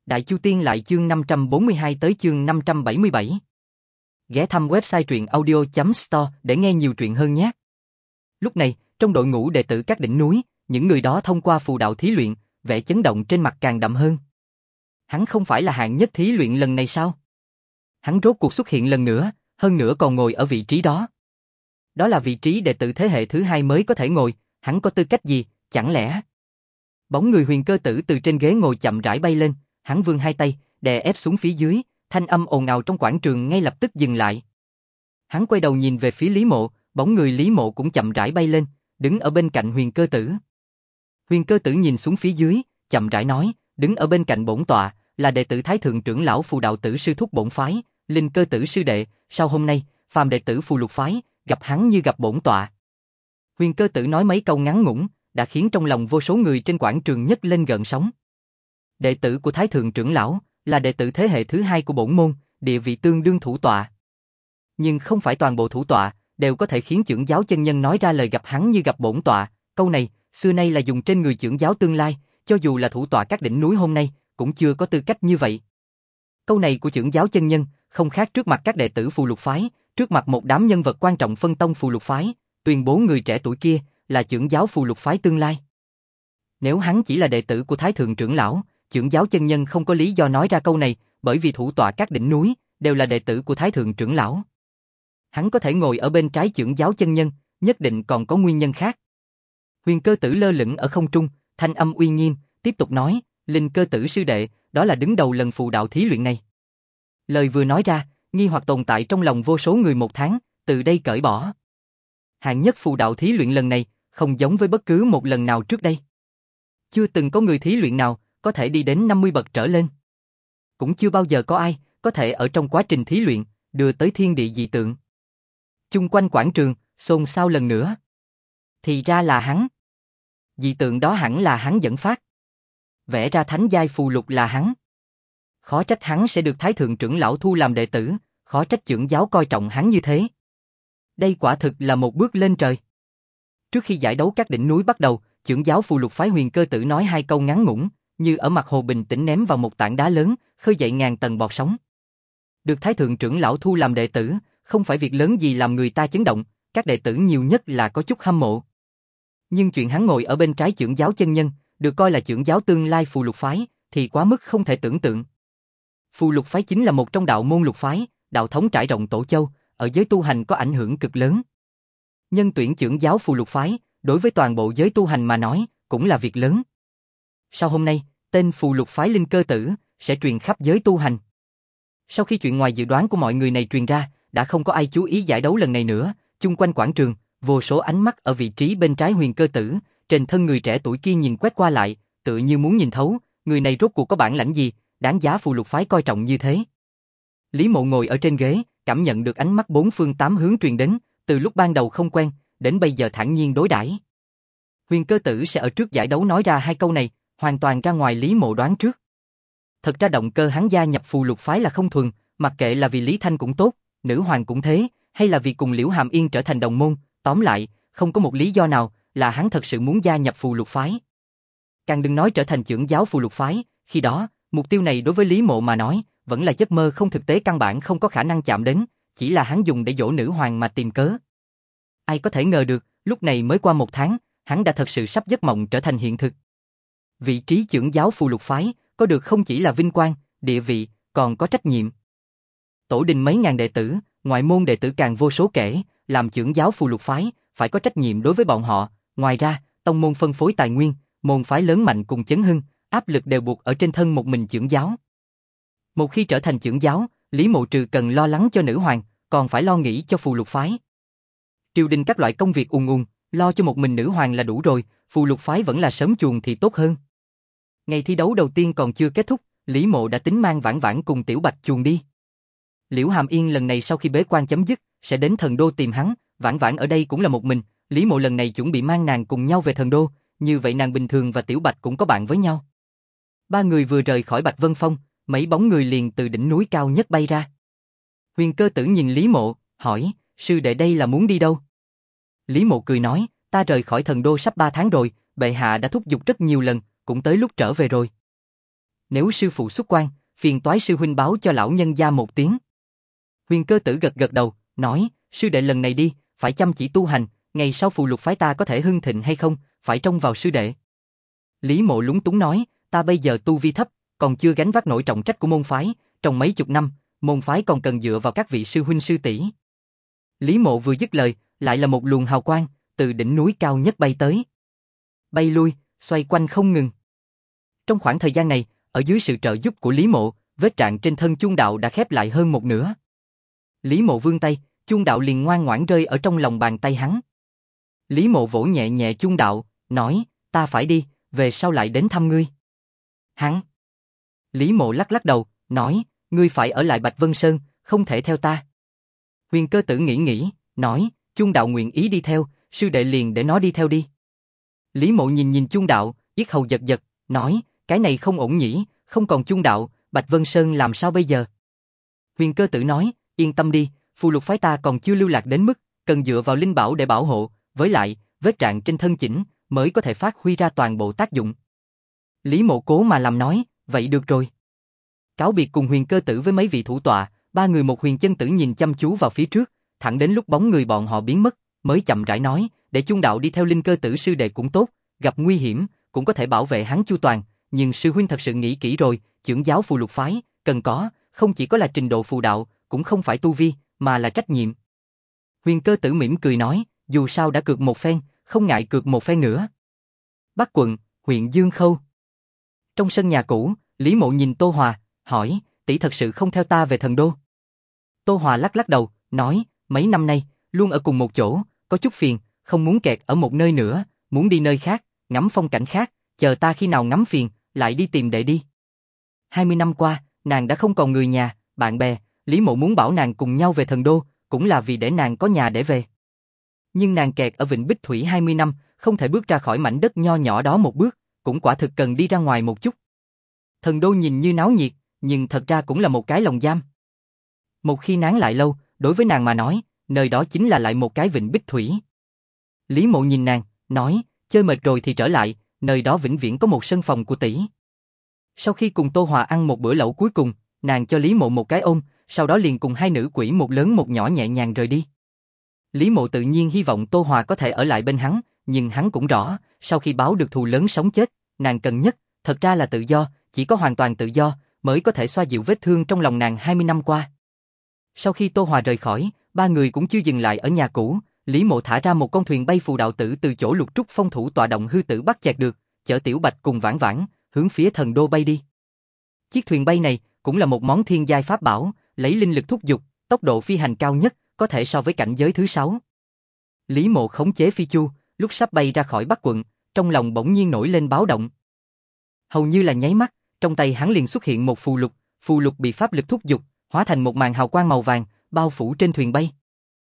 Đại Chu Tiên lại chương 542 tới chương 577. Ghé thăm website truyệnaudio.store để nghe nhiều truyện hơn nhé. Lúc này, trong đội ngũ đệ tử các đỉnh núi, những người đó thông qua phù đạo thí luyện, vẻ chấn động trên mặt càng đậm hơn. Hắn không phải là hạng nhất thí luyện lần này sao? Hắn rốt cuộc xuất hiện lần nữa, hơn nữa còn ngồi ở vị trí đó. Đó là vị trí đệ tử thế hệ thứ hai mới có thể ngồi, hắn có tư cách gì, chẳng lẽ? Bóng người Huyền Cơ Tử từ trên ghế ngồi chậm rãi bay lên, hắn vươn hai tay, đè ép xuống phía dưới, thanh âm ồn ào trong quảng trường ngay lập tức dừng lại. Hắn quay đầu nhìn về phía Lý Mộ, bóng người Lý Mộ cũng chậm rãi bay lên, đứng ở bên cạnh Huyền Cơ Tử. Huyền Cơ Tử nhìn xuống phía dưới, chậm rãi nói, đứng ở bên cạnh bổn tọa, là đệ tử Thái Thượng trưởng lão Phù Đạo Tử sư thúc bổn phái, Linh Cơ Tử sư đệ, sau hôm nay, phàm đệ tử Phù Lục phái, gặp hắn như gặp bổn tọa. Huyền Cơ Tử nói mấy câu ngắn ngủn, đã khiến trong lòng vô số người trên quảng trường nhấc lên gợn sóng. Đệ tử của Thái Thượng trưởng lão, là đệ tử thế hệ thứ hai của bổn môn, địa vị tương đương thủ tọa. Nhưng không phải toàn bộ thủ tọa đều có thể khiến trưởng giáo chân nhân nói ra lời gặp hắn như gặp bổn tọa, câu này xưa nay là dùng trên người trưởng giáo tương lai, cho dù là thủ tọa các đỉnh núi hôm nay cũng chưa có tư cách như vậy. Câu này của trưởng giáo chân nhân không khác trước mặt các đệ tử Phù Lục phái, trước mặt một đám nhân vật quan trọng phân tông Phù Lục phái, tuyên bố người trẻ tuổi kia là trưởng giáo Phù Lục phái tương lai. Nếu hắn chỉ là đệ tử của Thái Thượng trưởng lão, trưởng giáo chân nhân không có lý do nói ra câu này, bởi vì thủ tọa các đỉnh núi đều là đệ tử của Thái Thượng trưởng lão. Hắn có thể ngồi ở bên trái trưởng giáo chân nhân, nhất định còn có nguyên nhân khác. Huyền Cơ Tử lơ lửng ở không trung, thanh âm uy nghiêm, tiếp tục nói, Linh Cơ Tử sư đệ, đó là đứng đầu lần phù đạo thí luyện này. Lời vừa nói ra, nghi hoặc tồn tại trong lòng vô số người một tháng, từ đây cởi bỏ. Hạng nhất phù đạo thí luyện lần này, không giống với bất cứ một lần nào trước đây. Chưa từng có người thí luyện nào có thể đi đến 50 bậc trở lên. Cũng chưa bao giờ có ai có thể ở trong quá trình thí luyện đưa tới thiên địa dị tượng. Chung quanh quảng trường xôn xao lần nữa. Thì ra là hắn. Dị tượng đó hẳn là hắn dẫn phát. Vẽ ra thánh giai phù lục là hắn. Khó trách hắn sẽ được Thái Thượng trưởng lão thu làm đệ tử, khó trách trưởng giáo coi trọng hắn như thế. Đây quả thực là một bước lên trời. Trước khi giải đấu các đỉnh núi bắt đầu, trưởng giáo Phù Lục phái Huyền Cơ Tử nói hai câu ngắn ngủn, như ở mặt hồ bình tĩnh ném vào một tảng đá lớn, khơi dậy ngàn tầng bọt sóng. Được Thái Thượng trưởng lão thu làm đệ tử, không phải việc lớn gì làm người ta chấn động, các đệ tử nhiều nhất là có chút hâm mộ. Nhưng chuyện hắn ngồi ở bên trái trưởng giáo chân nhân, được coi là trưởng giáo tương lai Phù Lục phái, thì quá mức không thể tưởng tượng. Phù Lục phái chính là một trong đạo môn lục phái, đạo thống trải rộng Tổ Châu, ở giới tu hành có ảnh hưởng cực lớn. Nhân tuyển trưởng giáo Phù Lục phái, đối với toàn bộ giới tu hành mà nói, cũng là việc lớn. Sau hôm nay, tên Phù Lục phái Linh Cơ Tử sẽ truyền khắp giới tu hành. Sau khi chuyện ngoài dự đoán của mọi người này truyền ra, đã không có ai chú ý giải đấu lần này nữa, chung quanh quảng trường, vô số ánh mắt ở vị trí bên trái Huyền Cơ Tử, trên thân người trẻ tuổi kia nhìn quét qua lại, tựa như muốn nhìn thấu, người này rốt cuộc có bản lãnh gì, đáng giá Phù Lục phái coi trọng như thế. Lý Mộ ngồi ở trên ghế, cảm nhận được ánh mắt bốn phương tám hướng truyền đến, từ lúc ban đầu không quen, đến bây giờ thản nhiên đối đãi. Huyền Cơ Tử sẽ ở trước giải đấu nói ra hai câu này, hoàn toàn ra ngoài Lý Mộ đoán trước. Thật ra động cơ hắn gia nhập Phù Lục phái là không thuần, mặc kệ là vì Lý Thanh cũng tốt, Nữ Hoàng cũng thế, hay là vì cùng Liễu Hàm Yên trở thành đồng môn, tóm lại, không có một lý do nào là hắn thật sự muốn gia nhập Phù Lục phái. Càng đừng nói trở thành trưởng giáo Phù Lục phái, khi đó, mục tiêu này đối với Lý Mộ mà nói, vẫn là giấc mơ không thực tế, căn bản không có khả năng chạm đến, chỉ là hắn dùng để dỗ Nữ Hoàng mà tìm cớ. Ai có thể ngờ được, lúc này mới qua một tháng, hắn đã thật sự sắp giấc mộng trở thành hiện thực. Vị trí trưởng giáo Phù Lục phái, có được không chỉ là vinh quang, địa vị, còn có trách nhiệm. Tổ đình mấy ngàn đệ tử, ngoại môn đệ tử càng vô số kể, làm trưởng giáo Phù Lục phái, phải có trách nhiệm đối với bọn họ. Ngoài ra, tông môn phân phối tài nguyên, môn phái lớn mạnh cùng chấn hưng, áp lực đều buộc ở trên thân một mình trưởng giáo. Một khi trở thành trưởng giáo, Lý Mộ trừ cần lo lắng cho Nữ Hoàng, còn phải lo nghĩ cho Phù Lục phái. Triều đình các loại công việc ùn ùn, lo cho một mình Nữ Hoàng là đủ rồi, Phù Lục phái vẫn là sớm chuồn thì tốt hơn. Ngày thi đấu đầu tiên còn chưa kết thúc, Lý Mộ đã tính mang Vãn Vãn cùng Tiểu Bạch chuồn đi. Liễu Hàm Yên lần này sau khi bế quan chấm dứt, sẽ đến Thần Đô tìm hắn, Vãn Vãn ở đây cũng là một mình, Lý Mộ lần này chuẩn bị mang nàng cùng nhau về Thần Đô, như vậy nàng bình thường và Tiểu Bạch cũng có bạn với nhau. Ba người vừa rời khỏi Bạch Vân Phong, mấy bóng người liền từ đỉnh núi cao nhất bay ra. Huyền Cơ Tử nhìn Lý Mộ, hỏi, sư đệ đây là muốn đi đâu? Lý Mộ cười nói, ta rời khỏi Thần Đô sắp 3 tháng rồi, bệ hạ đã thúc giục rất nhiều lần, cũng tới lúc trở về rồi. Nếu sư phụ xuất quan, phiền toái sư huynh báo cho lão nhân gia một tiếng. Huyền Cơ Tử gật gật đầu, nói, sư đệ lần này đi, phải chăm chỉ tu hành, ngày sau phù lục phái ta có thể hưng thịnh hay không, phải trông vào sư đệ. Lý Mộ lúng túng nói, ta bây giờ tu vi thấp, còn chưa gánh vác nổi trọng trách của môn phái, trong mấy chục năm, môn phái còn cần dựa vào các vị sư huynh sư tỷ. Lý Mộ vừa dứt lời, lại là một luồng hào quang, từ đỉnh núi cao nhất bay tới. Bay lui, xoay quanh không ngừng. Trong khoảng thời gian này, ở dưới sự trợ giúp của Lý Mộ, vết rạn trên thân chuông đạo đã khép lại hơn một nửa. Lý Mộ vươn tay, chuông đạo liền ngoan ngoãn rơi ở trong lòng bàn tay hắn. Lý Mộ vỗ nhẹ nhẹ chuông đạo, nói, ta phải đi, về sau lại đến thăm ngươi. Hắn. Lý Mộ lắc lắc đầu, nói, ngươi phải ở lại Bạch Vân Sơn, không thể theo ta. Huyền Cơ Tử nghĩ, nói, chuông đạo nguyện ý đi theo, sư đệ liền để nó đi theo đi. Lý Mộ nhìn chuông đạo, yết hầu giật giật, nói, cái này không ổn nhỉ, không còn chuông đạo, Bạch Vân Sơn làm sao bây giờ? Huyền Cơ Tử nói, yên tâm đi, phù lục phái ta còn chưa lưu lạc đến mức cần dựa vào linh bảo để bảo hộ, với lại, vết rạn trên thân chỉnh mới có thể phát huy ra toàn bộ tác dụng. Lý Mộ cố mà làm nói, vậy được rồi. Cáo biệt cùng Huyền Cơ Tử với mấy vị thủ tọa, ba người một Huyền Chân Tử nhìn chăm chú vào phía trước, thẳng đến lúc bóng người bọn họ biến mất, mới chậm rãi nói, để chuông đạo đi theo Linh Cơ Tử sư đệ cũng tốt, gặp nguy hiểm, cũng có thể bảo vệ hắn chu toàn, nhưng sư huynh thật sự nghĩ kỹ rồi, chưởng giáo phù lục phái, cần có, không chỉ có là trình độ phù đạo, cũng không phải tu vi, mà là trách nhiệm. Huyền Cơ Tử mỉm cười nói, dù sao đã cược một phen, không ngại cược một phen nữa. Bắc quận, huyện Dương Khâu. Trong sân nhà cũ, Lý Mộ nhìn Tô Hòa, hỏi, tỷ thật sự không theo ta về Thần Đô? Tô Hòa lắc lắc đầu, nói, mấy năm nay, luôn ở cùng một chỗ, có chút phiền, không muốn kẹt ở một nơi nữa, muốn đi nơi khác, ngắm phong cảnh khác, chờ ta khi nào ngắm phiền, lại đi tìm đệ đi. 20 năm qua, nàng đã không còn người nhà, bạn bè, Lý Mộ muốn bảo nàng cùng nhau về Thần Đô, cũng là vì để nàng có nhà để về. Nhưng nàng kẹt ở Vịnh Bích Thủy 20 năm, không thể bước ra khỏi mảnh đất nho nhỏ đó một bước, cũng quả thực cần đi ra ngoài một chút. Thần Đô nhìn như náo nhiệt, nhưng thật ra cũng là một cái lồng giam. Một khi nán lại lâu, đối với nàng mà nói, nơi đó chính là lại một cái Vịnh Bích Thủy. Lý Mộ nhìn nàng, nói, chơi mệt rồi thì trở lại, nơi đó vĩnh viễn có một sân phòng của tỷ. Sau khi cùng Tô Hòa ăn một bữa lẩu cuối cùng, nàng cho Lý Mộ một cái ôm, sau đó liền cùng hai nữ quỷ một lớn một nhỏ nhẹ nhàng rời đi. Lý Mộ tự nhiên hy vọng Tô Hòa có thể ở lại bên hắn, nhưng hắn cũng rõ, sau khi báo được thù lớn sống chết, nàng cần nhất, thật ra là tự do, chỉ có hoàn toàn tự do, mới có thể xoa dịu vết thương trong lòng nàng 20 năm qua. Sau khi Tô Hòa rời khỏi, ba người cũng chưa dừng lại ở nhà cũ, Lý Mộ thả ra một con thuyền bay phù đạo tử từ chỗ Lục Trúc Phong thủ tọa động hư tử bắt chẹt được, chở Tiểu Bạch cùng Vãn Vãn, hướng phía Thần Đô bay đi. Chiếc thuyền bay này cũng là một món thiên giai pháp bảo, lấy linh lực thúc giục, tốc độ phi hành cao nhất, có thể so với cảnh giới thứ 6. Lý Mộ khống chế phi chu, lúc sắp bay ra khỏi Bắc quận, trong lòng bỗng nhiên nổi lên báo động. Hầu như là nháy mắt, trong tay hắn liền xuất hiện một phù lục bị pháp lực thúc giục, hóa thành một màn hào quang màu vàng, bao phủ trên thuyền bay.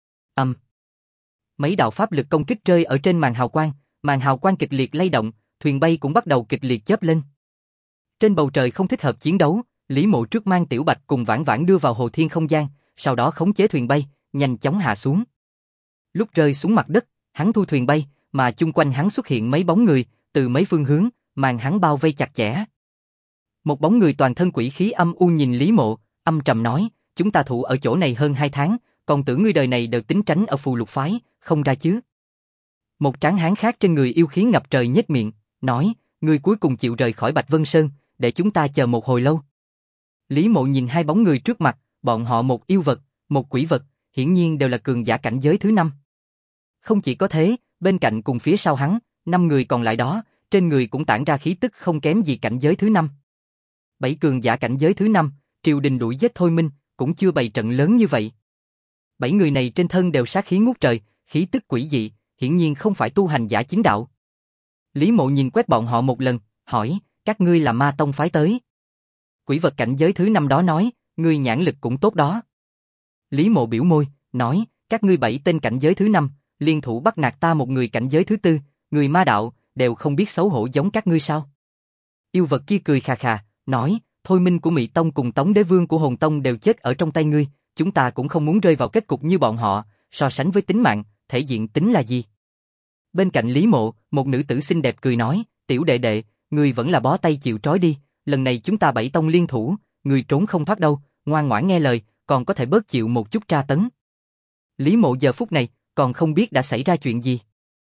Mấy đạo pháp lực công kích rơi ở trên màn hào quang kịch liệt lay động, thuyền bay cũng bắt đầu kịch liệt chớp lên. Trên bầu trời không thích hợp chiến đấu, Lý Mộ trước mang Tiểu Bạch cùng Vãn Vãn đưa vào hồ thiên không gian, sau đó khống chế thuyền bay, nhanh chóng hạ xuống. Lúc rơi xuống mặt đất, hắn thu thuyền bay, mà chung quanh hắn xuất hiện mấy bóng người, từ mấy phương hướng, màn hắn bao vây chặt chẽ. Một bóng người toàn thân quỷ khí âm u nhìn Lý Mộ, âm trầm nói, chúng ta thủ ở chỗ này hơn 2 tháng, còn tưởng ngươi đời này đều tính tránh ở phù lục phái, không ra chứ. Một tráng hán khác trên người yêu khí ngập trời nhếch miệng, nói, ngươi cuối cùng chịu rời khỏi Bạch Vân Sơn, để chúng ta chờ một hồi lâu. Lý Mộ nhìn hai bóng người trước mặt, bọn họ một yêu vật, một quỷ vật, hiển nhiên đều là cường giả cảnh giới thứ 5. Không chỉ có thế, bên cạnh cùng phía sau hắn, 5 người còn lại đó, trên người cũng tản ra khí tức không kém gì cảnh giới thứ 5. 7 cường giả cảnh giới thứ 5, triều đình đuổi giết Thôi Minh, cũng chưa bày trận lớn như vậy. 7 người này trên thân đều sát khí ngút trời, khí tức quỷ dị, hiển nhiên không phải tu hành giả chính đạo. Lý Mộ nhìn quét bọn họ một lần, hỏi, các ngươi là Ma Tông phái tới? Quỷ vật cảnh giới thứ 5 đó nói, ngươi nhãn lực cũng tốt đó. Lý Mộ biểu môi, nói, các ngươi 7 tên cảnh giới thứ 5, liên thủ bắt nạt ta một người cảnh giới thứ 4, người ma đạo, đều không biết xấu hổ giống các ngươi sao? Yêu vật kia cười khà khà, nói, Thôi Minh của Mị Tông cùng Tống Đế Vương của Hồn Tông đều chết ở trong tay ngươi, chúng ta cũng không muốn rơi vào kết cục như bọn họ, so sánh với tính mạng, thể diện tính là gì? Bên cạnh Lý Mộ, một nữ tử xinh đẹp cười nói, tiểu đệ đệ, ngươi vẫn là bó tay chịu trói đi, lần này chúng ta 7 tông liên thủ, người trốn không thoát đâu, ngoan ngoãn nghe lời, còn có thể bớt chịu một chút tra tấn. Lý Mộ giờ phút này, còn không biết đã xảy ra chuyện gì.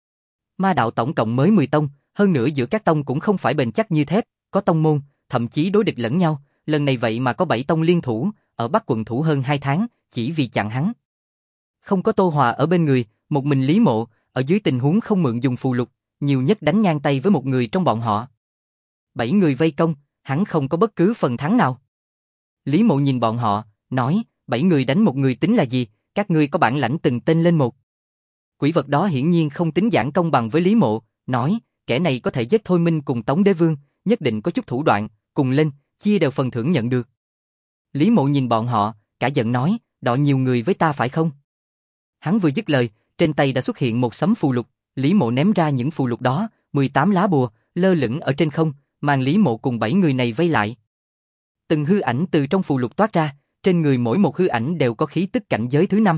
Ma đạo tổng cộng mới 10 tông, hơn nữa giữa các tông cũng không phải bền chắc như thép, có tông môn, thậm chí đối địch lẫn nhau, lần này vậy mà có 7 tông liên thủ, ở Bắc quận thủ hơn 2 tháng, chỉ vì chặn hắn. Không có Tô Hòa ở bên người, một mình Lý Mộ, ở dưới tình huống không mượn dùng phù lục, nhiều nhất đánh ngang tay với một người trong bọn họ. 7 người vây công, hắn không có bất cứ phần thắng nào. Lý Mộ nhìn bọn họ, nói, 7 người đánh một người tính là gì, các ngươi có bản lãnh từng tên lên một. Quỷ vật đó hiển nhiên không tính giảng công bằng với Lý Mộ, nói, kẻ này có thể giết Thôi Minh cùng Tống Đế Vương, nhất định có chút thủ đoạn, cùng lên, chia đều phần thưởng nhận được. Lý Mộ nhìn bọn họ, cả giận nói, đọ nhiều người với ta phải không? Hắn vừa dứt lời, trên tay đã xuất hiện một sấm phù lục, Lý Mộ ném ra những phù lục đó, 18 lá bùa, lơ lửng ở trên không, mang Lý Mộ cùng 7 người này vây lại. Từng hư ảnh từ trong phù lục toát ra, trên người mỗi một hư ảnh đều có khí tức cảnh giới thứ 5.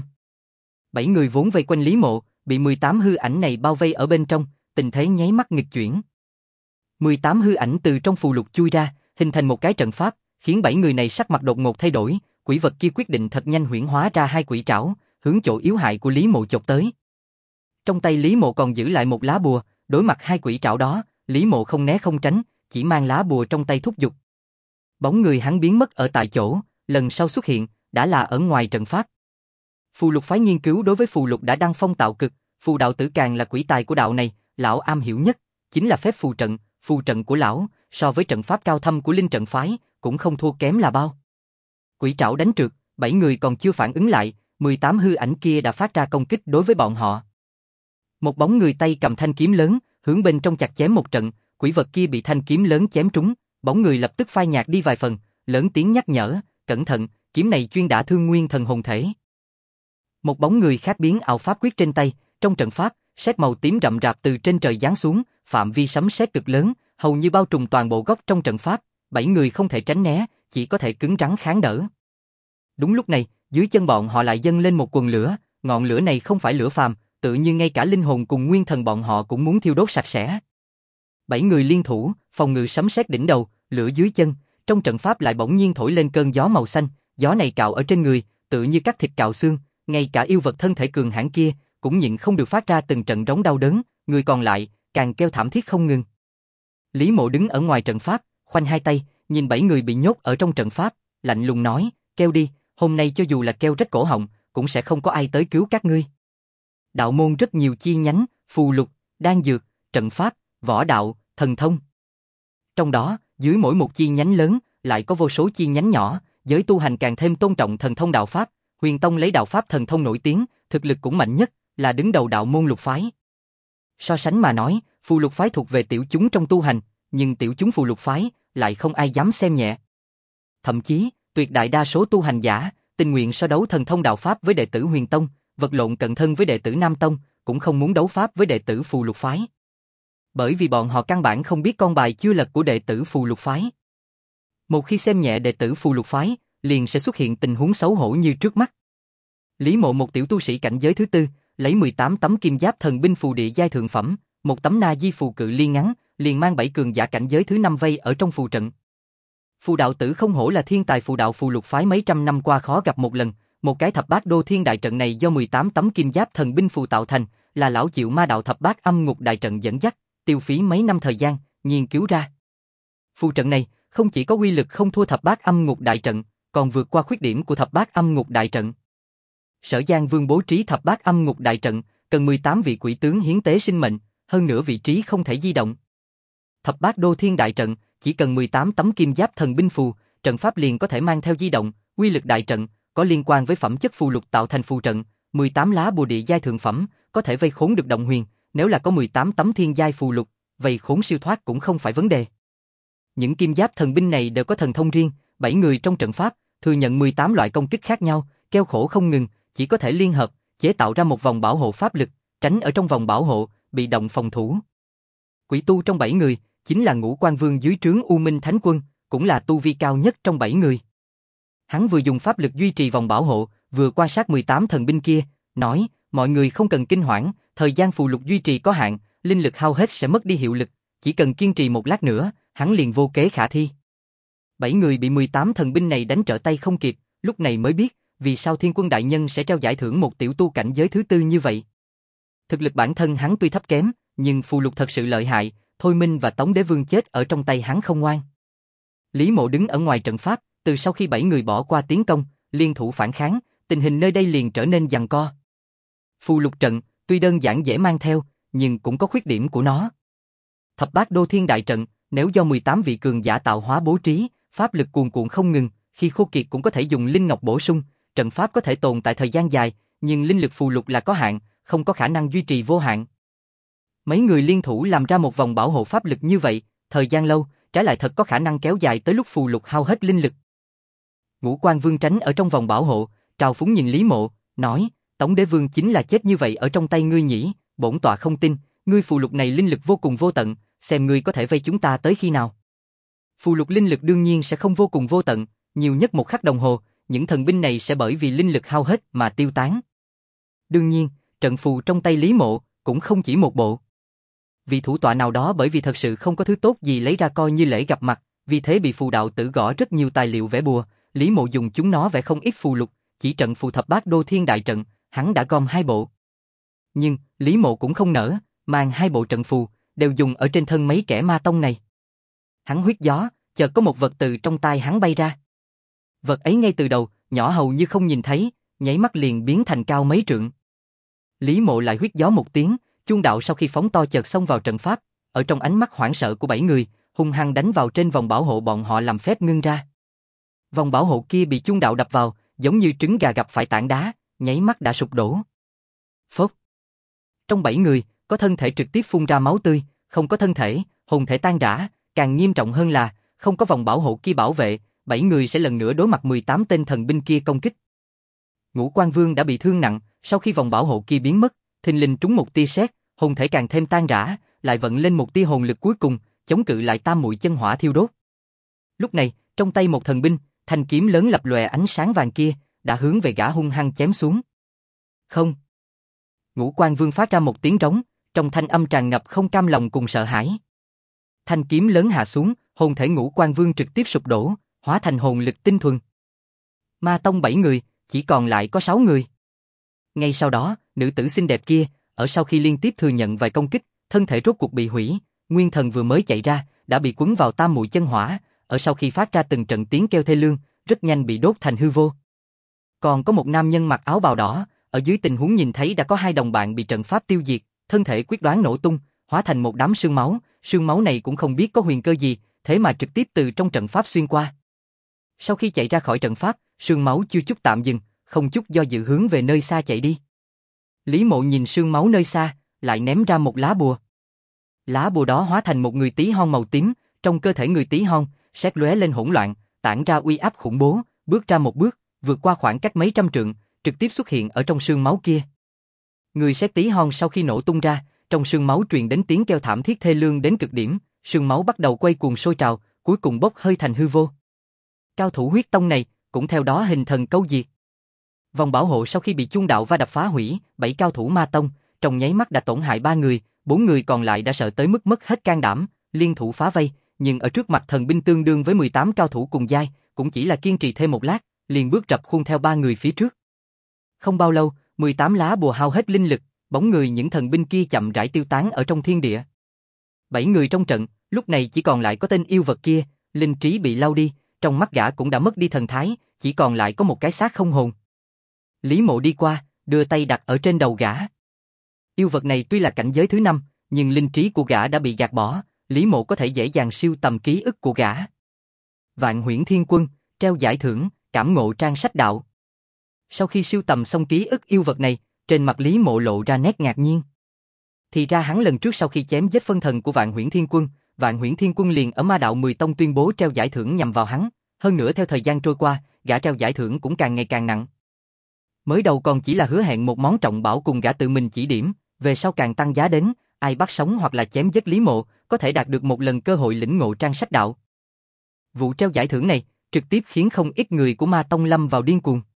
7 người vốn vây quanh Lý Mộ, bị 18 hư ảnh này bao vây ở bên trong, tình thế nháy mắt nghịch chuyển. 18 hư ảnh từ trong phù lục chui ra, hình thành một cái trận pháp, khiến 7 người này sắc mặt đột ngột thay đổi, quỷ vật kia quyết định thật nhanh huyễn hóa ra 2 quỷ trảo, hướng chỗ yếu hại của Lý Mộ chộp tới. Trong tay Lý Mộ còn giữ lại một lá bùa, đối mặt 2 quỷ trảo đó, Lý Mộ không né không tránh, chỉ mang lá bùa trong tay thúc giục. Bóng người hắn biến mất ở tại chỗ, lần sau xuất hiện, đã là ở ngoài trận pháp. Phù lục phái nghiên cứu đối với phù lục đã đăng phong tạo cực, phù đạo tử càng là quỷ tài của đạo này, lão am hiểu nhất, chính là phép phù trận của lão, so với trận pháp cao thâm của linh trận phái, cũng không thua kém là bao. Quỷ trảo đánh trượt, 7 người còn chưa phản ứng lại, 18 hư ảnh kia đã phát ra công kích đối với bọn họ. Một bóng người tay cầm thanh kiếm lớn, hướng bên trong chặt chém một trận, quỷ vật kia bị thanh kiếm lớn chém trúng, bóng người lập tức phai nhạt đi vài phần, lớn tiếng nhắc nhở, cẩn thận, kiếm này chuyên đả thương nguyên thần hồn thể. Một bóng người khác biến ảo pháp quyết trên tay, trong trận pháp, sét màu tím rậm rạp từ trên trời giáng xuống, phạm vi sấm sét cực lớn, hầu như bao trùm toàn bộ góc trong trận pháp, 7 người không thể tránh né, chỉ có thể cứng rắn kháng đỡ. Đúng lúc này, dưới chân bọn họ lại dâng lên một quần lửa, ngọn lửa này không phải lửa phàm, tự như ngay cả linh hồn cùng nguyên thần bọn họ cũng muốn thiêu đốt sạch sẽ. 7 người liên thủ, phòng ngự sấm sét đỉnh đầu, lửa dưới chân, trong trận pháp lại bỗng nhiên thổi lên cơn gió màu xanh, gió này cạo ở trên người, tự như cắt thịt cạo xương, ngay cả yêu vật thân thể cường hãn kia cũng nhịn không được phát ra từng trận rống đau đớn, người còn lại càng kêu thảm thiết không ngừng. Lý Mộ đứng ở ngoài trận pháp, khoanh hai tay, nhìn 7 người bị nhốt ở trong trận pháp, lạnh lùng nói, kêu đi, hôm nay cho dù là kêu rách cổ họng, cũng sẽ không có ai tới cứu các ngươi. Đạo môn rất nhiều chi nhánh, phù lục, đan dược, trận pháp, võ đạo, thần thông. Trong đó, dưới mỗi một chi nhánh lớn, lại có vô số chi nhánh nhỏ, giới tu hành càng thêm tôn trọng thần thông đạo pháp, Huyền Tông lấy đạo pháp thần thông nổi tiếng, thực lực cũng mạnh nhất, là đứng đầu đạo môn lục phái. So sánh mà nói, phù lục phái thuộc về tiểu chúng trong tu hành, nhưng tiểu chúng phù lục phái lại không ai dám xem nhẹ. Thậm chí, tuyệt đại đa số tu hành giả tình nguyện so đấu thần thông đạo pháp với đệ tử Huyền Tông, vật lộn cận thân với đệ tử Nam Tông, cũng không muốn đấu pháp với đệ tử phù lục phái. Bởi vì bọn họ căn bản không biết con bài chưa lật của đệ tử phù lục phái. Một khi xem nhẹ đệ tử phù lục phái, liền sẽ xuất hiện tình huống xấu hổ như trước mắt. Lý Mộ một tiểu tu sĩ cảnh giới thứ tư, lấy 18 tấm kim giáp thần binh phù địa giai thượng phẩm, một tấm na di phù cự liên ngắn, liền mang 7 cường giả cảnh giới thứ 5 vây ở trong phù trận. Phù đạo tử không hổ là thiên tài phù đạo phù lục phái mấy trăm năm qua khó gặp một lần, một cái thập bát đô thiên đại trận này do 18 tấm kim giáp thần binh phù tạo thành, là lão chịu ma đạo thập bát âm ngục đại trận dẫn dắt, tiêu phí mấy năm thời gian, nghiên cứu ra. Phù trận này không chỉ có uy lực không thua thập bát âm ngục đại trận, còn vượt qua khuyết điểm của thập bát âm ngục đại trận. Sở Giang Vương bố trí thập bát âm ngục đại trận, cần 18 vị quỷ tướng hiến tế sinh mệnh, hơn nữa vị trí không thể di động. Thập bát đô thiên đại trận, chỉ cần 18 tấm kim giáp thần binh phù, trận pháp liền có thể mang theo di động, uy lực đại trận có liên quan với phẩm chất phù lục tạo thành phù trận, 18 lá bùa địa giai thượng phẩm, có thể vây khốn được động huyền, nếu là có 18 tấm thiên giai phù lục, vây khốn siêu thoát cũng không phải vấn đề. Những kim giáp thần binh này đều có thần thông riêng, 7 người trong trận pháp thừa nhận 18 loại công kích khác nhau, kêu khổ không ngừng, chỉ có thể liên hợp chế tạo ra một vòng bảo hộ pháp lực, tránh ở trong vòng bảo hộ bị động phòng thủ. Quỷ tu trong 7 người chính là Ngũ Quan Vương dưới trướng U Minh Thánh Quân, cũng là tu vi cao nhất trong 7 người. Hắn vừa dùng pháp lực duy trì vòng bảo hộ, vừa quan sát 18 thần binh kia, nói, mọi người không cần kinh hoảng, thời gian phù lục duy trì có hạn, linh lực hao hết sẽ mất đi hiệu lực, chỉ cần kiên trì một lát nữa, hắn liền vô kế khả thi. 7 người bị 18 thần binh này đánh trở tay không kịp, lúc này mới biết vì sao Thiên Quân đại nhân sẽ trao giải thưởng một tiểu tu cảnh giới thứ tư như vậy. Thực lực bản thân hắn tuy thấp kém, nhưng phù lục thật sự lợi hại, Thôi Minh và Tống Đế Vương chết ở trong tay hắn không ngoan. Lý Mộ đứng ở ngoài trận pháp, từ sau khi 7 người bỏ qua tiến công, liên thủ phản kháng, tình hình nơi đây liền trở nên giằng co. Phù lục trận, tuy đơn giản dễ mang theo, nhưng cũng có khuyết điểm của nó. Thập bát đô thiên đại trận, nếu do 18 vị cường giả tạo hóa bố trí, pháp lực cuồn cuộn không ngừng, khi khô kiệt cũng có thể dùng linh ngọc bổ sung, trận pháp có thể tồn tại thời gian dài, nhưng linh lực phù lục là có hạn, không có khả năng duy trì vô hạn. Mấy người liên thủ làm ra một vòng bảo hộ pháp lực như vậy, thời gian lâu, trái lại thật có khả năng kéo dài tới lúc phù lục hao hết linh lực. Ngũ Quan Vương tránh ở trong vòng bảo hộ, trào phúng nhìn Lý Mộ, nói, Tống Đế Vương chính là chết như vậy ở trong tay ngươi nhỉ, bổn tọa không tin, ngươi phù lục này linh lực vô cùng vô tận, xem ngươi có thể vây chúng ta tới khi nào. Phù lục linh lực đương nhiên sẽ không vô cùng vô tận, nhiều nhất một khắc đồng hồ, những thần binh này sẽ bởi vì linh lực hao hết mà tiêu tán. Đương nhiên, trận phù trong tay Lý Mộ cũng không chỉ một bộ. Vị thủ tọa nào đó bởi vì thật sự không có thứ tốt gì lấy ra coi như lễ gặp mặt, vì thế bị phù đạo tử gõ rất nhiều tài liệu vẽ bùa, Lý Mộ dùng chúng nó vẽ không ít phù lục, chỉ trận phù thập bát đô thiên đại trận, hắn đã gom 2 bộ. Nhưng, Lý Mộ cũng không nỡ, mang 2 bộ trận phù, đều dùng ở trên thân mấy kẻ ma tông này. Hắn huyết gió, chợt có một vật từ trong tay hắn bay ra. Vật ấy ngay từ đầu, nhỏ hầu như không nhìn thấy, nháy mắt liền biến thành cao mấy trượng. Lý Mộ lại huyết gió một tiếng, chuông đạo sau khi phóng to chợt xông vào trận pháp, ở trong ánh mắt hoảng sợ của 7 người, hung hăng đánh vào trên vòng bảo hộ bọn họ làm phép ngưng ra. Vòng bảo hộ kia bị chuông đạo đập vào, giống như trứng gà gặp phải tảng đá, nháy mắt đã sụp đổ. Phốc. Trong 7 người, có thân thể trực tiếp phun ra máu tươi, không có thân thể, hồn thể tan rã, càng nghiêm trọng hơn là, không có vòng bảo hộ kia bảo vệ, 7 người sẽ lần nữa đối mặt 18 tên thần binh kia công kích. Ngũ Quan Vương đã bị thương nặng, sau khi vòng bảo hộ kia biến mất, thình lình trúng một tia sét, hồn thể càng thêm tan rã, lại vận lên một tia hồn lực cuối cùng, chống cự lại tam muội chân hỏa thiêu đốt. Lúc này, trong tay một thần binh, thanh kiếm lớn lập lòe ánh sáng vàng kia, đã hướng về gã hung hăng chém xuống. Không. Ngũ Quan Vương phát ra một tiếng rống, trong thanh âm tràn ngập không cam lòng cùng sợ hãi. Thanh kiếm lớn hạ xuống, hồn thể Ngũ Quan Vương trực tiếp sụp đổ, hóa thành hồn lực tinh thuần. Ma tông 7 người, chỉ còn lại có 6 người. Ngay sau đó, nữ tử xinh đẹp kia, ở sau khi liên tiếp thừa nhận vài công kích, thân thể rốt cuộc bị hủy, nguyên thần vừa mới chạy ra, đã bị quấn vào tam muội chân hỏa, ở sau khi phát ra từng trận tiếng kêu thê lương, rất nhanh bị đốt thành hư vô. Còn có một nam nhân mặc áo bào đỏ, ở dưới tình huống nhìn thấy đã có 2 đồng bạn bị trận pháp tiêu diệt, thân thể quyết đoán nổ tung, hóa thành một đám sương máu này cũng không biết có huyền cơ gì, thế mà trực tiếp từ trong trận pháp xuyên qua. Sau khi chạy ra khỏi trận pháp, sương máu chưa chút tạm dừng, không chút do dự hướng về nơi xa chạy đi. Lý Mộ nhìn sương máu nơi xa, lại ném ra một lá bùa. Lá bùa đó hóa thành một người tí hon màu tím, trong cơ thể người tí hon, sét lóe lên hỗn loạn, tản ra uy áp khủng bố, bước ra một bước, vượt qua khoảng cách mấy trăm trượng, trực tiếp xuất hiện ở trong sương máu kia. Người sét tí hon sau khi nổ tung ra, trong sương máu truyền đến tiếng kêu thảm thiết thê lương đến cực điểm, sương máu bắt đầu quay cuồng sôi trào, cuối cùng bốc hơi thành hư vô. Cao thủ huyết tông này cũng theo đó hình thần câu diệt. Vòng bảo hộ sau khi bị chuông đạo va đập phá hủy, 7 cao thủ ma tông, trong nháy mắt đã tổn hại 3 người, 4 người còn lại đã sợ tới mức mất hết can đảm, liên thủ phá vây, nhưng ở trước mặt thần binh tương đương với 18 cao thủ cùng giai, cũng chỉ là kiên trì thêm một lát, liền bước rập khuôn theo 3 người phía trước. Không bao lâu, 18 lá bùa hao hết linh lực, bóng người những thần binh kia chậm rãi tiêu tán ở trong thiên địa. 7 người trong trận, lúc này chỉ còn lại có tên yêu vật kia, linh trí bị lau đi, trong mắt gã cũng đã mất đi thần thái, chỉ còn lại có một cái xác không hồn. Lý Mộ đi qua, đưa tay đặt ở trên đầu gã. Yêu vật này tuy là cảnh giới thứ 5, nhưng linh trí của gã đã bị gạt bỏ, Lý Mộ có thể dễ dàng siêu tầm ký ức của gã. Vạn Huyễn Thiên Quân, treo giải thưởng, cảm ngộ trang sách đạo. Sau khi siêu tầm xong ký ức yêu vật này, trên mặt Lý Mộ lộ ra nét ngạc nhiên. Thì ra hắn lần trước sau khi chém giết phân thần của Vạn Huyễn Thiên Quân liền ở Ma Đạo 10 tông tuyên bố treo giải thưởng nhằm vào hắn, hơn nữa theo thời gian trôi qua, gã treo giải thưởng cũng càng ngày càng nặng. Mới đầu còn chỉ là hứa hẹn một món trọng bảo cùng gã tự mình chỉ điểm, về sau càng tăng giá đến, ai bắt sống hoặc là chém giết Lý Mộ, có thể đạt được một lần cơ hội lĩnh ngộ trang sách đạo. Vụ treo giải thưởng này, trực tiếp khiến không ít người của Ma Tông lâm vào điên cuồng.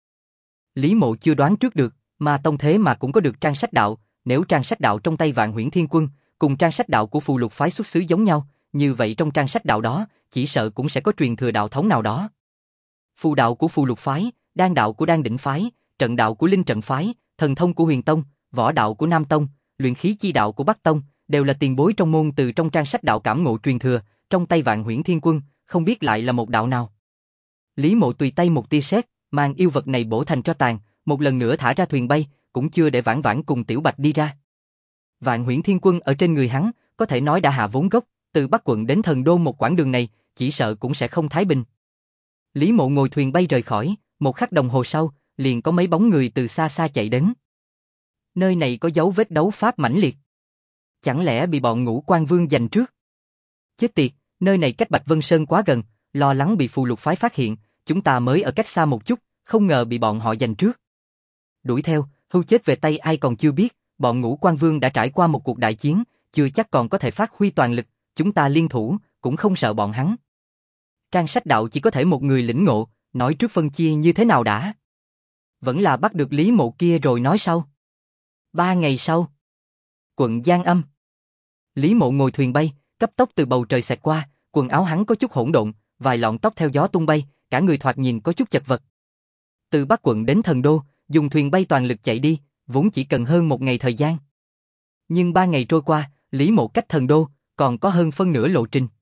Lý Mộ chưa đoán trước được, Ma Tông thế mà cũng có được trang sách đạo, nếu trang sách đạo trong tay Vạn Huyễn Thiên Quân, cùng trang sách đạo của phù lục phái xuất xứ giống nhau, như vậy trong trang sách đạo đó, chỉ sợ cũng sẽ có truyền thừa đạo thống nào đó. Phù đạo của Phù Lục phái, đan đạo của Đan Đỉnh phái, trận đạo của Linh Trận phái, thần thông của Huyền tông, võ đạo của Nam tông, luyện khí chi đạo của Bắc tông, đều là tiền bối trong môn từ trong trang sách đạo cảm ngộ truyền thừa, trong tay Vạn Huyễn Thiên Quân, không biết lại là một đạo nào. Lý Mộ tùy tay một tia sét, mang yêu vật này bổ thành tro tàn, một lần nữa thả ra thuyền bay, cũng chưa để Vãn Vãn cùng Tiểu Bạch đi ra. Vạn Huyễn Thiên Quân ở trên người hắn, có thể nói đã hạ vốn gốc, từ Bắc quận đến Thần Đô một quãng đường này, chỉ sợ cũng sẽ không thái bình. Lý Mộ ngồi thuyền bay rời khỏi, một khắc đồng hồ sau, liền có mấy bóng người từ xa xa chạy đến. Nơi này có dấu vết đấu pháp mãnh liệt. Chẳng lẽ bị bọn Ngũ Quan Vương giành trước? Chết tiệt, nơi này cách Bạch Vân Sơn quá gần, lo lắng bị Phù Lục phái phát hiện, chúng ta mới ở cách xa một chút, không ngờ bị bọn họ giành trước. Đuổi theo, hưu chết về tay ai còn chưa biết, bọn Ngũ Quan Vương đã trải qua một cuộc đại chiến, chưa chắc còn có thể phát huy toàn lực, chúng ta liên thủ, cũng không sợ bọn hắn. Trang sách đạo chỉ có thể một người lĩnh ngộ, nói trước phân chia như thế nào đã. Vẫn là bắt được Lý Mộ kia rồi nói sau. 3 ngày sau, quận Giang Âm. Lý Mộ ngồi thuyền bay, cấp tốc từ bầu trời xẹt qua, quần áo hắn có chút hỗn độn, vài lọn tóc theo gió tung bay, cả người thoạt nhìn có chút chật vật. Từ Bắc quận đến Thần Đô, dùng thuyền bay toàn lực chạy đi, vốn chỉ cần hơn 1 ngày thời gian. Nhưng 3 ngày trôi qua, Lý Mộ cách Thần Đô, còn có hơn phân nửa lộ trình.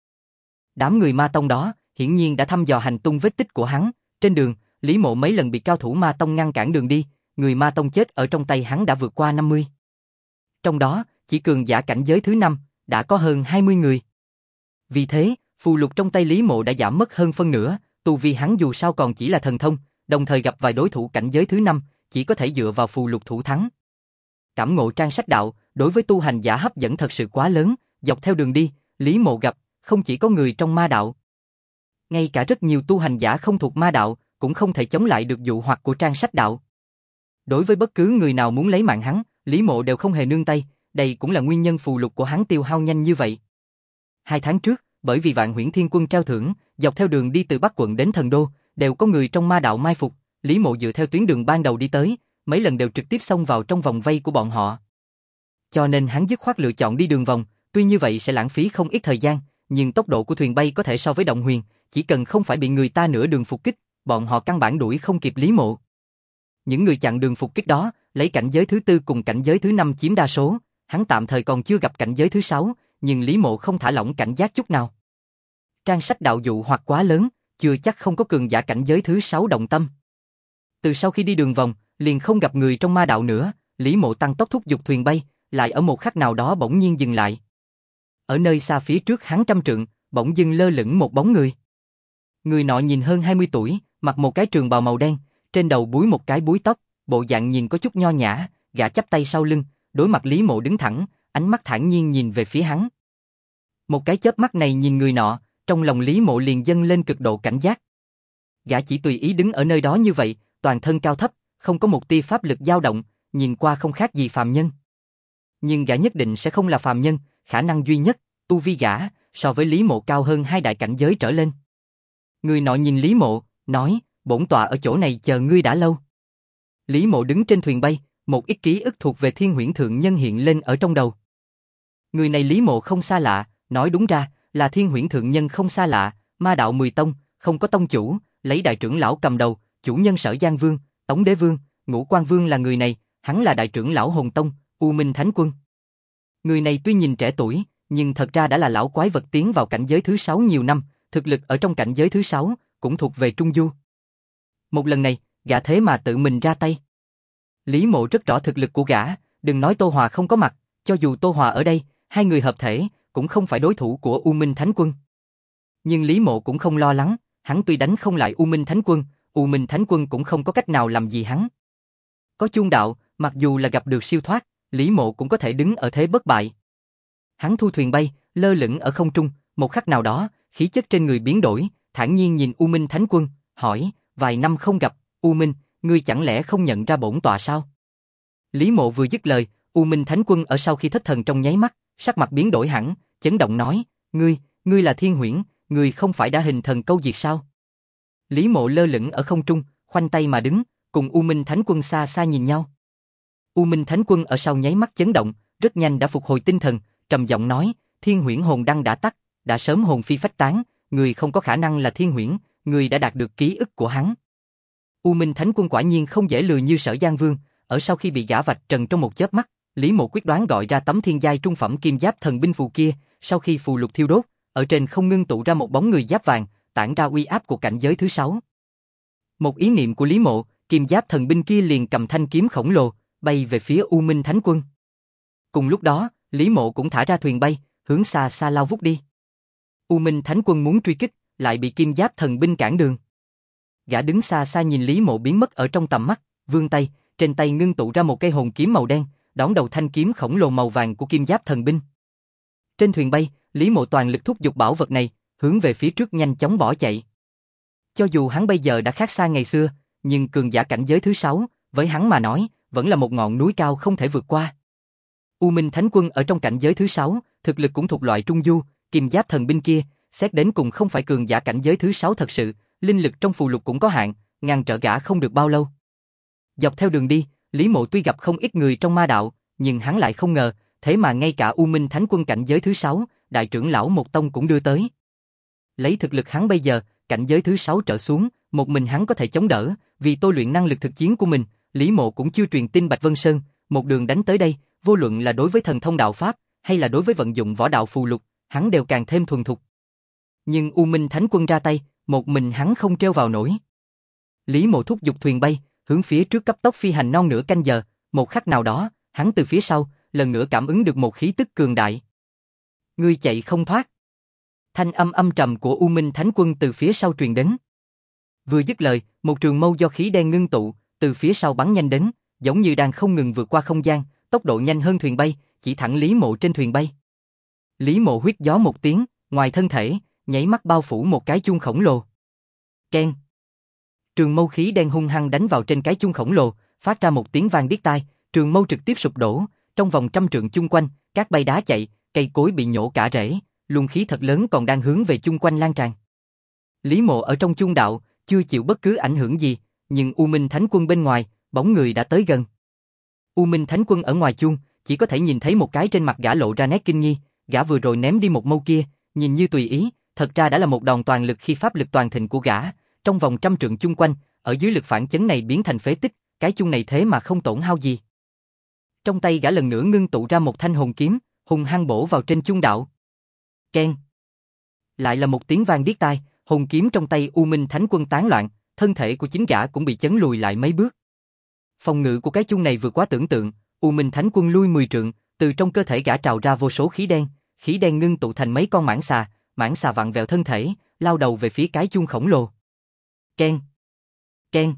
Đám người Ma Tông đó, hiển nhiên đã thăm dò hành tung vết tích của hắn, trên đường, Lý Mộ mấy lần bị cao thủ Ma Tông ngăn cản đường đi, người Ma Tông chết ở trong tay hắn đã vượt qua 50. Trong đó, chỉ cường giả cảnh giới thứ 5, đã có hơn 20 người. Vì thế, phù lục trong tay Lý Mộ đã giảm mất hơn phân nửa, tu vi hắn dù sao còn chỉ là thần thông, đồng thời gặp vài đối thủ cảnh giới thứ 5, chỉ có thể dựa vào phù lục thủ thắng. Cảm ngộ trang sách đạo, đối với tu hành giả hấp dẫn thật sự quá lớn, dọc theo đường đi, Lý Mộ gặp, không chỉ có người trong ma đạo. Ngay cả rất nhiều tu hành giả không thuộc ma đạo, cũng không thể chống lại được dụ hoặc của trang sách đạo. Đối với bất cứ người nào muốn lấy mạng hắn, Lý Mộ đều không hề nương tay, đây cũng là nguyên nhân phù lục của hắn tiêu hao nhanh như vậy. 2 tháng trước, bởi vì Vạn Huyễn Thiên Quân treo thưởng, dọc theo đường đi từ Bắc quận đến Thần Đô, đều có người trong ma đạo mai phục, Lý Mộ dựa theo tuyến đường ban đầu đi tới, mấy lần đều trực tiếp xông vào trong vòng vây của bọn họ. Cho nên hắn dứt khoát lựa chọn đi đường vòng, tuy như vậy sẽ lãng phí không ít thời gian, nhưng tốc độ của thuyền bay có thể so với động huyền, chỉ cần không phải bị người ta nửa đường phục kích, bọn họ căn bản đuổi không kịp Lý Mộ. Những người chặn đường phục kích đó, lấy cảnh giới thứ 4 cùng cảnh giới thứ 5 chiếm đa số, hắn tạm thời còn chưa gặp cảnh giới thứ 6, nhưng Lý Mộ không thả lỏng cảnh giác chút nào. Trang sách đạo dụ hoặc quá lớn, chưa chắc không có cường giả cảnh giới thứ 6 động tâm. Từ sau khi đi đường vòng, liền không gặp người trong ma đạo nữa, Lý Mộ tăng tốc thúc giục thuyền bay, lại ở một khắc nào đó bỗng nhiên dừng lại. Ở nơi xa phía trước hắn trăm trượng, bỗng dưng lơ lửng một bóng người. Người nọ nhìn hơn 20 tuổi, mặc một cái trường bào màu đen, trên đầu búi một cái búi tóc, bộ dạng nhìn có chút nho nhã, gã chắp tay sau lưng, đối mặt Lý Mộ đứng thẳng, ánh mắt thản nhiên nhìn về phía hắn. Một cái chớp mắt này nhìn người nọ, trong lòng Lý Mộ liền dâng lên cực độ cảnh giác. Gã chỉ tùy ý đứng ở nơi đó như vậy, toàn thân cao thấp, không có một tia pháp lực dao động, nhìn qua không khác gì phàm nhân. Nhưng gã nhất định sẽ không là phàm nhân, khả năng duy nhất, tu vi gã, so với Lý Mộ cao hơn 2 đại cảnh giới trở lên. Người nọ nhìn Lý Mộ, nói, bổn tọa ở chỗ này chờ ngươi đã lâu. Lý Mộ đứng trên thuyền bay, một ít ký ức thuộc về Thiên Huyễn Thượng Nhân hiện lên ở trong đầu. Người này Lý Mộ không xa lạ, nói đúng ra, là Thiên Huyễn Thượng Nhân không xa lạ, ma đạo 10 tông, không có tông chủ, lấy đại trưởng lão cầm đầu, chủ nhân Sở Giang Vương, Tống Đế Vương, Ngũ Quan Vương là người này, hắn là đại trưởng lão Hồn Tông, U Minh Thánh Quân. Người này tuy nhìn trẻ tuổi, nhưng thật ra đã là lão quái vật tiến vào cảnh giới thứ 6 nhiều năm, thực lực ở trong cảnh giới thứ 6, cũng thuộc về trung du. Một lần này, gã thế mà tự mình ra tay. Lý Mộ rất rõ thực lực của gã, đừng nói Tô Hòa không có mặt, cho dù Tô Hòa ở đây, hai người hợp thể, cũng không phải đối thủ của U Minh Thánh Quân. Nhưng Lý Mộ cũng không lo lắng, hắn tuy đánh không lại U Minh Thánh Quân, U Minh Thánh Quân cũng không có cách nào làm gì hắn. Có chuông đạo, mặc dù là gặp được siêu thoát, Lý Mộ cũng có thể đứng ở thế bất bại. Hắn thu thuyền bay, lơ lửng ở không trung, một khắc nào đó, khí chất trên người biến đổi, thản nhiên nhìn U Minh Thánh Quân, hỏi, vài năm không gặp, U Minh, ngươi chẳng lẽ không nhận ra bổn tọa sao? Lý Mộ vừa dứt lời, U Minh Thánh Quân ở sau khi thất thần trong nháy mắt, sắc mặt biến đổi hẳn, chấn động nói, ngươi là Thiên Huyễn, ngươi không phải đã hình thần câu diệt sao? Lý Mộ lơ lửng ở không trung, khoanh tay mà đứng, cùng U Minh Thánh Quân xa xa nhìn nhau. U Minh Thánh Quân ở sau nháy mắt chấn động, rất nhanh đã phục hồi tinh thần, trầm giọng nói, Thiên Huyễn hồn đăng đã tắt, đã sớm hồn phi phách tán, người không có khả năng là Thiên Huyễn, người đã đạt được ký ức của hắn. U Minh Thánh Quân quả nhiên không dễ lừa như Sở Giang Vương, ở sau khi bị gã vạch trần trong một chớp mắt, Lý Mộ quyết đoán gọi ra tấm thiên giai trung phẩm kim giáp thần binh phù kia, sau khi phù lục thiêu đốt, ở trên không ngưng tụ ra một bóng người giáp vàng, tản ra uy áp của cảnh giới thứ 6. Một ý niệm của Lý Mộ, kim giáp thần binh kia liền cầm thanh kiếm khổng lồ, bay về phía U Minh Thánh Quân. Cùng lúc đó, Lý Mộ cũng thả ra thuyền bay, hướng xa xa lao vút đi. U Minh Thánh Quân muốn truy kích, lại bị kim giáp thần binh cản đường. Gã đứng xa xa nhìn Lý Mộ biến mất ở trong tầm mắt, vươn tay, trên tay ngưng tụ ra một cây hồn kiếm màu đen, đón đầu thanh kiếm khổng lồ màu vàng của kim giáp thần binh. Trên thuyền bay, Lý Mộ toàn lực thúc giục bảo vật này, hướng về phía trước nhanh chóng bỏ chạy. Cho dù hắn bây giờ đã khác xa ngày xưa, nhưng cường giả cảnh giới thứ 6, với hắn mà nói, vẫn là một ngọn núi cao không thể vượt qua. U Minh Thánh Quân ở trong cảnh giới thứ 6, thực lực cũng thuộc loại trung du, kim giáp thần binh kia, xét đến cùng không phải cường giả cảnh giới thứ 6 thật sự, linh lực trong phù lục cũng có hạn, ngăn trở gã không được bao lâu. Dọc theo đường đi, Lý Mộ tuy gặp không ít người trong ma đạo, nhưng hắn lại không ngờ, thế mà ngay cả U Minh Thánh Quân cảnh giới thứ 6, đại trưởng lão một tông cũng đưa tới. Lấy thực lực hắn bây giờ, cảnh giới thứ 6 trở xuống, một mình hắn có thể chống đỡ, vì tôi luyện năng lực thực chiến của mình, Lý Mộ cũng chưa truyền tin Bạch Vân Sơn, một đường đánh tới đây, vô luận là đối với thần thông đạo pháp, hay là đối với vận dụng võ đạo phù lục, hắn đều càng thêm thuần thục. Nhưng U Minh Thánh Quân ra tay, một mình hắn không treo vào nổi. Lý Mộ thúc giục thuyền bay, hướng phía trước cấp tốc phi hành non nửa canh giờ, một khắc nào đó, hắn từ phía sau, lần nữa cảm ứng được một khí tức cường đại. Ngươi chạy không thoát. Thanh âm âm trầm của U Minh Thánh Quân từ phía sau truyền đến. Vừa dứt lời, một trường mâu do khí đen ngưng tụ, từ phía sau bắn nhanh đến, giống như đang không ngừng vượt qua không gian, tốc độ nhanh hơn thuyền bay, chỉ thẳng Lý Mộ trên thuyền bay. Lý Mộ huýt gió một tiếng, ngoài thân thể, nháy mắt bao phủ một cái chuông khổng lồ. Keng. Trường mâu khí đen hung hăng đánh vào trên cái chuông khổng lồ, phát ra một tiếng vang điếc tai, trường mâu trực tiếp sụp đổ, trong vòng trăm trượng chung quanh, cát bay đá chạy, cây cối bị nhổ cả rễ, luồng khí thật lớn còn đang hướng về chung quanh lan tràn. Lý Mộ ở trong chuông đạo, chưa chịu bất cứ ảnh hưởng gì, nhưng U Minh Thánh Quân bên ngoài, bóng người đã tới gần. U Minh Thánh Quân ở ngoài chuông, chỉ có thể nhìn thấy một cái trên mặt gã lộ ra nét kinh nghi, gã vừa rồi ném đi một mâu kia, nhìn như tùy ý, thật ra đã là một đòn toàn lực khi pháp lực toàn thịnh của gã, trong vòng trăm trượng chung quanh, ở dưới lực phản chấn này biến thành phế tích, cái chuông này thế mà không tổn hao gì. Trong tay gã lần nữa ngưng tụ ra một thanh hồn kiếm, hùng hăng bổ vào trên chuông đạo. Keng. Lại là một tiếng vang điếc tai, hồn kiếm trong tay U Minh Thánh Quân tán loạn, thân thể của chính gã cũng bị chấn lùi lại mấy bước. Phòng ngự của cái chuông này vượt quá tưởng tượng, U Minh Thánh Quân lui 10 trượng, từ trong cơ thể gã trào ra vô số khí đen ngưng tụ thành mấy con mãng xà vặn vẹo thân thể, lao đầu về phía cái chuông khổng lồ. Keng, keng,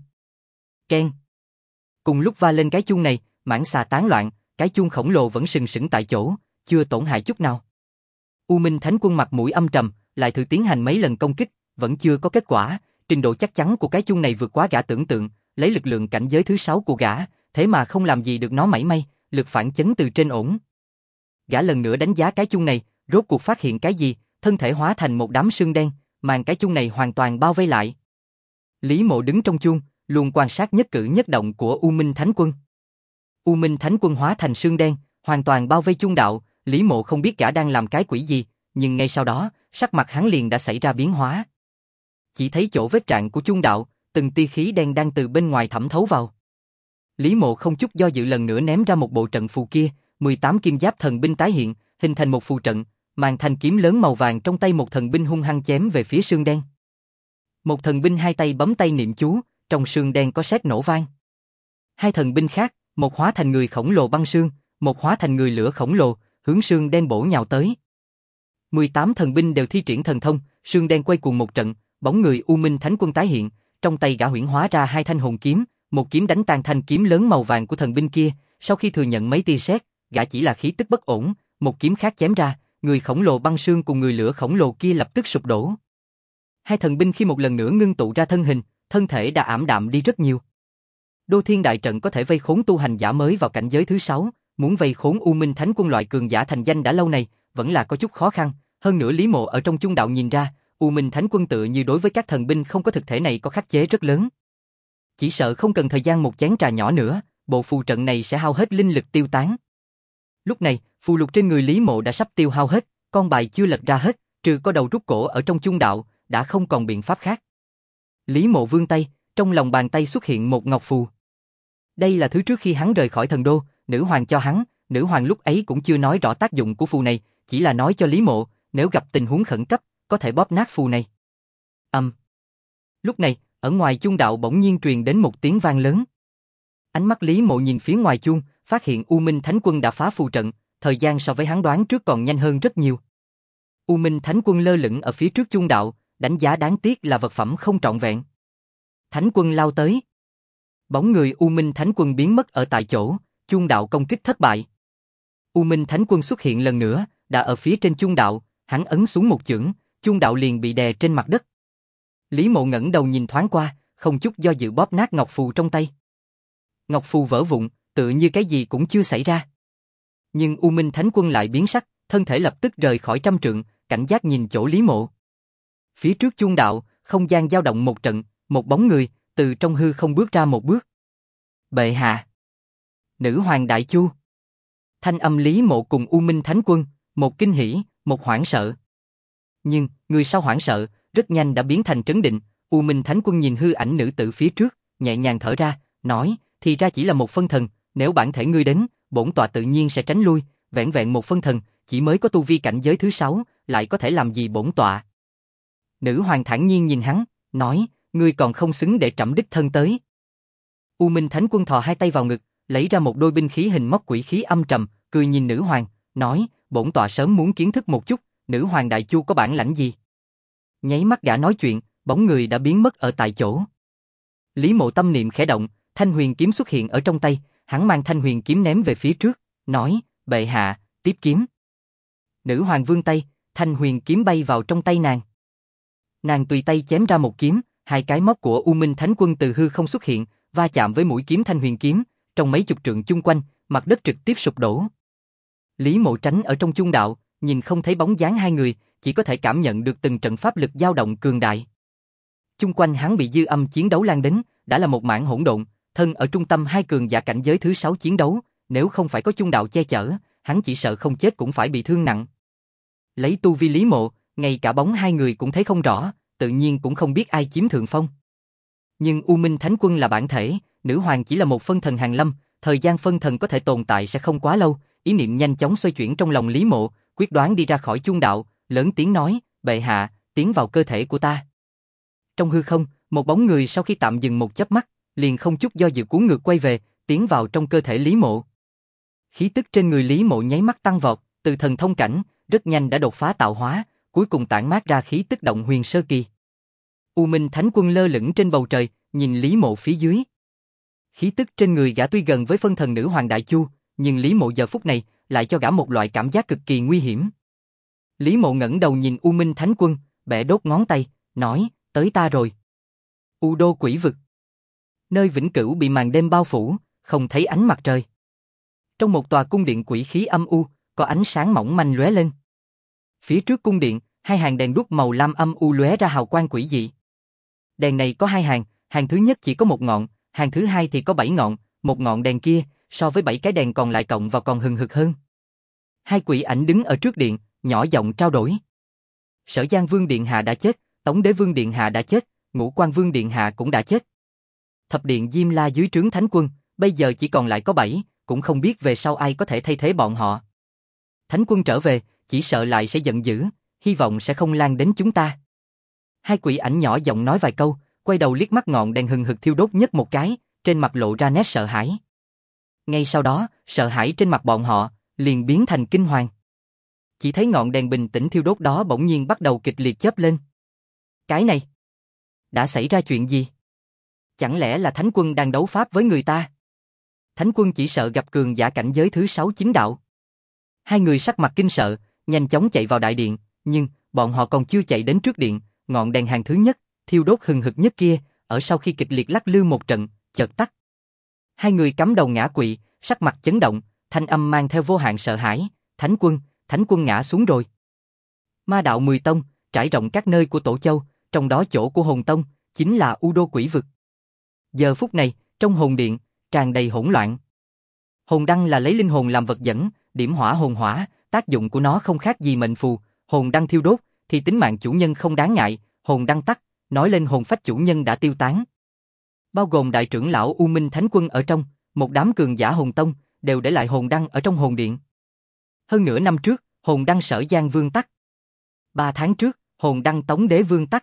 keng. Cùng lúc va lên cái chuông này, mãng xà tán loạn, cái chuông khổng lồ vẫn sừng sững tại chỗ, chưa tổn hại chút nào. U Minh Thánh Quân mặt mũi âm trầm, lại thử tiến hành mấy lần công kích, vẫn chưa có kết quả, trình độ chắc chắn của cái chuông này vượt quá gã tưởng tượng, lấy lực lượng cảnh giới thứ 6 của gã, thế mà không làm gì được nó mảy may, lực phản chấn từ trên ổn. Gã lần nữa đánh giá cái chuông này, rốt cuộc phát hiện cái gì, thân thể hóa thành một đám sương đen, màn cái chuông này hoàn toàn bao vây lại. Lý Mộ đứng trong chuông, luôn quan sát nhất cử nhất động của U Minh Thánh Quân. U Minh Thánh Quân hóa thành sương đen, hoàn toàn bao vây chuông đạo, Lý Mộ không biết gã đang làm cái quỷ gì, nhưng ngay sau đó, sắc mặt hắn liền đã xảy ra biến hóa. Chỉ thấy chỗ vết rạn của chuông đạo, từng tia khí đen đang từ bên ngoài thẩm thấu vào. Lý Mộ không chút do dự lần nữa ném ra một bộ trận phù kia, 18 kim giáp thần binh tái hiện, hình thành một phù trận, mang thanh kiếm lớn màu vàng trong tay một thần binh hung hăng chém về phía sương đen. Một thần binh hai tay bấm tay niệm chú, trong sương đen có sét nổ vang. Hai thần binh khác, một hóa thành người khổng lồ băng sương, một hóa thành người lửa khổng lồ, hướng sương đen bổ nhào tới. 18 thần binh đều thi triển thần thông, sương đen quay cuồng một trận, bóng người U Minh Thánh Quân tái hiện, trong tay gã huyễn hóa ra hai thanh hồn kiếm, một kiếm đánh tan thanh kiếm lớn màu vàng của thần binh kia, sau khi thừa nhận mấy tia sét, gã chỉ là khí tức bất ổn, một kiếm khác chém ra, người khổng lồ băng sương cùng người lửa khổng lồ kia lập tức sụp đổ. Hai thần binh khi một lần nữa ngưng tụ ra thân hình, thân thể đã ảm đạm đi rất nhiều. Đô Thiên Đại Trận có thể vây khốn tu hành giả mới vào cảnh giới thứ 6, muốn vây khốn U Minh Thánh Quân loại cường giả thành danh đã lâu này, vẫn là có chút khó khăn, hơn nữa Lý Mộ ở trong chung đạo nhìn ra, U Minh Thánh Quân tự như đối với các thần binh không có thực thể này có khắc chế rất lớn. Chỉ sợ không cần thời gian một chén trà nhỏ nữa, bộ phù trận này sẽ hao hết linh lực tiêu tán. Lúc này, phù lục trên người Lý Mộ đã sắp tiêu hao hết, con bài chưa lật ra hết, trừ có đầu rút cổ ở trong chung đạo, đã không còn biện pháp khác. Lý Mộ vươn tay, trong lòng bàn tay xuất hiện một ngọc phù. Đây là thứ trước khi hắn rời khỏi thần đô, nữ hoàng cho hắn, nữ hoàng lúc ấy cũng chưa nói rõ tác dụng của phù này, chỉ là nói cho Lý Mộ, nếu gặp tình huống khẩn cấp, có thể bóp nát phù này. Lúc này, ở ngoài chuông đạo bỗng nhiên truyền đến một tiếng vang lớn. Ánh mắt Lý Mộ nhìn phía ngoài chuông, phát hiện U Minh Thánh Quân đã phá phù trận, thời gian so với hắn đoán trước còn nhanh hơn rất nhiều. U Minh Thánh Quân lơ lửng ở phía trước chuông đạo, đánh giá đáng tiếc là vật phẩm không trọn vẹn. Thánh Quân lao tới. Bóng người U Minh Thánh Quân biến mất ở tại chỗ, chuông đạo công kích thất bại. U Minh Thánh Quân xuất hiện lần nữa, đã ở phía trên chuông đạo, hắn ấn xuống một chưởng, chuông đạo liền bị đè trên mặt đất. Lý Mộ ngẩng đầu nhìn thoáng qua, không chút do dự bóp nát ngọc phù trong tay. Ngọc phù vỡ vụn, tựa như cái gì cũng chưa xảy ra. Nhưng U Minh Thánh Quân lại biến sắc, thân thể lập tức rời khỏi trăm trượng, cảnh giác nhìn chỗ Lý Mộ. Phía trước chuông đạo, không gian dao động một trận, một bóng người từ trong hư không bước ra một bước. Bệ hạ. Nữ hoàng Đại Chu. Thanh âm Lý Mộ cùng U Minh Thánh Quân, một kinh hỉ, một hoảng sợ. Nhưng, người sau hoảng sợ, rất nhanh đã biến thành trấn định. U Minh Thánh Quân nhìn hư ảnh nữ tử phía trước, nhẹ nhàng thở ra, nói, thì ra chỉ là một phân thần, nếu bản thể ngươi đến, bổn tọa tự nhiên sẽ tránh lui, vẹn vẹn một phân thần, chỉ mới có tu vi cảnh giới thứ 6, lại có thể làm gì bổn tọa. Nữ hoàng thản nhiên nhìn hắn, nói, ngươi còn không xứng để trẫm đích thân tới. U Minh Thánh Quân thò hai tay vào ngực, lấy ra một đôi binh khí hình móc quỷ khí âm trầm, cười nhìn nữ hoàng, nói, bổn tọa sớm muốn kiến thức một chút, nữ hoàng Đại Chu có bản lãnh gì. Nháy mắt gã nói chuyện, bóng người đã biến mất ở tại chỗ. Lý Mộ tâm niệm khẽ động, thanh huyền kiếm xuất hiện ở trong tay, hắn mang thanh huyền kiếm ném về phía trước, nói, bệ hạ, tiếp kiếm. Nữ hoàng vươn tay, thanh huyền kiếm bay vào trong tay nàng. Nàng tùy tay chém ra một kiếm, hai cái móc của U Minh Thánh Quân từ hư không xuất hiện, va chạm với mũi kiếm thanh huyền kiếm, trong mấy chục trượng chung quanh, mặt đất trực tiếp sụp đổ. Lý Mộ tránh ở trong chung đạo, nhìn không thấy bóng dáng hai người, chỉ có thể cảm nhận được từng trận pháp lực dao động cường đại. Chung quanh hắn bị dư âm chiến đấu lan đến, đã là một mảng hỗn độn, thân ở trung tâm hai cường giả cảnh giới thứ 6 chiến đấu, nếu không phải có chung đạo che chở, hắn chỉ sợ không chết cũng phải bị thương nặng. Lấy tu vi Lý Mộ, ngay cả bóng hai người cũng thấy không rõ, tự nhiên cũng không biết ai chiếm thượng phong. Nhưng U Minh Thánh Quân là bản thể, nữ hoàng chỉ là một phân thần hàn lâm, thời gian phân thần có thể tồn tại sẽ không quá lâu, ý niệm nhanh chóng xoay chuyển trong lòng Lý Mộ, quyết đoán đi ra khỏi chuông đạo, lớn tiếng nói, bệ hạ, tiến vào cơ thể của ta. Trong hư không, một bóng người sau khi tạm dừng một chớp mắt, liền không chút do dự cuốn ngược quay về, tiến vào trong cơ thể Lý Mộ. Khí tức trên người Lý Mộ nháy mắt tăng vọt, từ thần thông cảnh, rất nhanh đã đột phá tạo hóa, cuối cùng tản mát ra khí tức động huyền sơ kỳ. U Minh Thánh Quân lơ lửng trên bầu trời, nhìn Lý Mộ phía dưới. Khí tức trên người gã tuy gần với phân thần nữ hoàng Đại Chu, nhưng Lý Mộ giờ phút này lại cho gã một loại cảm giác cực kỳ nguy hiểm. Lý Mộ ngẩng đầu nhìn U Minh Thánh Quân, bẻ đốt ngón tay, nói, tới ta rồi. U Đô Quỷ Vực. Nơi vĩnh cửu bị màn đêm bao phủ, không thấy ánh mặt trời. Trong một tòa cung điện quỷ khí âm u, có ánh sáng mỏng manh lóe lên. Phía trước cung điện, hai hàng đèn đuốc màu lam âm u lóe ra hào quang quỷ dị. Đèn này có hai hàng, hàng thứ nhất chỉ có một ngọn, hàng thứ hai thì có 7 ngọn, một ngọn đèn kia, so với 7 cái đèn còn lại cộng vào còn hừng hực hơn. Hai quỷ ảnh đứng ở trước điện, nhỏ giọng trao đổi. Sở Giang Vương Điện Hạ đã chết, Tống Đế Vương Điện Hạ đã chết, Ngũ Quan Vương Điện Hạ cũng đã chết. Thập điện Diêm La dưới trướng Thánh Quân, bây giờ chỉ còn lại có 7, cũng không biết về sau ai có thể thay thế bọn họ. Thánh Quân trở về, chỉ sợ lại sẽ giận dữ, hy vọng sẽ không lan đến chúng ta. Hai quỷ ảnh nhỏ giọng nói vài câu, quay đầu liếc mắt ngọn đèn hừng hực thiêu đốt nhất một cái, trên mặt lộ ra nét sợ hãi. Ngay sau đó, sợ hãi trên mặt bọn họ liền biến thành kinh hoàng. Chỉ thấy ngọn đèn bình tĩnh thiêu đốt đó bỗng nhiên bắt đầu kịch liệt chớp lên. Cái này, đã xảy ra chuyện gì? Chẳng lẽ là Thánh Quân đang đấu pháp với người ta? Thánh Quân chỉ sợ gặp cường giả cảnh giới thứ 6 chính đạo. Hai người sắc mặt kinh sợ, nhanh chóng chạy vào đại điện, nhưng bọn họ còn chưa chạy đến trước điện, ngọn đèn hàng thứ nhất, thiêu đốt hừng hực nhất kia, ở sau khi kịch liệt lắc lư một trận, chợt tắt. Hai người cắm đầu ngã quỵ, sắc mặt chấn động, thanh âm mang theo vô hạn sợ hãi, Thánh Quân ngã xuống rồi. Ma đạo 10 tông, trải rộng các nơi của Tổ Châu, trong đó chỗ của Hồn Tông, chính là U Đô Quỷ Vực. Giờ phút này, trong hồn điện, tràn đầy hỗn loạn. Hồn đăng là lấy linh hồn làm vật dẫn, điểm hỏa hồn hỏa, tác dụng của nó không khác gì mệnh phù, hồn đăng thiêu đốt, thì tính mạng chủ nhân không đáng ngại, hồn đăng tắt, nói lên hồn phách chủ nhân đã tiêu tán. Bao gồm đại trưởng lão U Minh Thánh Quân ở trong, một đám cường giả hồn tông, đều để lại hồn đăng ở trong hồn điện. Hơn nửa năm trước, hồn đăng Sở Giang Vương tắt. 3 tháng trước, hồn đăng Tống Đế Vương tắt.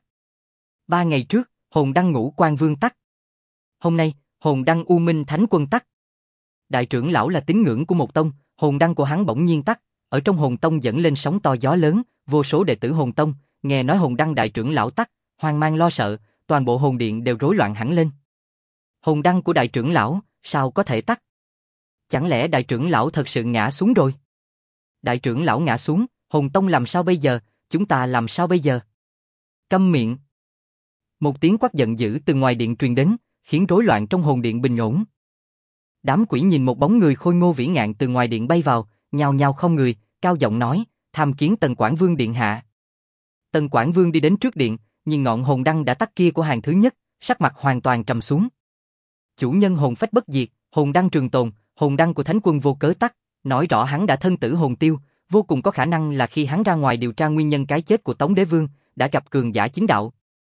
3 ngày trước, hồn đăng Ngũ Quan Vương tắt. Hôm nay, hồn đăng U Minh Thánh Quân tắt. Đại trưởng lão là tín ngưỡng của một tông, hồn đăng của hắn bỗng nhiên tắt, ở trong hồn tông dẫn lên sóng to gió lớn, vô số đệ tử hồn tông, nghe nói hồn đăng đại trưởng lão tắt, hoang mang lo sợ, toàn bộ hồn điện đều rối loạn hẳn lên. Hồn đăng của đại trưởng lão, sao có thể tắt? Chẳng lẽ đại trưởng lão thật sự ngã xuống rồi? Đại trưởng lão ngã xuống, hồn tông làm sao bây giờ, chúng ta làm sao bây giờ? Câm miệng! Một tiếng quát giận dữ từ ngoài điện truyền đến, khiến rối loạn trong hồn điện bình ổn. Đám quỷ nhìn một bóng người khôi ngô vĩ ngạn từ ngoài điện bay vào, nhao nhao không người, cao giọng nói, tham kiến Tần Quảng Vương điện hạ. Tần Quảng Vương đi đến trước điện, nhìn ngọn hồn đăng đã tắt kia của hàng thứ nhất, sắc mặt hoàn toàn trầm xuống. Chủ nhân hồn phách bất diệt, hồn đăng trường tồn, hồn đăng của Thánh Quân vô cớ tắt, nói rõ hắn đã thân tử hồn tiêu, vô cùng có khả năng là khi hắn ra ngoài điều tra nguyên nhân cái chết của Tống Đế Vương, đã gặp cường giả chính đạo.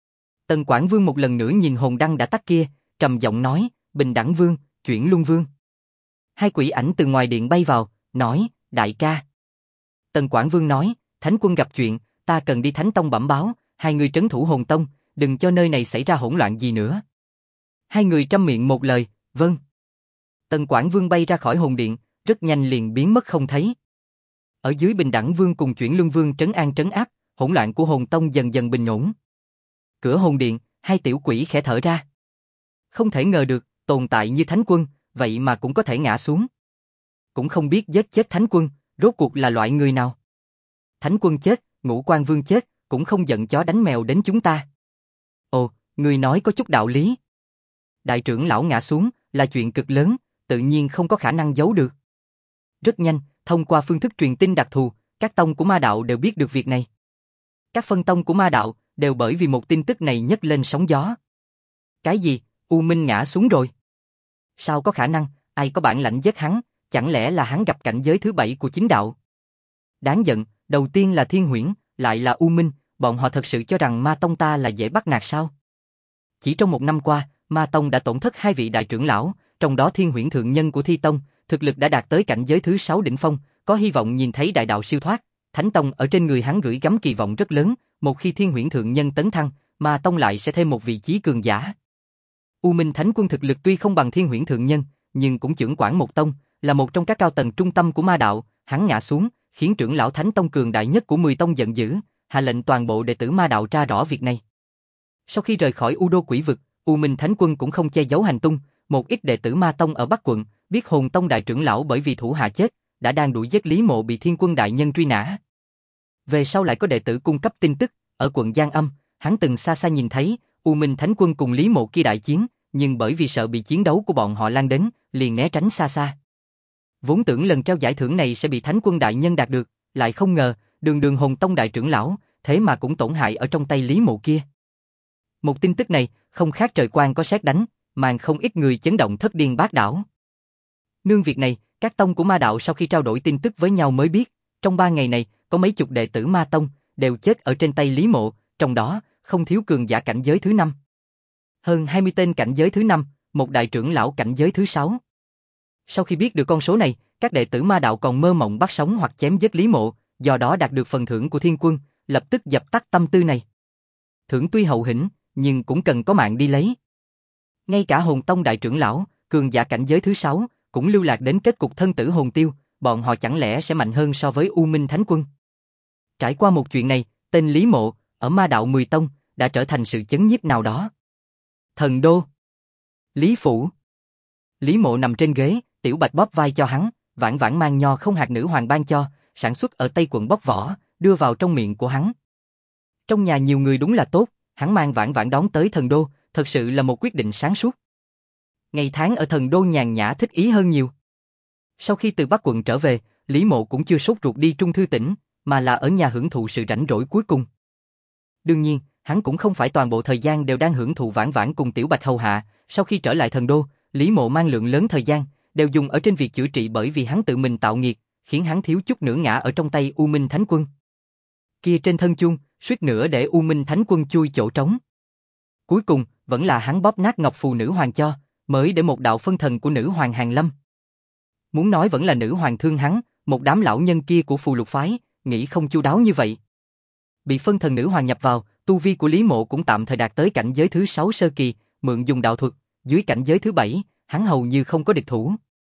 Tần Quảng Vương một lần nữa nhìn hồn đăng đã tắt kia, trầm giọng nói, Bình Đẳng Vương, Chuyển Luân Vương. Hai quỷ ảnh từ ngoài điện bay vào, nói, đại ca. Tần Quảng Vương nói, Thánh Quân gặp chuyện, ta cần đi Thánh Tông bẩm báo, hai người trấn thủ hồn tông, đừng cho nơi này xảy ra hỗn loạn gì nữa. Hai người trăm miệng một lời, vâng. Tần Quảng Vương bay ra khỏi hồn điện, rất nhanh liền biến mất không thấy. Ở dưới Bình Đẳng Vương cùng Chuyển Luân Vương trấn an trấn áp, hỗn loạn của hồn tông dần dần bình ổn. Cửa hồn điện, hai tiểu quỷ khẽ thở ra. Không thể ngờ được, tồn tại như Thánh Quân, vậy mà cũng có thể ngã xuống. Cũng không biết giết chết Thánh Quân, rốt cuộc là loại người nào. Thánh Quân chết, Ngũ Quan Vương chết, cũng không giận chó đánh mèo đến chúng ta. Ồ, người nói có chút đạo lý. Đại trưởng lão ngã xuống, là chuyện cực lớn, tự nhiên không có khả năng giấu được. Rất nhanh, thông qua phương thức truyền tin đặc thù, các tông của ma đạo đều biết được việc này. Các phân tông của ma đạo đều bởi vì một tin tức này nhấc lên sóng gió. Cái gì? U Minh ngã xuống rồi? Sao có khả năng, ai có bản lãnh giết hắn, chẳng lẽ là hắn gặp cảnh giới thứ 7 của chính đạo? Đáng giận, đầu tiên là Thiên Huyễn, lại là U Minh, bọn họ thật sự cho rằng ma tông ta là dễ bắt nạt sao? Chỉ trong một năm qua, ma tông đã tổn thất 2 vị đại trưởng lão, trong đó Thiên Huyễn thượng nhân của Thi Tông, thực lực đã đạt tới cảnh giới thứ 6 đỉnh phong, có hy vọng nhìn thấy đại đạo siêu thoát. Thánh Tông ở trên người hắn gửi gắm kỳ vọng rất lớn, một khi Thiên Huyễn thượng nhân tấn thăng, ma tông lại sẽ thêm một vị chí cường giả. U Minh Thánh Quân thực lực tuy không bằng Thiên Huyễn thượng nhân, nhưng cũng chưởng quản một tông, là một trong các cao tầng trung tâm của ma đạo, hắn ngã xuống, khiến trưởng lão Thánh Tông cường đại nhất của 10 tông giận dữ, hạ lệnh toàn bộ đệ tử ma đạo tra rõ việc này. Sau khi rời khỏi U Đô Quỷ Vực, U Minh Thánh Quân cũng không che giấu hành tung, một ít đệ tử ma tông ở Bắc quận, biết Hồn Tông đại trưởng lão bởi vì thủ hạ chết, đã đang đuổi giết Lý Mộ bị Thiên Quân đại nhân truy nã. Về sau lại có đệ tử cung cấp tin tức, ở quận Giang Âm, hắn từng xa xa nhìn thấy U Minh Thánh Quân cùng Lý Mộ kia đại chiến, nhưng bởi vì sợ bị chiến đấu của bọn họ lan đến, liền né tránh xa xa. Vốn tưởng lần trao giải thưởng này sẽ bị Thánh Quân đại nhân đạt được, lại không ngờ, đường đường Hồn Tông đại trưởng lão, thế mà cũng tổn hại ở trong tay Lý Mộ kia. Một tin tức này, không khác trời quang có sét đánh, mang không ít người chấn động thất điên bát đảo. Nương việc này, các tông của ma đạo sau khi trao đổi tin tức với nhau mới biết, trong 3 ngày này, có mấy chục đệ tử ma tông, đều chết ở trên tay Lý Mộ, trong đó, không thiếu cường giả cảnh giới thứ 5. Hơn 20 tên cảnh giới thứ 5, một đại trưởng lão cảnh giới thứ 6. Sau khi biết được con số này, các đệ tử ma đạo còn mơ mộng bắt sống hoặc chém giết Lý Mộ, do đó đạt được phần thưởng của Thiên Quân, lập tức dập tắt tâm tư này. Thưởng tuy hậu hĩnh, nhưng cũng cần có mạng đi lấy. Ngay cả Hồn Tông đại trưởng lão, cường giả cảnh giới thứ 6, cũng lưu lạc đến kết cục thân tử hồn tiêu, bọn họ chẳng lẽ sẽ mạnh hơn so với U Minh Thánh Quân. Trải qua một chuyện này, tên Lý Mộ, ở ma đạo 10 tông, đã trở thành sự chấn nhiếp nào đó. Thần đô. Lý phủ. Lý Mộ nằm trên ghế, Tiểu Bạch bóp vai cho hắn, vãn vãn mang nho không hạt nữ hoàng ban cho, sản xuất ở Tây quận bóc vỏ, đưa vào trong miệng của hắn. Trong nhà nhiều người đúng là tốt, hắn mang vãn vãn đón tới thần đô, thật sự là một quyết định sáng suốt. Ngày tháng ở thần đô nhàn nhã thích ý hơn nhiều. Sau khi từ Bắc quận trở về, Lý Mộ cũng chưa sốt ruột đi Trung Thư tỉnh, mà là ở nhà hưởng thụ sự rảnh rỗi cuối cùng. Đương nhiên, hắn cũng không phải toàn bộ thời gian đều đang hưởng thụ vãn vãn cùng Tiểu Bạch hầu hạ, sau khi trở lại thần đô, Lý Mộ mang lượng lớn thời gian, đều dùng ở trên việc chữa trị bởi vì hắn tự mình tạo nghiệt, khiến hắn thiếu chút nữa ngã ở trong tay U Minh Thánh Quân. Kia trên thân chuông, suýt nữa để U Minh Thánh Quân chui chỗ trống. Cuối cùng, vẫn là hắn bóp nát ngọc phù nữ hoàng cho, mới để một đạo phân thần của nữ hoàng hàng lâm. Muốn nói vẫn là nữ hoàng thương hắn, một đám lão nhân kia của phù lục phái, nghĩ không chu đáo như vậy. Bị phân thần nữ hoàng nhập vào, tu vi của Lý Mộ cũng tạm thời đạt tới cảnh giới thứ 6 sơ kỳ, mượn dùng đạo thuật, dưới cảnh giới thứ 7, hắn hầu như không có địch thủ.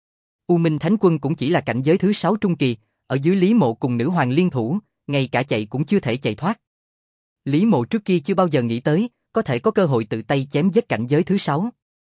U Minh Thánh Quân cũng chỉ là cảnh giới thứ 6 trung kỳ, ở dưới Lý Mộ cùng nữ hoàng liên thủ, ngay cả chạy cũng chưa thể chạy thoát. Lý Mộ trước kia chưa bao giờ nghĩ tới, có thể có cơ hội tự tay chém giết cảnh giới thứ 6.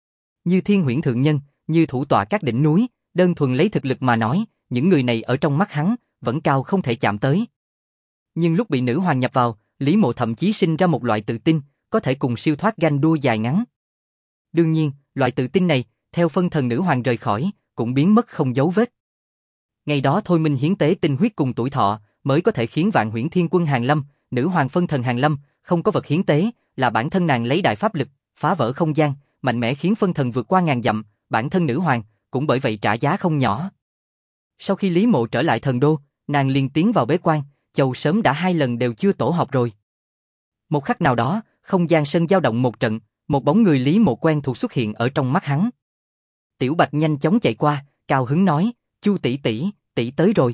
Như Thiên Huyễn Thượng Nhân, như thủ tọa các đỉnh núi, đơn thuần lấy thực lực mà nói, những người này ở trong mắt hắn, vẫn cao không thể chạm tới. Nhưng lúc bị nữ hoàng nhập vào, Lý Mộ thậm chí sinh ra một loại tự tin, có thể cùng siêu thoát ganh đua dài ngắn. Đương nhiên, loại tự tin này, theo phân thần nữ hoàng rời khỏi, cũng biến mất không dấu vết. Ngày đó thôi minh hiến tế tinh huyết cùng tuổi thọ, mới có thể khiến Vạn Huyễn Thiên Quân hàng lâm, nữ hoàng phân thần hàng lâm, không có vật hiến tế, là bản thân nàng lấy đại pháp lực, phá vỡ không gian, mạnh mẽ khiến phân thần vượt qua ngàn dặm, bản thân nữ hoàng, cũng bởi vậy trả giá không nhỏ. Sau khi Lý Mộ trở lại thần đô, nàng liền tiến vào bế quan, chầu sớm đã 2 lần đều chưa tổ họp rồi. Một khắc nào đó, không gian sân dao động một trận, một bóng người Lý Mộ quen thuộc xuất hiện ở trong mắt hắn. Tiểu Bạch nhanh chóng chạy qua, cao hứng nói, Chu tỷ tỷ, tỷ tới rồi.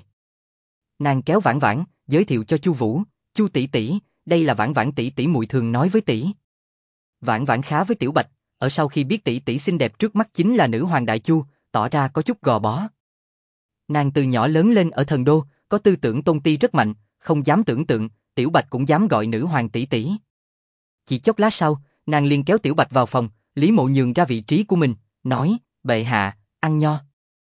Nàng kéo Vãn Vãn, giới thiệu cho Chu Vũ, Chu tỷ tỷ, đây là Vãn Vãn tỷ tỷ muội thường nói với tỷ. Vãn Vãn khá với Tiểu Bạch, ở sau khi biết tỷ tỷ xinh đẹp trước mắt chính là nữ hoàng đại Chu, tỏ ra có chút gò bó. Nàng từ nhỏ lớn lên ở thần đô, có tư tưởng tôn ti rất mạnh, không dám tưởng tượng, Tiểu Bạch cũng dám gọi nữ hoàng tỷ tỷ. Chỉ chốc lát sau, nàng liền kéo Tiểu Bạch vào phòng, Lý Mộ nhường ra vị trí của mình, nói, bệ hạ, ăn nho.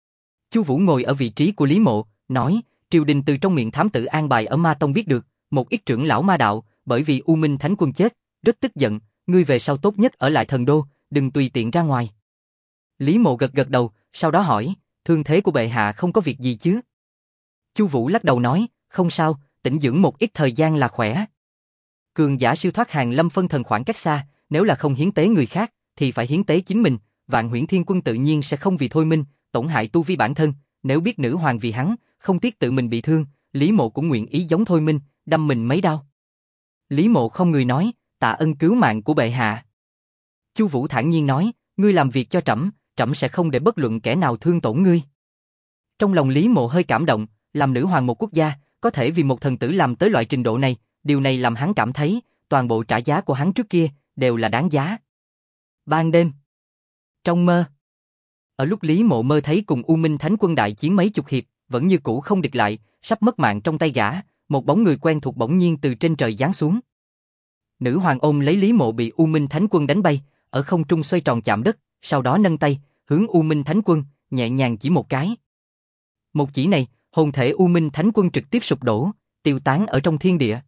Chu Vũ ngồi ở vị trí của Lý Mộ, nói, triều đình từ trong miệng thám tử an bài ở Ma Tông biết được, một ít trưởng lão ma đạo, bởi vì U Minh Thánh Quân chết, rất tức giận, ngươi về sau tốt nhất ở lại thần đô, đừng tùy tiện ra ngoài. Lý Mộ gật gật đầu, sau đó hỏi, thương thế của bệ hạ không có việc gì chứ? Chu Vũ lắc đầu nói, không sao, tĩnh dưỡng một ít thời gian là khỏe. Cường giả siêu thoát hàng lâm phân thần khoảng cách xa, nếu là không hiến tế người khác, thì phải hiến tế chính mình. Vạn Huyễn Thiên Quân tự nhiên sẽ không vì thôi minh, tổn hại tu vi bản thân. Nếu biết nữ hoàng vì hắn, không tiếc tự mình bị thương, Lý Mộ cũng nguyện ý giống thôi minh, đâm mình mấy đao. Lý Mộ không người nói, tạ ân cứu mạng của bệ hạ. Chu Vũ thản nhiên nói, ngươi làm việc cho trẫm, trẫm sẽ không để bất luận kẻ nào thương tổn ngươi. Trong lòng Lý Mộ hơi cảm động, làm nữ hoàng một quốc gia, có thể vì một thần tử làm tới loại trình độ này, điều này làm hắn cảm thấy, toàn bộ trả giá của hắn trước kia, đều là đáng giá. Ban đêm, trong mơ, ở lúc Lý Mộ mơ thấy cùng U Minh Thánh Quân đại chiến mấy chục hiệp, vẫn như cũ không địch lại, sắp mất mạng trong tay gã, một bóng người quen thuộc bỗng nhiên từ trên trời giáng xuống. Nữ hoàng ôm lấy Lý Mộ bị U Minh Thánh Quân đánh bay, ở không trung xoay tròn chạm đất, sau đó nâng tay, hướng U Minh Thánh Quân, nhẹ nhàng chỉ một cái. Một chỉ này, hồn thể U Minh Thánh Quân trực tiếp sụp đổ, tiêu tán ở trong thiên địa.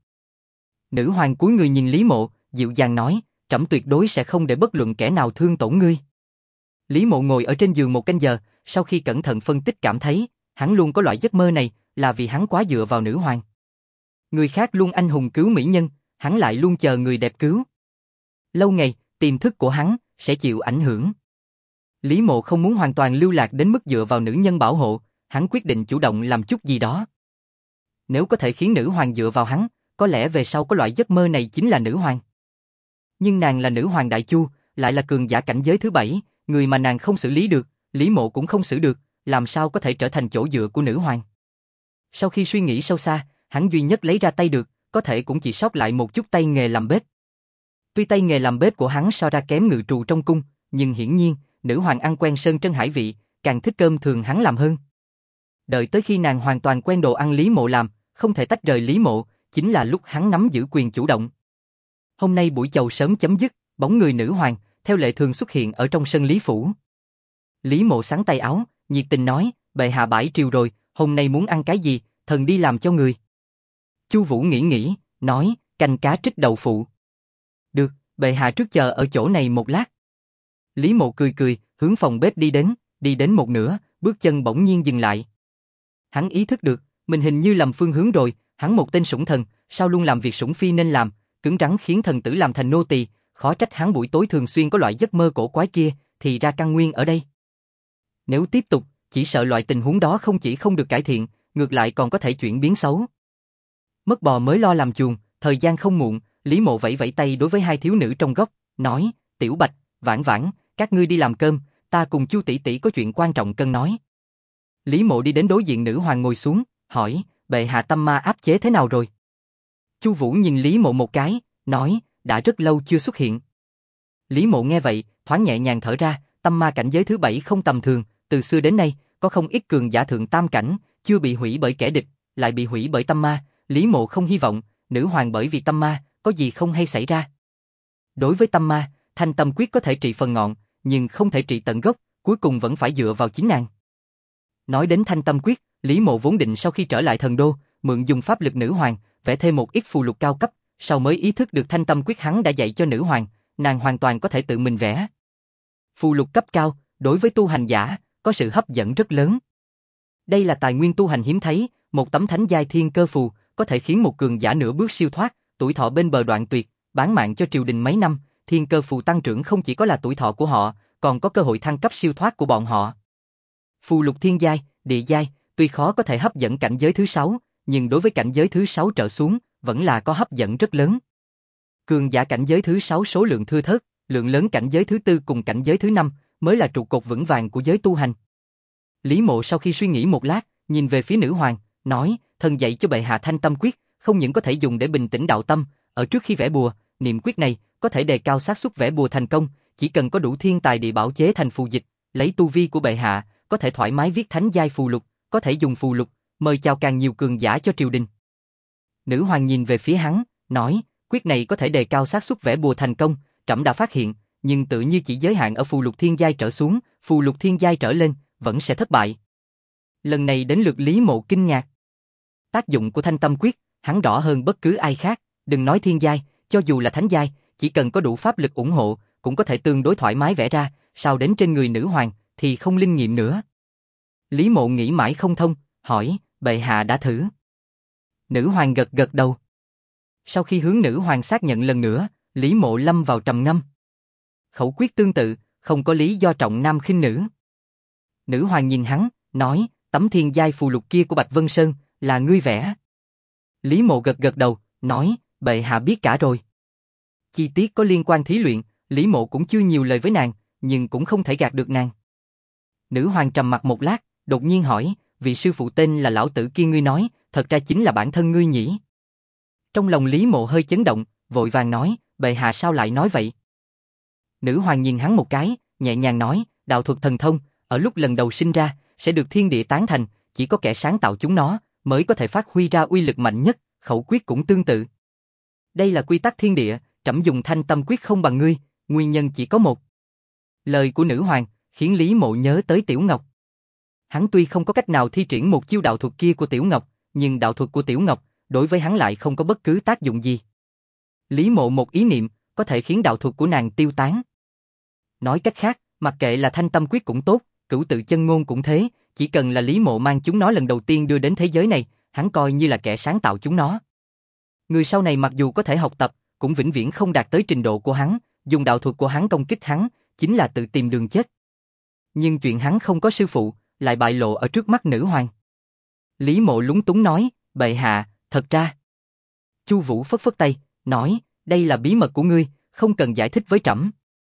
Nữ hoàng cúi người nhìn Lý Mộ, dịu dàng nói, trẫm tuyệt đối sẽ không để bất luận kẻ nào thương tổn ngươi. Lý Mộ ngồi ở trên giường một canh giờ, sau khi cẩn thận phân tích cảm thấy, hắn luôn có loại giấc mơ này, là vì hắn quá dựa vào nữ hoàng. Người khác luôn anh hùng cứu mỹ nhân, hắn lại luôn chờ người đẹp cứu. Lâu ngày, tiềm thức của hắn sẽ chịu ảnh hưởng. Lý Mộ không muốn hoàn toàn lưu lạc đến mức dựa vào nữ nhân bảo hộ, hắn quyết định chủ động làm chút gì đó. Nếu có thể khiến nữ hoàng dựa vào hắn, có lẽ về sau có loại giấc mơ này chính là nữ hoàng. Nhưng nàng là nữ hoàng đại Chu, lại là cường giả cảnh giới thứ 7, người mà nàng không xử lý được, Lý Mộ cũng không xử được, làm sao có thể trở thành chỗ dựa của nữ hoàng. Sau khi suy nghĩ sâu xa, hắn duy nhất lấy ra tay được, có thể cũng chỉ sót lại một chút tay nghề làm bếp. Tuy tay nghề làm bếp của hắn so ra kém ngự trù trong cung, nhưng hiển nhiên, nữ hoàng ăn quen sơn chân hải vị, càng thích cơm thường hắn làm hơn. Đợi tới khi nàng hoàn toàn quen đồ ăn Lý Mộ làm, không thể tách rời Lý Mộ, chính là lúc hắn nắm giữ quyền chủ động. Hôm nay buổi chầu sớm chấm dứt, bóng người nữ hoàng, theo lệ thường xuất hiện ở trong sân Lý Phủ. Lý Mộ xắn tay áo, nhiệt tình nói, bệ hạ bãi triều rồi, hôm nay muốn ăn cái gì, thần đi làm cho người. Chu Vũ nghĩ, nói, canh cá trích đậu phụ. Được, bệ hạ trước chờ ở chỗ này một lát. Lý Mộ cười, hướng phòng bếp đi đến một nửa, bước chân bỗng nhiên dừng lại. Hắn ý thức được, mình hình như lầm phương hướng rồi, hắn một tên sủng thần, sao luôn làm việc sủng phi nên làm, cứng rắn khiến thần tử làm thành nô tỳ, khó trách hắn buổi tối thường xuyên có loại giấc mơ cổ quái kia, thì ra căn nguyên ở đây. Nếu tiếp tục, chỉ sợ loại tình huống đó không chỉ không được cải thiện, ngược lại còn có thể chuyển biến xấu. Mất bò mới lo làm chuồng, Thời gian không muộn, Lý Mộ vẫy vẫy tay đối với hai thiếu nữ trong góc, nói, Tiểu Bạch, Vãn Vãn, các ngươi đi làm cơm, ta cùng Chu tỷ tỷ có chuyện quan trọng cần nói. Lý Mộ đi đến đối diện nữ hoàng ngồi xuống, hỏi, bệ hạ tâm ma áp chế thế nào rồi? Chu Vũ nhìn Lý Mộ một cái, nói, đã rất lâu chưa xuất hiện. Lý Mộ nghe vậy, thoáng nhẹ nhàng thở ra, tâm ma cảnh giới thứ 7 không tầm thường, từ xưa đến nay, có không ít cường giả thượng tam cảnh, chưa bị hủy bởi kẻ địch, lại bị hủy bởi tâm ma, Lý Mộ không hy vọng, nữ hoàng bởi vì tâm ma, có gì không hay xảy ra. Đối với tâm ma, Thanh Tâm Quyết có thể trị phần ngọn, nhưng không thể trị tận gốc, cuối cùng vẫn phải dựa vào chính nàng. Nói đến Thanh Tâm Quyết, Lý Mộ vốn định sau khi trở lại thần đô, mượn dùng pháp lực nữ hoàng, vẽ thêm một ít phù lục cao cấp, sau mới ý thức được Thanh Tâm Quyết hắn đã dạy cho nữ hoàng, nàng hoàn toàn có thể tự mình vẽ. Phù lục cấp cao, đối với tu hành giả, có sự hấp dẫn rất lớn. Đây là tài nguyên tu hành hiếm thấy, một tấm thánh giai thiên cơ phù, có thể khiến một cường giả nửa bước siêu thoát, tuổi thọ bên bờ đoạn tuyệt, bán mạng cho triều đình mấy năm, thiên cơ phù tăng trưởng không chỉ có là tuổi thọ của họ, còn có cơ hội thăng cấp siêu thoát của bọn họ. Phù lục thiên giai, địa giai, tuy khó có thể hấp dẫn cảnh giới thứ 6, nhưng đối với cảnh giới thứ 6 trở xuống, vẫn là có hấp dẫn rất lớn. Cường giả cảnh giới thứ 6 số lượng thưa thớt, lượng lớn cảnh giới thứ 4 cùng cảnh giới thứ 5 mới là trụ cột vững vàng của giới tu hành. Lý Mộ sau khi suy nghĩ một lát, nhìn về phía nữ hoàng, nói, thần dạy cho bệ hạ Thanh Tâm Quyết, không những có thể dùng để bình tĩnh đạo tâm, ở trước khi vẽ bùa, niệm quyết này có thể đề cao xác suất vẽ bùa thành công, chỉ cần có đủ thiên tài địa bảo chế thành phù dịch, lấy tu vi của bệ hạ, có thể thoải mái viết thánh giai phù lục, có thể dùng phù lục, mời chào càng nhiều cường giả cho triều đình. Nữ hoàng nhìn về phía hắn, nói, quyết này có thể đề cao xác suất vẽ bùa thành công, trẫm đã phát hiện, nhưng tự như chỉ giới hạn ở phù lục thiên giai trở xuống, phù lục thiên giai trở lên, vẫn sẽ thất bại. Lần này đến lượt Lý Mộ kinh ngạc. Tác dụng của Thanh Tâm Quyết, hắn rõ hơn bất cứ ai khác, đừng nói thiên giai, cho dù là thánh giai, chỉ cần có đủ pháp lực ủng hộ, cũng có thể tương đối thoải mái vẽ ra, sao đến trên người nữ hoàng, thì không linh nghiệm nữa. Lý Mộ nghĩ mãi không thông, hỏi, bệ hạ đã thử. Nữ hoàng gật gật đầu. Sau khi hướng nữ hoàng xác nhận lần nữa, Lý Mộ lâm vào trầm ngâm. Khẩu quyết tương tự, không có lý do trọng nam khinh nữ. Nữ hoàng nhìn hắn, nói, tấm thiên giai phù lục kia của Bạch Vân Sơn, là ngươi vẽ. Lý Mộ gật gật đầu, nói, bệ hạ biết cả rồi. Chi tiết có liên quan thí luyện, Lý Mộ cũng chưa nhiều lời với nàng, nhưng cũng không thể gạt được nàng. Nữ hoàng trầm mặt một lát, đột nhiên hỏi, vị sư phụ tên là lão tử kia ngươi nói, thật ra chính là bản thân ngươi nhỉ? Trong lòng Lý Mộ hơi chấn động, vội vàng nói, bệ hạ sao lại nói vậy? Nữ hoàng nhìn hắn một cái, nhẹ nhàng nói, đạo thuật thần thông, ở lúc lần đầu sinh ra, sẽ được thiên địa tán thành, chỉ có kẻ sáng tạo chúng nó, mới có thể phát huy ra uy lực mạnh nhất, khẩu quyết cũng tương tự. Đây là quy tắc thiên địa, trẫm dùng Thanh Tâm Quyết không bằng ngươi, nguyên nhân chỉ có một. Lời của nữ hoàng, khiến Lý Mộ nhớ tới Tiểu Ngọc. Hắn tuy không có cách nào thi triển một chiêu đạo thuật kia của Tiểu Ngọc, nhưng đạo thuật của Tiểu Ngọc, đối với hắn lại không có bất cứ tác dụng gì. Lý Mộ một ý niệm, có thể khiến đạo thuật của nàng tiêu tán. Nói cách khác, mặc kệ là Thanh Tâm Quyết cũng tốt, Cửu Tự Chân Ngôn cũng thế, chỉ cần là Lý Mộ mang chúng nó lần đầu tiên đưa đến thế giới này, hắn coi như là kẻ sáng tạo chúng nó. Người sau này mặc dù có thể học tập, cũng vĩnh viễn không đạt tới trình độ của hắn, dùng đạo thuật của hắn công kích hắn, chính là tự tìm đường chết. Nhưng chuyện hắn không có sư phụ, lại bại lộ ở trước mắt nữ hoàng. Lý Mộ lúng túng nói, bệ hạ, thật ra. Chu Vũ phất phất tay, nói, đây là bí mật của ngươi, không cần giải thích với trẫm.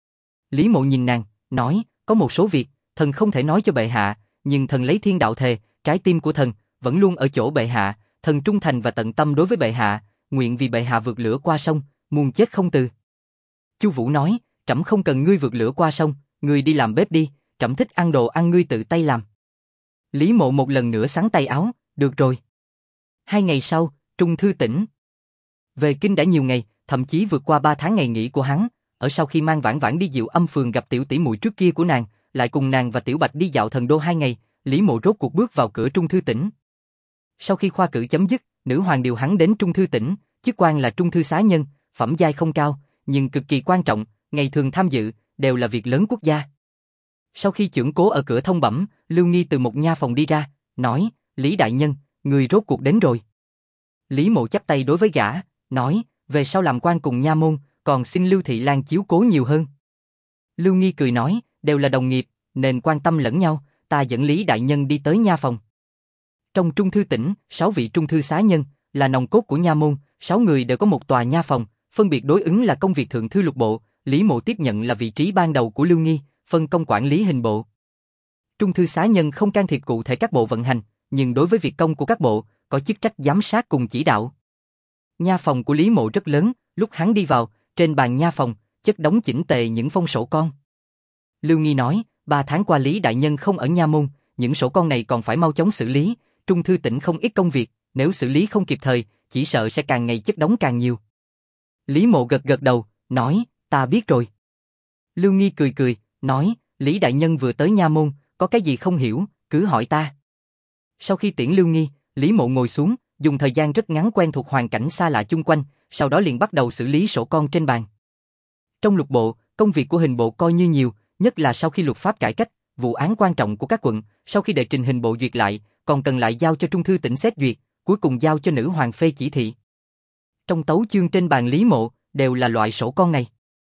Lý Mộ nhìn nàng, nói, có một số việc, thần không thể nói cho bệ hạ, nhưng thần lấy thiên đạo thề, trái tim của thần vẫn luôn ở chỗ bệ hạ, thần trung thành và tận tâm đối với bệ hạ, nguyện vì bệ hạ vượt lửa qua sông, muôn chết không từ. Chu Vũ nói, trẫm không cần ngươi vượt lửa qua sông, ngươi đi làm bếp đi, trẫm thích ăn đồ ăn ngươi tự tay làm. Lý Mộ một lần nữa xắn tay áo, được rồi. 2 ngày sau, Trung Thư tỉnh. Về kinh đã nhiều ngày, thậm chí vượt qua 3 tháng ngày nghỉ của hắn, ở sau khi mang Vãn Vãn đi Diệu Âm phường gặp tiểu tỷ muội trước kia của nàng, lại cùng nàng và Tiểu Bạch đi dạo thần đô 2 ngày, Lý Mộ rốt cuộc bước vào cửa Trung Thư tỉnh. Sau khi khoa cử chấm dứt, nữ hoàng điều hắn đến Trung Thư tỉnh, chức quan là Trung Thư xá nhân, phẩm giai không cao, nhưng cực kỳ quan trọng, ngày thường tham dự, đều là việc lớn quốc gia. Sau khi chưởng cố ở cửa thông bẩm, Lưu Nghi từ một nha phòng đi ra, nói, Lý đại nhân, người rốt cuộc đến rồi. Lý Mộ chắp tay đối với gã, nói, về sau làm quan cùng nha môn, còn xin Lưu Thị Lan chiếu cố nhiều hơn. Lưu Nghi cười nói, đều là đồng nghiệp, nên quan tâm lẫn nhau, ta dẫn Lý đại nhân đi tới nha phòng. Trong Trung Thư tỉnh, 6 vị Trung Thư xá nhân, là nòng cốt của nha môn, 6 người đều có một tòa nha phòng, phân biệt đối ứng là công việc thượng thư lục bộ, Lý Mộ tiếp nhận là vị trí ban đầu của Lưu Nghi, phân công quản lý hình bộ. Trung thư xá nhân không can thiệp cụ thể các bộ vận hành, nhưng đối với việc công của các bộ, có chức trách giám sát cùng chỉ đạo. Nha phòng của Lý Mộ rất lớn, lúc hắn đi vào, trên bàn nha phòng, chất đống chỉnh tề những phong sổ con. Lưu Nghi nói, 3 tháng qua Lý đại nhân không ở nha môn, những sổ con này còn phải mau chóng xử lý, Trung thư tỉnh không ít công việc, nếu xử lý không kịp thời, chỉ sợ sẽ càng ngày chất đống càng nhiều. Lý Mộ gật gật đầu, nói, ta biết rồi. Lưu Nghi cười cười, nói, Lý đại nhân vừa tới nha môn, có cái gì không hiểu, cứ hỏi ta. Sau khi tiễn Lưu Nghi, Lý Mộ ngồi xuống, dùng thời gian rất ngắn quen thuộc hoàn cảnh xa lạ chung quanh, sau đó liền bắt đầu xử lý sổ con trên bàn. Trong lục bộ, công việc của hình bộ coi như nhiều, nhất là sau khi luật pháp cải cách, vụ án quan trọng của các quận, sau khi đệ trình hình bộ duyệt lại, còn cần lại giao cho Trung thư tỉnh xét duyệt, cuối cùng giao cho nữ hoàng phê chỉ thị. Trong tấu chương trên bàn Lý Mộ, đều là loại sổ con này.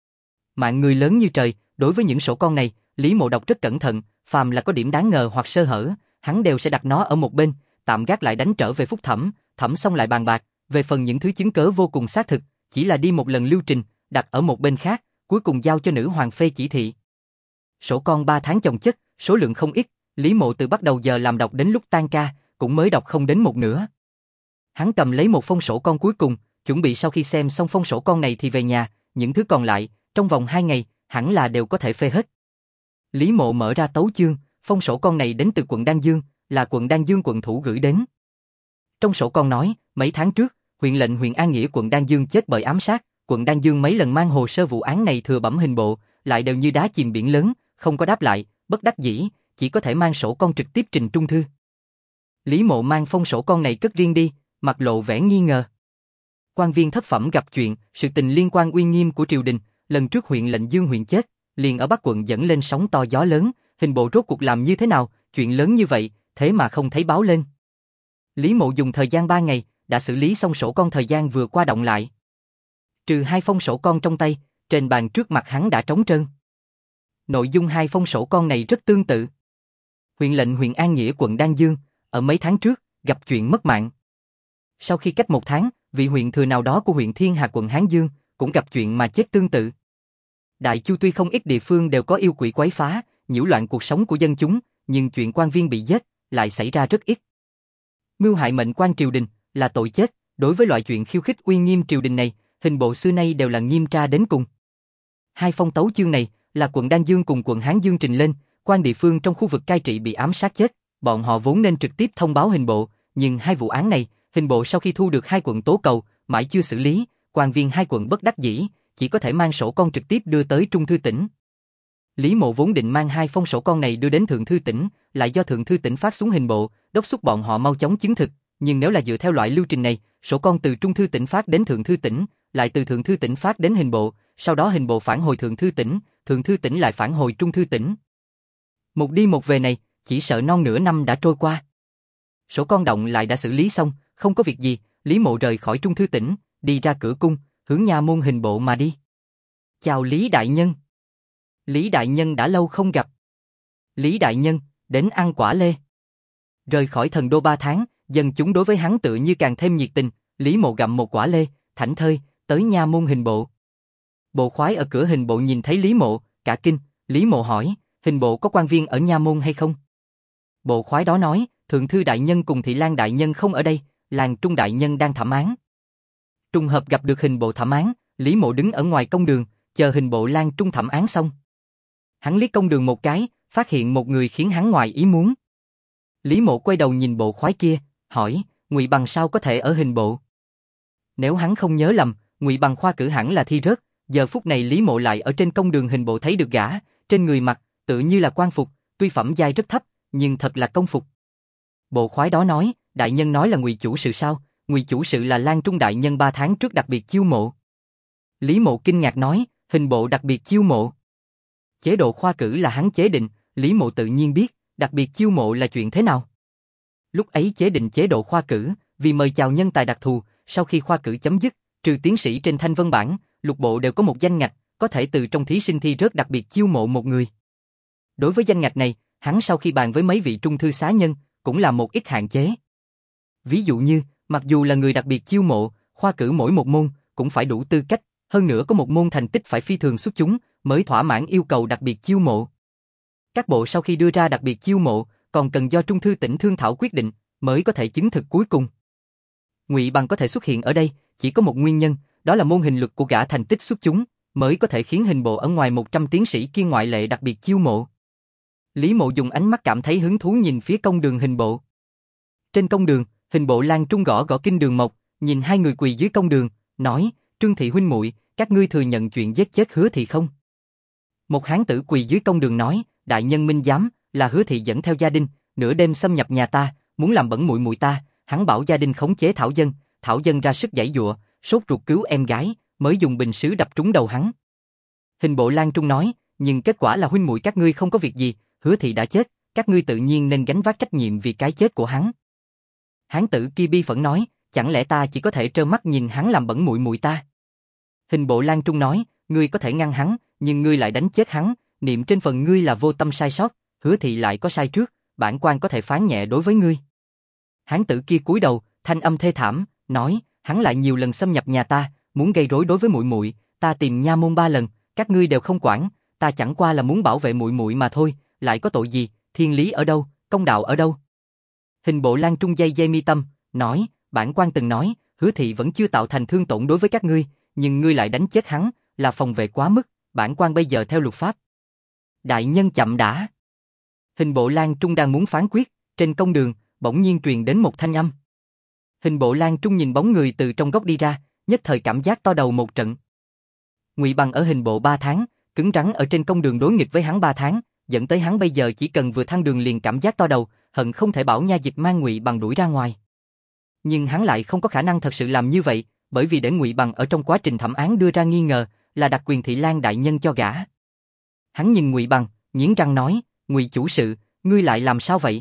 Mạng người lớn như trời, đối với những sổ con này, Lý Mộ đọc rất cẩn thận, phàm là có điểm đáng ngờ hoặc sơ hở, hắn đều sẽ đặt nó ở một bên, tạm gác lại đánh trở về phúc thẩm, thẩm xong lại bàn bạc, về phần những thứ chứng cớ vô cùng xác thực, chỉ là đi một lần lưu trình, đặt ở một bên khác, cuối cùng giao cho nữ hoàng phê chỉ thị. Sổ con 3 tháng chồng chất, số lượng không ít, Lý Mộ từ bắt đầu giờ làm đọc đến lúc tan ca, cũng mới đọc không đến một nửa. Hắn cầm lấy một phong sổ con cuối cùng, chuẩn bị sau khi xem xong phong sổ con này thì về nhà, những thứ còn lại, trong vòng 2 ngày, hẳn là đều có thể phê hết. Lý Mộ mở ra tấu chương, phong sổ con này đến từ quận Đan Dương, là quận Đan Dương quận thủ gửi đến. Trong sổ con nói, mấy tháng trước, huyện lệnh huyện An Nghĩa quận Đan Dương chết bởi ám sát, quận Đan Dương mấy lần mang hồ sơ vụ án này thừa bẩm hình bộ, lại đều như đá chìm biển lớn, không có đáp lại, bất đắc dĩ, chỉ có thể mang sổ con trực tiếp trình trung thư. Lý Mộ mang phong sổ con này cất riêng đi, mặt lộ vẻ nghi ngờ. Quan viên thất phẩm gặp chuyện, sự tình liên quan uy nghiêm của triều đình, lần trước huyện lệnh Dương huyện chết, liền ở Bắc quận dẫn lên sóng to gió lớn, hình bộ rốt cuộc làm như thế nào, chuyện lớn như vậy, thế mà không thấy báo lên. Lý Mộ dùng thời gian 3 ngày, đã xử lý xong sổ con thời gian vừa qua động lại. Trừ 2 phong sổ con trong tay, trên bàn trước mặt hắn đã trống trơn. Nội dung 2 phong sổ con này rất tương tự. Huyện lệnh huyện An Nghĩa quận Đan Dương, ở mấy tháng trước, gặp chuyện mất mạng. Sau khi cách 1 tháng, vị huyện thừa nào đó của huyện Thiên Hà quận Hán Dương, cũng gặp chuyện mà chết tương tự. Đại Chu tuy không ít địa phương đều có yêu quỷ quấy phá, nhiễu loạn cuộc sống của dân chúng, nhưng chuyện quan viên bị giết lại xảy ra rất ít. Mưu hại mệnh quan triều đình là tội chết, đối với loại chuyện khiêu khích uy nghiêm triều đình này, hình bộ xưa nay đều là nghiêm tra đến cùng. 2 phong tấu chương này là quận Đan Dương cùng quận Hán Dương trình lên, quan địa phương trong khu vực cai trị bị ám sát chết, bọn họ vốn nên trực tiếp thông báo hình bộ, nhưng 2 vụ án này, hình bộ sau khi thu được 2 quận tố cầu, mãi chưa xử lý, quan viên 2 quận bất đắc dĩ, chỉ có thể mang sổ con trực tiếp đưa tới Trung thư tỉnh. Lý Mộ vốn định mang 2 phong sổ con này đưa đến Thượng thư tỉnh, lại do Thượng thư tỉnh phát xuống hình bộ, đốc thúc bọn họ mau chóng chứng thực, nhưng nếu là dựa theo loại lưu trình này, sổ con từ Trung thư tỉnh phát đến Thượng thư tỉnh, lại từ Thượng thư tỉnh phát đến hình bộ, sau đó hình bộ phản hồi Thượng thư tỉnh lại phản hồi Trung thư tỉnh. Một đi một về này, chỉ sợ non nửa năm đã trôi qua. Sổ con động lại đã xử lý xong, không có việc gì, Lý Mộ rời khỏi Trung thư tỉnh, đi ra cửa cung, hướng nha môn hình bộ mà đi. Chào Lý đại nhân. Lý đại nhân đã lâu không gặp. Lý đại nhân, đến ăn quả lê. Rời khỏi thần đô 3 tháng, dân chúng đối với hắn tự như càng thêm nhiệt tình, Lý Mộ gặm một quả lê, thảnh thơi, tới nha môn hình bộ. Bộ khoái ở cửa hình bộ nhìn thấy Lý Mộ, cả kinh, Lý Mộ hỏi, hình bộ có quan viên ở nha môn hay không? Bộ khoái đó nói, Thượng thư đại nhân cùng Thị Lang đại nhân không ở đây, Lang Trung đại nhân đang thẩm án. Trùng hợp gặp được hình bộ thẩm án, Lý Mộ đứng ở ngoài công đường, chờ hình bộ Lang Trung thẩm án xong. Hắn liếc công đường một cái, phát hiện một người khiến hắn ngoài ý muốn. Lý Mộ quay đầu nhìn bộ khoái kia, hỏi, Ngụy Bằng sao có thể ở hình bộ? Nếu hắn không nhớ lầm, Ngụy Bằng khoa cử hẳn là thi rớt, giờ phút này Lý Mộ lại ở trên công đường hình bộ thấy được gã, trên người mặc, tự như là quan phục, tuy phẩm giai rất thấp, nhưng thật là công phục. Bộ khoái đó nói, đại nhân nói là Ngụy chủ sự sao? Ngụy chủ sự là Lang Trung đại nhân 3 tháng trước đặc biệt chiêu mộ. Lý Mộ kinh ngạc nói, hình bộ đặc biệt chiêu mộ. Chế độ khoa cử là hắn chế định, Lý Mộ tự nhiên biết, đặc biệt chiêu mộ là chuyện thế nào. Lúc ấy chế định chế độ khoa cử, vì mời chào nhân tài đặc thù, sau khi khoa cử chấm dứt, trừ tiến sĩ trên thanh vân bảng, lục bộ đều có một danh ngạch, có thể từ trong thí sinh thi rớt đặc biệt chiêu mộ một người. Đối với danh ngạch này, hắn sau khi bàn với mấy vị trung thư xá nhân, cũng là một ít hạn chế. Ví dụ như, mặc dù là người đặc biệt chiêu mộ, khoa cử mỗi một môn cũng phải đủ tư cách, hơn nữa có một môn thành tích phải phi thường xuất chúng mới thỏa mãn yêu cầu đặc biệt chiêu mộ. Các bộ sau khi đưa ra đặc biệt chiêu mộ, còn cần do Trung thư tỉnh thương thảo quyết định, mới có thể chứng thực cuối cùng. Ngụy Bằng có thể xuất hiện ở đây, chỉ có một nguyên nhân, đó là môn hình luật của gã thành tích xuất chúng, mới có thể khiến hình bộ ở ngoài 100 tiến sĩ kia ngoại lệ đặc biệt chiêu mộ. Lý Mộ dùng ánh mắt cảm thấy hứng thú nhìn phía công đường hình bộ. Trên công đường, hình bộ Lan Trung gõ gõ kinh đường mộc, nhìn hai người quỳ dưới công đường, nói, Trương thị huynh muội, các ngươi thừa nhận chuyện giết chết Hứa thị không? Một hán tử quỳ dưới công đường nói, đại nhân minh giám, là Hứa thị dẫn theo gia đình, nửa đêm xâm nhập nhà ta, muốn làm bẩn muội muội ta, hắn bảo gia đình khống chế Thảo Dân ra sức giãy giụa, sốt ruột cứu em gái, mới dùng bình sứ đập trúng đầu hắn. Hình bộ Lan Trung nói, nhưng kết quả là huynh muội các ngươi không có việc gì, Hứa thị đã chết, các ngươi tự nhiên nên gánh vác trách nhiệm vì cái chết của hắn. Hán tử kia bi phẫn nói, chẳng lẽ ta chỉ có thể trơ mắt nhìn hắn làm bẩn muội muội ta? Hình bộ Lan Trung nói, ngươi có thể ngăn hắn, nhưng ngươi lại đánh chết hắn, niệm trên phần ngươi là vô tâm sai sót, Hứa thị lại có sai trước, bản quan có thể phán nhẹ đối với ngươi. Hán tử kia cúi đầu, thanh âm thê thảm, nói, hắn lại nhiều lần xâm nhập nhà ta, muốn gây rối đối với muội muội, ta tìm nha môn 3 lần, các ngươi đều không quản, ta chẳng qua là muốn bảo vệ muội muội mà thôi, lại có tội gì, thiên lý ở đâu, công đạo ở đâu? Hình bộ Lan Trung dây dây mi tâm, nói, bản quan từng nói, Hứa thị vẫn chưa tạo thành thương tổn đối với các ngươi, nhưng ngươi lại đánh chết hắn, là phòng vệ quá mức, bản quan bây giờ theo luật pháp. Đại nhân chậm đã. Hình bộ Lan Trung đang muốn phán quyết, trên công đường, bỗng nhiên truyền đến một thanh âm. Hình bộ Lan Trung nhìn bóng người từ trong góc đi ra, nhất thời cảm giác to đầu một trận. Ngụy Bằng ở hình bộ 3 tháng, cứng rắn ở trên công đường đối nghịch với hắn 3 tháng, dẫn tới hắn bây giờ chỉ cần vừa thăng đường liền cảm giác to đầu, hận không thể bảo nha dịch mang Ngụy Bằng đuổi ra ngoài. Nhưng hắn lại không có khả năng thật sự làm như vậy, bởi vì để Ngụy Bằng ở trong quá trình thẩm án đưa ra nghi ngờ, là đặc quyền Thị Lang đại nhân cho gã. Hắn nhìn Ngụy Bằng, nghiến răng nói, Ngụy chủ sự, ngươi lại làm sao vậy?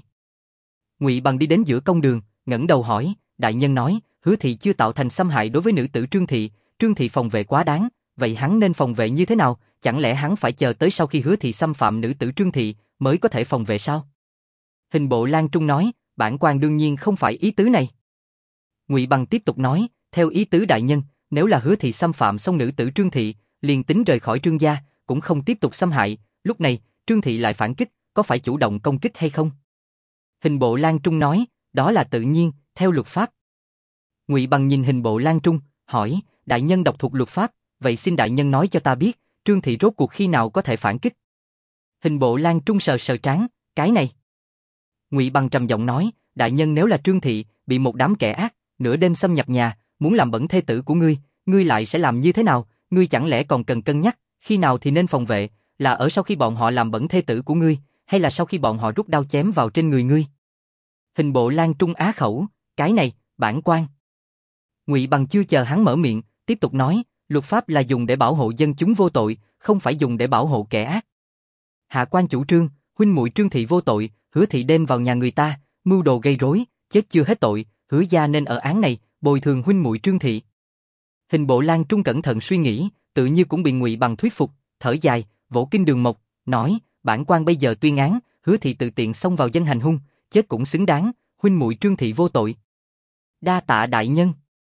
Ngụy Bằng đi đến giữa công đường, ngẩng đầu hỏi, đại nhân nói, Hứa thị chưa tạo thành xâm hại đối với nữ tử Trương thị phòng vệ quá đáng, vậy hắn nên phòng vệ như thế nào? Chẳng lẽ hắn phải chờ tới sau khi Hứa thị xâm phạm nữ tử Trương thị mới có thể phòng vệ sao? Hình bộ Lan Trung nói, bản quan đương nhiên không phải ý tứ này. Ngụy Bằng tiếp tục nói, theo ý tứ đại nhân, nếu là Hứa thị xâm phạm xong nữ tử Trương thị, liền tính rời khỏi Trương gia, cũng không tiếp tục xâm hại, lúc này, Trương thị lại phản kích, có phải chủ động công kích hay không? Hình bộ Lan Trung nói, đó là tự nhiên, theo luật pháp. Ngụy Bằng nhìn hình bộ Lan Trung, hỏi, đại nhân đọc thuộc luật pháp, vậy xin đại nhân nói cho ta biết, Trương thị rốt cuộc khi nào có thể phản kích? Hình bộ Lan Trung sờ sờ trán, cái này. Ngụy Bằng trầm giọng nói, đại nhân nếu là Trương thị, bị một đám kẻ ác, nửa đêm xâm nhập nhà, muốn làm bẩn thê tử của ngươi lại sẽ làm như thế nào? Ngươi chẳng lẽ còn cần cân nhắc, khi nào thì nên phòng vệ, là ở sau khi bọn họ làm bẩn thê tử của ngươi, hay là sau khi bọn họ rút đao chém vào trên người ngươi? Hình bộ Lan Trung á khẩu, cái này, bản quan. Ngụy Bằng chưa chờ hắn mở miệng, tiếp tục nói, luật pháp là dùng để bảo hộ dân chúng vô tội, không phải dùng để bảo hộ kẻ ác. Hạ quan chủ trương, huynh muội Trương thị vô tội, Hứa thị đêm vào nhà người ta, mưu đồ gây rối, chết chưa hết tội, Hứa gia nên ở án này, bồi thường huynh muội Trương thị. Hình bộ Lan Trung cẩn thận suy nghĩ, tự như cũng bị Ngụy Bằng thuyết phục, thở dài, vỗ kinh đường mộc, nói, bản quan bây giờ tuyên án, Hứa thị tự tiện xông vào dân hành hung, chết cũng xứng đáng, huynh muội Trương thị vô tội. Đa tạ đại nhân.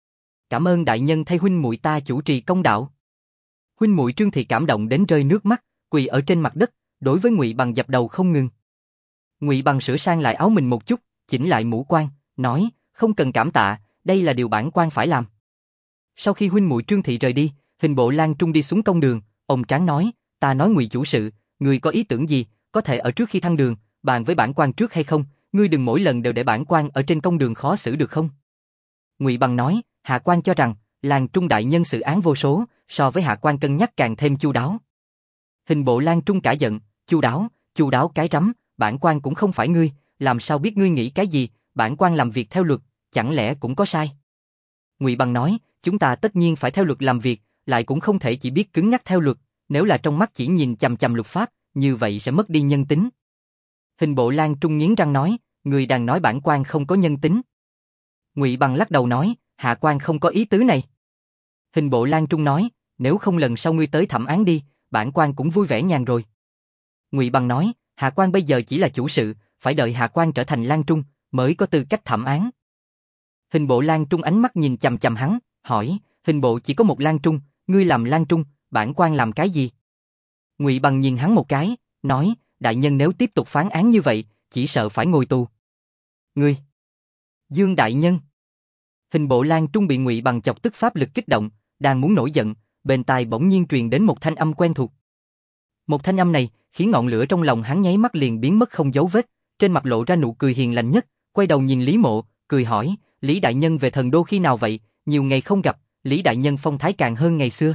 Cảm ơn đại nhân thay huynh muội ta chủ trì công đạo. Huynh muội Trương thị cảm động đến rơi nước mắt, quỳ ở trên mặt đất, đối với Ngụy Bằng dập đầu không ngừng. Ngụy Bằng sửa sang lại áo mình một chút, chỉnh lại mũ quan, nói, không cần cảm tạ, đây là điều bản quan phải làm. Sau khi huynh muội Trương thị rời đi, hình bộ Lan Trung đi xuống công đường, ông tráng nói, ta nói Ngụy chủ sự, người có ý tưởng gì, có thể ở trước khi thăng đường, bàn với bản quan trước hay không, ngươi đừng mỗi lần đều để bản quan ở trên công đường khó xử được không? Ngụy Bằng nói, hạ quan cho rằng, Lan Trung đại nhân xử án vô số, so với hạ quan cân nhắc càng thêm chu đáo. Hình bộ Lan Trung cả giận, chu đáo cái rắm, bản quan cũng không phải ngươi, làm sao biết ngươi nghĩ cái gì, bản quan làm việc theo luật, chẳng lẽ cũng có sai? Ngụy Bằng nói, chúng ta tất nhiên phải theo luật làm việc, lại cũng không thể chỉ biết cứng nhắc theo luật, nếu là trong mắt chỉ nhìn chằm chằm luật pháp, như vậy sẽ mất đi nhân tính. Hình bộ Lan Trung nghiến răng nói, người đang nói bản quan không có nhân tính. Ngụy Bằng lắc đầu nói, hạ quan không có ý tứ này. Hình bộ Lan Trung nói, nếu không lần sau ngươi tới thẩm án đi, bản quan cũng vui vẻ nhàn rồi. Ngụy Bằng nói, hạ quan bây giờ chỉ là chủ sự, phải đợi hạ quan trở thành Lan Trung mới có tư cách thẩm án. Hình bộ Lan Trung ánh mắt nhìn chằm chằm hắn, hỏi, hình bộ chỉ có một lang trung, ngươi làm lang trung, bản quan làm cái gì? Ngụy Bằng nhìn hắn một cái, nói, đại nhân nếu tiếp tục phán án như vậy, chỉ sợ phải ngồi tù. Ngươi! Dương đại nhân! Hình bộ lang trung bị Ngụy Bằng chọc tức pháp lực kích động, đang muốn nổi giận, bên tai bỗng nhiên truyền đến một thanh âm quen thuộc. Một thanh âm này khiến ngọn lửa trong lòng hắn nháy mắt liền biến mất không dấu vết, trên mặt lộ ra nụ cười hiền lành nhất, quay đầu nhìn Lý Mộ, cười hỏi, Lý đại nhân về Thần Đô khi nào vậy? Nhiều ngày không gặp, Lý đại nhân phong thái càng hơn ngày xưa.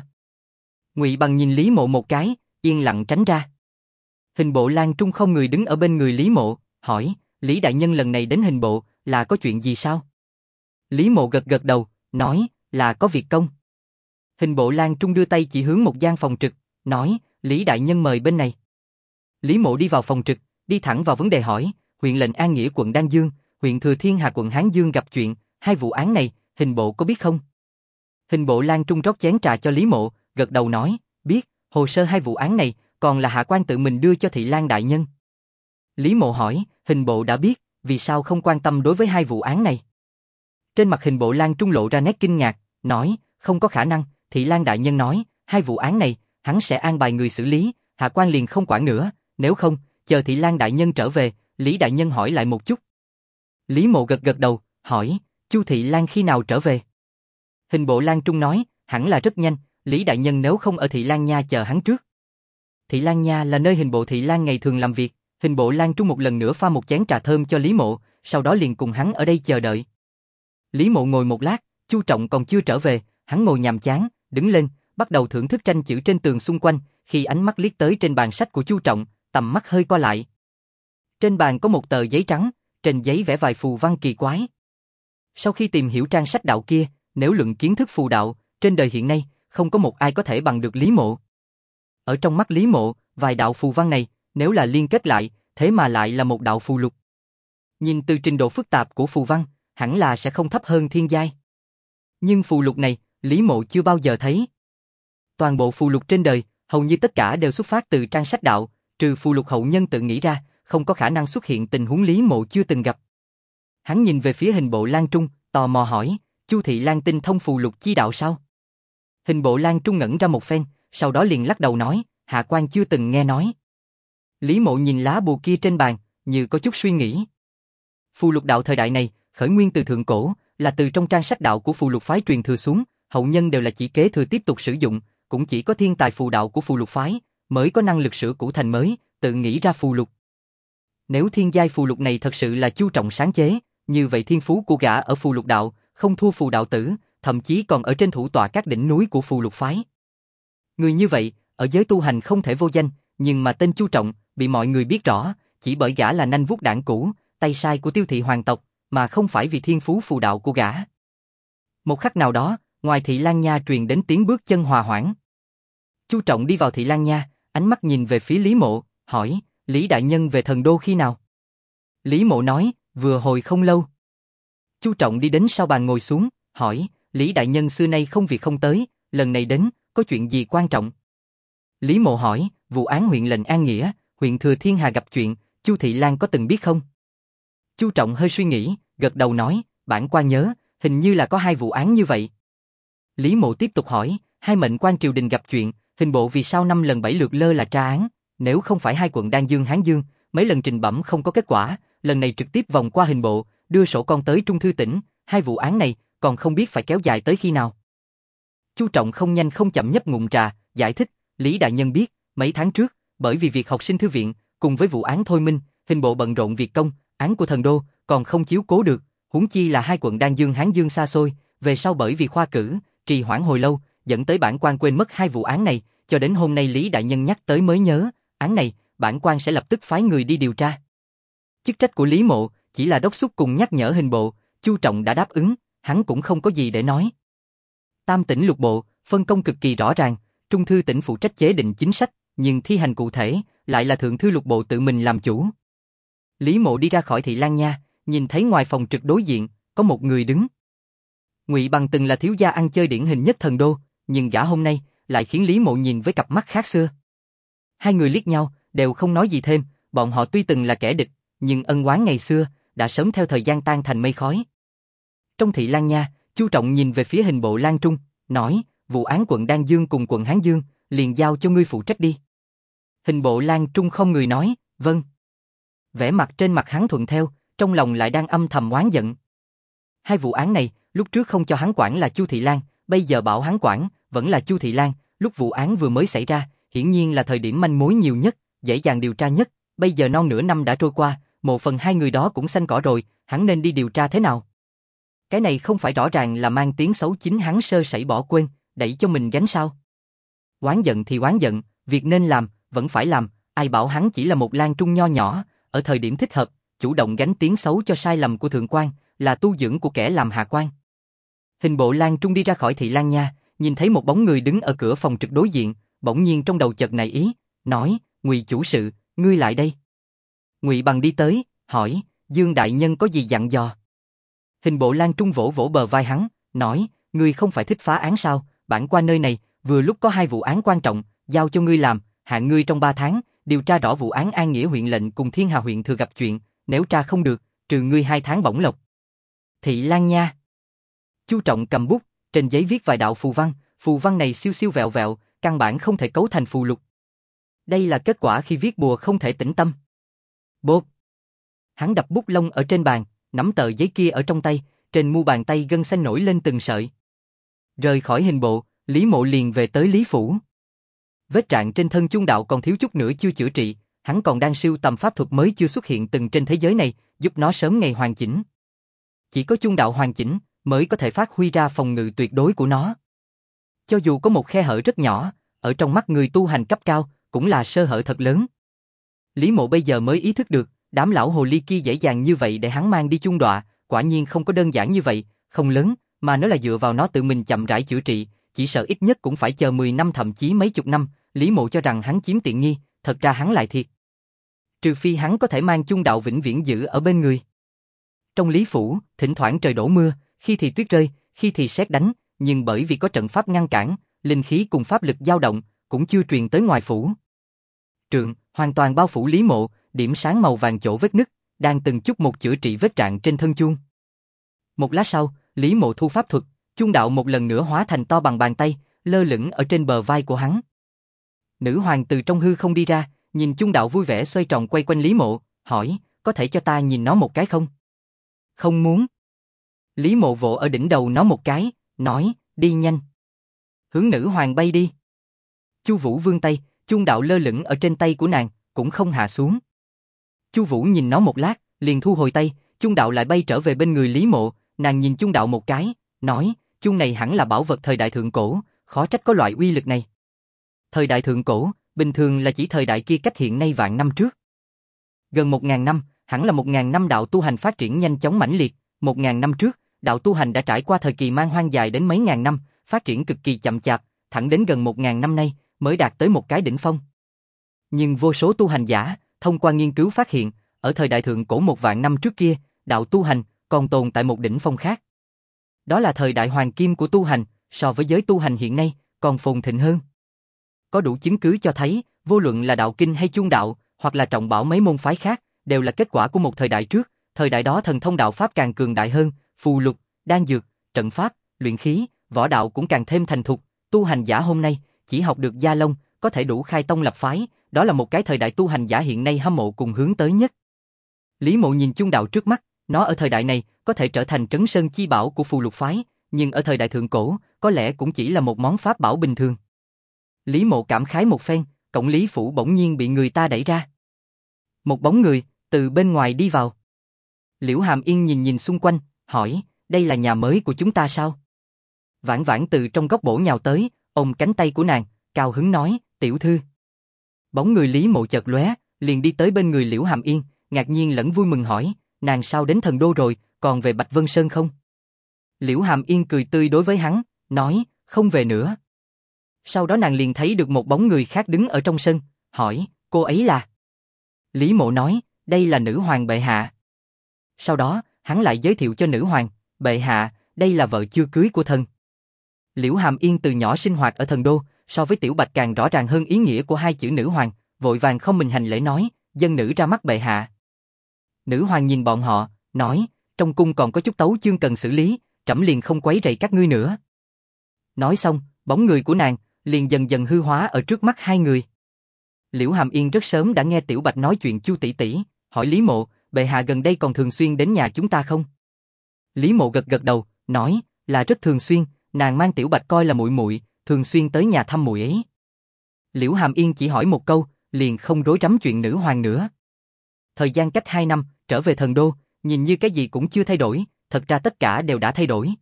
Ngụy Bằng nhìn Lý Mộ một cái, yên lặng tránh ra. Hình bộ lang trung không người đứng ở bên người Lý Mộ, hỏi, Lý đại nhân lần này đến hình bộ, là có chuyện gì sao? Lý Mộ gật gật đầu, nói, là có việc công. Hình bộ lang trung đưa tay chỉ hướng một gian phòng trực, nói, Lý đại nhân mời bên này. Lý Mộ đi vào phòng trực, đi thẳng vào vấn đề hỏi, huyện lệnh An Nghĩa quận Đan Dương, huyện Thừa Thiên Hà quận Hán Dương gặp chuyện, hai vụ án này, hình bộ có biết không? Hình bộ lang trung rót chén trà cho Lý Mộ, gật đầu nói, biết, hồ sơ hai vụ án này, còn là hạ quan tự mình đưa cho Thị Lang đại nhân. Lý Mộ hỏi, hình bộ đã biết, vì sao không quan tâm đối với hai vụ án này? Trên mặt hình bộ lang trung lộ ra nét kinh ngạc, nói, không có khả năng, Thị Lang đại nhân nói, hai vụ án này, hắn sẽ an bài người xử lý, hạ quan liền không quản nữa, nếu không, chờ Thị Lang đại nhân trở về, Lý đại nhân hỏi lại một chút. Lý Mộ gật gật đầu, hỏi, Chu Thị Lang khi nào trở về? Hình bộ lang trung nói, hẳn là rất nhanh, Lý đại nhân nếu không ở Thị Lang Nha chờ hắn trước. Thị Lang Nha là nơi hình bộ Thị Lang ngày thường làm việc, hình bộ lang trung một lần nữa pha một chén trà thơm cho Lý Mộ, sau đó liền cùng hắn ở đây chờ đợi. Lý Mộ ngồi một lát, Chu Trọng còn chưa trở về, hắn ngồi nhàm chán, đứng lên, bắt đầu thưởng thức tranh chữ trên tường xung quanh, khi ánh mắt liếc tới trên bàn sách của Chu Trọng, tầm mắt hơi co lại. Trên bàn có một tờ giấy trắng, trên giấy vẽ vài phù văn kỳ quái. Sau khi tìm hiểu trang sách đạo kia, nếu luận kiến thức phù đạo, trên đời hiện nay, không có một ai có thể bằng được Lý Mộ. Ở trong mắt Lý Mộ, vài đạo phù văn này, nếu là liên kết lại, thế mà lại là một đạo phù lục. Nhìn từ trình độ phức tạp của phù văn, hẳn là sẽ không thấp hơn thiên giai. Nhưng phù lục này, Lý Mộ chưa bao giờ thấy. Toàn bộ phù lục trên đời, hầu như tất cả đều xuất phát từ trang sách đạo, trừ phù lục hậu nhân tự nghĩ ra, không có khả năng xuất hiện tình huống Lý Mộ chưa từng gặp. Hắn nhìn về phía hình bộ lang trung, tò mò hỏi, Chu Thị Lang tinh thông phù lục chi đạo sao? Hình bộ lang trung ngẩn ra một phen, sau đó liền lắc đầu nói, hạ quan chưa từng nghe nói. Lý Mộ nhìn lá bùa kia trên bàn, như có chút suy nghĩ. Phù lục đạo thời đại này, khởi nguyên từ thượng cổ, là từ trong trang sách đạo của phù lục phái truyền thừa xuống, hậu nhân đều là chỉ kế thừa tiếp tục sử dụng, cũng chỉ có thiên tài phù đạo của phù lục phái mới có năng lực sửa cũ thành mới, tự nghĩ ra phù lục. Nếu thiên giai phù lục này thật sự là Chu Trọng sáng chế, như vậy thiên phú của gã ở phù lục đạo không thua phù đạo tử, thậm chí còn ở trên thủ tọa các đỉnh núi của phù lục phái. Người như vậy, ở giới tu hành không thể vô danh, nhưng mà tên Chu Trọng bị mọi người biết rõ, chỉ bởi gã là nanh vuốt đảng cũ, tay sai của Tiêu thị hoàng tộc, mà không phải vì thiên phú phù đạo của gã. Một khắc nào đó, ngoài Thị Lang Nha truyền đến tiếng bước chân hòa hoãn. Chu Trọng đi vào Thị Lang Nha, ánh mắt nhìn về phía Lý Mộ, hỏi, Lý đại nhân về Thần Đô khi nào? Lý Mộ nói, vừa hồi không lâu. Chu Trọng đi đến sau bàn ngồi xuống, hỏi, Lý đại nhân xưa nay không việc không tới, lần này đến, có chuyện gì quan trọng? Lý Mộ hỏi, vụ án huyện lệnh An Nghĩa, huyện Thừa Thiên Hà gặp chuyện, Chu Thị Lang có từng biết không? Chu Trọng hơi suy nghĩ, gật đầu nói, bản quan nhớ, hình như là có hai vụ án như vậy. Lý Mộ tiếp tục hỏi, hai mệnh quan triều đình gặp chuyện, hình bộ vì sao 5 lần 7 lượt lơ là tra án, nếu không phải hai quận Đan Dương Hán Dương, mấy lần trình bẩm không có kết quả, lần này trực tiếp vòng qua hình bộ, đưa sổ con tới Trung Thư tỉnh, hai vụ án này còn không biết phải kéo dài tới khi nào. Chu Trọng không nhanh không chậm nhấp ngụm trà, giải thích, Lý đại nhân biết, mấy tháng trước, bởi vì việc học sinh thư viện, cùng với vụ án Thôi Minh, hình bộ bận rộn việc công, án của Thần Đô còn không chiếu cố được, huống chi là hai quận Đan Dương Hán Dương xa xôi, về sau bởi vì khoa cử, trì hoãn hồi lâu, dẫn tới bản quan quên mất hai vụ án này, cho đến hôm nay Lý đại nhân nhắc tới mới nhớ, án này, bản quan sẽ lập tức phái người đi điều tra. Chức trách của Lý Mộ chỉ là đốc thúc cùng nhắc nhở hình bộ, Chu Trọng đã đáp ứng, hắn cũng không có gì để nói. Tam tỉnh lục bộ, phân công cực kỳ rõ ràng, Trung thư tỉnh phụ trách chế định chính sách, nhưng thi hành cụ thể lại là thượng thư lục bộ tự mình làm chủ. Lý Mộ đi ra khỏi Thị Lang Nha, nhìn thấy ngoài phòng trực đối diện có một người đứng. Ngụy Bằng từng là thiếu gia ăn chơi điển hình nhất Thần Đô, nhưng gã hôm nay lại khiến Lý Mộ nhìn với cặp mắt khác xưa. Hai người liếc nhau, đều không nói gì thêm, bọn họ tuy từng là kẻ địch, nhưng ân oán ngày xưa đã sớm theo thời gian tan thành mây khói. Trong Thị Lang Nha, Chu Trọng nhìn về phía Hình Bộ Lan Trung, nói, vụ án quận Đan Dương cùng quận Hán Dương, liền giao cho ngươi phụ trách đi. Hình Bộ Lan Trung không người nói, vâng. Vẻ mặt trên mặt hắn thuận theo, trong lòng lại đang âm thầm oán giận. Hai vụ án này, lúc trước không cho hắn quản là Chu Thị Lan, bây giờ bảo hắn quản, vẫn là Chu Thị Lan, lúc vụ án vừa mới xảy ra, hiển nhiên là thời điểm manh mối nhiều nhất, dễ dàng điều tra nhất, bây giờ non nửa năm đã trôi qua, 1/2 hai người đó cũng xanh cỏ rồi, hắn nên đi điều tra thế nào? Cái này không phải rõ ràng là mang tiếng xấu chính hắn sơ sẩy bỏ quên, đẩy cho mình gánh sao? Oán giận thì oán giận, việc nên làm, vẫn phải làm, ai bảo hắn chỉ là một Lan Trung nho nhỏ, ở thời điểm thích hợp, chủ động gánh tiếng xấu cho sai lầm của thượng quan, là tu dưỡng của kẻ làm hạ quan. Hình Bộ Lan Trung đi ra khỏi Thị Lan Nha, nhìn thấy một bóng người đứng ở cửa phòng trực đối diện, bỗng nhiên trong đầu chợt nảy ý, nói, Ngụy chủ sự, ngươi lại đây. Ngụy Bằng đi tới, hỏi, Dương đại nhân có gì dặn dò? Hình Bộ Lan Trung vỗ vỗ bờ vai hắn, nói, ngươi không phải thích phá án sao, bản qua nơi này, vừa lúc có 2 vụ án quan trọng, giao cho ngươi làm, hạn ngươi trong 3 tháng, điều tra rõ vụ án An Nghĩa huyện lệnh cùng Thiên Hà huyện thừa gặp chuyện, nếu tra không được, trừ ngươi 2 tháng bổng lộc. Thị Lan Nha. Chu Trọng cầm bút, trên giấy viết vài đạo phù văn này siêu siêu vẹo vẹo, căn bản không thể cấu thành phù lục. Đây là kết quả khi viết bùa không thể tĩnh tâm. Bột. Hắn đập bút lông ở trên bàn, nắm tờ giấy kia ở trong tay, trên mu bàn tay gân xanh nổi lên từng sợi. Rời khỏi hình bộ, Lý Mộ liền về tới Lý Phủ. Vết rạn trên thân Chung Đạo còn thiếu chút nữa chưa chữa trị, hắn còn đang sưu tầm pháp thuật mới chưa xuất hiện từng trên thế giới này, giúp nó sớm ngày hoàn chỉnh. Chỉ có Chung Đạo hoàn chỉnh, mới có thể phát huy ra phòng ngự tuyệt đối của nó. Cho dù có một khe hở rất nhỏ, ở trong mắt người tu hành cấp cao, cũng là sơ hở thật lớn. Lý Mộ bây giờ mới ý thức được, đám lão hồ ly kia dễ dàng như vậy để hắn mang đi chung đọa, quả nhiên không có đơn giản như vậy, không lớn, mà nó là dựa vào nó tự mình chậm rãi chữa trị, chỉ sợ ít nhất cũng phải chờ 10 năm thậm chí mấy chục năm. Lý Mộ cho rằng hắn chiếm tiện nghi, thật ra hắn lại thiệt. Trừ phi hắn có thể mang Chung Đạo vĩnh viễn giữ ở bên người. Trong Lý Phủ, thỉnh thoảng trời đổ mưa, khi thì tuyết rơi, khi thì sét đánh, nhưng bởi vì có trận pháp ngăn cản, linh khí cùng pháp lực dao động, cũng chưa truyền tới ngoài phủ. Trượng hoàn toàn bao phủ Lý Mộ, điểm sáng màu vàng chỗ vết nứt, đang từng chút một chữa trị vết rạn trên thân chuông. Một lát sau, Lý Mộ thu pháp thuật, Chung Đạo một lần nữa hóa thành to bằng bàn tay, lơ lửng ở trên bờ vai của hắn. Nữ hoàng từ trong hư không đi ra, nhìn Chung Đạo vui vẻ xoay tròn quay quanh Lý Mộ, hỏi, có thể cho ta nhìn nó một cái không? Không muốn. Lý Mộ vỗ ở đỉnh đầu nó một cái, nói, đi nhanh. Hướng nữ hoàng bay đi. Chu Vũ vươn tay, Chung Đạo lơ lửng ở trên tay của nàng, cũng không hạ xuống. Chu Vũ nhìn nó một lát, liền thu hồi tay, Chung Đạo lại bay trở về bên người Lý Mộ, nàng nhìn Chung Đạo một cái, nói, chung này hẳn là bảo vật thời đại thượng cổ, khó trách có loại uy lực này. Thời đại thượng cổ, bình thường là chỉ thời đại kia cách hiện nay vạn năm trước. Gần 1000 năm, hẳn là 1000 năm đạo tu hành phát triển nhanh chóng mãnh liệt, 1000 năm trước, đạo tu hành đã trải qua thời kỳ man hoang dài đến mấy ngàn năm, phát triển cực kỳ chậm chạp, thẳng đến gần 1000 năm nay mới đạt tới một cái đỉnh phong. Nhưng vô số tu hành giả, thông qua nghiên cứu phát hiện, ở thời đại thượng cổ 1 vạn năm trước kia, đạo tu hành còn tồn tại một đỉnh phong khác. Đó là thời đại hoàng kim của tu hành, so với giới tu hành hiện nay, còn phồn thịnh hơn. Có đủ chứng cứ cho thấy, vô luận là đạo kinh hay Chung Đạo, hoặc là trọng bảo mấy môn phái khác, đều là kết quả của một thời đại trước, thời đại đó thần thông đạo pháp càng cường đại hơn, phù lục, đan dược, trận pháp, luyện khí, võ đạo cũng càng thêm thành thục, tu hành giả hôm nay, chỉ học được gia lông, có thể đủ khai tông lập phái, đó là một cái thời đại tu hành giả hiện nay hâm mộ cùng hướng tới nhất. Lý Mộ nhìn Chung Đạo trước mắt, nó ở thời đại này có thể trở thành trấn sơn chi bảo của phù lục phái, nhưng ở thời đại thượng cổ, có lẽ cũng chỉ là một món pháp bảo bình thường. Lý Mộ cảm khái một phen, cổng Lý Phủ bỗng nhiên bị người ta đẩy ra. Một bóng người từ bên ngoài đi vào. Liễu Hàm Yên nhìn nhìn xung quanh, hỏi, đây là nhà mới của chúng ta sao? Vãn Vãn từ trong góc bổ nhào tới, ôm cánh tay của nàng, cao hứng nói, tiểu thư. Bóng người Lý Mộ chợt lóe, liền đi tới bên người Liễu Hàm Yên, ngạc nhiên lẫn vui mừng hỏi, nàng sao đến Thần Đô rồi, còn về Bạch Vân Sơn không? Liễu Hàm Yên cười tươi đối với hắn, nói, không về nữa. Sau đó nàng liền thấy được một bóng người khác đứng ở trong sân, hỏi, cô ấy là? Lý Mộ nói, đây là nữ hoàng bệ hạ. Sau đó, hắn lại giới thiệu cho nữ hoàng, bệ hạ, đây là vợ chưa cưới của thần. Liễu Hàm Yên từ nhỏ sinh hoạt ở Thần Đô, so với Tiểu Bạch càng rõ ràng hơn ý nghĩa của hai chữ nữ hoàng, vội vàng không mình hành lễ nói, dân nữ ra mắt bệ hạ. Nữ hoàng nhìn bọn họ, nói, trong cung còn có chút tấu chương cần xử lý, trẫm liền không quấy rầy các ngươi nữa. Nói xong, bóng người của nàng liền dần dần hư hóa ở trước mắt hai người. Liễu Hàm Yên rất sớm đã nghe Tiểu Bạch nói chuyện Chu tỷ tỷ, hỏi Lý Mộ, bệ hạ gần đây còn thường xuyên đến nhà chúng ta không? Lý Mộ gật gật đầu, nói, là rất thường xuyên, nàng mang Tiểu Bạch coi là muội muội, thường xuyên tới nhà thăm muội ấy. Liễu Hàm Yên chỉ hỏi một câu, liền không rối rắm chuyện nữ hoàng nữa. Thời gian cách 2 năm, trở về thần đô, nhìn như cái gì cũng chưa thay đổi, thật ra tất cả đều đã thay đổi.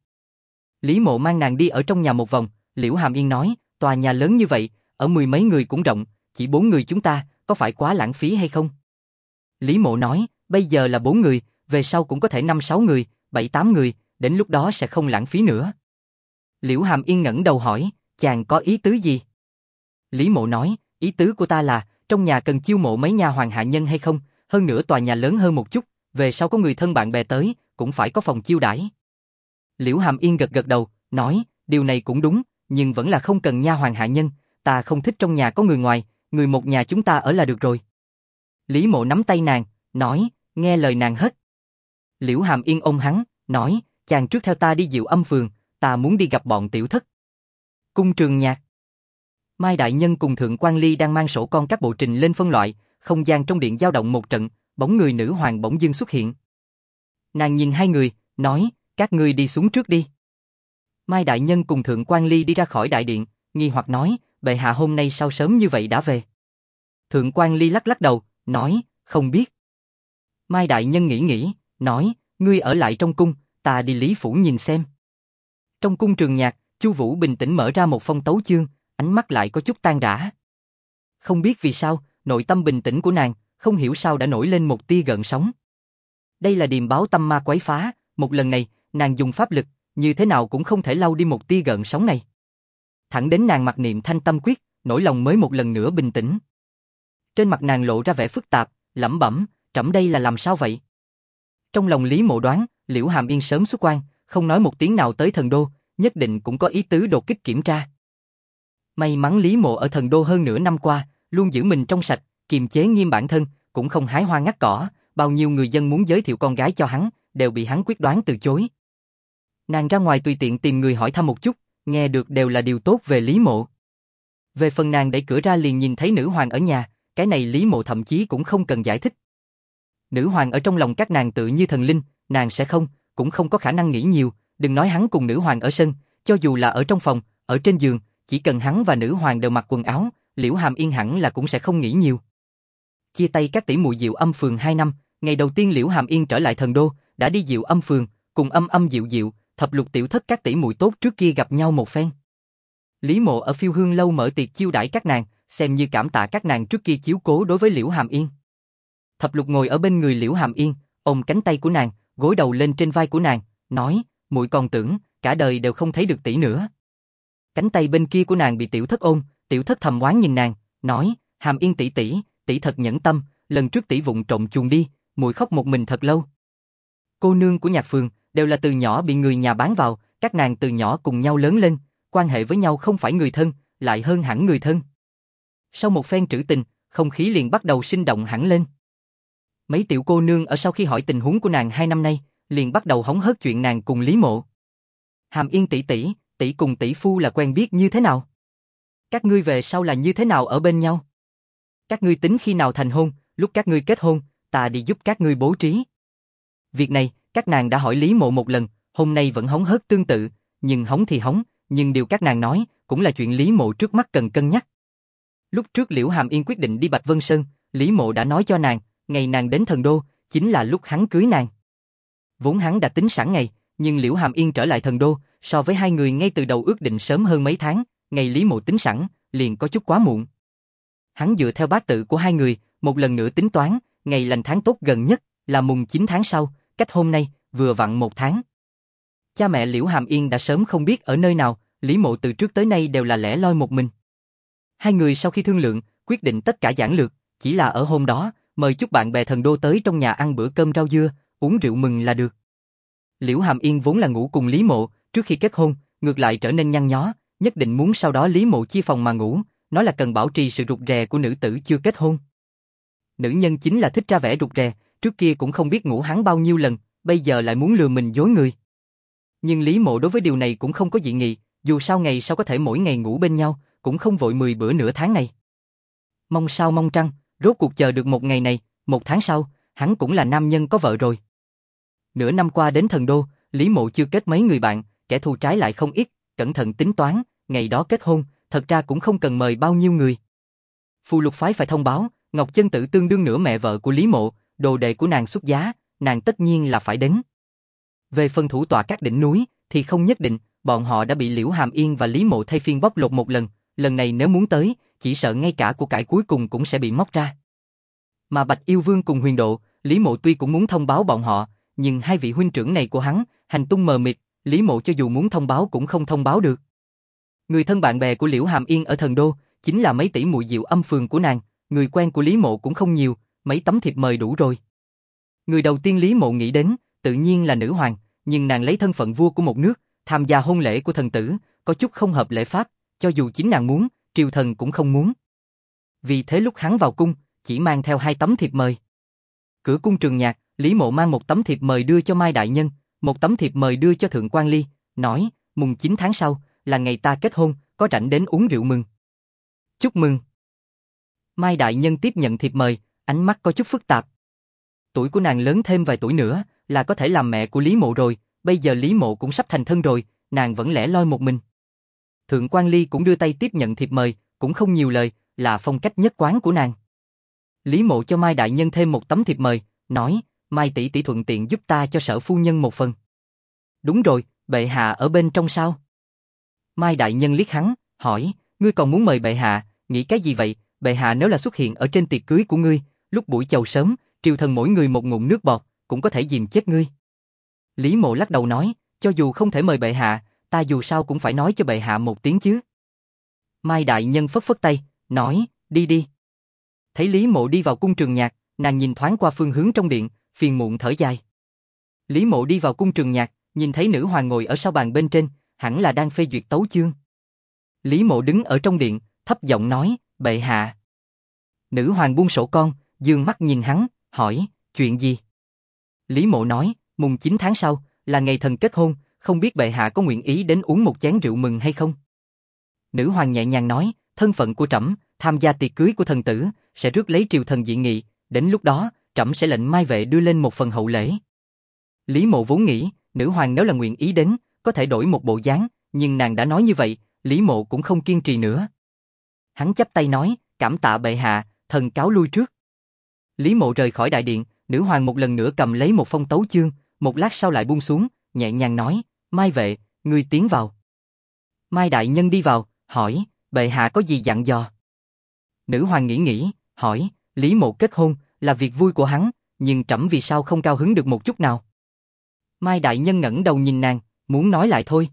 Lý Mộ mang nàng đi ở trong nhà một vòng, Liễu Hàm Yên nói, tòa nhà lớn như vậy, ở 10 mấy người cũng rộng, chỉ 4 người chúng ta, có phải quá lãng phí hay không? Lý Mộ nói, bây giờ là 4 người, về sau cũng có thể 5-6 người, 7-8 người, đến lúc đó sẽ không lãng phí nữa. Liễu Hàm Yên ngẩng đầu hỏi, chàng có ý tứ gì? Lý Mộ nói, ý tứ của ta là, trong nhà cần chiêu mộ mấy nha hoàn hạ nhân hay không, hơn nữa tòa nhà lớn hơn một chút, về sau có người thân bạn bè tới, cũng phải có phòng chiêu đãi. Liễu Hàm Yên gật gật đầu, nói, điều này cũng đúng, nhưng vẫn là không cần nha hoàn hạ nhân, ta không thích trong nhà có người ngoài, người một nhà chúng ta ở là được rồi. Lý Mộ nắm tay nàng, nói, nghe lời nàng hết. Liễu Hàm Yên ôm hắn, nói, chàng trước theo ta đi Diệu Âm phường, ta muốn đi gặp bọn tiểu thất. Cung Trường Nhạc. Mai đại nhân cùng Thượng Quan Ly đang mang sổ con các bộ trình lên phân loại, không gian trong điện dao động một trận, bóng người nữ hoàng bỗng dưng xuất hiện. Nàng nhìn hai người, nói, các ngươi đi xuống trước đi. Mai đại nhân cùng Thượng Quan Ly đi ra khỏi đại điện, nghi hoặc nói, bệ hạ hôm nay sao sớm như vậy đã về? Thượng Quan Ly lắc lắc đầu, nói, không biết. Mai đại nhân nghĩ nghĩ, nói, ngươi ở lại trong cung, ta đi Lý phủ nhìn xem. Trong cung Trường Nhạc, Chu Vũ bình tĩnh mở ra một phong tấu chương, ánh mắt lại có chút tan rã. Không biết vì sao, nội tâm bình tĩnh của nàng, không hiểu sao đã nổi lên một tia gợn sóng. Đây là điềm báo tâm ma quấy phá, một lần này, nàng dùng pháp lực, như thế nào cũng không thể lau đi một tia gợn sóng này. Thẳng đến nàng mặc niệm thanh tâm quyết, nỗi lòng mới một lần nữa bình tĩnh. Trên mặt nàng lộ ra vẻ phức tạp, lẩm bẩm, trẫm đây là làm sao vậy? Trong lòng Lý Mộ đoán, Liễu Hàm Yên sớm xuất quan, không nói một tiếng nào tới thần đô, nhất định cũng có ý tứ đột kích kiểm tra. May mắn Lý Mộ ở thần đô hơn nửa năm qua, luôn giữ mình trong sạch, kiềm chế nghiêm bản thân, cũng không hái hoa ngắt cỏ, bao nhiêu người dân muốn giới thiệu con gái cho hắn, đều bị hắn quyết đoán từ chối. Nàng ra ngoài tùy tiện tìm người hỏi thăm một chút, nghe được đều là điều tốt về Lý Mộ. Về phần nàng đẩy cửa ra liền nhìn thấy nữ hoàng ở nhà, cái này Lý Mộ thậm chí cũng không cần giải thích. Nữ hoàng ở trong lòng các nàng tự như thần linh, nàng sẽ không, cũng không có khả năng nghĩ nhiều, đừng nói hắn cùng nữ hoàng ở sân, cho dù là ở trong phòng, ở trên giường, chỉ cần hắn và nữ hoàng đều mặc quần áo, Liễu Hàm Yên hẳn là cũng sẽ không nghĩ nhiều. Chia tay các tỷ muội Diệu Âm phường 2 năm, ngày đầu tiên Liễu Hàm Yên trở lại thần đô, đã đi Diệu Âm phường, cùng Âm Âm Diệu Diệu, thập lục tiểu thất các tỷ muội tốt trước kia gặp nhau một phen. Lý Mộ ở Phiêu Hương lâu mở tiệc chiêu đãi các nàng, xem như cảm tạ các nàng trước kia chiếu cố đối với Liễu Hàm Yên. Thập lục ngồi ở bên người Liễu Hàm Yên, ôm cánh tay của nàng, gối đầu lên trên vai của nàng, nói, muội còn tưởng cả đời đều không thấy được tỷ nữa. Cánh tay bên kia của nàng bị tiểu thất ôm, tiểu thất thầm oán nhìn nàng, nói, Hàm Yên tỷ tỷ, tỷ thật nhẫn tâm, lần trước tỷ vụng trộm chuồn đi, muội khóc một mình thật lâu. Cô nương của Nhạc phường đều là từ nhỏ bị người nhà bán vào, các nàng từ nhỏ cùng nhau lớn lên, quan hệ với nhau không phải người thân, lại hơn hẳn người thân. Sau một phen trữ tình, không khí liền bắt đầu sinh động hẳn lên. Mấy tiểu cô nương ở sau khi hỏi tình huống của nàng 2 năm nay, liền bắt đầu hóng hớt chuyện nàng cùng Lý Mộ. Hàm Yên tỷ tỷ, tỷ cùng tỷ phu là quen biết như thế nào? Các ngươi về sau là như thế nào ở bên nhau? Các ngươi tính khi nào thành hôn, lúc các ngươi kết hôn, ta đi giúp các ngươi bố trí. Việc này, các nàng đã hỏi Lý Mộ một lần, hôm nay vẫn hóng hớt tương tự, nhưng hóng thì hóng, nhưng điều các nàng nói, cũng là chuyện Lý Mộ trước mắt cần cân nhắc. Lúc trước Liễu Hàm Yên quyết định đi Bạch Vân Sơn, Lý Mộ đã nói cho nàng, ngày nàng đến thần đô, chính là lúc hắn cưới nàng. Vốn hắn đã tính sẵn ngày, nhưng Liễu Hàm Yên trở lại thần đô, so với hai người ngay từ đầu ước định sớm hơn mấy tháng, ngày Lý Mộ tính sẵn, liền có chút quá muộn. Hắn dựa theo bát tự của hai người, một lần nữa tính toán, ngày lành tháng tốt gần nhất, là mùng 9 tháng sau, cách hôm nay, vừa vặn 1 tháng. Cha mẹ Liễu Hàm Yên đã sớm không biết ở nơi nào, Lý Mộ từ trước tới nay đều là lẻ loi một mình. Hai người sau khi thương lượng, quyết định tất cả giản lược, chỉ là ở hôm đó, mời chút bạn bè thần đô tới trong nhà ăn bữa cơm rau dưa, uống rượu mừng là được. Liễu Hàm Yên vốn là ngủ cùng Lý Mộ, trước khi kết hôn, ngược lại trở nên nhăn nhó, nhất định muốn sau đó Lý Mộ chia phòng mà ngủ, nói là cần bảo trì sự rụt rè của nữ tử chưa kết hôn. Nữ nhân chính là thích ra vẻ rụt rè, trước kia cũng không biết ngủ hắn bao nhiêu lần, bây giờ lại muốn lừa mình dối người. Nhưng Lý Mộ đối với điều này cũng không có dị nghị, dù sao ngày sau có thể mỗi ngày ngủ bên nhau, cũng không vội 10 bữa nửa tháng này. Mong sao mong trăng, rốt cuộc chờ được một ngày này, một tháng sau, hắn cũng là nam nhân có vợ rồi. Nửa năm qua đến Thần Đô, Lý Mộ chưa kết mấy người bạn, kẻ thù trái lại không ít, cẩn thận tính toán, ngày đó kết hôn, thật ra cũng không cần mời bao nhiêu người. Phù Lục phái phải thông báo, Ngọc Chân Tử tương đương nửa mẹ vợ của Lý Mộ, đồ đệ của nàng xuất giá, nàng tất nhiên là phải đến. Về phần thủ tọa các đỉnh núi, thì không nhất định, bọn họ đã bị Liễu Hàm Yên và Lý Mộ thay phiên bóc lột một lần này nếu muốn tới, chỉ sợ ngay cả của cải cuối cùng cũng sẽ bị móc ra. Mà Bạch Yêu Vương cùng Huyền Độ, Lý Mộ tuy cũng muốn thông báo bọn họ, nhưng hai vị huynh trưởng này của hắn, hành tung mờ mịt, Lý Mộ cho dù muốn thông báo cũng không thông báo được. Người thân bạn bè của Liễu Hàm Yên ở Thần Đô, chính là mấy tỷ muội Diệu Âm phường của nàng, người quen của Lý Mộ cũng không nhiều, mấy tấm thiệp mời đủ rồi. Người đầu tiên Lý Mộ nghĩ đến, tự nhiên là nữ hoàng, nhưng nàng lấy thân phận vua của một nước, tham gia hôn lễ của thần tử, có chút không hợp lễ pháp, cho dù chính nàng muốn, triều thần cũng không muốn. Vì thế lúc hắn vào cung, chỉ mang theo 2 tấm thiệp mời. Cửa cung Trường Nhạc, Lý Mộ mang một tấm thiệp mời đưa cho Mai Đại Nhân, một tấm thiệp mời đưa cho Thượng Quan Ly, nói, mùng 9 tháng sau, là ngày ta kết hôn, có rảnh đến uống rượu mừng. Chúc mừng. Mai Đại Nhân tiếp nhận thiệp mời, ánh mắt có chút phức tạp. Tuổi của nàng lớn thêm vài tuổi nữa, là có thể làm mẹ của Lý Mộ rồi, bây giờ Lý Mộ cũng sắp thành thân rồi, nàng vẫn lẻ loi một mình. Thượng Quan Ly cũng đưa tay tiếp nhận thiệp mời, cũng không nhiều lời, là phong cách nhất quán của nàng. Lý Mộ cho Mai Đại Nhân thêm một tấm thiệp mời, nói, Mai tỷ tỷ thuận tiện giúp ta cho Sở phu nhân một phần. Đúng rồi, bệ hạ ở bên trong sao? Mai Đại Nhân liếc hắn, hỏi, ngươi còn muốn mời bệ hạ, nghĩ cái gì vậy? Bệ hạ nếu là xuất hiện ở trên tiệc cưới của ngươi, lúc buổi chầu sớm, triều thần mỗi người một ngụm nước bọt, cũng có thể dìm chết ngươi. Lý Mộ lắc đầu nói, cho dù không thể mời bệ hạ, ta dù sao cũng phải nói cho bệ hạ một tiếng chứ. Mai Đại Nhân phất phất tay, nói, đi đi. Thấy Lý Mộ đi vào cung Trường Nhạc, nàng nhìn thoáng qua phương hướng trong điện, phiền muộn thở dài. Lý Mộ đi vào cung Trường Nhạc, nhìn thấy nữ hoàng ngồi ở sau bàn bên trên, hẳn là đang phê duyệt tấu chương. Lý Mộ đứng ở trong điện, thấp giọng nói, bệ hạ. Nữ hoàng buông sổ con, dương mắt nhìn hắn, hỏi, chuyện gì? Lý Mộ nói, mùng 9 tháng sau, là ngày thần kết hôn, không biết bệ hạ có nguyện ý đến uống một chén rượu mừng hay không? Nữ hoàng nhẹ nhàng nói, thân phận của trẫm, tham gia tiệc cưới của thần tử, sẽ rước lấy triều thần dị nghị, đến lúc đó, trẫm sẽ lệnh mai vệ đưa lên một phần hậu lễ. Lý Mộ vốn nghĩ, nữ hoàng nếu là nguyện ý đến, có thể đổi một bộ dáng, nhưng nàng đã nói như vậy, Lý Mộ cũng không kiên trì nữa. Hắn chắp tay nói, cảm tạ bệ hạ, thần cáo lui trước. Lý Mộ rời khỏi đại điện, nữ hoàng một lần nữa cầm lấy một phong tấu chương, một lát sau lại buông xuống, nhẹ nhàng nói, Mai vệ, ngươi tiến vào. Mai Đại Nhân đi vào, hỏi, bệ hạ có gì dặn dò? Nữ hoàng nghĩ, hỏi, Lý Mộ kết hôn, là việc vui của hắn, nhưng trẫm vì sao không cao hứng được một chút nào? Mai Đại Nhân ngẩng đầu nhìn nàng, muốn nói lại thôi.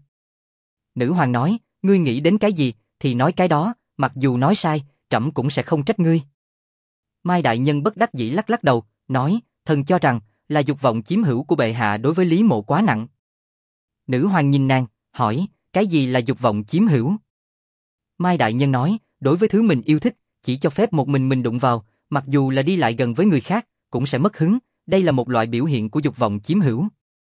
Nữ hoàng nói, ngươi nghĩ đến cái gì, thì nói cái đó, mặc dù nói sai, trẫm cũng sẽ không trách ngươi. Mai Đại Nhân bất đắc dĩ lắc lắc đầu, nói, thần cho rằng, là dục vọng chiếm hữu của bệ hạ đối với Lý Mộ quá nặng. Nữ hoàng nhìn nàng, hỏi, cái gì là dục vọng chiếm hữu? Mai Đại Nhân nói, đối với thứ mình yêu thích, chỉ cho phép một mình đụng vào, mặc dù là đi lại gần với người khác, cũng sẽ mất hứng, đây là một loại biểu hiện của dục vọng chiếm hữu.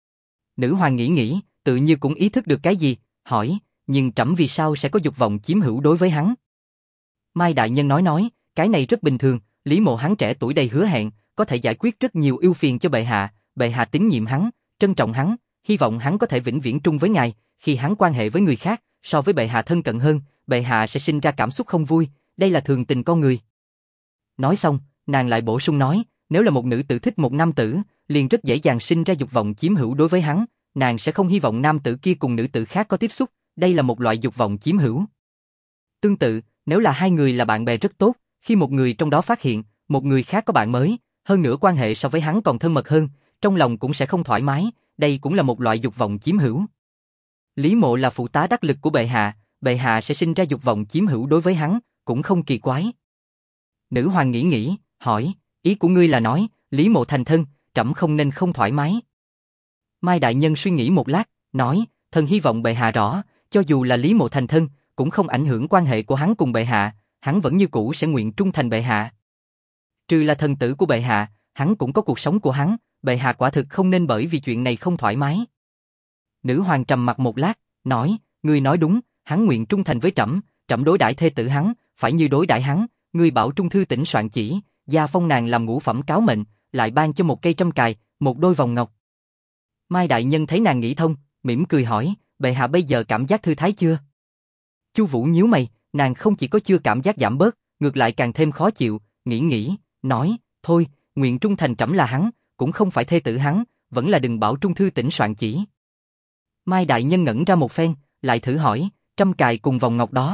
Nữ hoàng nghĩ, tự như cũng ý thức được cái gì, hỏi, nhưng trẫm vì sao sẽ có dục vọng chiếm hữu đối với hắn? Mai Đại Nhân nói, cái này rất bình thường, Lý Mộ hắn trẻ tuổi đầy hứa hẹn, có thể giải quyết rất nhiều ưu phiền cho bệ hạ tín nhiệm hắn, trân trọng hắn, hy vọng hắn có thể vĩnh viễn trung với ngài, khi hắn quan hệ với người khác, so với bệ hạ thân cận hơn, bệ hạ sẽ sinh ra cảm xúc không vui, đây là thường tình con người. Nói xong, nàng lại bổ sung nói, nếu là một nữ tử thích một nam tử, liền rất dễ dàng sinh ra dục vọng chiếm hữu đối với hắn, nàng sẽ không hy vọng nam tử kia cùng nữ tử khác có tiếp xúc, đây là một loại dục vọng chiếm hữu. Tương tự, nếu là hai người là bạn bè rất tốt, khi một người trong đó phát hiện, một người khác có bạn mới, hơn nữa quan hệ so với hắn còn thân mật hơn, trong lòng cũng sẽ không thoải mái, đây cũng là một loại dục vọng chiếm hữu. Lý Mộ là phụ tá đắc lực của bệ hạ sẽ sinh ra dục vọng chiếm hữu đối với hắn, cũng không kỳ quái. Nữ hoàng nghĩ, hỏi, ý của ngươi là nói, Lý Mộ thành thân, trẫm không nên không thoải mái. Mai Đại Nhân suy nghĩ một lát, nói, thần hy vọng bệ hạ rõ, cho dù là Lý Mộ thành thân, cũng không ảnh hưởng quan hệ của hắn cùng bệ hạ, hắn vẫn như cũ sẽ nguyện trung thành bệ hạ. Trừ là thần tử của bệ hạ, hắn cũng có cuộc sống của hắn, bệ hạ quả thực không nên bởi vì chuyện này không thoải mái. Nữ hoàng trầm mặt một lát, nói, ngươi nói đúng, hắn nguyện trung thành với trẫm, trẫm đối đãi thê tử hắn, phải như đối đãi hắn, ngươi bảo Trung thư tỉnh soạn chỉ, gia phong nàng làm ngũ phẩm cáo mệnh, lại ban cho một cây trâm cài, một đôi vòng ngọc. Mai đại nhân thấy nàng nghĩ thông, mỉm cười hỏi, bệ hạ bây giờ cảm giác thư thái chưa? Chu Vũ nhíu mày, nàng không chỉ có chưa cảm giác giảm bớt, ngược lại càng thêm khó chịu, nghĩ, nói, thôi, nguyện trung thành trẫm là hắn, cũng không phải thê tử hắn, vẫn là đừng bảo Trung thư tỉnh soạn chỉ. Mai đại nhân ngẩn ra một phen, lại thử hỏi, trâm cài cùng vòng ngọc đó.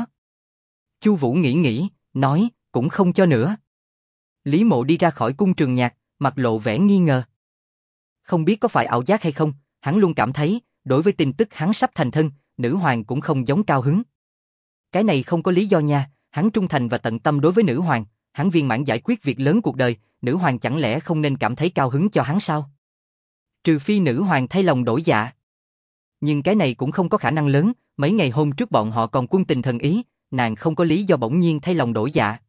Chu Vũ nghĩ, nói, cũng không cho nữa. Lý Mộ đi ra khỏi cung Trường Nhạc, mặt lộ vẻ nghi ngờ. Không biết có phải ảo giác hay không, hắn luôn cảm thấy, đối với tin tức hắn sắp thành thân, nữ hoàng cũng không giống cao hứng. Cái này không có lý do nha, hắn trung thành và tận tâm đối với nữ hoàng, hắn viên mãn giải quyết việc lớn cuộc đời, nữ hoàng chẳng lẽ không nên cảm thấy cao hứng cho hắn sao? Trừ phi nữ hoàng thay lòng đổi dạ. Nhưng cái này cũng không có khả năng lớn, mấy ngày hôm trước bọn họ còn quân tình thần ý, nàng không có lý do bỗng nhiên thay lòng đổi dạ.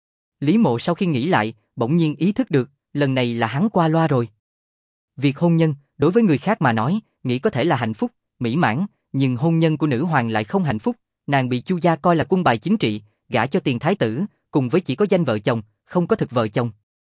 Lý Mộ sau khi nghĩ lại, bỗng nhiên ý thức được, lần này là hắn qua loa rồi. Việc hôn nhân, đối với người khác mà nói, nghĩ có thể là hạnh phúc, mỹ mãn, nhưng hôn nhân của nữ hoàng lại không hạnh phúc, nàng bị Chu gia coi là quân bài chính trị, gả cho tiền thái tử, cùng với chỉ có danh vợ chồng, không có thực vợ chồng.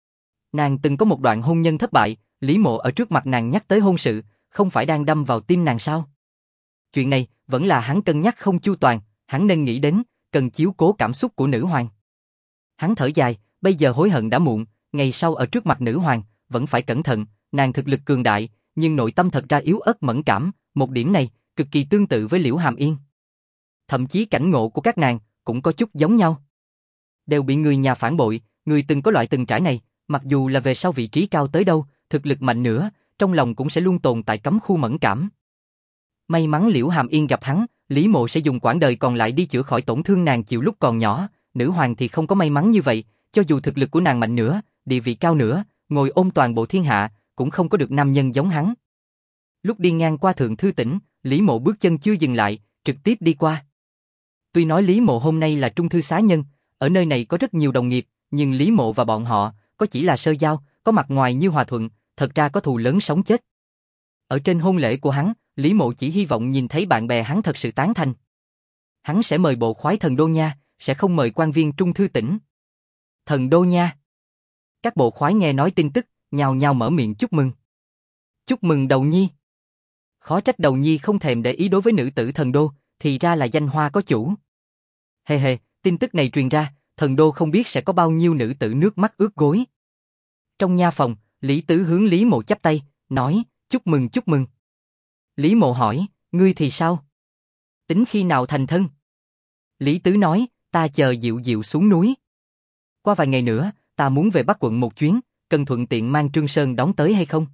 Nàng từng có một đoạn hôn nhân thất bại, Lý Mộ ở trước mặt nàng nhắc tới hôn sự, không phải đang đâm vào tim nàng sao? Chuyện này, vẫn là hắn cân nhắc không chu toàn, hắn nên nghĩ đến, cần chiếu cố cảm xúc của nữ hoàng. Hắn thở dài, bây giờ hối hận đã muộn, ngày sau ở trước mặt nữ hoàng, vẫn phải cẩn thận, nàng thực lực cường đại, nhưng nội tâm thật ra yếu ớt mẫn cảm, một điểm này, cực kỳ tương tự với Liễu Hàm Yên. Thậm chí cảnh ngộ của các nàng, cũng có chút giống nhau. Đều bị người nhà phản bội, người từng có loại từng trải này, mặc dù là về sau vị trí cao tới đâu, thực lực mạnh nữa, trong lòng cũng sẽ luôn tồn tại cấm khu mẫn cảm. May mắn Liễu Hàm Yên gặp hắn, Lý Mộ sẽ dùng quãng đời còn lại đi chữa khỏi tổn thương nàng chịu lúc còn nhỏ, nữ hoàng thì không có may mắn như vậy, cho dù thực lực của nàng mạnh nữa, địa vị cao nữa, ngồi ôm toàn bộ thiên hạ, cũng không có được nam nhân giống hắn. Lúc đi ngang qua Thượng Thư Tỉnh, Lý Mộ bước chân chưa dừng lại, trực tiếp đi qua. Tuy nói Lý Mộ hôm nay là trung thư xá nhân, ở nơi này có rất nhiều đồng nghiệp, nhưng Lý Mộ và bọn họ, có chỉ là sơ giao, có mặt ngoài như hòa thuận, thật ra có thù lớn sống chết. Ở trên hôn lễ của hắn, Lý Mộ chỉ hy vọng nhìn thấy bạn bè hắn thật sự tán thành. Hắn sẽ mời bộ khoái Thần Đô nha, sẽ không mời quan viên Trung Thư Tỉnh. Thần Đô nha. Các bộ khoái nghe nói tin tức, nhào nhào mở miệng chúc mừng. Chúc mừng Đầu Nhi. Khó trách Đầu Nhi không thèm để ý đối với nữ tử Thần Đô, thì ra là danh hoa có chủ. Hề hề, tin tức này truyền ra, Thần Đô không biết sẽ có bao nhiêu nữ tử nước mắt ướt gối. Trong nha phòng, Lý Tứ hướng Lý Mộ chắp tay, nói, chúc mừng chúc mừng. Lý Mộ hỏi, ngươi thì sao? Tính khi nào thành thân? Lý Tứ nói, ta chờ Diệu Diệu xuống núi. Qua vài ngày nữa, ta muốn về Bắc quận một chuyến, cần thuận tiện mang Trương Sơn đón tới hay không?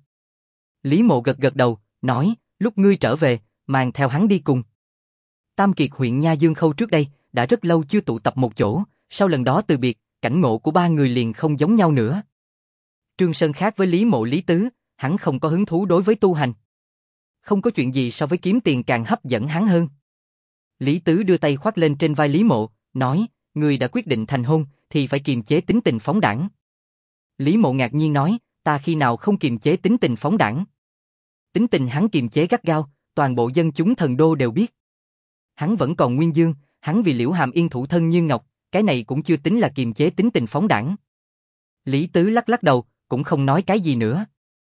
Lý Mộ gật gật đầu, nói, lúc ngươi trở về, mang theo hắn đi cùng. Tam Kiệt huyện Nha Dương Khâu trước đây, đã rất lâu chưa tụ tập một chỗ, sau lần đó từ biệt, cảnh ngộ của ba người liền không giống nhau nữa. Trương Sơn khác với Lý Mộ Lý Tứ, hắn không có hứng thú đối với tu hành. Không có chuyện gì so với kiếm tiền càng hấp dẫn hắn hơn. Lý Tứ đưa tay khoác lên trên vai Lý Mộ, nói, ngươi đã quyết định thành hôn, thì phải kiềm chế tính tình phóng đãng. Lý Mộ ngạc nhiên nói, ta khi nào không kiềm chế tính tình phóng đãng? Tính tình hắn kiềm chế gắt gao, toàn bộ dân chúng Thần Đô đều biết. Hắn vẫn còn nguyên dương, hắn vì Liễu Hàm Yên thủ thân như ngọc, cái này cũng chưa tính là kiềm chế tính tình phóng đãng. Lý Tứ lắc lắc đầu, cũng không nói cái gì nữa.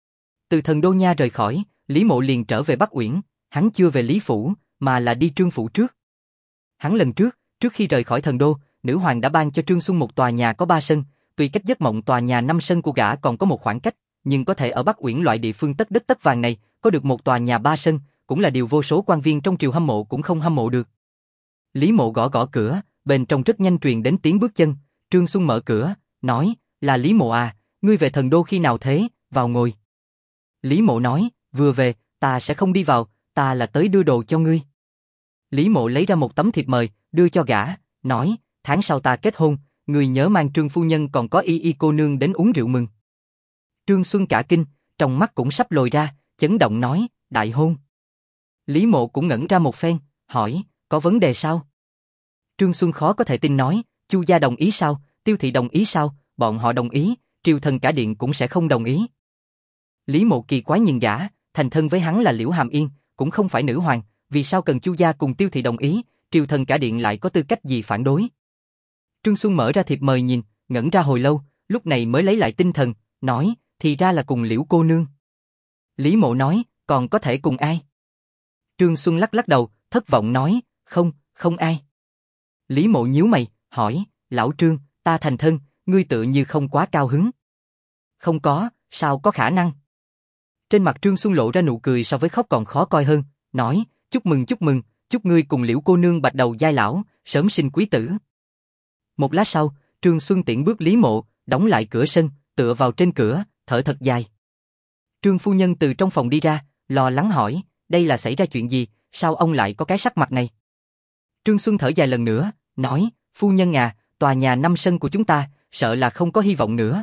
Từ Thần Đô Nha rời khỏi, Lý Mộ liền trở về Bắc Uyển, hắn chưa về Lý Phủ, mà là đi Trương Phủ trước. Hắn lần trước khi rời khỏi Thần Đô, nữ hoàng đã ban cho Trương Xuân một tòa nhà có 3 sân, tuy cách giấc mộng tòa nhà 5 sân của gã còn có một khoảng cách, nhưng có thể ở Bắc Uyển loại địa phương tất đất tất vàng này, có được một tòa nhà 3 sân, cũng là điều vô số quan viên trong triều hâm mộ cũng không hâm mộ được. Lý Mộ gõ gõ cửa, bên trong rất nhanh truyền đến tiếng bước chân, Trương Xuân mở cửa, nói, là Lý Mộ à, ngươi về Thần Đô khi nào thế, vào ngồi. Lý Mộ nói, vừa về, ta sẽ không đi vào, ta là tới đưa đồ cho ngươi. Lý Mộ lấy ra một tấm thiệp mời, đưa cho gã, nói, tháng sau ta kết hôn, ngươi nhớ mang Trương phu nhân còn có Y cô nương đến uống rượu mừng. Trương Xuân cả kinh, trong mắt cũng sắp lồi ra, chấn động nói, đại hôn. Lý Mộ cũng ngẩn ra một phen, hỏi, có vấn đề sao? Trương Xuân khó có thể tin nói, Chu gia đồng ý sao, Tiêu thị đồng ý sao, bọn họ đồng ý, triều thần cả điện cũng sẽ không đồng ý. Lý Mộ kỳ quái nhìn gã, thành thân với hắn là Liễu Hàm Yên, cũng không phải nữ hoàng, vì sao cần Chu gia cùng Tiêu thị đồng ý, triều thần cả điện lại có tư cách gì phản đối? Trương Xuân mở ra thiệp mời nhìn, ngẩn ra hồi lâu, lúc này mới lấy lại tinh thần, nói, thì ra là cùng Liễu cô nương. Lý Mộ nói, còn có thể cùng ai? Trương Xuân lắc lắc đầu, thất vọng nói, không ai. Lý Mộ nhíu mày, hỏi, lão Trương, ta thành thân, ngươi tựa như không quá cao hứng. Không có, sao có khả năng? Trên mặt Trương Xuân lộ ra nụ cười so với khóc còn khó coi hơn, nói, chúc mừng, chúc ngươi cùng Liễu cô nương bạch đầu giai lão, sớm sinh quý tử. Một lát sau, Trương Xuân tiễn bước Lý Mộ, đóng lại cửa sân, tựa vào trên cửa, thở thật dài. Trương phu nhân từ trong phòng đi ra, lo lắng hỏi, đây là xảy ra chuyện gì, sao ông lại có cái sắc mặt này? Trương Xuân thở dài lần nữa, nói, phu nhân à, tòa nhà 5 sân của chúng ta, sợ là không có hy vọng nữa.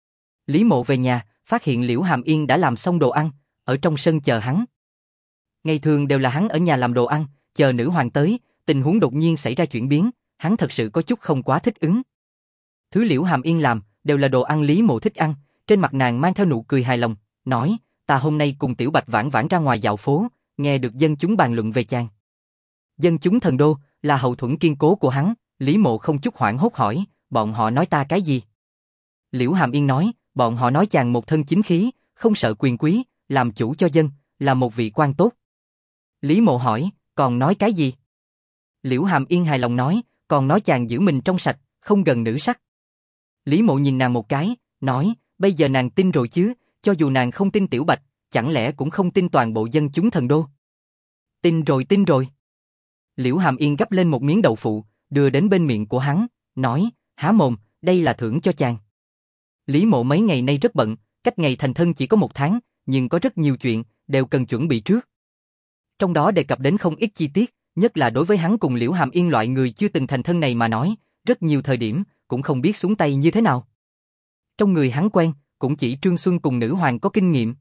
Lý Mộ về nhà, phát hiện Liễu Hàm Yên đã làm xong đồ ăn, ở trong sân chờ hắn. Ngày thường đều là hắn ở nhà làm đồ ăn, chờ nữ hoàng tới, tình huống đột nhiên xảy ra chuyển biến, hắn thật sự có chút không quá thích ứng. Thứ Liễu Hàm Yên làm, đều là đồ ăn Lý Mộ thích ăn, trên mặt nàng mang theo nụ cười hài lòng, nói, ta hôm nay cùng Tiểu Bạch vãn vãn ra ngoài dạo phố, nghe được dân chúng bàn luận về chàng. Dân chúng thần đô, là hậu thuẫn kiên cố của hắn, Lý Mộ không chút hoảng hốt hỏi, bọn họ nói ta cái gì? Liễu Hàm Yên nói, bọn họ nói chàng một thân chính khí, không sợ quyền quý, làm chủ cho dân, là một vị quan tốt. Lý Mộ hỏi, còn nói cái gì? Liễu Hàm Yên hài lòng nói, còn nói chàng giữ mình trong sạch, không gần nữ sắc. Lý Mộ nhìn nàng một cái, nói, bây giờ nàng tin rồi chứ, cho dù nàng không tin Tiểu Bạch, chẳng lẽ cũng không tin toàn bộ dân chúng thần đô? Tin rồi. Liễu Hàm Yên gắp lên một miếng đậu phụ, đưa đến bên miệng của hắn, nói, há mồm, đây là thưởng cho chàng. Lý Mộ mấy ngày nay rất bận, cách ngày thành thân chỉ có 1 tháng, nhưng có rất nhiều chuyện, đều cần chuẩn bị trước. Trong đó đề cập đến không ít chi tiết, nhất là đối với hắn cùng Liễu Hàm Yên loại người chưa từng thành thân này mà nói, rất nhiều thời điểm, cũng không biết xuống tay như thế nào. Trong người hắn quen, cũng chỉ Trương Xuân cùng nữ hoàng có kinh nghiệm.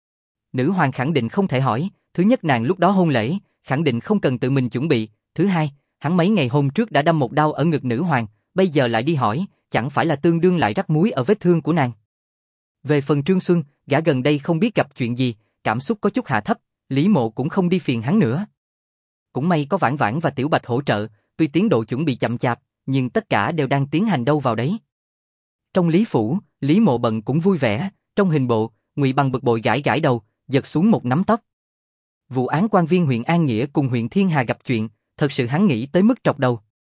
Nữ hoàng khẳng định không thể hỏi, thứ nhất nàng lúc đó hôn lễ, khẳng định không cần tự mình chuẩn bị, thứ hai, hắn mấy ngày hôm trước đã đâm một đao ở ngực nữ hoàng, bây giờ lại đi hỏi, chẳng phải là tương đương lại rắc muối ở vết thương của nàng. Về phần Trương Xuân, gã gần đây không biết gặp chuyện gì, cảm xúc có chút hạ thấp, Lý Mộ cũng không đi phiền hắn nữa. Cũng may có Vãn Vãn và Tiểu Bạch hỗ trợ, tuy tiến độ chuẩn bị chậm chạp, nhưng tất cả đều đang tiến hành đâu vào đấy. Trong Lý phủ, Lý Mộ bận cũng vui vẻ, trong hình bộ, Ngụy Bằng bực bội gãi gãi đầu, giật xuống một nắm tóc. Vụ án quan viên huyện An Nghĩa cùng huyện Thiên Hà gặp chuyện, thật sự hắn nghĩ tới mức trọc đầu.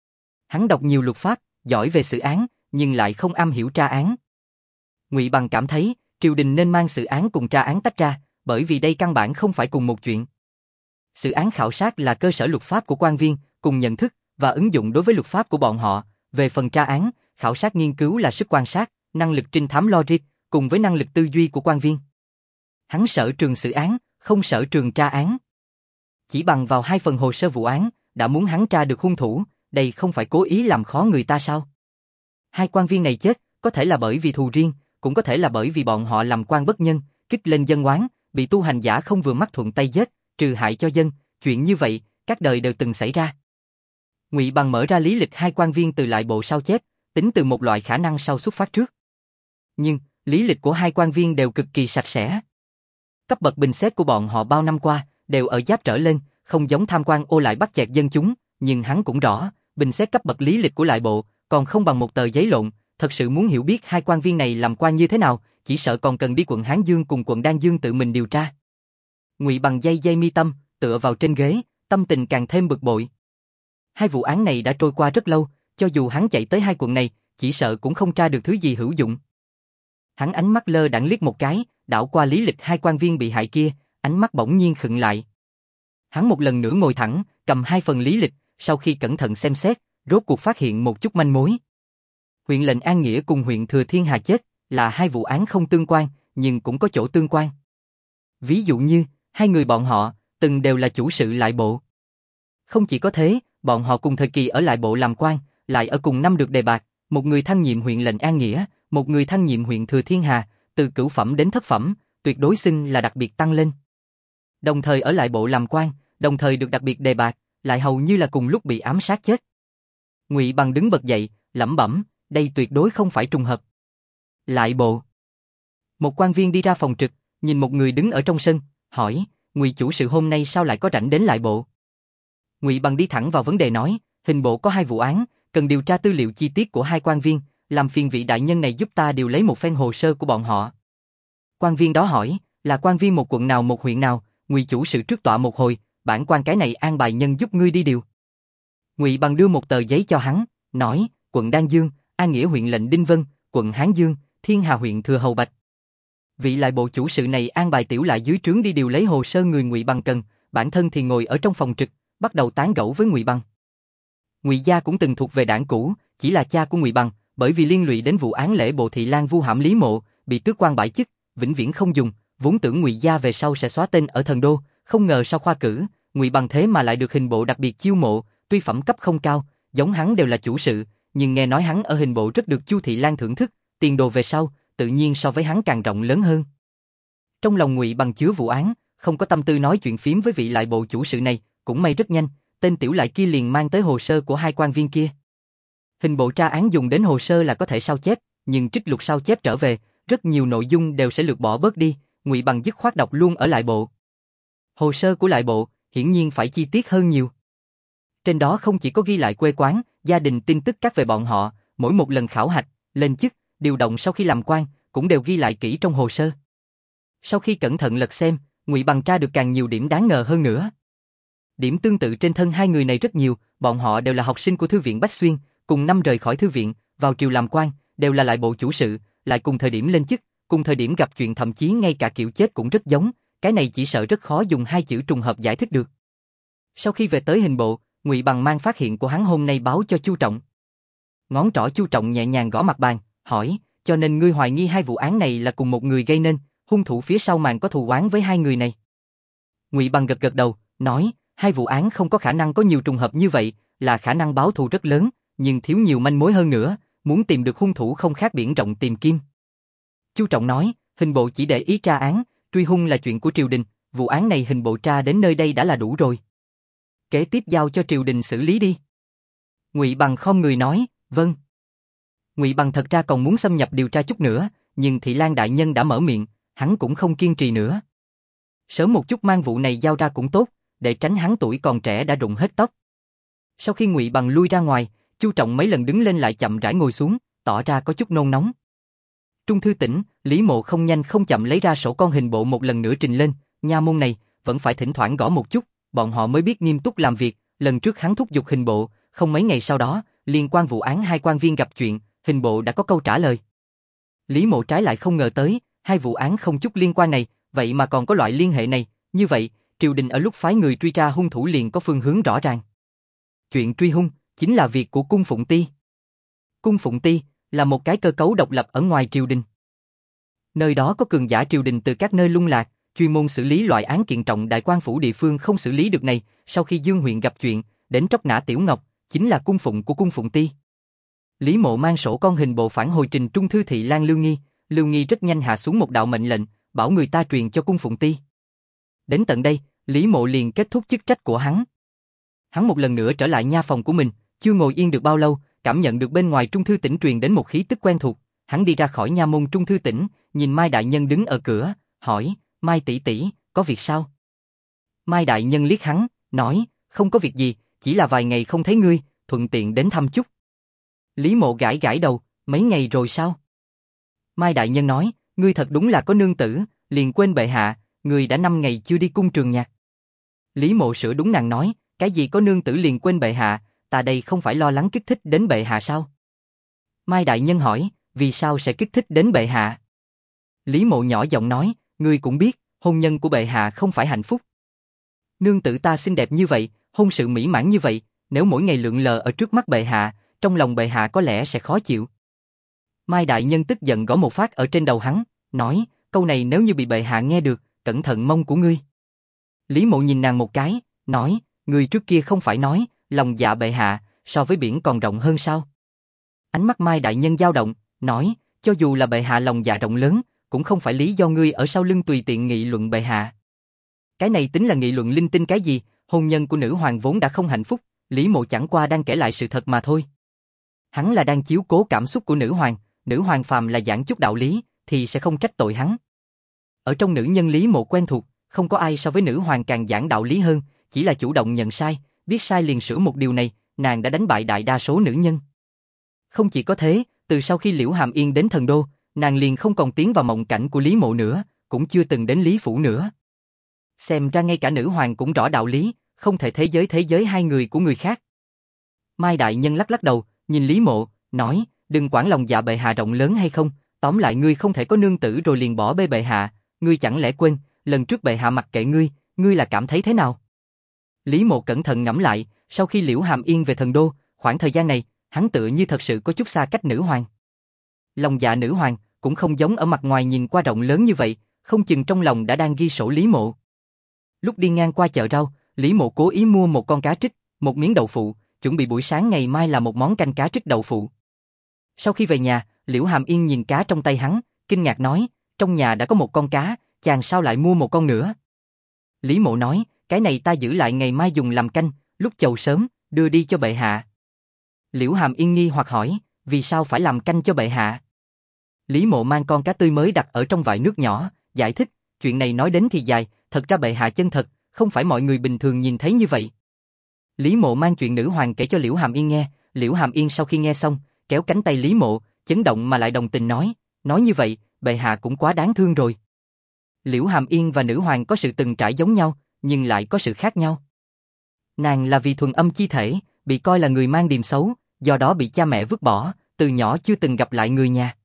Hắn đọc nhiều luật pháp, giỏi về xử án, nhưng lại không am hiểu tra án. Ngụy Bằng cảm thấy, triều đình nên mang xử án cùng tra án tách ra, bởi vì đây căn bản không phải cùng một chuyện. Xử án khảo sát là cơ sở luật pháp của quan viên, cùng nhận thức và ứng dụng đối với luật pháp của bọn họ. Về phần tra án, khảo sát nghiên cứu là sức quan sát, năng lực trinh thám logic, cùng với năng lực tư duy của quan viên. Hắn sở trường xử án, không sở trường tra án. Chỉ bằng vào 2 phần hồ sơ vụ án, đã muốn hắn tra được hung thủ, đây không phải cố ý làm khó người ta sao? 2 quan viên này chết, có thể là bởi vì thù riêng, cũng có thể là bởi vì bọn họ làm quan bất nhân, kích lên dân oán, bị tu hành giả không vừa mắt thuận tay giết, trừ hại cho dân, chuyện như vậy, các đời đều từng xảy ra. Ngụy Bằng mở ra lý lịch 2 quan viên từ lại bộ sao chép, tính từ một loại khả năng sau xuất phát trước. Nhưng, lý lịch của 2 quan viên đều cực kỳ sạch sẽ. Cấp bậc bình xét của bọn họ bao năm qua, đều ở giáp trở lên, không giống tham quan ô lại bắt chẹt dân chúng, nhưng hắn cũng rõ, bình xét cấp bậc lý lịch của lại bộ, còn không bằng một tờ giấy lộn, thật sự muốn hiểu biết 2 quan viên này làm quan như thế nào, chỉ sợ còn cần đi quận Hán Dương cùng quận Đan Dương tự mình điều tra. Ngụy Bằng dây mi tâm, tựa vào trên ghế, tâm tình càng thêm bực bội. 2 vụ án này đã trôi qua rất lâu, cho dù hắn chạy tới 2 quận này, chỉ sợ cũng không tra được thứ gì hữu dụng. Hắn ánh mắt lơ đãng liếc một cái, đảo qua lý lịch 2 quan viên bị hại kia, ánh mắt bỗng nhiên khựng lại. Hắn một lần nữa ngồi thẳng, cầm 2 phần lý lịch, sau khi cẩn thận xem xét, rốt cuộc phát hiện một chút manh mối. Huyện lệnh An Nghĩa cùng huyện Thừa Thiên Hà chết, là 2 vụ án không tương quan, nhưng cũng có chỗ tương quan. Ví dụ như, 2 người bọn họ, từng đều là chủ sự lại bộ. Không chỉ có thế, bọn họ cùng thời kỳ ở lại bộ làm quan, lại ở cùng năm được đề bạt, một người thăng nhiệm huyện lệnh An Nghĩa, một người thăng nhiệm huyện Thừa Thiên Hà, từ cửu phẩm đến thất phẩm, tuyệt đối xưng là đặc biệt tăng lên. Đồng thời ở lại bộ làm quan, đồng thời được đặc biệt đề bạt, lại hầu như là cùng lúc bị ám sát chết. Ngụy Bằng đứng bật dậy, lẩm bẩm, đây tuyệt đối không phải trùng hợp. Lại bộ. Một quan viên đi ra phòng trực, nhìn một người đứng ở trong sân, hỏi, Ngụy chủ sự hôm nay sao lại có rảnh đến lại bộ? Ngụy Bằng đi thẳng vào vấn đề nói, hình bộ có 2 vụ án, cần điều tra tư liệu chi tiết của 2 quan viên, làm phiền vị đại nhân này giúp ta điều lấy một phen hồ sơ của bọn họ. Quan viên đó hỏi, là quan viên một quận nào một huyện nào? Ngụy chủ sự trước tọa một hồi, bản quan cái này an bài nhân giúp ngươi đi điều. Ngụy Bằng đưa một tờ giấy cho hắn, nói, quận Đan Dương, An Nghĩa huyện lệnh Đinh Vân, quận Hán Dương, Thiên Hà huyện Thừa Hầu Bạch. Vị lại bộ chủ sự này an bài tiểu lại dưới trướng đi điều lấy hồ sơ người Ngụy Bằng cần, bản thân thì ngồi ở trong phòng trực, bắt đầu tán gẫu với Ngụy Bằng. Ngụy gia cũng từng thuộc về đảng cũ, chỉ là cha của Ngụy Bằng, bởi vì liên lụy đến vụ án lễ bộ thị lang vu hãm Lý Mộ, bị tước quan bãi chức, vĩnh viễn không dùng, vốn tưởng Ngụy gia về sau sẽ xóa tên ở thần đô, không ngờ sau khoa cử, Ngụy Bằng thế mà lại được hình bộ đặc biệt chiêu mộ, tuy phẩm cấp không cao, giống hắn đều là chủ sự, nhưng nghe nói hắn ở hình bộ rất được Chu thị lang thưởng thức, tiền đồ về sau, tự nhiên so với hắn càng rộng lớn hơn. Trong lòng Ngụy Bằng chứa vụ án, không có tâm tư nói chuyện phím với vị lại bộ chủ sự này, cũng may rất nhanh, tên tiểu lại kia liền mang tới hồ sơ của 2 quan viên kia. Hình bộ tra án dùng đến hồ sơ là có thể sao chép, nhưng trích lục sao chép trở về, rất nhiều nội dung đều sẽ lược bỏ bớt đi, Ngụy Bằng dứt khoát đọc luôn ở lại bộ. Hồ sơ của lại bộ, hiển nhiên phải chi tiết hơn nhiều. Trên đó không chỉ có ghi lại quê quán, gia đình tin tức các về bọn họ, mỗi một lần khảo hạch, lên chức, điều động sau khi làm quan, cũng đều ghi lại kỹ trong hồ sơ. Sau khi cẩn thận lật xem, Ngụy Bằng tra được càng nhiều điểm đáng ngờ hơn nữa. Điểm tương tự trên thân 2 người này rất nhiều, bọn họ đều là học sinh của thư viện Bách Xuyên, cùng năm rời khỏi thư viện, vào triều làm quan, đều là lại bộ chủ sự, lại cùng thời điểm lên chức, cùng thời điểm gặp chuyện, thậm chí ngay cả kiểu chết cũng rất giống, cái này chỉ sợ rất khó dùng 2 chữ trùng hợp giải thích được. Sau khi về tới hình bộ, Ngụy Bằng mang phát hiện của hắn hôm nay báo cho Chu Trọng. Ngón trỏ Chu Trọng nhẹ nhàng gõ mặt bàn, hỏi, cho nên ngươi hoài nghi 2 vụ án này là cùng một người gây nên, hung thủ phía sau màn có thù oán với 2 người này. Ngụy Bằng gật gật đầu, nói, 2 vụ án không có khả năng có nhiều trùng hợp như vậy, là khả năng báo thù rất lớn, nhưng thiếu nhiều manh mối hơn nữa, muốn tìm được hung thủ không khác biển rộng tìm kim. Chu Trọng nói, hình bộ chỉ để ý tra án, truy hung là chuyện của triều đình, vụ án này hình bộ tra đến nơi đây đã là đủ rồi. Kế tiếp giao cho triều đình xử lý đi. Ngụy Bằng khom người nói, vâng. Ngụy Bằng thật ra còn muốn xâm nhập điều tra chút nữa, nhưng Thị Lang đại nhân đã mở miệng, hắn cũng không kiên trì nữa. Sớm một chút mang vụ này giao ra cũng tốt, để tránh hắn tuổi còn trẻ đã rụng hết tóc. Sau khi Ngụy Bằng lui ra ngoài, Chu Trọng mấy lần đứng lên lại chậm rãi ngồi xuống, tỏ ra có chút nôn nóng. Trung thư tỉnh, Lý Mộ không nhanh không chậm lấy ra sổ con hình bộ một lần nữa trình lên, nha môn này vẫn phải thỉnh thoảng gõ một chút, bọn họ mới biết nghiêm túc làm việc. Lần trước hắn thúc giục hình bộ, không mấy ngày sau đó, liên quan vụ án 2 quan viên gặp chuyện, hình bộ đã có câu trả lời. Lý Mộ trái lại không ngờ tới, 2 vụ án không chút liên quan này, vậy mà còn có loại liên hệ này, như vậy, triều đình ở lúc phái người truy tra hung thủ liền có phương hướng rõ ràng. Chuyện truy hung chính là việc của cung Phụng Ty. Cung Phụng Ty là một cái cơ cấu độc lập ở ngoài triều đình. Nơi đó có cường giả triều đình từ các nơi lung lạc, chuyên môn xử lý loại án kiện trọng đại quan phủ địa phương không xử lý được này. Sau khi Dương huyện gặp chuyện, đến tróc nã Tiểu Ngọc, chính là cung phụng của cung Phụng Ty. Lý Mộ mang sổ con hình bộ phản hồi trình Trung thư thị lang Lưu Nghi rất nhanh hạ xuống một đạo mệnh lệnh, bảo người ta truyền cho cung Phụng Ty. Đến tận đây, Lý Mộ liền kết thúc chức trách của hắn. Hắn một lần nữa trở lại nha phòng của mình, chưa ngồi yên được bao lâu, cảm nhận được bên ngoài Trung thư tỉnh truyền đến một khí tức quen thuộc, hắn đi ra khỏi nha môn Trung thư tỉnh, nhìn Mai đại nhân đứng ở cửa, hỏi, Mai tỷ tỷ, có việc sao? Mai đại nhân liếc hắn, nói, không có việc gì, chỉ là vài ngày không thấy ngươi, thuận tiện đến thăm chút. Lý Mộ gãi gãi đầu, mấy ngày rồi sao? Mai đại nhân nói, ngươi thật đúng là có nương tử, liền quên bệ hạ, ngươi đã 5 ngày chưa đi cung trường nhạc. Lý Mộ sửa đúng nàng nói, cái gì có nương tử liền quên bệ hạ, ta đây không phải lo lắng kích thích đến bệ hạ sao? Mai đại nhân hỏi, vì sao sẽ kích thích đến bệ hạ? Lý Mộ nhỏ giọng nói, ngươi cũng biết, hôn nhân của bệ hạ không phải hạnh phúc. Nương tử ta xinh đẹp như vậy, hôn sự mỹ mãn như vậy, nếu mỗi ngày lượn lờ ở trước mắt bệ hạ, trong lòng bệ hạ có lẽ sẽ khó chịu. Mai đại nhân tức giận gõ một phát ở trên đầu hắn, nói, câu này nếu như bị bệ hạ nghe được, cẩn thận mông của ngươi. Lý Mộ nhìn nàng một cái, nói, ngươi trước kia không phải nói, lòng dạ bệ hạ, so với biển còn rộng hơn sao? Ánh mắt Mai đại nhân dao động, nói, cho dù là bệ hạ lòng dạ rộng lớn, cũng không phải lý do ngươi ở sau lưng tùy tiện nghị luận bệ hạ. Cái này tính là nghị luận linh tinh cái gì, hôn nhân của nữ hoàng vốn đã không hạnh phúc, Lý Mộ chẳng qua đang kể lại sự thật mà thôi. Hắn là đang chiếu cố cảm xúc của nữ hoàng phàm là giảng chút đạo lý, thì sẽ không trách tội hắn. Ở trong nữ nhân Lý Mộ quen thuộc, không có ai so với nữ hoàng càng giảng đạo lý hơn, chỉ là chủ động nhận sai, biết sai liền sửa một điều này, nàng đã đánh bại đại đa số nữ nhân. Không chỉ có thế, từ sau khi Liễu Hàm Yên đến Thần Đô, nàng liền không còn tiến vào mộng cảnh của Lý Mộ nữa, cũng chưa từng đến Lý Phủ nữa. Xem ra ngay cả nữ hoàng cũng rõ đạo lý, không thể thế giới hai người của người khác. Mai đại nhân lắc lắc đầu, nhìn Lý Mộ, nói, đừng quản lòng dạ bệ hạ rộng lớn hay không, tóm lại ngươi không thể có nương tử rồi liền bỏ bê bệ hạ, ngươi chẳng lẽ quên, lần trước bệ hạ mặc kệ ngươi là cảm thấy thế nào? Lý Mộ cẩn thận ngẫm lại, sau khi Liễu Hàm Yên về Thần Đô, khoảng thời gian này, hắn tựa như thật sự có chút xa cách nữ hoàng. Lòng dạ nữ hoàng cũng không giống ở mặt ngoài nhìn qua rộng lớn như vậy, không chừng trong lòng đã đang ghi sổ Lý Mộ. Lúc đi ngang qua chợ rau, Lý Mộ cố ý mua một con cá trích, một miếng đậu phụ, chuẩn bị buổi sáng ngày mai là một món canh cá trích đậu phụ. Sau khi về nhà, Liễu Hàm Yên nhìn cá trong tay hắn, kinh ngạc nói, trong nhà đã có một con cá, chàng sao lại mua một con nữa? Lý Mộ nói, cái này ta giữ lại ngày mai dùng làm canh, lúc chầu sớm, đưa đi cho bệ hạ. Liễu Hàm Yên nghi hoặc hỏi, vì sao phải làm canh cho bệ hạ? Lý Mộ mang con cá tươi mới đặt ở trong vại nước nhỏ, giải thích, chuyện này nói đến thì dài, thật ra bệ hạ chân thật, không phải mọi người bình thường nhìn thấy như vậy. Lý Mộ mang chuyện nữ hoàng kể cho Liễu Hàm Yên nghe, Liễu Hàm Yên sau khi nghe xong, kéo cánh tay Lý Mộ, chấn động mà lại đồng tình nói như vậy, bệ hạ cũng quá đáng thương rồi. Liễu Hàm Yên và nữ hoàng có sự từng trải giống nhau, nhưng lại có sự khác nhau. Nàng là vì thuần âm chi thể, bị coi là người mang điềm xấu, do đó bị cha mẹ vứt bỏ, từ nhỏ chưa từng gặp lại người nhà.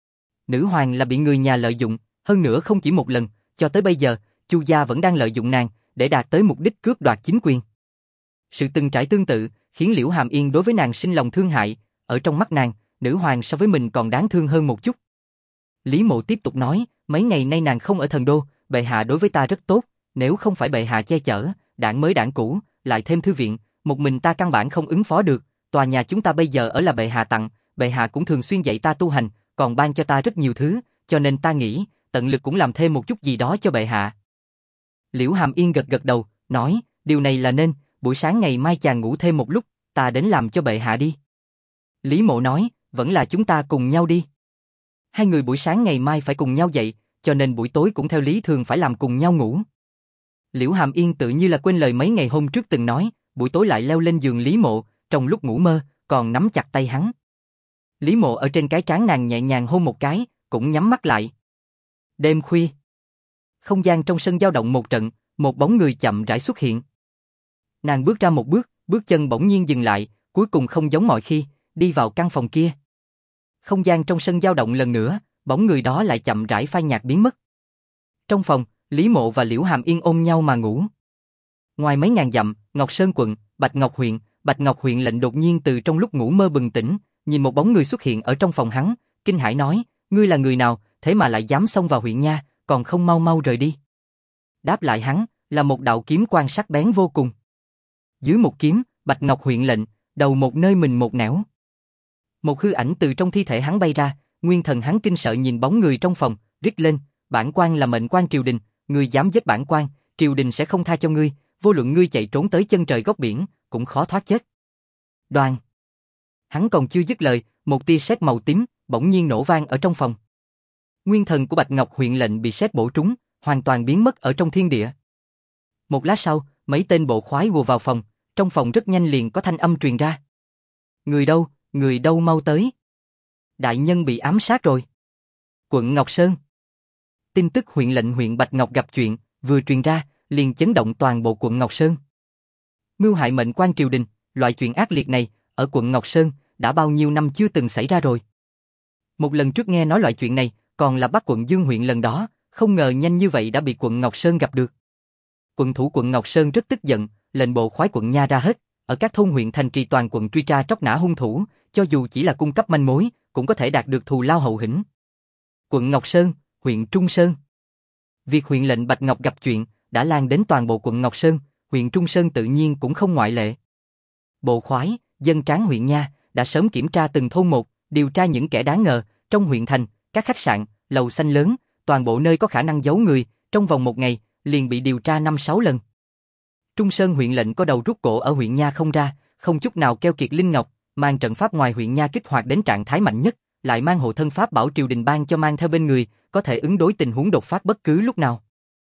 Nữ hoàng là bị người nhà lợi dụng, hơn nữa không chỉ một lần, cho tới bây giờ, Chu gia vẫn đang lợi dụng nàng để đạt tới mục đích cướp đoạt chính quyền. Sự từng trải tương tự khiến Liễu Hàm Yên đối với nàng sinh lòng thương hại, ở trong mắt nàng, nữ hoàng so với mình còn đáng thương hơn một chút. Lý Mộ tiếp tục nói, mấy ngày nay nàng không ở Thần Đô, bệ hạ đối với ta rất tốt, nếu không phải bệ hạ che chở, đảng mới đảng cũ, lại thêm thư viện, một mình ta căn bản không ứng phó được, tòa nhà chúng ta bây giờ ở là bệ hạ tặng, bệ hạ cũng thường xuyên dạy ta tu hành, còn ban cho ta rất nhiều thứ, cho nên ta nghĩ, tận lực cũng làm thêm một chút gì đó cho bệ hạ. Liễu Hàm Yên gật gật đầu, nói, điều này là nên, buổi sáng ngày mai chàng ngủ thêm một lúc, ta đến làm cho bệ hạ đi. Lý Mộ nói, vẫn là chúng ta cùng nhau đi. Hai người buổi sáng ngày mai phải cùng nhau dậy, cho nên buổi tối cũng theo lý thường phải làm cùng nhau ngủ. Liễu Hàm Yên tự như là quên lời mấy ngày hôm trước từng nói, buổi tối lại leo lên giường Lý Mộ, trong lúc ngủ mơ, còn nắm chặt tay hắn. Lý Mộ ở trên cái trán nàng nhẹ nhàng hôn một cái, cũng nhắm mắt lại. Đêm khuya, không gian trong sân dao động một trận, một bóng người chậm rãi xuất hiện. Nàng bước ra một bước, bước chân bỗng nhiên dừng lại, cuối cùng không giống mọi khi, đi vào căn phòng kia. Không gian trong sân dao động lần nữa, bóng người đó lại chậm rãi phai nhạt biến mất. Trong phòng, Lý Mộ và Liễu Hàm Yên ôm nhau mà ngủ. Ngoài mấy ngàn dặm, Ngọc Sơn quận, Bạch Ngọc huyện lệnh đột nhiên từ trong lúc ngủ mơ bừng tỉnh, nhìn một bóng người xuất hiện ở trong phòng hắn, kinh hãi nói, ngươi là người nào, thế mà lại dám xông vào huyện nha, còn không mau mau rời đi. Đáp lại hắn, là một đạo kiếm quang sắc bén vô cùng. Dưới một kiếm, Bạch Ngọc huyện lệnh, đầu một nơi mình một nẻo. Một hư ảnh từ trong thi thể hắn bay ra, nguyên thần hắn kinh sợ nhìn bóng người trong phòng, rít lên, bản quan là mệnh quan triều đình, ngươi dám giết bản quan, triều đình sẽ không tha cho ngươi, vô luận ngươi chạy trốn tới chân trời góc biển, cũng khó thoát chết. Đoan. Hắn còn chưa dứt lời, một tia sét màu tím bỗng nhiên nổ vang ở trong phòng. Nguyên thần của Bạch Ngọc huyện lệnh bị sét bổ trúng, hoàn toàn biến mất ở trong thiên địa. Một lát sau, mấy tên bộ khoái ùa vào phòng, trong phòng rất nhanh liền có thanh âm truyền ra. Người đâu mau tới. Đại nhân bị ám sát rồi. Quận Ngọc Sơn. Tin tức huyện lệnh huyện Bạch Ngọc gặp chuyện, vừa truyền ra, liền chấn động toàn bộ quận Ngọc Sơn. Mưu hại mệnh quan triều đình, loại chuyện ác liệt này, ở quận Ngọc Sơn, đã bao nhiêu năm chưa từng xảy ra rồi. Một lần trước nghe nói loại chuyện này, còn là Bắc quận Dương huyện lần đó, không ngờ nhanh như vậy đã bị quận Ngọc Sơn gặp được. Quận thủ quận Ngọc Sơn rất tức giận, lệnh bộ khoái quận nha ra hết, ở các thôn huyện thành trì toàn quận truy tra tróc nã hung thủ, cho dù chỉ là cung cấp manh mối, cũng có thể đạt được thù lao hậu hĩnh. Quận Ngọc Sơn, huyện Trung Sơn. Việc huyện lệnh Bạch Ngọc gặp chuyện, đã lan đến toàn bộ quận Ngọc Sơn, huyện Trung Sơn tự nhiên cũng không ngoại lệ. Bộ khoái, dân tráng huyện nha, đã sớm kiểm tra từng thôn một, điều tra những kẻ đáng ngờ, trong huyện thành, các khách sạn, lầu xanh lớn, toàn bộ nơi có khả năng giấu người, trong vòng một ngày, liền bị điều tra 5-6 lần. Trung Sơn huyện lệnh có đầu rút cổ ở huyện nha không ra, không chút nào keo kiệt linh ngọc, mang trận pháp ngoài huyện nha kích hoạt đến trạng thái mạnh nhất, lại mang hộ thân pháp bảo triều đình ban cho mang theo bên người, có thể ứng đối tình huống đột phát bất cứ lúc nào.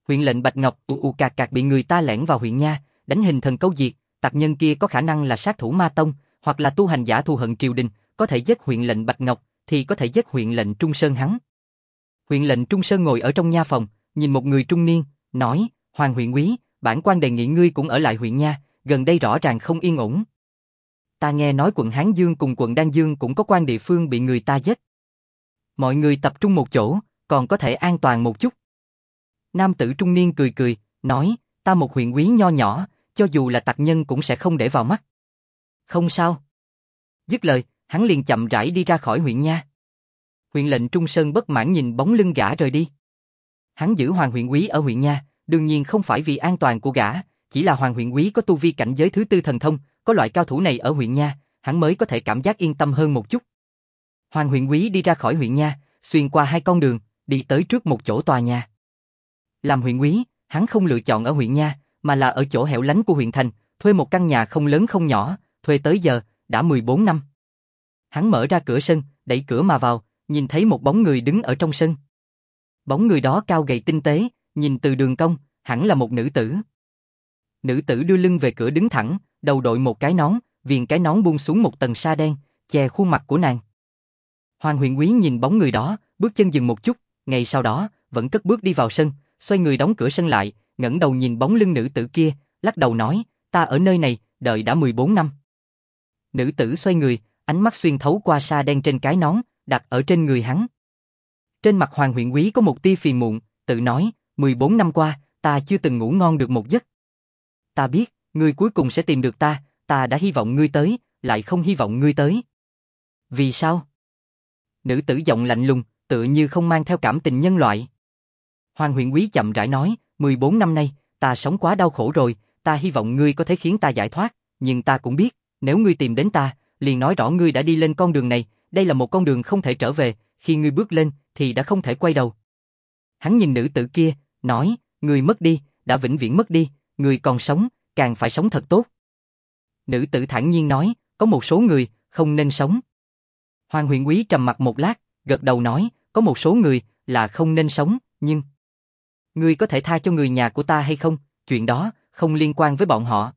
Huyện lệnh Bạch Ngọc cạc cạc bị người ta lẻn vào huyện nha, đánh hình thần câu diệt, tặc nhân kia có khả năng là sát thủ ma tông, hoặc là tu hành giả thù hận triều đình, có thể giết huyện lệnh Bạch Ngọc, thì có thể giết huyện lệnh Trung Sơn hắn. Huyện lệnh Trung Sơn ngồi ở trong nha phòng, nhìn một người trung niên, nói, Hoàng huyện úy, bản quan đề nghị ngươi cũng ở lại huyện nha, gần đây rõ ràng không yên ổn. Ta nghe nói quận Hán Dương cùng quận Đan Dương cũng có quan địa phương bị người ta giết. Mọi người tập trung một chỗ, còn có thể an toàn một chút. Nam tử trung niên cười cười, nói, ta một huyện úy nho nhỏ, cho dù là tặc nhân cũng sẽ không để vào mắt. Không sao. Dứt lời, hắn liền chậm rãi đi ra khỏi huyện nha. Huyện lệnh Trung Sơn bất mãn nhìn bóng lưng gã rời đi. Hắn giữ Hoàng huyện úy ở huyện nha, đương nhiên không phải vì an toàn của gã, chỉ là Hoàng huyện úy có tu vi cảnh giới thứ tư thần thông, có loại cao thủ này ở huyện nha, hắn mới có thể cảm giác yên tâm hơn một chút. Hoàng huyện úy đi ra khỏi huyện nha, xuyên qua hai con đường, đi tới trước một chỗ tòa nhà. Làm huyện úy, hắn không lựa chọn ở huyện nha, mà là ở chỗ hẻo lánh của huyện thành, thuê một căn nhà không lớn không nhỏ, thuê tới giờ đã 14 năm. Hắn mở ra cửa sân, đẩy cửa mà vào, nhìn thấy một bóng người đứng ở trong sân. Bóng người đó cao gầy tinh tế, nhìn từ đường cong, hẳn là một nữ tử. Nữ tử đưa lưng về cửa đứng thẳng, đầu đội một cái nón, viền cái nón buông xuống một tầng sa đen, che khuôn mặt của nàng. Hoàng huyện úy nhìn bóng người đó, bước chân dừng một chút, ngay sau đó, vẫn cất bước đi vào sân, xoay người đóng cửa sân lại, ngẩng đầu nhìn bóng lưng nữ tử kia, lắc đầu nói, ta ở nơi này, đợi đã 14 năm. Nữ tử xoay người, ánh mắt xuyên thấu qua sa đen trên cái nón, đặt ở trên người hắn. Trên mặt Hoàng huyện úy có một tia phiền muộn, tự nói, 14 năm qua, ta chưa từng ngủ ngon được một giấc. Ta biết, ngươi cuối cùng sẽ tìm được ta đã hy vọng ngươi tới, lại không hy vọng ngươi tới. Vì sao? Nữ tử giọng lạnh lùng, tựa như không mang theo cảm tình nhân loại. Hoàng huyện úy chậm rãi nói, 14 năm nay, ta sống quá đau khổ rồi, ta hy vọng ngươi có thể khiến ta giải thoát, nhưng ta cũng biết, nếu ngươi tìm đến ta, liền nói rõ ngươi đã đi lên con đường này, đây là một con đường không thể trở về, khi ngươi bước lên, thì đã không thể quay đầu. Hắn nhìn nữ tử kia, nói, ngươi mất đi, đã vĩnh viễn mất đi, ngươi còn sống, càng phải sống thật tốt. Nữ tử thản nhiên nói, có một số người, không nên sống. Hoàng huyện úy trầm mặc một lát, gật đầu nói, có một số người, là không nên sống, nhưng... Ngươi có thể tha cho người nhà của ta hay không, chuyện đó, không liên quan với bọn họ.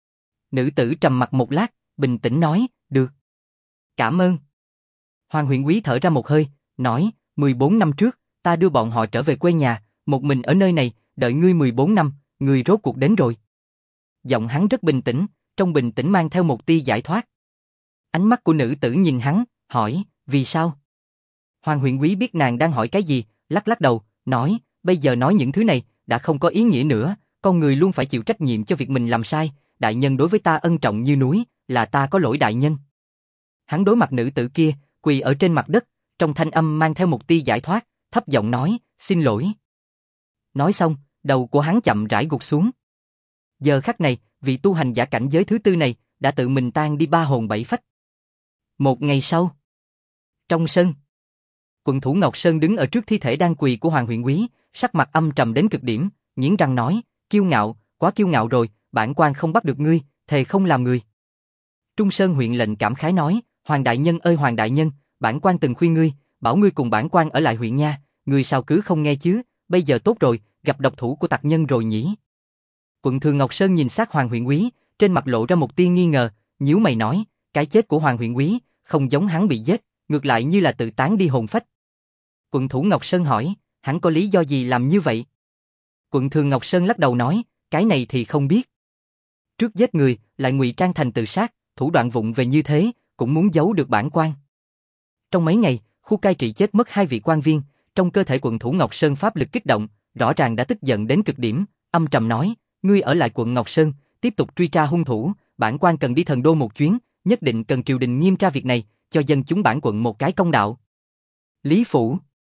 Nữ tử trầm mặc một lát, bình tĩnh nói, được. Cảm ơn. Hoàng huyện úy thở ra một hơi, nói, 14 năm trước, ta đưa bọn họ trở về quê nhà, một mình ở nơi này, đợi ngươi 14 năm, ngươi rốt cuộc đến rồi. Giọng hắn rất bình tĩnh, trong bình tĩnh mang theo một tia giải thoát. Ánh mắt của nữ tử nhìn hắn, hỏi, vì sao? Hoàng huyện úy biết nàng đang hỏi cái gì, lắc lắc đầu, nói, bây giờ nói những thứ này, đã không có ý nghĩa nữa, con người luôn phải chịu trách nhiệm cho việc mình làm sai, đại nhân đối với ta ân trọng như núi, là ta có lỗi đại nhân. Hắn đối mặt nữ tử kia, quỳ ở trên mặt đất, trong thanh âm mang theo một tia giải thoát, thấp giọng nói, xin lỗi. Nói xong, đầu của hắn chậm rãi gục xuống. Giờ khắc này, vị tu hành giả cảnh giới thứ tư này, đã tự mình tan đi ba hồn bảy phách. Một ngày sau, trong sân, quận thủ Ngọc Sơn đứng ở trước thi thể đang quỳ của Hoàng huyện úy, sắc mặt âm trầm đến cực điểm, nghiến răng nói, kiêu ngạo, quá kiêu ngạo rồi, bản quan không bắt được ngươi, thề không làm người. Trung Sơn huyện lệnh cảm khái nói, Hoàng đại nhân ơi Hoàng đại nhân, bản quan từng khuyên ngươi, bảo ngươi cùng bản quan ở lại huyện nha, ngươi sao cứ không nghe chứ, bây giờ tốt rồi, gặp độc thủ của tặc nhân rồi nhỉ. Quận thừa Ngọc Sơn nhìn sát Hoàng huyện úy, trên mặt lộ ra một tia nghi ngờ, nhíu mày nói, cái chết của Hoàng huyện úy, không giống hắn bị giết, ngược lại như là tự tán đi hồn phách. Quận thủ Ngọc Sơn hỏi, hắn có lý do gì làm như vậy? Quận thừa Ngọc Sơn lắc đầu nói, cái này thì không biết. Trước giết người, lại ngụy trang thành tự sát, thủ đoạn vụng về như thế, cũng muốn giấu được bản quan. Trong mấy ngày, khu cai trị chết mất 2 vị quan viên, trong cơ thể quận thủ Ngọc Sơn pháp lực kích động, rõ ràng đã tức giận đến cực điểm, âm trầm nói, ngươi ở lại quận Ngọc Sơn, tiếp tục truy tra hung thủ, bản quan cần đi Thần Đô một chuyến, nhất định cần triều đình nghiêm tra việc này, cho dân chúng bản quận một cái công đạo. Lý phủ.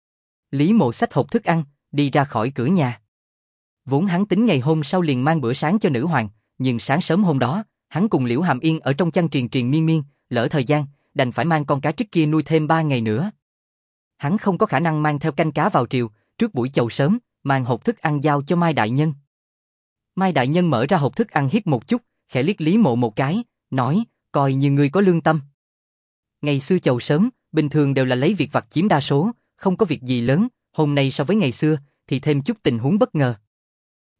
Lý Mộ xách hộp thức ăn, đi ra khỏi cửa nhà. Vốn hắn tính ngày hôm sau liền mang bữa sáng cho nữ hoàng, nhưng sáng sớm hôm đó, hắn cùng Liễu Hàm Yên ở trong chăn triền triền miên miên, lỡ thời gian, đành phải mang con cá trích kia nuôi thêm 3 ngày nữa. Hắn không có khả năng mang theo canh cá vào triều, trước buổi chầu sớm, mang hộp thức ăn giao cho Mai đại nhân. Mai đại nhân mở ra hộp thức ăn hít một chút, khẽ liếc Lý Mộ một cái, nói, coi như ngươi có lương tâm. Ngày xưa chầu sớm, bình thường đều là lấy việc vặt chiếm đa số, không có việc gì lớn, hôm nay so với ngày xưa, thì thêm chút tình huống bất ngờ.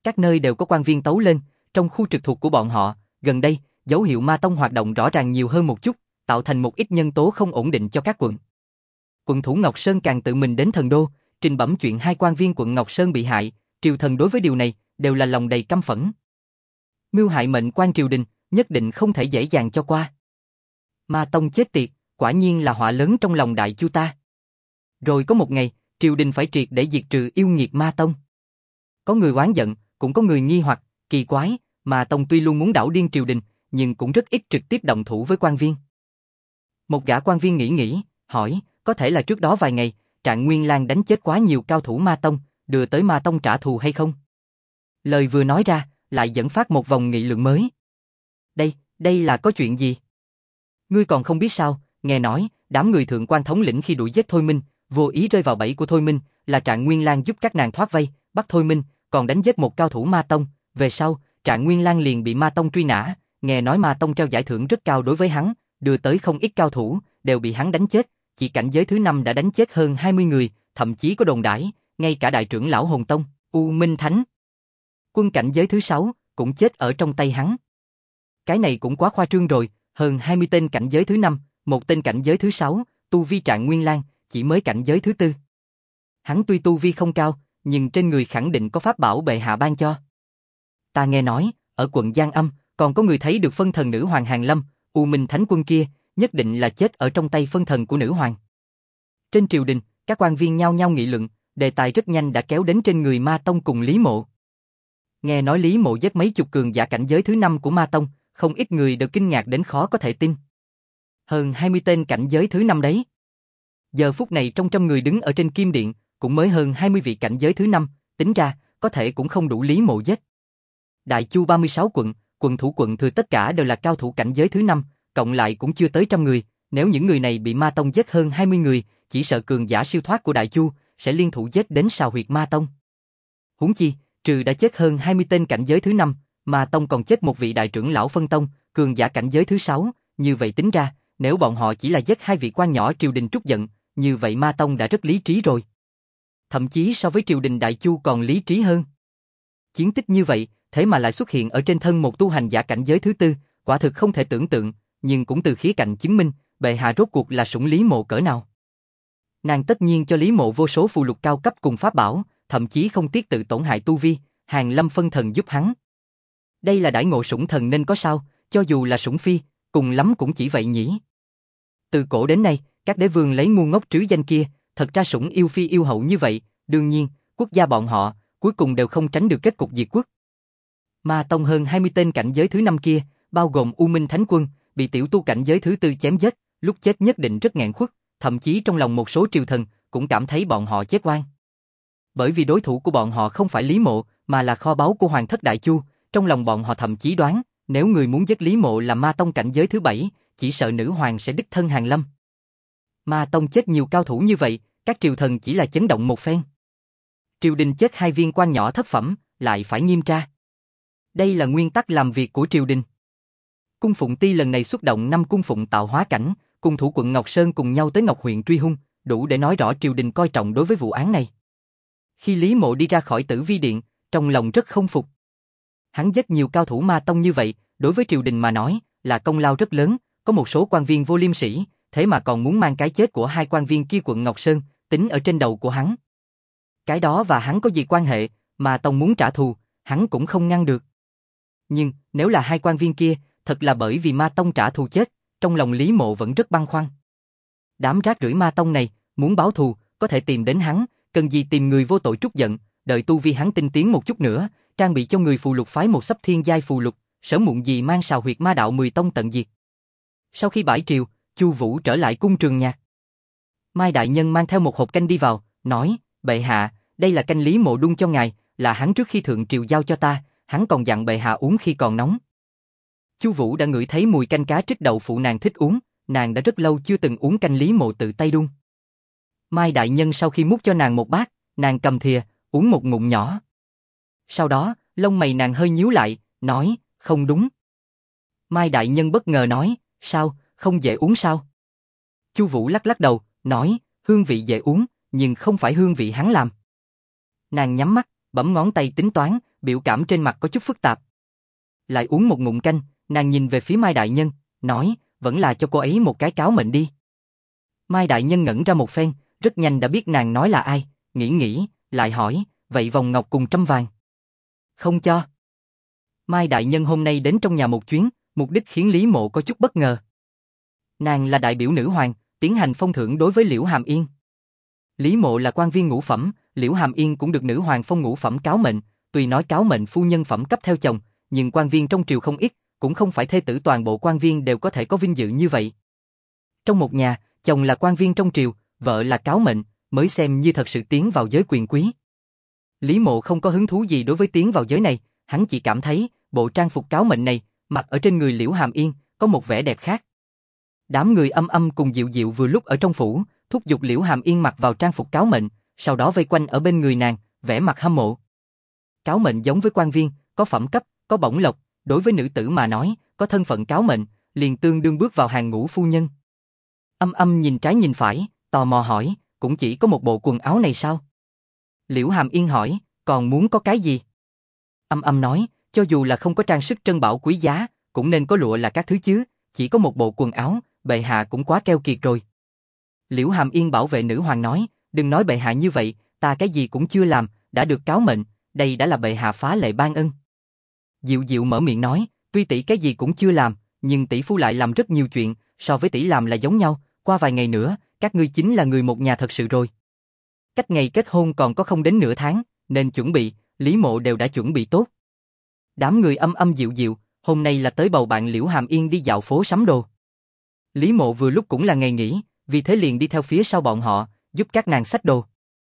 Các nơi đều có quan viên tấu lên, trong khu trực thuộc của bọn họ, gần đây, dấu hiệu ma tông hoạt động rõ ràng nhiều hơn một chút, tạo thành một ít nhân tố không ổn định cho các quận. Quận thủ Ngọc Sơn càng tự mình đến thần đô, trình bẩm chuyện hai quan viên quận Ngọc Sơn bị hại, triều thần đối với điều này đều là lòng đầy căm phẫn. Mưu hại mệnh quan triều đình, nhất định không thể dễ dàng cho qua. Ma tông chết tiệt, quả nhiên là họa lớn trong lòng đại chu ta. Rồi có một ngày, triều đình phải triệt để diệt trừ yêu nghiệt ma tông. Có người oán giận, cũng có người nghi hoặc, kỳ quái, ma tông tuy luôn muốn đảo điên triều đình, nhưng cũng rất ít trực tiếp động thủ với quan viên. Một gã quan viên nghĩ, hỏi, có thể là trước đó vài ngày, Trạng Nguyên Lang đánh chết quá nhiều cao thủ ma tông, đưa tới ma tông trả thù hay không? Lời vừa nói ra, lại dẫn phát một vòng nghị luận mới. Đây là có chuyện gì? Ngươi còn không biết sao, nghe nói, đám người thượng quan thống lĩnh khi đuổi giết Thôi Minh, vô ý rơi vào bẫy của Thôi Minh, là Trạng Nguyên Lang giúp các nàng thoát vây, bắt Thôi Minh, còn đánh giết một cao thủ ma tông, về sau, Trạng Nguyên Lang liền bị ma tông truy nã, nghe nói ma tông treo giải thưởng rất cao đối với hắn, đưa tới không ít cao thủ, đều bị hắn đánh chết, chỉ cảnh giới thứ 5 đã đánh chết hơn 20 người, thậm chí có đồn đãi, ngay cả đại trưởng lão Hồn Tông, U Minh Thánh. Quân cảnh giới thứ 6, cũng chết ở trong tay hắn. Cái này cũng quá khoa trương rồi, hơn 20 tên cảnh giới thứ 5, một tên cảnh giới thứ 6, tu vi Trạng Nguyên Lang, chỉ mới cảnh giới thứ 4. Hắn tuy tu vi không cao, nhưng trên người khẳng định có pháp bảo bệ hạ ban cho. Ta nghe nói, ở quận Giang Âm, còn có người thấy được phân thần nữ hoàng Hàn Lâm, U Minh Thánh quân kia, nhất định là chết ở trong tay phân thần của nữ hoàng. Trên triều đình, các quan viên nhao nhao nghị luận, đề tài rất nhanh đã kéo đến trên người Ma Tông cùng Lý Mộ. Nghe nói Lý Mộ giết mấy chục cường giả cảnh giới thứ 5 của Ma Tông, không ít người đều kinh ngạc đến khó có thể tin. Hơn 20 tên cảnh giới thứ 5 đấy. Giờ phút này trong trăm người đứng ở trên kim điện, cũng mới hơn 20 vị cảnh giới thứ 5, tính ra, có thể cũng không đủ Lý Mộ giết. Đại Chu 36 quận, quận thủ quận thừa tất cả đều là cao thủ cảnh giới thứ 5, cộng lại cũng chưa tới trăm người, nếu những người này bị Ma Tông giết hơn 20 người, chỉ sợ cường giả siêu thoát của Đại Chu sẽ liên thủ giết đến sào huyệt Ma Tông. Huống chi, trừ đã chết hơn 20 tên cảnh giới thứ 5, Ma Tông còn chết một vị đại trưởng lão phân tông, cường giả cảnh giới thứ 6, như vậy tính ra, nếu bọn họ chỉ là giết hai vị quan nhỏ triều đình trút giận, như vậy Ma Tông đã rất lý trí rồi. Thậm chí so với triều đình Đại Chu còn lý trí hơn. Chiến tích như vậy, thế mà lại xuất hiện ở trên thân một tu hành giả cảnh giới thứ 4, quả thực không thể tưởng tượng, nhưng cũng từ khía cạnh chứng minh, bệ hạ rốt cuộc là sủng Lý Mộ cỡ nào. Nàng tất nhiên cho Lý Mộ vô số phù lục cao cấp cùng pháp bảo, thậm chí không tiếc tự tổn hại tu vi, Hàn Lâm phân thần giúp hắn. Đây là đãi ngộ sủng thần nên có sao, cho dù là sủng phi, cùng lắm cũng chỉ vậy nhỉ. Từ cổ đến nay, các đế vương lấy ngu ngốc trứ danh kia, thật ra sủng yêu phi yêu hậu như vậy, đương nhiên, quốc gia bọn họ, cuối cùng đều không tránh được kết cục diệt quốc. Ma Tông hơn 20 tên cảnh giới thứ 5 kia, bao gồm U Minh Thánh Quân, bị tiểu tu cảnh giới thứ 4 chém giết, lúc chết nhất định rất nghẹn khuất, thậm chí trong lòng một số triều thần cũng cảm thấy bọn họ chết oan. Bởi vì đối thủ của bọn họ không phải Lý Mộ, mà là kho báu của Hoàng thất Đại Chu, trong lòng bọn họ thậm chí đoán, nếu người muốn giết Lý Mộ là Ma Tông cảnh giới thứ 7, chỉ sợ nữ hoàng sẽ đích thân Hàn Lâm. Ma Tông chết nhiều cao thủ như vậy, các triều thần chỉ là chấn động một phen. Triều đình chết hai viên quan nhỏ thất phẩm, lại phải nghiêm tra. Đây là nguyên tắc làm việc của triều đình. Cung Phụng Ti lần này xuất động 5 cung phụng tạo hóa cảnh, cùng thủ quận Ngọc Sơn cùng nhau tới Ngọc huyện truy hung, đủ để nói rõ triều đình coi trọng đối với vụ án này. Khi Lý Mộ đi ra khỏi Tử Vi Điện, trong lòng rất không phục. Hắn giết nhiều cao thủ Ma Tông như vậy, đối với triều đình mà nói, là công lao rất lớn, có một số quan viên vô liêm sỉ, thế mà còn muốn mang cái chết của hai quan viên kia quận Ngọc Sơn, tính ở trên đầu của hắn. Cái đó và hắn có gì quan hệ, mà Tông muốn trả thù, hắn cũng không ngăn được. Nhưng, nếu là hai quan viên kia, thật là bởi vì Ma Tông trả thù chết, trong lòng Lý Mộ vẫn rất băn khoăn. Đám rác rưởi Ma Tông này, muốn báo thù, có thể tìm đến hắn, cần gì tìm người vô tội trút giận, đợi tu vi hắn tinh tiến một chút nữa, trang bị cho người phù lục phái một sấp thiên giai phù lục, sớm muộn gì mang sào huyệt ma đạo 10 tông tận diệt. Sau khi bãi triều, Chu Vũ trở lại cung Trường Nhạc. Mai đại nhân mang theo một hộp canh đi vào, nói, bệ hạ, đây là canh Lý Mộ đun cho ngài, là hắn trước khi thượng triều giao cho ta, hắn còn dặn bệ hạ uống khi còn nóng. Chu Vũ đã ngửi thấy mùi canh cá trích đậu phụ nàng thích uống, nàng đã rất lâu chưa từng uống canh Lý Mộ tự tay đun. Mai đại nhân sau khi múc cho nàng một bát, nàng cầm thìa, uống một ngụm nhỏ. Sau đó, lông mày nàng hơi nhíu lại, nói, không đúng. Mai đại nhân bất ngờ nói, sao, không dễ uống sao? Chu Vũ lắc lắc đầu, nói, hương vị dễ uống, nhưng không phải hương vị hắn làm. Nàng nhắm mắt, bấm ngón tay tính toán, biểu cảm trên mặt có chút phức tạp. Lại uống một ngụm canh, nàng nhìn về phía Mai đại nhân, nói, vẫn là cho cô ấy một cái cáo mệnh đi. Mai đại nhân ngẩn ra một phen, rất nhanh đã biết nàng nói là ai, nghĩ, lại hỏi, vậy vòng ngọc cùng trâm vàng? Không cho. Mai đại nhân hôm nay đến trong nhà một chuyến, mục đích khiến Lý Mộ có chút bất ngờ. Nàng là đại biểu nữ hoàng, tiến hành phong thưởng đối với Liễu Hàm Yên. Lý Mộ là quan viên ngũ phẩm, Liễu Hàm Yên cũng được nữ hoàng phong ngũ phẩm cáo mệnh, tuy nói cáo mệnh phu nhân phẩm cấp theo chồng, nhưng quan viên trong triều không ít, cũng không phải thê tử toàn bộ quan viên đều có thể có vinh dự như vậy. Trong một nhà, chồng là quan viên trong triều, vợ là cáo mệnh, mới xem như thật sự tiến vào giới quyền quý. Lý Mộ không có hứng thú gì đối với tiến vào giới này, hắn chỉ cảm thấy, bộ trang phục cáo mệnh này, mặc ở trên người Liễu Hàm Yên, có một vẻ đẹp khác. Đám người Âm Âm cùng Diệu Diệu vừa lúc ở trong phủ, thúc giục Liễu Hàm Yên mặc vào trang phục cáo mệnh, sau đó vây quanh ở bên người nàng, vẻ mặt hâm mộ. Cáo mệnh giống với quan viên, có phẩm cấp, có bổng lộc, đối với nữ tử mà nói, có thân phận cáo mệnh, liền tương đương bước vào hàng ngũ phu nhân. Âm Âm nhìn trái nhìn phải, tò mò hỏi, cũng chỉ có một bộ quần áo này sao? Liễu Hàm Yên hỏi, còn muốn có cái gì? Âm Âm nói, cho dù là không có trang sức trân bảo quý giá, cũng nên có lụa là các thứ chứ, chỉ có một bộ quần áo, bệ hạ cũng quá keo kiệt rồi. Liễu Hàm Yên bảo vệ nữ hoàng nói, đừng nói bệ hạ như vậy, ta cái gì cũng chưa làm, đã được cáo mệnh, đây đã là bệ hạ phá lệ ban ân. Diệu Diệu mở miệng nói, tuy tỷ cái gì cũng chưa làm, nhưng tỷ phu lại làm rất nhiều chuyện, so với tỷ làm là giống nhau, qua vài ngày nữa, các ngươi chính là người một nhà thật sự rồi. Cách ngày kết hôn còn có không đến nửa tháng, nên chuẩn bị, Lý Mộ đều đã chuẩn bị tốt. Đám người Âm Âm Diệu Diệu, hôm nay là tới bầu bạn Liễu Hàm Yên đi dạo phố sắm đồ. Lý Mộ vừa lúc cũng là ngày nghỉ, vì thế liền đi theo phía sau bọn họ, giúp các nàng xách đồ.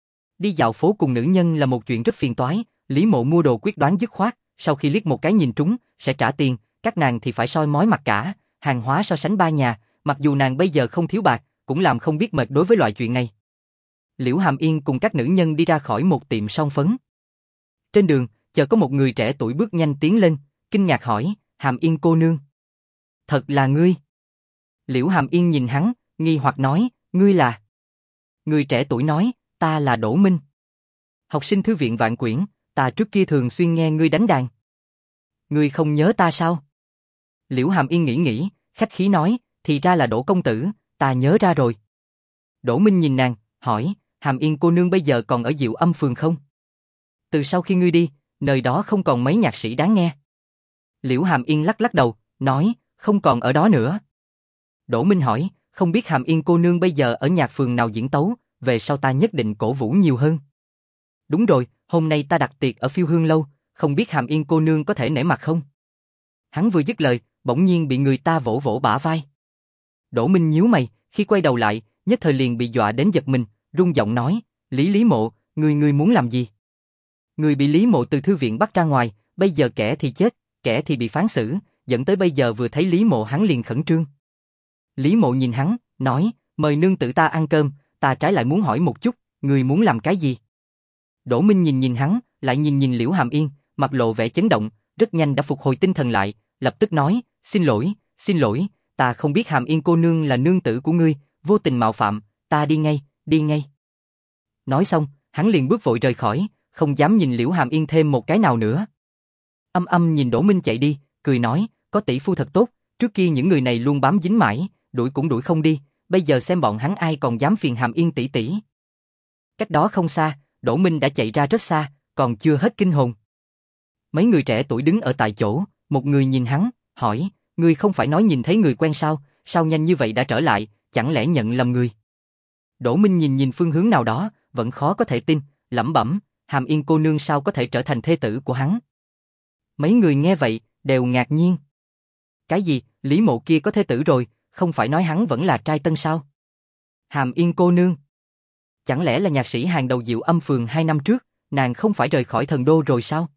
Đi dạo phố cùng nữ nhân là một chuyện rất phiền toái, Lý Mộ mua đồ quyết đoán dứt khoát, sau khi liếc một cái nhìn trúng, sẽ trả tiền, các nàng thì phải soi mói mặt cả, hàng hóa so sánh ba nhà, mặc dù nàng bây giờ không thiếu bạc, cũng làm không biết mệt đối với loại chuyện này. Liễu Hàm Yên cùng các nữ nhân đi ra khỏi một tiệm son phấn. Trên đường, chợt có một người trẻ tuổi bước nhanh tiến lên, kinh ngạc hỏi, Hàm Yên cô nương. Thật là ngươi. Liễu Hàm Yên nhìn hắn, nghi hoặc nói, ngươi là... Người trẻ tuổi nói, ta là Đỗ Minh. Học sinh thư viện Vạn Quyển, ta trước kia thường xuyên nghe ngươi đánh đàn. Ngươi không nhớ ta sao? Liễu Hàm Yên nghĩ, khách khí nói, thì ra là Đỗ công tử, ta nhớ ra rồi. Đỗ Minh nhìn nàng, hỏi, Hàm Yên cô nương bây giờ còn ở Diệu Âm phường không? Từ sau khi ngươi đi, nơi đó không còn mấy nhạc sĩ đáng nghe. Liễu Hàm Yên lắc lắc đầu, nói, không còn ở đó nữa. Đỗ Minh hỏi, không biết Hàm Yên cô nương bây giờ ở nhạc phường nào diễn tấu, về sau ta nhất định cổ vũ nhiều hơn. Đúng rồi, hôm nay ta đặt tiệc ở Phiêu Hương lâu, không biết Hàm Yên cô nương có thể nể mặt không? Hắn vừa dứt lời, bỗng nhiên bị người ta vỗ vỗ bả vai. Đỗ Minh nhíu mày, khi quay đầu lại, nhất thời liền bị dọa đến giật mình, run giọng nói, Lý Mộ, ngươi muốn làm gì? Người bị Lý Mộ từ thư viện bắt ra ngoài, bây giờ kẻ thì chết, kẻ thì bị phán xử, dẫn tới bây giờ vừa thấy Lý Mộ hắn liền khẩn trương. Lý Mộ nhìn hắn, nói, mời nương tử ta ăn cơm, ta trái lại muốn hỏi một chút, người muốn làm cái gì? Đỗ Minh nhìn hắn, lại nhìn Liễu Hàm Yên, mặt lộ vẻ chấn động, rất nhanh đã phục hồi tinh thần lại, lập tức nói, xin lỗi, ta không biết Hàm Yên cô nương là nương tử của ngươi, vô tình mạo phạm, ta đi ngay. Nói xong, hắn liền bước vội rời khỏi, không dám nhìn Liễu Hàm Yên thêm một cái nào nữa. Âm Âm nhìn Đỗ Minh chạy đi, cười nói, có tỷ phu thật tốt, trước kia những người này luôn bám dính mãi, đuổi cũng đuổi không đi, bây giờ xem bọn hắn ai còn dám phiền Hàm Yên tỷ tỷ. Cách đó không xa, Đỗ Minh đã chạy ra rất xa, còn chưa hết kinh hồn. Mấy người trẻ tuổi đứng ở tại chỗ, một người nhìn hắn, hỏi, ngươi không phải nói nhìn thấy người quen sao nhanh như vậy đã trở lại, chẳng lẽ nhận lầm người? Đỗ Minh nhìn phương hướng nào đó, vẫn khó có thể tin, lẩm bẩm, Hàm Yên cô nương sao có thể trở thành thê tử của hắn? Mấy người nghe vậy, đều ngạc nhiên. Cái gì, Lý Mộ kia có thê tử rồi, không phải nói hắn vẫn là trai tân sao? Hàm Yên cô nương. Chẳng lẽ là nhạc sĩ hàng đầu Diệu Âm phường 2 năm trước, nàng không phải rời khỏi thần đô rồi sao?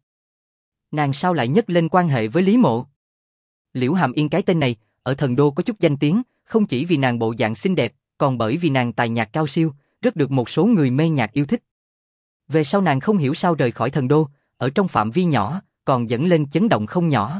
Nàng sao lại nhấc lên quan hệ với Lý Mộ? Liễu Hàm Yên cái tên này, ở thần đô có chút danh tiếng, không chỉ vì nàng bộ dạng xinh đẹp, còn bởi vì nàng tài nhạc cao siêu, rất được một số người mê nhạc yêu thích. Về sau nàng không hiểu sao rời khỏi thần đô, ở trong phạm vi nhỏ, còn dẫn lên chấn động không nhỏ.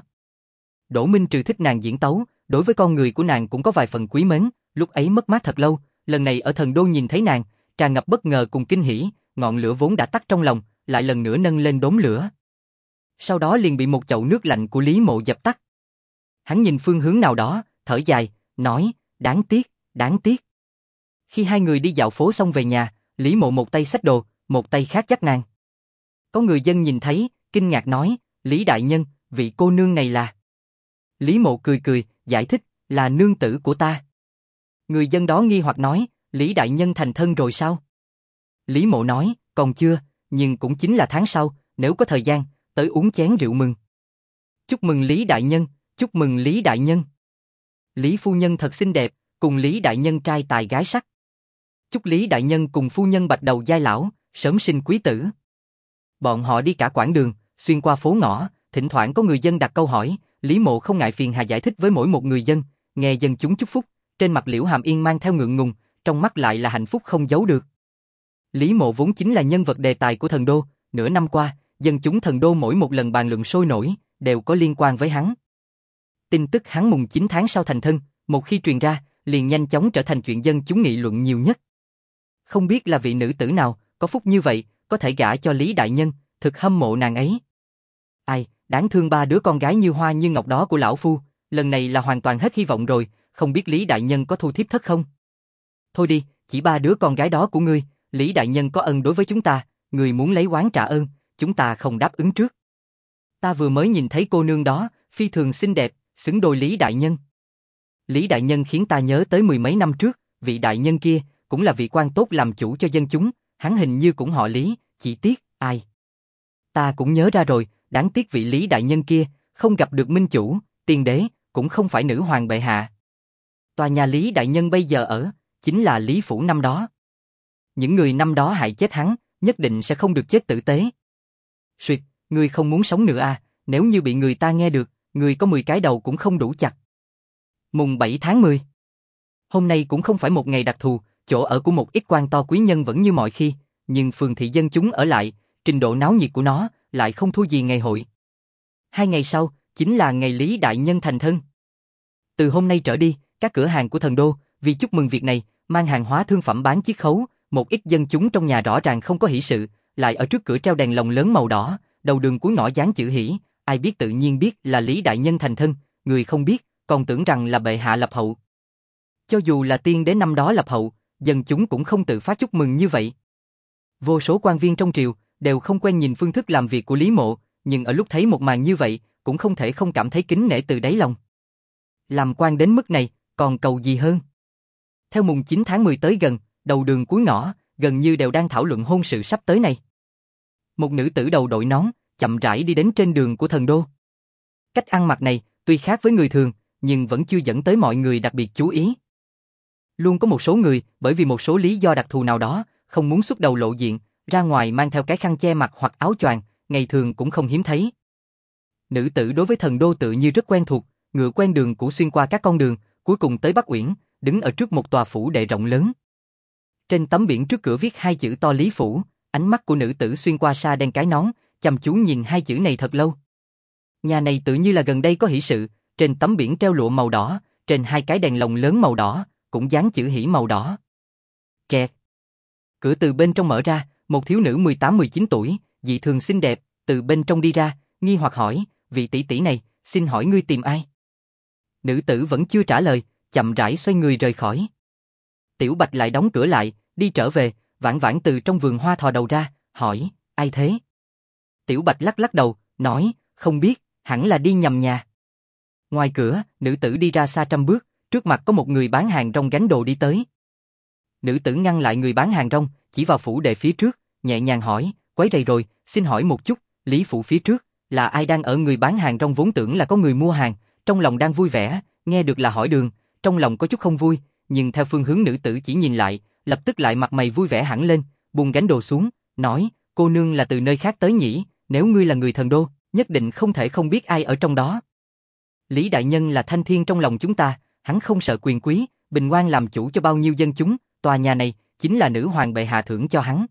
Đỗ Minh trừ thích nàng diễn tấu, đối với con người của nàng cũng có vài phần quý mến, lúc ấy mất mát thật lâu, lần này ở thần đô nhìn thấy nàng, tràn ngập bất ngờ cùng kinh hỉ, ngọn lửa vốn đã tắt trong lòng, lại lần nữa nâng lên đốm lửa. Sau đó liền bị một chậu nước lạnh của Lý Mộ dập tắt. Hắn nhìn phương hướng nào đó, thở dài, nói, đáng tiếc, đáng tiếc. Khi hai người đi dạo phố xong về nhà, Lý Mộ một tay xách đồ, một tay khác dắt nàng. Có người dân nhìn thấy, kinh ngạc nói, Lý đại nhân, vị cô nương này là... Lý Mộ cười cười, giải thích, là nương tử của ta. Người dân đó nghi hoặc nói, Lý đại nhân thành thân rồi sao? Lý Mộ nói, còn chưa, nhưng cũng chính là tháng sau, nếu có thời gian, tới uống chén rượu mừng. Chúc mừng Lý đại nhân, chúc mừng Lý đại nhân. Lý phu nhân thật xinh đẹp, cùng Lý đại nhân trai tài gái sắc. Chúc Lý đại nhân cùng phu nhân bạch đầu giai lão, sớm sinh quý tử. Bọn họ đi cả quãng đường, xuyên qua phố ngõ, thỉnh thoảng có người dân đặt câu hỏi, Lý Mộ không ngại phiền hà giải thích với mỗi một người dân, nghe dân chúng chúc phúc, trên mặt Liễu Hàm Yên mang theo ngượng ngùng, trong mắt lại là hạnh phúc không giấu được. Lý Mộ vốn chính là nhân vật đề tài của thần đô, nửa năm qua, dân chúng thần đô mỗi một lần bàn luận sôi nổi, đều có liên quan với hắn. Tin tức hắn mùng 9 tháng sau thành thân, một khi truyền ra, liền nhanh chóng trở thành chuyện dân chúng nghị luận nhiều nhất. Không biết là vị nữ tử nào, có phúc như vậy, có thể gả cho Lý đại nhân, thực hâm mộ nàng ấy. Ai, đáng thương ba đứa con gái như hoa như ngọc đó của lão phu, lần này là hoàn toàn hết hy vọng rồi, không biết Lý đại nhân có thu thiếp thất không? Thôi đi, chỉ ba đứa con gái đó của ngươi, Lý đại nhân có ân đối với chúng ta, ngươi muốn lấy oán trả ơn, chúng ta không đáp ứng trước. Ta vừa mới nhìn thấy cô nương đó, phi thường xinh đẹp, xứng đôi Lý đại nhân. Lý đại nhân khiến ta nhớ tới mười mấy năm trước, vị đại nhân kia, cũng là vị quan tốt làm chủ cho dân chúng, hắn hình như cũng họ Lý, chỉ tiếc, ai. Ta cũng nhớ ra rồi, đáng tiếc vị Lý đại nhân kia, không gặp được minh chủ, tiên đế, cũng không phải nữ hoàng bệ hạ. Tòa nhà Lý đại nhân bây giờ ở, chính là Lý phủ năm đó. Những người năm đó hại chết hắn, nhất định sẽ không được chết tử tế. Suyệt, ngươi không muốn sống nữa à, nếu như bị người ta nghe được, ngươi có 10 cái đầu cũng không đủ chặt. Mùng 7 tháng 10. Hôm nay cũng không phải một ngày đặc thù, chỗ ở của một ít quan to quý nhân vẫn như mọi khi, nhưng phường thị dân chúng ở lại, trình độ náo nhiệt của nó lại không thua gì ngày hội. 2 ngày sau, chính là ngày Lý đại nhân thành thân. Từ hôm nay trở đi, các cửa hàng của thần đô, vì chúc mừng việc này, mang hàng hóa thương phẩm bán chiết khấu, một ít dân chúng trong nhà rõ ràng không có hỷ sự, lại ở trước cửa treo đèn lồng lớn màu đỏ, đầu đường cuối ngõ dán chữ hỷ, ai biết tự nhiên biết là Lý đại nhân thành thân, người không biết, còn tưởng rằng là bệ hạ lập hậu. Cho dù là tiên đế năm đó lập hậu, dân chúng cũng không tự phát chúc mừng như vậy. Vô số quan viên trong triều đều không quen nhìn phương thức làm việc của Lý Mộ, nhưng ở lúc thấy một màn như vậy, cũng không thể không cảm thấy kính nể từ đáy lòng. Làm quan đến mức này, còn cầu gì hơn? Theo mùng 9 tháng 10 tới gần, đầu đường cuối ngõ, gần như đều đang thảo luận hôn sự sắp tới này. Một nữ tử đầu đội nón, chậm rãi đi đến trên đường của thần đô. Cách ăn mặc này, tuy khác với người thường, nhưng vẫn chưa dẫn tới mọi người đặc biệt chú ý. Luôn có một số người, bởi vì một số lý do đặc thù nào đó, không muốn xuất đầu lộ diện, ra ngoài mang theo cái khăn che mặt hoặc áo choàng, ngày thường cũng không hiếm thấy. Nữ tử đối với thần đô tự như rất quen thuộc, ngựa quen đường cũ xuyên qua các con đường, cuối cùng tới Bắc Uyển, đứng ở trước một tòa phủ đệ rộng lớn. Trên tấm biển trước cửa viết 2 chữ to Lý phủ, ánh mắt của nữ tử xuyên qua sa đen cái nón, chăm chú nhìn 2 chữ này thật lâu. Nhà này tự như là gần đây có hỷ sự, trên tấm biển treo lụa màu đỏ, trên 2 cái đèn lồng lớn màu đỏ, cũng dán chữ hỷ màu đỏ. Kẹt. Cửa từ bên trong mở ra, một thiếu nữ 18-19 tuổi, dị thường xinh đẹp, từ bên trong đi ra, nghi hoặc hỏi, vị tỷ tỷ này, xin hỏi ngươi tìm ai? Nữ tử vẫn chưa trả lời, chậm rãi xoay người rời khỏi. Tiểu Bạch lại đóng cửa lại, đi trở về, vãn vãn từ trong vườn hoa thò đầu ra, hỏi, ai thế? Tiểu Bạch lắc lắc đầu, nói, không biết, hẳn là đi nhầm nhà. Ngoài cửa, nữ tử đi ra xa trăm bước, trước mặt có một người bán hàng rong gánh đồ đi tới. Nữ tử ngăn lại người bán hàng rong, chỉ vào phủ đệ phía trước, nhẹ nhàng hỏi, quấy rầy rồi, xin hỏi một chút, Lý phủ phía trước, là ai đang ở? Người bán hàng rong vốn tưởng là có người mua hàng, trong lòng đang vui vẻ, nghe được là hỏi đường, trong lòng có chút không vui, nhưng theo phương hướng nữ tử chỉ nhìn lại, lập tức lại mặt mày vui vẻ hẳn lên, buông gánh đồ xuống, nói, cô nương là từ nơi khác tới nhỉ, nếu ngươi là người thần đô, nhất định không thể không biết ai ở trong đó. Lý đại nhân là thanh thiên trong lòng chúng ta, hắn không sợ quyền quý, bình ngoan làm chủ cho bao nhiêu dân chúng, tòa nhà này chính là nữ hoàng bệ hạ thưởng cho hắn.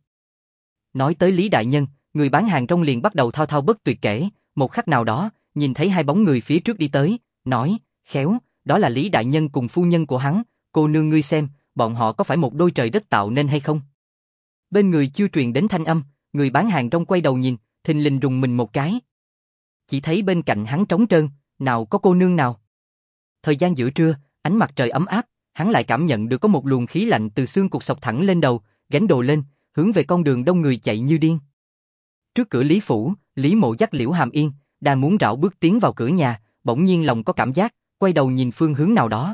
Nói tới Lý đại nhân, người bán hàng rong liền bắt đầu thao thao bất tuyệt kể, một khắc nào đó, nhìn thấy 2 bóng người phía trước đi tới, nói, khéo, đó là Lý đại nhân cùng phu nhân của hắn, cô nương ngươi xem, bọn họ có phải một đôi trời đất tạo nên hay không? Bên người chưa truyền đến thanh âm, người bán hàng rong quay đầu nhìn, thình lình rùng mình một cái. chỉ thấy bên cạnh hắn trống trơn, nào có cô nương nào. Thời gian giữa trưa, ánh mặt trời ấm áp, hắn lại cảm nhận được có một luồng khí lạnh từ xương cột sộc thẳng lên đầu, gánh đồ lên, hướng về con đường đông người chạy như điên. Trước cửa Lý phủ, Lý Mộ dắt Liễu Hàm Yên, đang muốn rảo bước tiến vào cửa nhà, bỗng nhiên lòng có cảm giác, quay đầu nhìn phương hướng nào đó.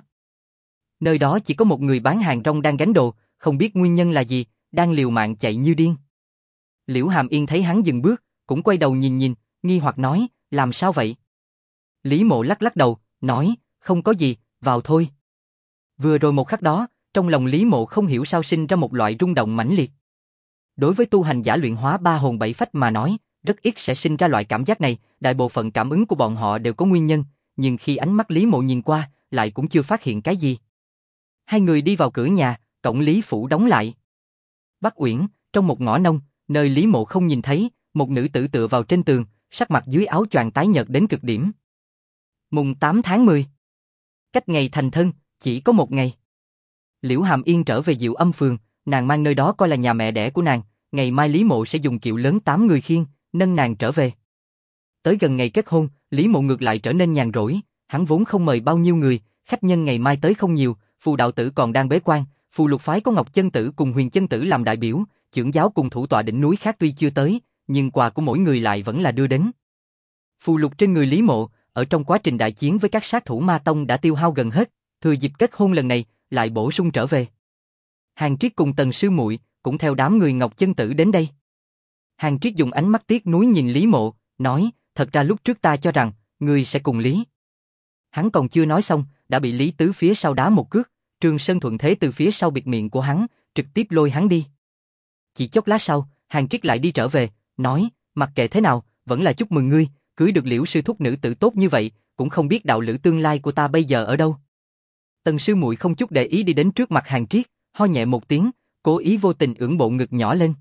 Nơi đó chỉ có một người bán hàng rong đang gánh đồ, không biết nguyên nhân là gì, đang liều mạng chạy như điên. Liễu Hàm Yên thấy hắn dừng bước, cũng quay đầu nhìn, nghi hoặc nói, làm sao vậy? Lý Mộ lắc lắc đầu, nói, không có gì, vào thôi. Vừa rồi một khắc đó, trong lòng Lý Mộ không hiểu sao sinh ra một loại rung động mãnh liệt. Đối với tu hành giả luyện hóa ba hồn bảy phách mà nói, rất ít sẽ sinh ra loại cảm giác này, đại bộ phận cảm ứng của bọn họ đều có nguyên nhân, nhưng khi ánh mắt Lý Mộ nhìn qua, lại cũng chưa phát hiện cái gì. Hai người đi vào cửa nhà, cổng Lý phủ đóng lại. Bắc Uyển, trong một ngõ nông, nơi Lý Mộ không nhìn thấy, một nữ tử tựa vào trên tường, sắc mặt dưới áo choàng tái nhợt đến cực điểm. Mùng 8 tháng 10. Cách ngày thành thân, chỉ có một ngày. Liễu Hàm Yên trở về Diệu Âm phường, nàng mang nơi đó coi là nhà mẹ đẻ của nàng, ngày mai Lý Mộ sẽ dùng kiệu lớn 8 người khiêng, nâng nàng trở về. Tới gần ngày kết hôn, Lý Mộ ngược lại trở nên nhàn rỗi, hắn vốn không mời bao nhiêu người, khách nhân ngày mai tới không nhiều, Phù đạo tử còn đang bế quan, Phù Lục phái có Ngọc Chân Tử cùng Huyền Chân Tử làm đại biểu, trưởng giáo cùng thủ tọa đỉnh núi khác tuy chưa tới, nhưng quà của mỗi người lại vẫn là đưa đến. Phù lục trên người Lý Mộ, ở trong quá trình đại chiến với các sát thủ Ma Tông đã tiêu hao gần hết, thừa dịp kết hôn lần này, lại bổ sung trở về. Hàn Triết cùng Tần sư muội cũng theo đám người Ngọc Chân Tử đến đây. Hàn Triết dùng ánh mắt tiếc nuối nhìn Lý Mộ, nói, thật ra lúc trước ta cho rằng, ngươi sẽ cùng Lý. Hắn còn chưa nói xong, đã bị Lý Tứ phía sau đá một cước, Trường Sơn thuận thế từ phía sau bịt miệng của hắn, trực tiếp lôi hắn đi. Chỉ chốc lát sau, Hàn Triết lại đi trở về, nói, mặc kệ thế nào, vẫn là chúc mừng ngươi, cưới được Liễu sư thúc nữ tử tốt như vậy, cũng không biết đạo lữ tương lai của ta bây giờ ở đâu. Tần sư muội không chút để ý đi đến trước mặt Hàn Triết, ho nhẹ một tiếng, cố ý vô tình ưỡn bộ ngực nhỏ lên.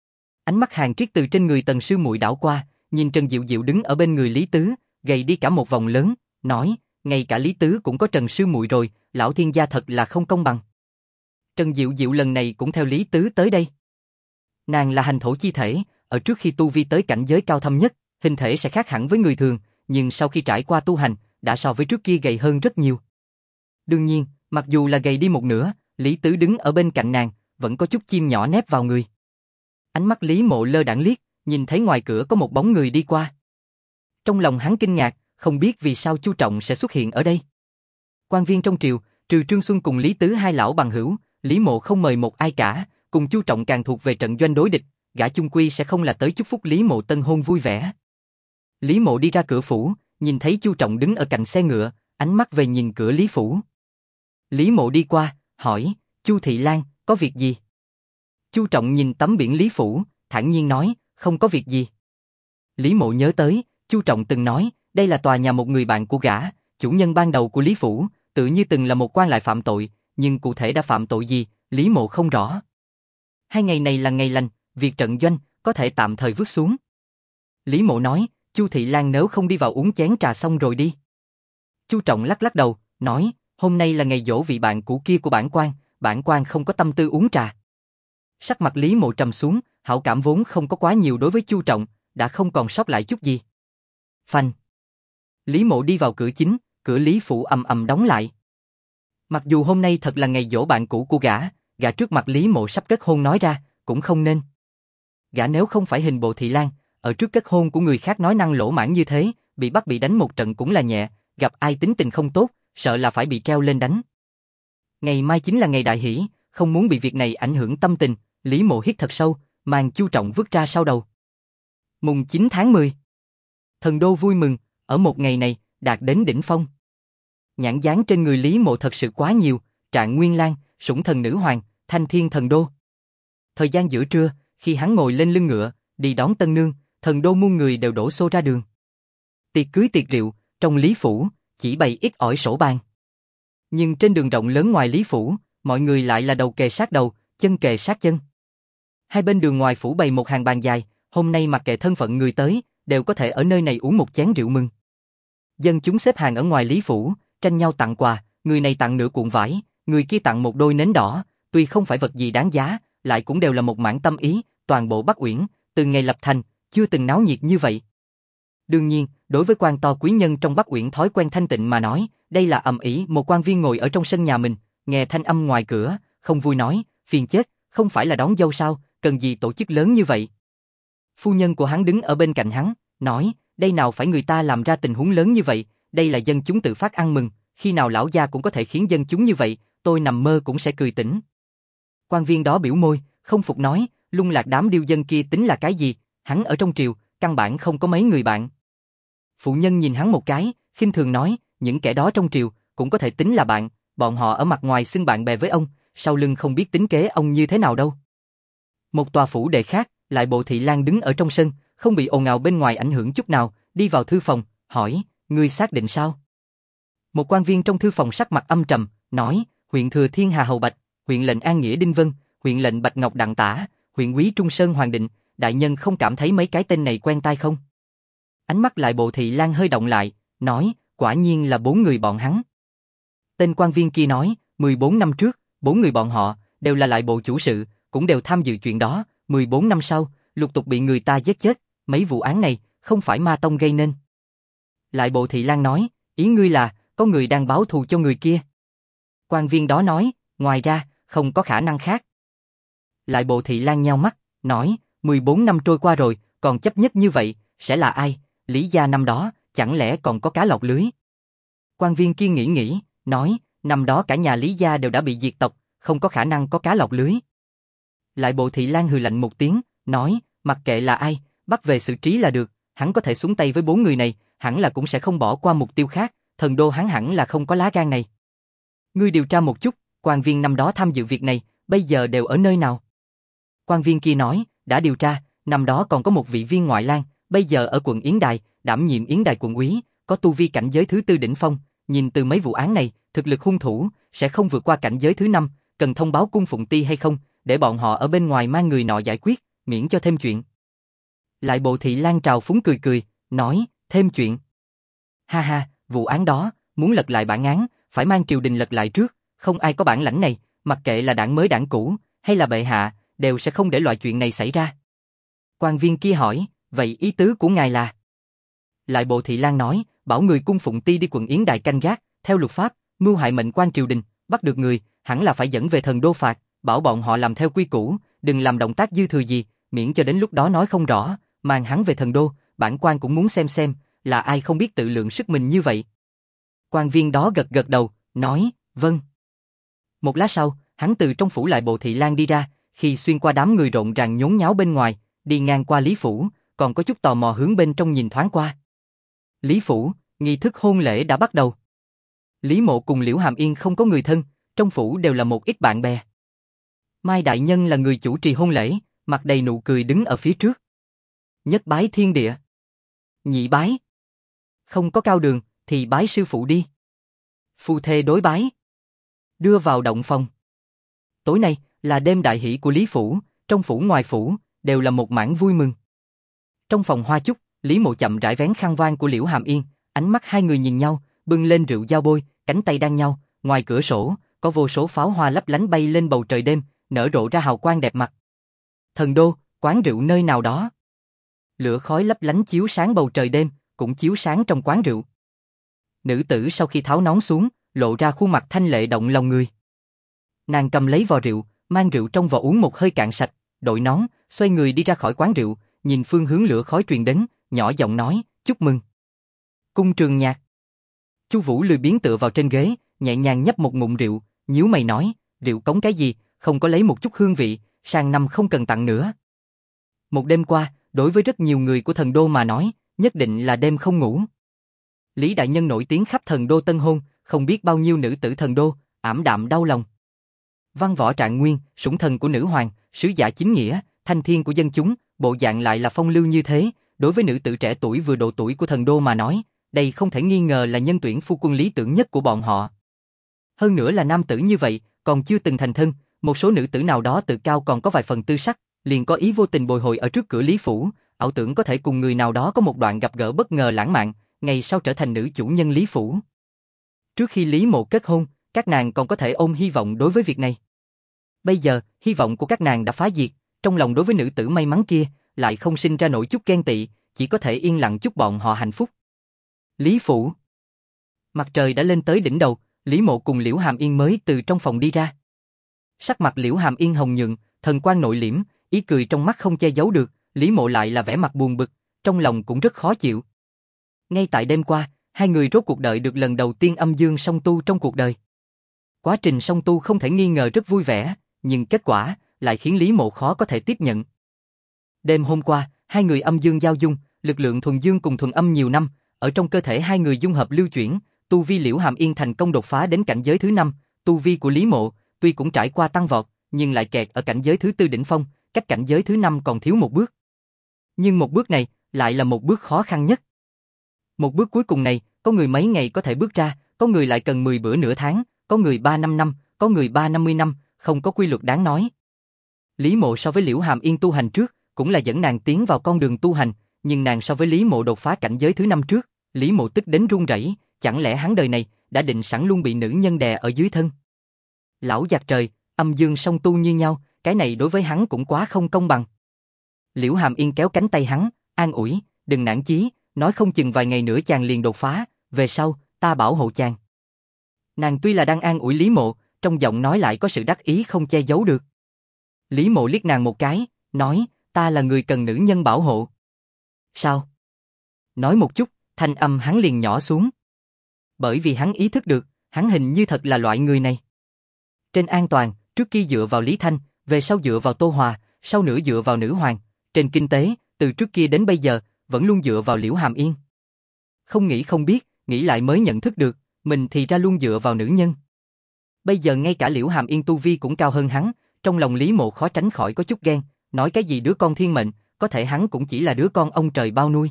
Ánh mắt Hàn Triết từ trên người Tần sư muội đảo qua, nhìn Trần Diệu Diệu đứng ở bên người Lý Tứ, gầy đi cả một vòng lớn, nói, ngay cả Lý Tứ cũng có Trần sư muội rồi, lão thiên gia thật là không công bằng. Trần Diệu Diệu lần này cũng theo Lý Tứ tới đây. Nàng là hành thổ chi thể, ở trước khi tu vi tới cảnh giới cao thâm nhất, hình thể sẽ khác hẳn với người thường, nhưng sau khi trải qua tu hành, đã so với trước kia gầy hơn rất nhiều. Đương nhiên, mặc dù là gầy đi một nửa, Lý Tứ đứng ở bên cạnh nàng, vẫn có chút chim nhỏ nép vào người. Ánh mắt Lý Mộ lơ đãng liếc, nhìn thấy ngoài cửa có một bóng người đi qua. Trong lòng hắn kinh ngạc, không biết vì sao Chu Trọng sẽ xuất hiện ở đây. Quan viên trong triều, trừ Trương Xuân cùng Lý Tứ hai lão bằng hữu, Lý Mộ không mời một ai cả, cùng Chu Trọng càng thuộc về trận doanh đối địch, gã chung quy sẽ không là tới chúc phúc Lý Mộ tân hôn vui vẻ. Lý Mộ đi ra cửa phủ, nhìn thấy Chu Trọng đứng ở cạnh xe ngựa, ánh mắt về nhìn cửa Lý phủ. Lý Mộ đi qua, hỏi, Chu Thị Lan, có việc gì? Chu Trọng nhìn tấm biển Lý phủ, thản nhiên nói, không có việc gì. Lý Mộ nhớ tới, Chu Trọng từng nói, đây là tòa nhà một người bạn của gã, chủ nhân ban đầu của Lý phủ, tự như từng là một quan lại phạm tội, nhưng cụ thể đã phạm tội gì, Lý Mộ không rõ. Hai ngày này là ngày lành, việc trận doanh có thể tạm thời vứt xuống. Lý Mộ nói, Chu Thị Lan nếu không đi vào uống chén trà xong rồi đi. Chu Trọng lắc lắc đầu, nói, hôm nay là ngày giỗ vị bạn cũ kia của bản quan không có tâm tư uống trà. Sắc mặt Lý Mộ trầm xuống, hảo cảm vốn không có quá nhiều đối với Chu Trọng, đã không còn sót lại chút gì. Phanh. Lý Mộ đi vào cửa chính, cửa Lý phủ ầm ầm đóng lại. Mặc dù hôm nay thật là ngày giỗ bạn cũ của gã trước mặt Lý Mộ sắp kết hôn nói ra, cũng không nên. Gã nếu không phải hình bộ thị lang, ở trước kết hôn của người khác nói năng lỗ mãng như thế, bị bắt bị đánh một trận cũng là nhẹ, gặp ai tính tình không tốt, sợ là phải bị treo lên đánh. Ngày mai chính là ngày đại hỷ, không muốn bị việc này ảnh hưởng tâm tình, Lý Mộ hít thật sâu, mang Chu Trọng vứt ra sau đầu. Mùng 9 tháng 10. Thần đô vui mừng, ở một ngày này, đạt đến đỉnh phong. Nhãn dán trên người Lý Mộ thật sự quá nhiều, Trạng Nguyên Lang, Sủng Thần Nữ Hoàng, Thanh Thiên Thần Đô. Thời gian giữa trưa, khi hắn ngồi lên lưng ngựa, đi đón tân nương, thần đô muôn người đều đổ xô ra đường. Tiệc cưới tiệc rượu, trong Lý phủ, chỉ bày ít ỏi sổ bàn. Nhưng trên đường rộng lớn ngoài Lý phủ, mọi người lại là đầu kề sát đầu, chân kề sát chân. Hai bên đường ngoài phủ bày một hàng bàn dài, hôm nay mặc kệ thân phận người tới, đều có thể ở nơi này uống một chén rượu mừng. Dân chúng xếp hàng ở ngoài Lý phủ, tranh nhau tặng quà, người này tặng nửa cuộn vải, người kia tặng một đôi nến đỏ, tuy không phải vật gì đáng giá, lại cũng đều là một mảng tâm ý, toàn bộ Bắc Uyển, từ ngày lập thành, chưa từng náo nhiệt như vậy. Đương nhiên, đối với quan to quý nhân trong Bắc Uyển thói quen thanh tịnh mà nói, đây là ầm ĩ. Một quan viên ngồi ở trong sân nhà mình, nghe thanh âm ngoài cửa, không vui nói, phiền chết, không phải là đón dâu sao, cần gì tổ chức lớn như vậy. Phu nhân của hắn đứng ở bên cạnh hắn, nói, đây nào phải người ta làm ra tình huống lớn như vậy, đây là dân chúng tự phát ăn mừng, khi nào lão gia cũng có thể khiến dân chúng như vậy, tôi nằm mơ cũng sẽ cười tỉnh. Quan viên đó biểu môi, không phục nói, lung lạc đám điêu dân kia tính là cái gì, hắn ở trong triều, căn bản không có mấy người bạn. Phụ nhân nhìn hắn một cái, khinh thường nói, những kẻ đó trong triều, cũng có thể tính là bạn, bọn họ ở mặt ngoài xưng bạn bè với ông, sau lưng không biết tính kế ông như thế nào đâu. Một tòa phủ đệ khác, Lại Bộ Thị Lang đứng ở trong sân, không bị ồn ào bên ngoài ảnh hưởng chút nào, đi vào thư phòng, hỏi, ngươi xác định sao? Một quan viên trong thư phòng sắc mặt âm trầm, nói, huyện Thừa Thiên Hà Hầu Bạch, huyện lệnh An Nghĩa Đinh Vân, huyện lệnh Bạch Ngọc Đặng Tả, huyện úy Trung Sơn Hoàng Định, đại nhân không cảm thấy mấy cái tên này quen tai không? Ánh mắt Lại Bộ Thị Lang hơi động lại, nói, quả nhiên là 4 người bọn hắn. Tên quan viên kia nói, 14 năm trước, 4 người bọn họ, đều là Lại Bộ chủ sự, cũng đều tham dự chuyện đó, 14 năm sau, lục tục bị người ta giết chết, mấy vụ án này, không phải Ma Tông gây nên. Lại Bộ Thị Lang nói, ý ngươi là, có người đang báo thù cho người kia. Quan viên đó nói, ngoài ra, không có khả năng khác. Lại Bộ Thị Lang nheo mắt, nói, 14 năm trôi qua rồi, còn chấp nhất như vậy, sẽ là ai? Lý gia năm đó, chẳng lẽ còn có cá lọt lưới? Quan viên kia nghĩ, nói, năm đó cả nhà Lý gia đều đã bị diệt tộc, không có khả năng có cá lọt lưới. Lại Bộ Thị Lang hừ lạnh một tiếng, nói, mặc kệ là ai, bắt về xử trí là được, hắn có thể xuống tay với 4 người này, hẳn là cũng sẽ không bỏ qua mục tiêu khác, thần đô hắn hẳn là không có lá gan này. Ngươi điều tra một chút, quan viên năm đó tham dự việc này, bây giờ đều ở nơi nào? Quan viên kia nói, đã điều tra, năm đó còn có một vị viên ngoại lang, bây giờ ở quận Yến Đài, đảm nhiệm Yến Đài quận úy, có tu vi cảnh giới thứ 4 đỉnh phong, nhìn từ mấy vụ án này, thực lực hung thủ sẽ không vượt qua cảnh giới thứ 5, cần thông báo cung phụng ty hay không, để bọn họ ở bên ngoài mang người nọ giải quyết, miễn cho thêm chuyện. Lại Bộ Thị Lang trào phúng cười, nói, thêm chuyện. Ha ha, vụ án đó, muốn lật lại bản án, phải mang triều đình lật lại trước, không ai có bản lãnh này, mặc kệ là đảng mới đảng cũ, hay là bệ hạ, đều sẽ không để loại chuyện này xảy ra. Quan viên kia hỏi, vậy ý tứ của ngài là? Lại Bộ Thị Lang nói, bảo người cung phụng ty đi quận Yến Đài canh gác, theo luật pháp, mưu hại mệnh quan triều đình, bắt được người, hẳn là phải dẫn về thần đô phạt, bảo bọn họ làm theo quy củ, đừng làm động tác dư thừa gì, miễn cho đến lúc đó nói không rõ, mang hắn về thần đô, bản quan cũng muốn xem, là ai không biết tự lượng sức mình như vậy. Quan viên đó gật đầu, nói, vâng. Một lát sau, hắn từ trong phủ Lại Bộ Thị Lang đi ra, khi xuyên qua đám người rộn ràng nhốn nháo bên ngoài, đi ngang qua Lý Phủ, còn có chút tò mò hướng bên trong nhìn thoáng qua. Lý Phủ, nghi thức hôn lễ đã bắt đầu. Lý Mộ cùng Liễu Hàm Yên không có người thân, trong phủ đều là một ít bạn bè. Mai đại nhân là người chủ trì hôn lễ, mặt đầy nụ cười đứng ở phía trước. Nhất bái thiên địa. Nhị bái. Không có cao đường, thì bái sư phụ đi. Phu thê đối bái. Đưa vào động phòng. Tối nay là đêm đại hỷ của Lý Phủ, trong phủ ngoài phủ, đều là một mảng vui mừng. Trong phòng hoa chúc, Lý Mộ chậm rãi vén khăn voan của Liễu Hàm Yên, ánh mắt hai người nhìn nhau, bưng lên rượu giao bôi, cánh tay đan nhau, ngoài cửa sổ, có vô số pháo hoa lấp lánh bay lên bầu trời đêm, nở rộ ra hào quang đẹp mặt. Thần đô, quán rượu nơi nào đó. Lửa khói lấp lánh chiếu sáng bầu trời đêm, cũng chiếu sáng trong quán rượu. Nữ tử sau khi tháo nón xuống, lộ ra khuôn mặt thanh lệ động lòng người. Nàng cầm lấy vò rượu, mang rượu trong vò uống một hơi cạn sạch, đội nón, xoay người đi ra khỏi quán rượu, nhìn phương hướng lửa khói truyền đến, nhỏ giọng nói, chúc mừng. Cung Trường Nhạc. Chu Vũ lười biếng tựa vào trên ghế, nhẹ nhàng nhấp một ngụm rượu, nhíu mày nói, rượu cống cái gì, không có lấy một chút hương vị, sang năm không cần tặng nữa. Một đêm qua, đối với rất nhiều người của thần đô mà nói, nhất định là đêm không ngủ. Lý đại nhân nổi tiếng khắp thần đô tân hôn, không biết bao nhiêu nữ tử thần đô, ảm đạm đau lòng. Văn Võ Trạng Nguyên, sủng thần của nữ hoàng, sứ giả chính nghĩa, thanh thiên của dân chúng, bộ dạng lại là phong lưu như thế, đối với nữ tử trẻ tuổi vừa độ tuổi của thần đô mà nói, đây không thể nghi ngờ là nhân tuyển phu quân lý tưởng nhất của bọn họ. Hơn nữa là nam tử như vậy, còn chưa từng thành thân, một số nữ tử nào đó tự cao còn có vài phần tư sắc, liền có ý vô tình bồi hồi ở trước cửa Lý Phủ, ảo tưởng có thể cùng người nào đó có một đoạn gặp gỡ bất ngờ lãng mạn, ngày sau trở thành nữ chủ nhân Lý Phủ. Trước khi Lý Mộ kết hôn, các nàng còn có thể ôm hy vọng đối với việc này. Bây giờ, hy vọng của các nàng đã phá diệt, trong lòng đối với nữ tử may mắn kia, lại không sinh ra nổi chút ghen tị, chỉ có thể yên lặng chúc bọn họ hạnh phúc. Lý phủ. Mặt trời đã lên tới đỉnh đầu, Lý Mộ cùng Liễu Hàm Yên mới từ trong phòng đi ra. Sắc mặt Liễu Hàm Yên hồng nhuận, thần quang nội liễm, ý cười trong mắt không che giấu được, Lý Mộ lại là vẻ mặt buồn bực, trong lòng cũng rất khó chịu. Ngay tại đêm qua, hai người rốt cuộc đợi được lần đầu tiên âm dương song tu trong cuộc đời. Quá trình song tu không thể nghi ngờ rất vui vẻ, nhưng kết quả lại khiến Lý Mộ khó có thể tiếp nhận. Đêm hôm qua, hai người âm dương giao dung, lực lượng thuần dương cùng thuần âm nhiều năm, ở trong cơ thể hai người dung hợp lưu chuyển, tu vi Liễu Hàm Yên thành công đột phá đến cảnh giới thứ 5, tu vi của Lý Mộ tuy cũng trải qua tăng vọt, nhưng lại kẹt ở cảnh giới thứ 4 đỉnh phong, cách cảnh giới thứ 5 còn thiếu một bước. Nhưng một bước này lại là một bước khó khăn nhất. Một bước cuối cùng này, có người mấy ngày có thể bước ra, có người lại cần 10 bữa nửa tháng, có người 3-5 năm, có người 3-50 năm, không có quy luật đáng nói. Lý Mộ so với Liễu Hàm Yên tu hành trước, cũng là dẫn nàng tiến vào con đường tu hành, nhưng nàng so với Lý Mộ đột phá cảnh giới thứ 5 trước, Lý Mộ tức đến run rẩy, chẳng lẽ hắn đời này đã định sẵn luôn bị nữ nhân đè ở dưới thân. Lão giặc trời, âm dương song tu như nhau, cái này đối với hắn cũng quá không công bằng. Liễu Hàm Yên kéo cánh tay hắn, an ủi, đừng nản chí, nói không chừng vài ngày nữa chàng liền đột phá, về sau, ta bảo hộ chàng. Nàng tuy là đang an ủi Lý Mộ, trong giọng nói lại có sự đắc ý không che giấu được. Lý Mộ liếc nàng một cái, nói, ta là người cần nữ nhân bảo hộ. Sao? Nói một chút, thanh âm hắn liền nhỏ xuống. Bởi vì hắn ý thức được, hắn hình như thật là loại người này. Trên an toàn, trước kia dựa vào Lý Thanh, về sau dựa vào Tô Hòa, sau nữa dựa vào nữ hoàng. Trên kinh tế, từ trước kia đến bây giờ, vẫn luôn dựa vào Liễu Hàm Yên. Không nghĩ không biết, nghĩ lại mới nhận thức được, mình thì ra luôn dựa vào nữ nhân. Bây giờ ngay cả Liễu Hàm Yên tu vi cũng cao hơn hắn, trong lòng Lý Mộ khó tránh khỏi có chút ghen, nói cái gì đứa con thiên mệnh, có thể hắn cũng chỉ là đứa con ông trời bao nuôi.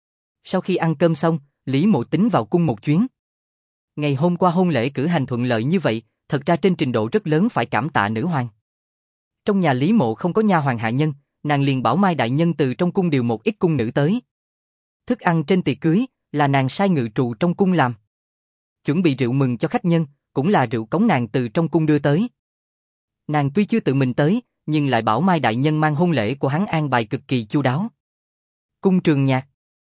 Sau khi ăn cơm xong, Lý Mộ tính vào cung một chuyến. Ngày hôm qua hôn lễ cử hành thuận lợi như vậy, thật ra trên trình độ rất lớn phải cảm tạ nữ hoàng. Trong nhà Lý Mộ không có nha hoàn hạ nhân, nàng liền bảo Mai đại nhân từ trong cung điều một ít cung nữ tới. Thức ăn trên tiệc cưới là nàng sai ngự trù trong cung làm. Chuẩn bị rượu mừng cho khách nhân, cũng là rượu cống nàng từ trong cung đưa tới. Nàng tuy chưa tự mình tới, nhưng lại bảo Mai đại nhân mang hôn lễ của hắn an bài cực kỳ chu đáo. Cung Trường Nhạc.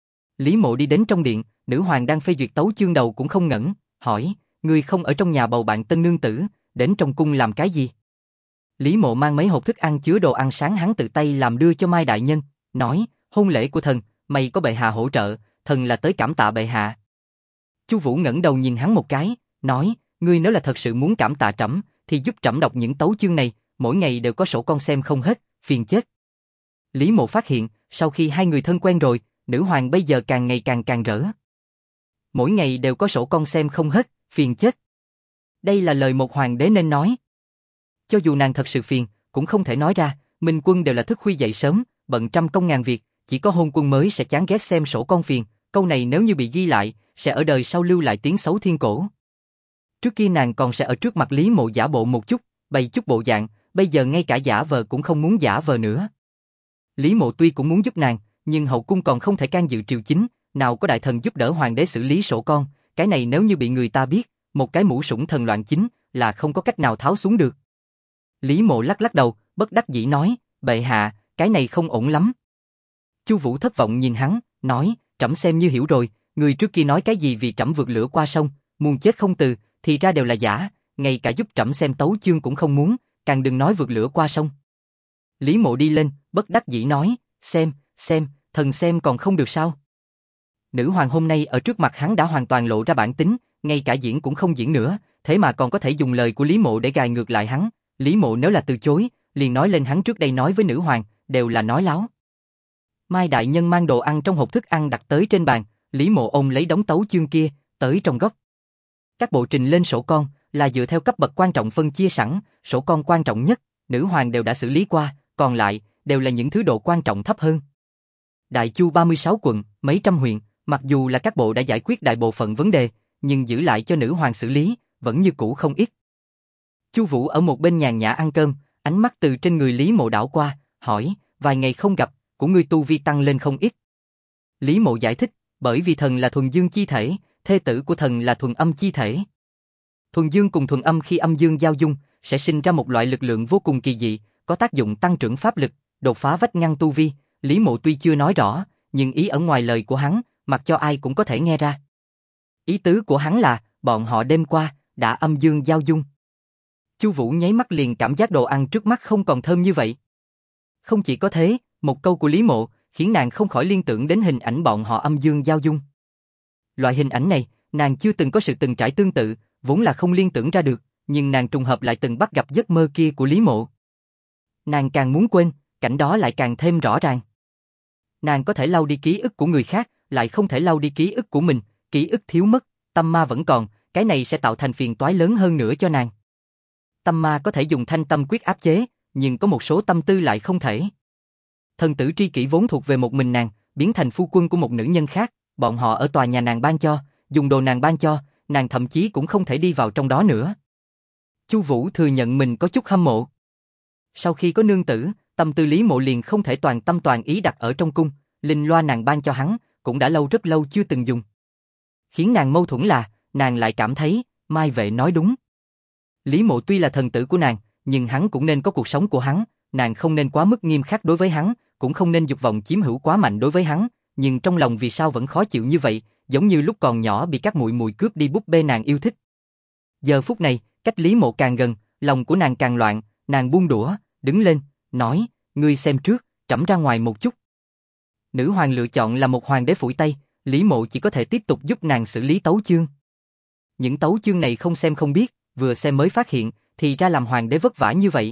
Lý Mộ đi đến trong điện, nữ hoàng đang phê duyệt tấu chương đầu cũng không ngẩn, hỏi, ngươi không ở trong nhà bầu bạn tân nương tử, đến trong cung làm cái gì? Lý Mộ mang mấy hộp thức ăn chứa đồ ăn sáng hắn tự tay làm đưa cho Mai đại nhân, nói, hôn lễ của thần, mày có bệ hạ hỗ trợ, thần là tới cảm tạ bệ hạ. Chu Vũ ngẩng đầu nhìn hắn một cái, nói, ngươi nếu là thật sự muốn cảm tạ trẫm, thì giúp trẫm đọc những tấu chương này, mỗi ngày đều có sổ con xem không hết, phiền chết. Lý Mộ phát hiện, sau khi hai người thân quen rồi, nữ hoàng bây giờ càng ngày càng rỡ. Mỗi ngày đều có sổ con xem không hết, phiền chết. Đây là lời một hoàng đế nên nói. Cho dù nàng thật sự phiền, cũng không thể nói ra, Minh Quân đều là thức khuya dậy sớm, bận trăm công ngàn việc, chỉ có hôn quân mới sẽ chán ghét xem sổ con phiền, câu này nếu như bị ghi lại, sẽ ở đời sau lưu lại tiếng xấu thiên cổ. Trước kia nàng còn sẽ ở trước mặt Lý Mộ giả bộ một chút, bày chút bộ dạng, bây giờ ngay cả giả vờ cũng không muốn giả vờ nữa. Lý Mộ tuy cũng muốn giúp nàng, nhưng hậu cung còn không thể can dự triều chính, nào có đại thần giúp đỡ hoàng đế xử lý sổ con, cái này nếu như bị người ta biết, một cái mũ sủng thần loạn chính là không có cách nào tháo xuống được. Lý Mộ lắc lắc đầu, bất đắc dĩ nói, bệ hạ, cái này không ổn lắm. Chu Vũ thất vọng nhìn hắn, nói, trẫm xem như hiểu rồi, người trước kia nói cái gì vì trẫm vượt lửa qua sông, muôn chết không từ, thì ra đều là giả, ngay cả giúp trẫm xem tấu chương cũng không muốn, càng đừng nói vượt lửa qua sông. Lý Mộ đi lên, bất đắc dĩ nói, xem, thần xem còn không được sao? Nữ hoàng hôm nay ở trước mặt hắn đã hoàn toàn lộ ra bản tính, ngay cả diễn cũng không diễn nữa, thế mà còn có thể dùng lời của Lý Mộ để gài ngược lại hắn. Lý Mộ nếu là từ chối, liền nói lên hắn trước đây nói với nữ hoàng, đều là nói láo. Mai đại nhân mang đồ ăn trong hộp thức ăn đặt tới trên bàn, Lý Mộ ôm lấy đống tấu chương kia, tới trong góc. Các bộ trình lên sổ con là dựa theo cấp bậc quan trọng phân chia sẵn, sổ con quan trọng nhất, nữ hoàng đều đã xử lý qua, còn lại đều là những thứ độ quan trọng thấp hơn. Đại Chu 36 quận, mấy trăm huyện, mặc dù là các bộ đã giải quyết đại bộ phận vấn đề, nhưng giữ lại cho nữ hoàng xử lý, vẫn như cũ không ít. Chu Vũ ở một bên nhàn nhã ăn cơm, ánh mắt từ trên người Lý Mộ đảo qua, hỏi, vài ngày không gặp, của ngươi tu vi tăng lên không ít. Lý Mộ giải thích, bởi vì thần là thuần dương chi thể, thê tử của thần là thuần âm chi thể. Thuần dương cùng thuần âm khi âm dương giao dung, sẽ sinh ra một loại lực lượng vô cùng kỳ dị, có tác dụng tăng trưởng pháp lực, đột phá vách ngăn tu vi. Lý Mộ tuy chưa nói rõ, nhưng ý ở ngoài lời của hắn, mặc cho ai cũng có thể nghe ra. Ý tứ của hắn là, bọn họ đêm qua, đã âm dương giao dung. Chu Vũ nháy mắt liền cảm giác đồ ăn trước mắt không còn thơm như vậy. Không chỉ có thế, một câu của Lý Mộ, khiến nàng không khỏi liên tưởng đến hình ảnh bọn họ âm dương giao dung. Loại hình ảnh này, nàng chưa từng có sự từng trải tương tự, vốn là không liên tưởng ra được, nhưng nàng trùng hợp lại từng bắt gặp giấc mơ kia của Lý Mộ. Nàng càng muốn quên, cảnh đó lại càng thêm rõ ràng. Nàng có thể lau đi ký ức của người khác, lại không thể lau đi ký ức của mình, ký ức thiếu mất, tâm ma vẫn còn, cái này sẽ tạo thành phiền toái lớn hơn nữa cho nàng. Tâm ma có thể dùng thanh tâm quyết áp chế, nhưng có một số tâm tư lại không thể. Thần tử tri kỷ vốn thuộc về một mình nàng, biến thành phu quân của một nữ nhân khác, bọn họ ở tòa nhà nàng ban cho, dùng đồ nàng ban cho, nàng thậm chí cũng không thể đi vào trong đó nữa. Chu Vũ thừa nhận mình có chút hâm mộ. Sau khi có nương tử, tâm tư Lý Mộ liền không thể toàn tâm toàn ý đặt ở trong cung, linh loa nàng ban cho hắn, cũng đã lâu rất lâu chưa từng dùng. Khiến nàng mâu thuẫn là, nàng lại cảm thấy, Mai Vệ nói đúng. Lý Mộ tuy là thần tử của nàng, nhưng hắn cũng nên có cuộc sống của hắn, nàng không nên quá mức nghiêm khắc đối với hắn, cũng không nên dục vọng chiếm hữu quá mạnh đối với hắn, nhưng trong lòng vì sao vẫn khó chịu như vậy, giống như lúc còn nhỏ bị các muội muội cướp đi búp bê nàng yêu thích. Giờ phút này, cách Lý Mộ càng gần, lòng của nàng càng loạn, nàng buông đũa, đứng lên, nói, ngươi xem trước, trẫm ra ngoài một chút. Nữ hoàng lựa chọn là một hoàng đế phủi tay, Lý Mộ chỉ có thể tiếp tục giúp nàng xử lý tấu chương. Những tấu chương này không xem không biết, vừa xem mới phát hiện, thì ra làm hoàng đế vất vả như vậy.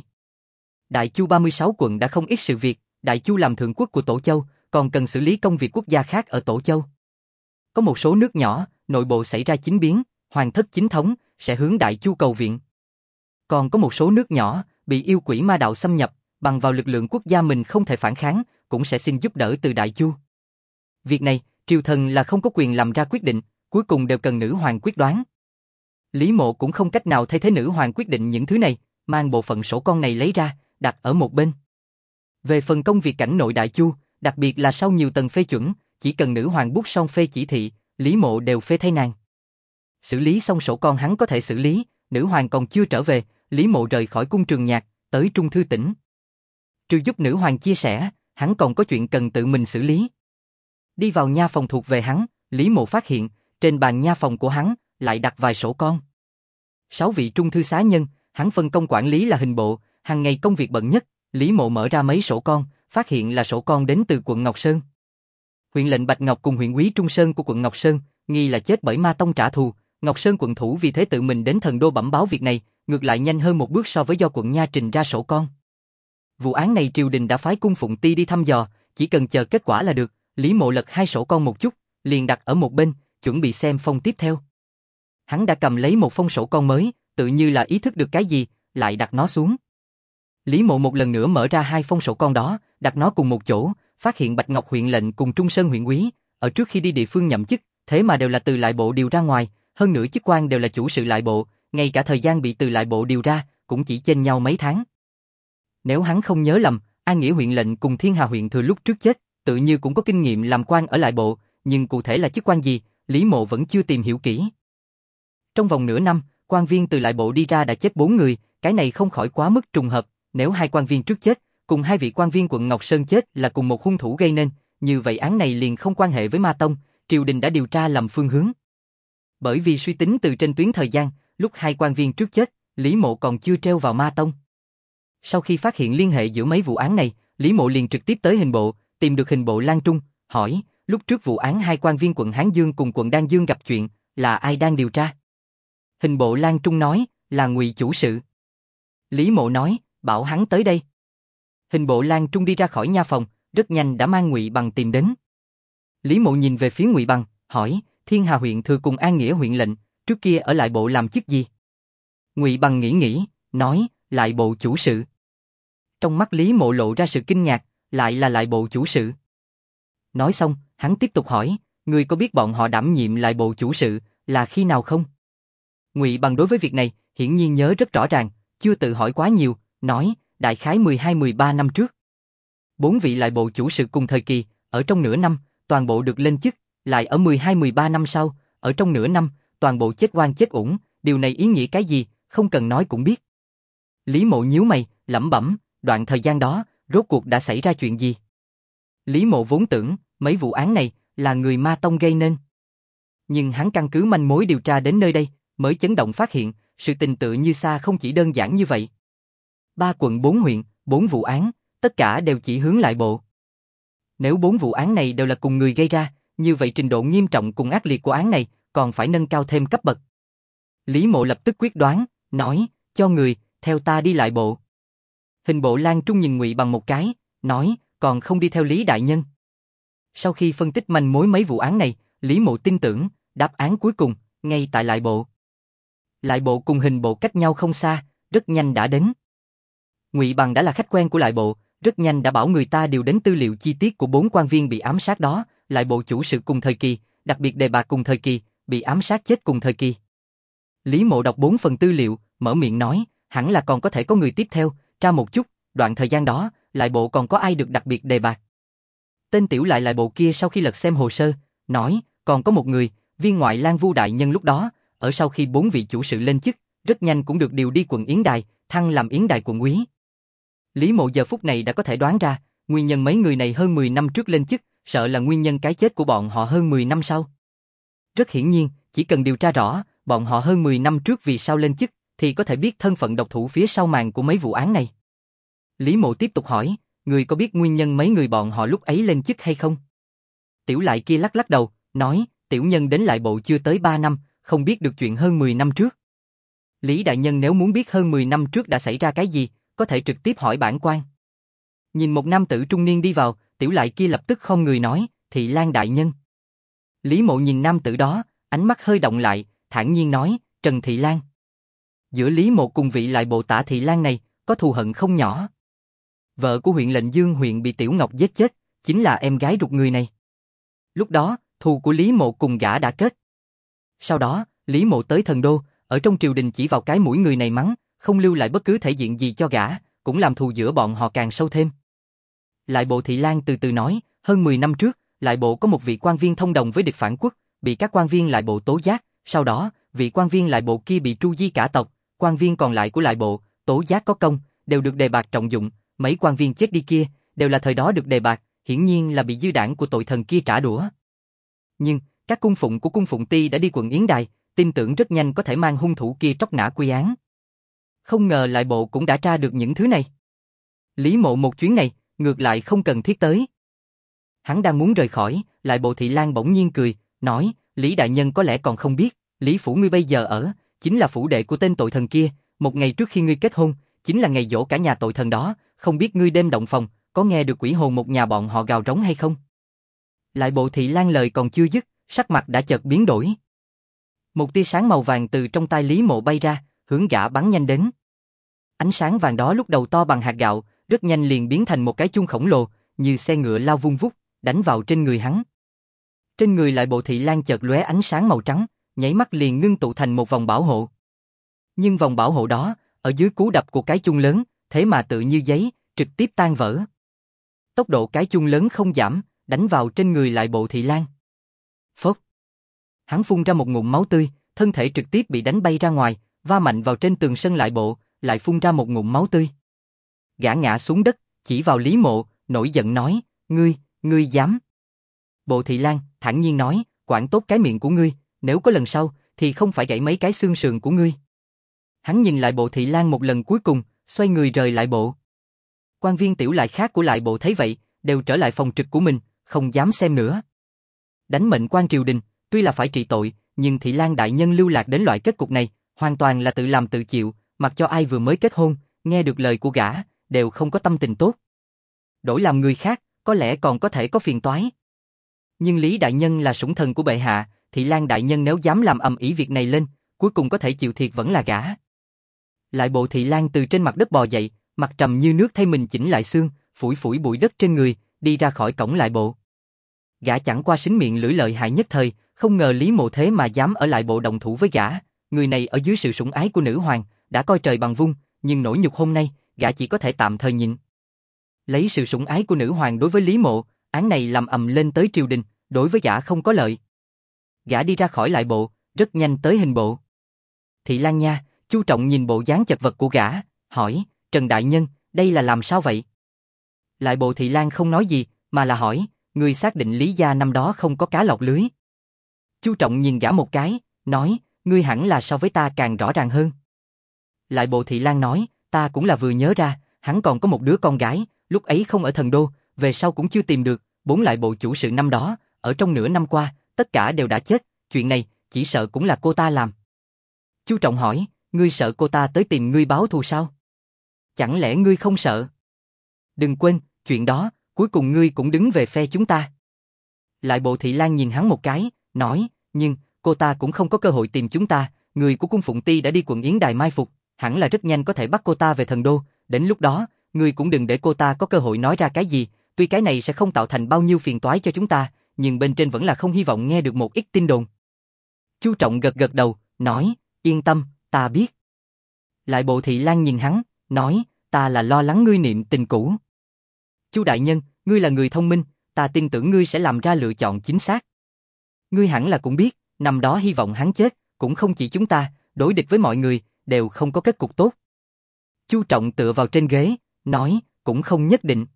Đại Chu 36 quận đã không ít sự việc, Đại Chu làm thượng quốc của Tổ Châu, còn cần xử lý công việc quốc gia khác ở Tổ Châu. Có một số nước nhỏ, nội bộ xảy ra chính biến, hoàng thất chính thống, sẽ hướng Đại Chu cầu viện. Còn có một số nước nhỏ, bị yêu quỷ ma đạo xâm nhập, bằng vào lực lượng quốc gia mình không thể phản kháng, cũng sẽ xin giúp đỡ từ Đại Chu. Việc này, triều thần là không có quyền làm ra quyết định, cuối cùng đều cần nữ hoàng quyết đoán. Lý Mộ cũng không cách nào thay thế nữ hoàng quyết định những thứ này, mang bộ phận sổ con này lấy ra, đặt ở một bên. Về phần công việc cảnh nội Đại Chu, đặc biệt là sau nhiều tầng phê chuẩn, chỉ cần nữ hoàng bút xong phê chỉ thị, Lý Mộ đều phê thay nàng. Xử lý xong sổ con hắn có thể xử lý, nữ hoàng còn chưa trở về, Lý Mộ rời khỏi cung Trường Nhạc, tới Trung Thư Tỉnh. Trừ giúp nữ hoàng chia sẻ, hắn còn có chuyện cần tự mình xử lý. Đi vào nha phòng thuộc về hắn, Lý Mộ phát hiện, trên bàn nha phòng của hắn, lại đặt vài sổ con. 6 vị trung thư xá nhân, hắn phân công quản lý là hình bộ, hàng ngày công việc bận nhất, Lý Mộ mở ra mấy sổ con, phát hiện là sổ con đến từ quận Ngọc Sơn. Huyện lệnh Bạch Ngọc cùng huyện úy Trung Sơn của quận Ngọc Sơn, nghi là chết bởi ma tông trả thù, Ngọc Sơn quận thủ vì thế tự mình đến Thần Đô bẩm báo việc này, ngược lại nhanh hơn một bước so với do quận nha trình ra sổ con. Vụ án này triều đình đã phái cung Phụng Ti đi thăm dò, chỉ cần chờ kết quả là được, Lý Mộ lật 2 sổ con một chút, liền đặt ở một bên, chuẩn bị xem phong tiếp theo. Hắn đã cầm lấy một phong sổ con mới, tự như là ý thức được cái gì, lại đặt nó xuống. Lý Mộ một lần nữa mở ra 2 phong sổ con đó, đặt nó cùng một chỗ, phát hiện Bạch Ngọc huyện lệnh cùng Trung Sơn huyện úy, ở trước khi đi địa phương nhậm chức, thế mà đều là từ lại bộ điều ra ngoài, hơn nữa chức quan đều là chủ sự lại bộ, ngay cả thời gian bị từ lại bộ điều ra, cũng chỉ chênh nhau mấy tháng. Nếu hắn không nhớ lầm, An Nghĩa huyện lệnh cùng Thiên Hà huyện thừa lúc trước chết, tự như cũng có kinh nghiệm làm quan ở lại bộ, nhưng cụ thể là chức quan gì, Lý Mộ vẫn chưa tìm hiểu kỹ. Trong vòng nửa năm, quan viên từ lại bộ đi ra đã chết 4 người, cái này không khỏi quá mức trùng hợp, nếu 2 quan viên trước chết, cùng 2 vị quan viên quận Ngọc Sơn chết là cùng một hung thủ gây nên, như vậy án này liền không quan hệ với ma tông, triều đình đã điều tra lầm phương hướng. Bởi vì suy tính từ trên tuyến thời gian, lúc 2 quan viên trước chết, Lý Mộ còn chưa treo vào ma tông. Sau khi phát hiện liên hệ giữa mấy vụ án này, Lý Mộ liền trực tiếp tới hình bộ, tìm được hình bộ Lan Trung, hỏi, lúc trước vụ án 2 quan viên quận Hán Dương cùng quận Đan Dương gặp chuyện, là ai đang điều tra? Hình bộ Lan Trung nói, là Ngụy chủ sự. Lý Mộ nói, bảo hắn tới đây. Hình bộ Lan Trung đi ra khỏi nha phòng, rất nhanh đã mang Ngụy Bằng tìm đến. Lý Mộ nhìn về phía Ngụy Bằng, hỏi, Thiên Hà huyện thừa cùng An Nghĩa huyện lệnh, trước kia ở lại bộ làm chức gì? Ngụy Bằng nghĩ, nói, lại bộ chủ sự. Trong mắt Lý Mộ lộ ra sự kinh ngạc, lại là lại bộ chủ sự. Nói xong, hắn tiếp tục hỏi, ngươi có biết bọn họ đảm nhiệm lại bộ chủ sự là khi nào không? Ngụy Bằng đối với việc này, hiển nhiên nhớ rất rõ ràng, chưa tự hỏi quá nhiều, nói, đại khái 12-13 năm trước. 4 vị lại bộ chủ sự cùng thời kỳ, ở trong nửa năm, toàn bộ được lên chức, lại ở 12-13 năm sau, ở trong nửa năm, toàn bộ chết oan chết uổng, điều này ý nghĩa cái gì, không cần nói cũng biết. Lý Mộ nhíu mày, lẩm bẩm, đoạn thời gian đó, rốt cuộc đã xảy ra chuyện gì? Lý Mộ vốn tưởng, mấy vụ án này, là người ma tông gây nên. Nhưng hắn căn cứ manh mối điều tra đến nơi đây, mới chấn động phát hiện, sự tình tựa như xa không chỉ đơn giản như vậy. 3 quận 4 huyện, 4 vụ án, tất cả đều chỉ hướng lại bộ. Nếu 4 vụ án này đều là cùng người gây ra, như vậy trình độ nghiêm trọng cùng ác liệt của án này còn phải nâng cao thêm cấp bậc. Lý Mộ lập tức quyết đoán, nói, cho người, theo ta đi lại bộ. Hình bộ Lan Trung nhìn Ngụy Bằng một cái, nói, còn không đi theo Lý đại nhân. Sau khi phân tích manh mối mấy vụ án này, Lý Mộ tin tưởng, đáp án cuối cùng, ngay tại lại bộ. Lại bộ cùng hình bộ cách nhau không xa, rất nhanh đã đến. Ngụy Bằng đã là khách quen của lại bộ, rất nhanh đã bảo người ta điều đến tư liệu chi tiết của 4 quan viên bị ám sát đó, lại bộ chủ sự cùng thời kỳ, đặc biệt đề bạt cùng thời kỳ, bị ám sát chết cùng thời kỳ. Lý Mộ đọc 4 phần tư liệu, mở miệng nói, hẳn là còn có thể có người tiếp theo, tra một chút, đoạn thời gian đó, lại bộ còn có ai được đặc biệt đề bạt. Tên tiểu lại bộ kia sau khi lật xem hồ sơ, nói, còn có một người, viên ngoại lang Vu đại nhân lúc đó, ở sau khi 4 vị chủ sự lên chức, rất nhanh cũng được điều đi quận Yến Đài, thăng làm Yến Đài quận úy. Lý Mộ giờ phút này đã có thể đoán ra, nguyên nhân mấy người này hơn 10 năm trước lên chức, sợ là nguyên nhân cái chết của bọn họ hơn 10 năm sau. Rất hiển nhiên, chỉ cần điều tra rõ, bọn họ hơn 10 năm trước vì sao lên chức, thì có thể biết thân phận độc thủ phía sau màn của mấy vụ án này. Lý Mộ tiếp tục hỏi, người có biết nguyên nhân mấy người bọn họ lúc ấy lên chức hay không? Tiểu lại kia lắc lắc đầu, nói, tiểu nhân đến lại bộ chưa tới 3 năm, không biết được chuyện hơn 10 năm trước. Lý đại nhân nếu muốn biết hơn 10 năm trước đã xảy ra cái gì, có thể trực tiếp hỏi bản quan. Nhìn một nam tử trung niên đi vào, tiểu lại kia lập tức không người nói, Thị Lan đại nhân. Lý Mộ nhìn nam tử đó, ánh mắt hơi động lại, thản nhiên nói, Trần Thị Lan. Giữa Lý Mộ cùng vị lại bộ Tả Thị Lan này, có thù hận không nhỏ. Vợ của huyện lệnh Dương huyện bị Tiểu Ngọc giết chết, chính là em gái ruột người này. Lúc đó, thù của Lý Mộ cùng gã đã kết. Sau đó, Lý Mộ tới Thần Đô, ở trong triều đình chỉ vào cái mũi người này mắng, không lưu lại bất cứ thể diện gì cho gã, cũng làm thù giữa bọn họ càng sâu thêm. Lại bộ Thị Lan từ từ nói, hơn 10 năm trước, lại bộ có một vị quan viên thông đồng với địch phản quốc, bị các quan viên lại bộ tố giác, sau đó, vị quan viên lại bộ kia bị tru di cả tộc, quan viên còn lại của lại bộ, tố giác có công, đều được đề bạt trọng dụng, mấy quan viên chết đi kia, đều là thời đó được đề bạt, hiển nhiên là bị dư đảng của tội thần kia trả đũa. Nhưng, các cung phụng của cung phụng ty đã đi quận Yến Đài, tin tưởng rất nhanh có thể mang hung thủ kia tróc nã quy án. Không ngờ lại bộ cũng đã tra được những thứ này. Lý Mộ một chuyến này, ngược lại không cần thiết tới. Hắn đang muốn rời khỏi, lại bộ Thị Lan bỗng nhiên cười, nói, Lý đại nhân có lẽ còn không biết, Lý phủ ngươi bây giờ ở, chính là phủ đệ của tên tội thần kia, một ngày trước khi ngươi kết hôn, chính là ngày giỗ cả nhà tội thần đó, không biết ngươi đêm động phòng, có nghe được quỷ hồn một nhà bọn họ gào rống hay không? Lại bộ Thị Lan lời còn chưa dứt, sắc mặt đã chợt biến đổi. Một tia sáng màu vàng từ trong tay Lý Mộ bay ra, hướng gã bắn nhanh đến. Ánh sáng vàng đó lúc đầu to bằng hạt gạo, rất nhanh liền biến thành một cái chuông khổng lồ, như xe ngựa lao vung vút, đánh vào trên người hắn. Trên người lại bộ Thị Lan chợt lóe ánh sáng màu trắng, nháy mắt liền ngưng tụ thành một vòng bảo hộ. Nhưng vòng bảo hộ đó, ở dưới cú đập của cái chuông lớn, thế mà tự như giấy, trực tiếp tan vỡ. Tốc độ cái chuông lớn không giảm, đánh vào trên người lại bộ Thị Lan. Phốc. Hắn phun ra một ngụm máu tươi, thân thể trực tiếp bị đánh bay ra ngoài, va mạnh vào trên tường sân lại bộ, lại phun ra một ngụm máu tươi. Gã ngã xuống đất, chỉ vào Lý Mộ, nổi giận nói, ngươi dám. Bộ Thị Lan thản nhiên nói, quản tốt cái miệng của ngươi, nếu có lần sau, thì không phải gãy mấy cái xương sườn của ngươi. Hắn nhìn lại bộ Thị Lan một lần cuối cùng, xoay người rời lại bộ. Quan viên tiểu lại khác của lại bộ thấy vậy, đều trở lại phòng trực của mình, không dám xem nữa. Đánh mệnh quan triều đình, tuy là phải trị tội, nhưng Thị Lan đại nhân lưu lạc đến loại kết cục này, hoàn toàn là tự làm tự chịu, mặc cho ai vừa mới kết hôn, nghe được lời của gã, đều không có tâm tình tốt. Đổi làm người khác, có lẽ còn có thể có phiền toái. Nhưng Lý đại nhân là sủng thần của bệ hạ, Thị Lan đại nhân nếu dám làm ầm ĩ việc này lên, cuối cùng có thể chịu thiệt vẫn là gã. Lại bộ Thị Lan từ trên mặt đất bò dậy, mặt trầm như nước thay mình chỉnh lại xương, phủi phủi bụi đất trên người, đi ra khỏi cổng lại bộ. Gã chẳng qua xính miệng lưỡi lợi hại nhất thời, không ngờ Lý Mộ thế mà dám ở lại bộ động thủ với gã. Người này ở dưới sự sủng ái của nữ hoàng, đã coi trời bằng vung, nhưng nỗi nhục hôm nay, gã chỉ có thể tạm thời nhịn. Lấy sự sủng ái của nữ hoàng đối với Lý Mộ, án này làm ầm lên tới triều đình, đối với gã không có lợi. Gã đi ra khỏi lại bộ, rất nhanh tới hình bộ. Thị Lan nha, Chu Trọng nhìn bộ dáng chật vật của gã, hỏi, Trần đại nhân, đây là làm sao vậy? Lại bộ Thị Lan không nói gì, mà là hỏi, người xác định Lý gia năm đó không có cá lọt lưới. Chu Trọng nhìn gã một cái, nói, ngươi hẳn là so với ta càng rõ ràng hơn. Lại Bộ Thị Lang nói, ta cũng là vừa nhớ ra, hắn còn có một đứa con gái, lúc ấy không ở thần đô, về sau cũng chưa tìm được, 4 lại bộ chủ sự năm đó, ở trong nửa năm qua, tất cả đều đã chết, chuyện này, chỉ sợ cũng là cô ta làm. Chu Trọng hỏi, ngươi sợ cô ta tới tìm ngươi báo thù sao? Chẳng lẽ ngươi không sợ? Đừng quên, chuyện đó, cuối cùng ngươi cũng đứng về phe chúng ta. Lại Bộ Thị Lang nhìn hắn một cái, nói, nhưng, cô ta cũng không có cơ hội tìm chúng ta, người của cung Phụng Ti đã đi quận Yến Đài mai phục, hẳn là rất nhanh có thể bắt cô ta về thần đô, đến lúc đó, ngươi cũng đừng để cô ta có cơ hội nói ra cái gì, tuy cái này sẽ không tạo thành bao nhiêu phiền toái cho chúng ta, nhưng bên trên vẫn là không hy vọng nghe được một ít tin đồn. Chu Trọng gật gật đầu, nói, yên tâm, ta biết. Lại Bộ Thị Lang nhìn hắn, nói, ta là lo lắng ngươi niệm tình cũ. Chu đại nhân, ngươi là người thông minh, ta tin tưởng ngươi sẽ làm ra lựa chọn chính xác. Ngươi hẳn là cũng biết, năm đó hy vọng hắn chết, cũng không chỉ chúng ta, đối địch với mọi người, đều không có kết cục tốt. Chu Trọng tựa vào trên ghế, nói, cũng không nhất định.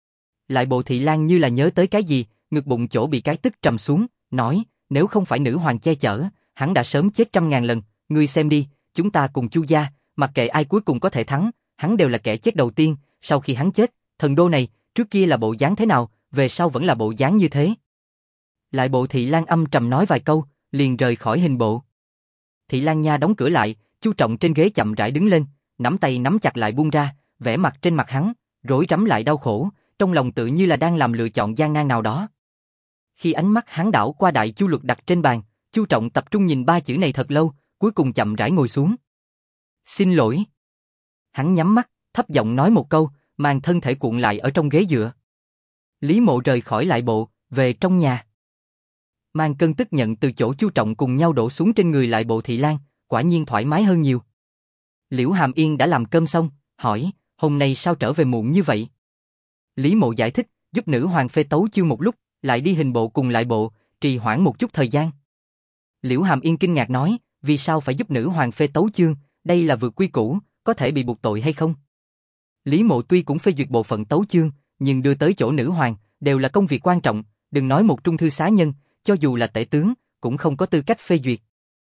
Lại Bộ Thị Lang như là nhớ tới cái gì, ngực bụng chỗ bị cái tức trầm xuống, nói, nếu không phải nữ hoàng che chở, hắn đã sớm chết 100.000 lần, ngươi xem đi, chúng ta cùng Chu gia, mặc kệ ai cuối cùng có thể thắng, hắn đều là kẻ chết đầu tiên, sau khi hắn chết, thần đô này, trước kia là bộ dáng thế nào, về sau vẫn là bộ dáng như thế. Lại Bộ Thị Lang âm trầm nói vài câu, liền rời khỏi hình bộ. Thị Lang nha đóng cửa lại, Chu Trọng trên ghế chậm rãi đứng lên, nắm tay nắm chặt lại buông ra, vẻ mặt trên mặt hắn, rối rắm lại đau khổ, trong lòng tự như là đang làm lựa chọn gian nan nào đó. Khi ánh mắt hắn đảo qua Đại Chu Luật đặt trên bàn, Chu Trọng tập trung nhìn 3 chữ này thật lâu, cuối cùng chậm rãi ngồi xuống. Xin lỗi. Hắn nhắm mắt, thấp giọng nói một câu, mang thân thể cuộn lại ở trong ghế dựa. Lý Mộ rời khỏi lại bộ, về trong nhà. Mang cơn tức giận từ chỗ Chu Trọng cùng nhau đổ xuống trên người Lại Bộ Thị Lang, quả nhiên thoải mái hơn nhiều. Liễu Hàm Yên đã làm cơm xong, hỏi, hôm nay sao trở về muộn như vậy? Lý Mộ giải thích, giúp nữ hoàng phê tấu chương một lúc, lại đi hình bộ cùng lại bộ, trì hoãn một chút thời gian. Liễu Hàm Yên kinh ngạc nói, vì sao phải giúp nữ hoàng phê tấu chương, đây là vượt quy củ, có thể bị buộc tội hay không? Lý Mộ tuy cũng phê duyệt bộ phận tấu chương, nhưng đưa tới chỗ nữ hoàng, đều là công việc quan trọng, đừng nói một trung thư xá nhân, cho dù là tể tướng, cũng không có tư cách phê duyệt.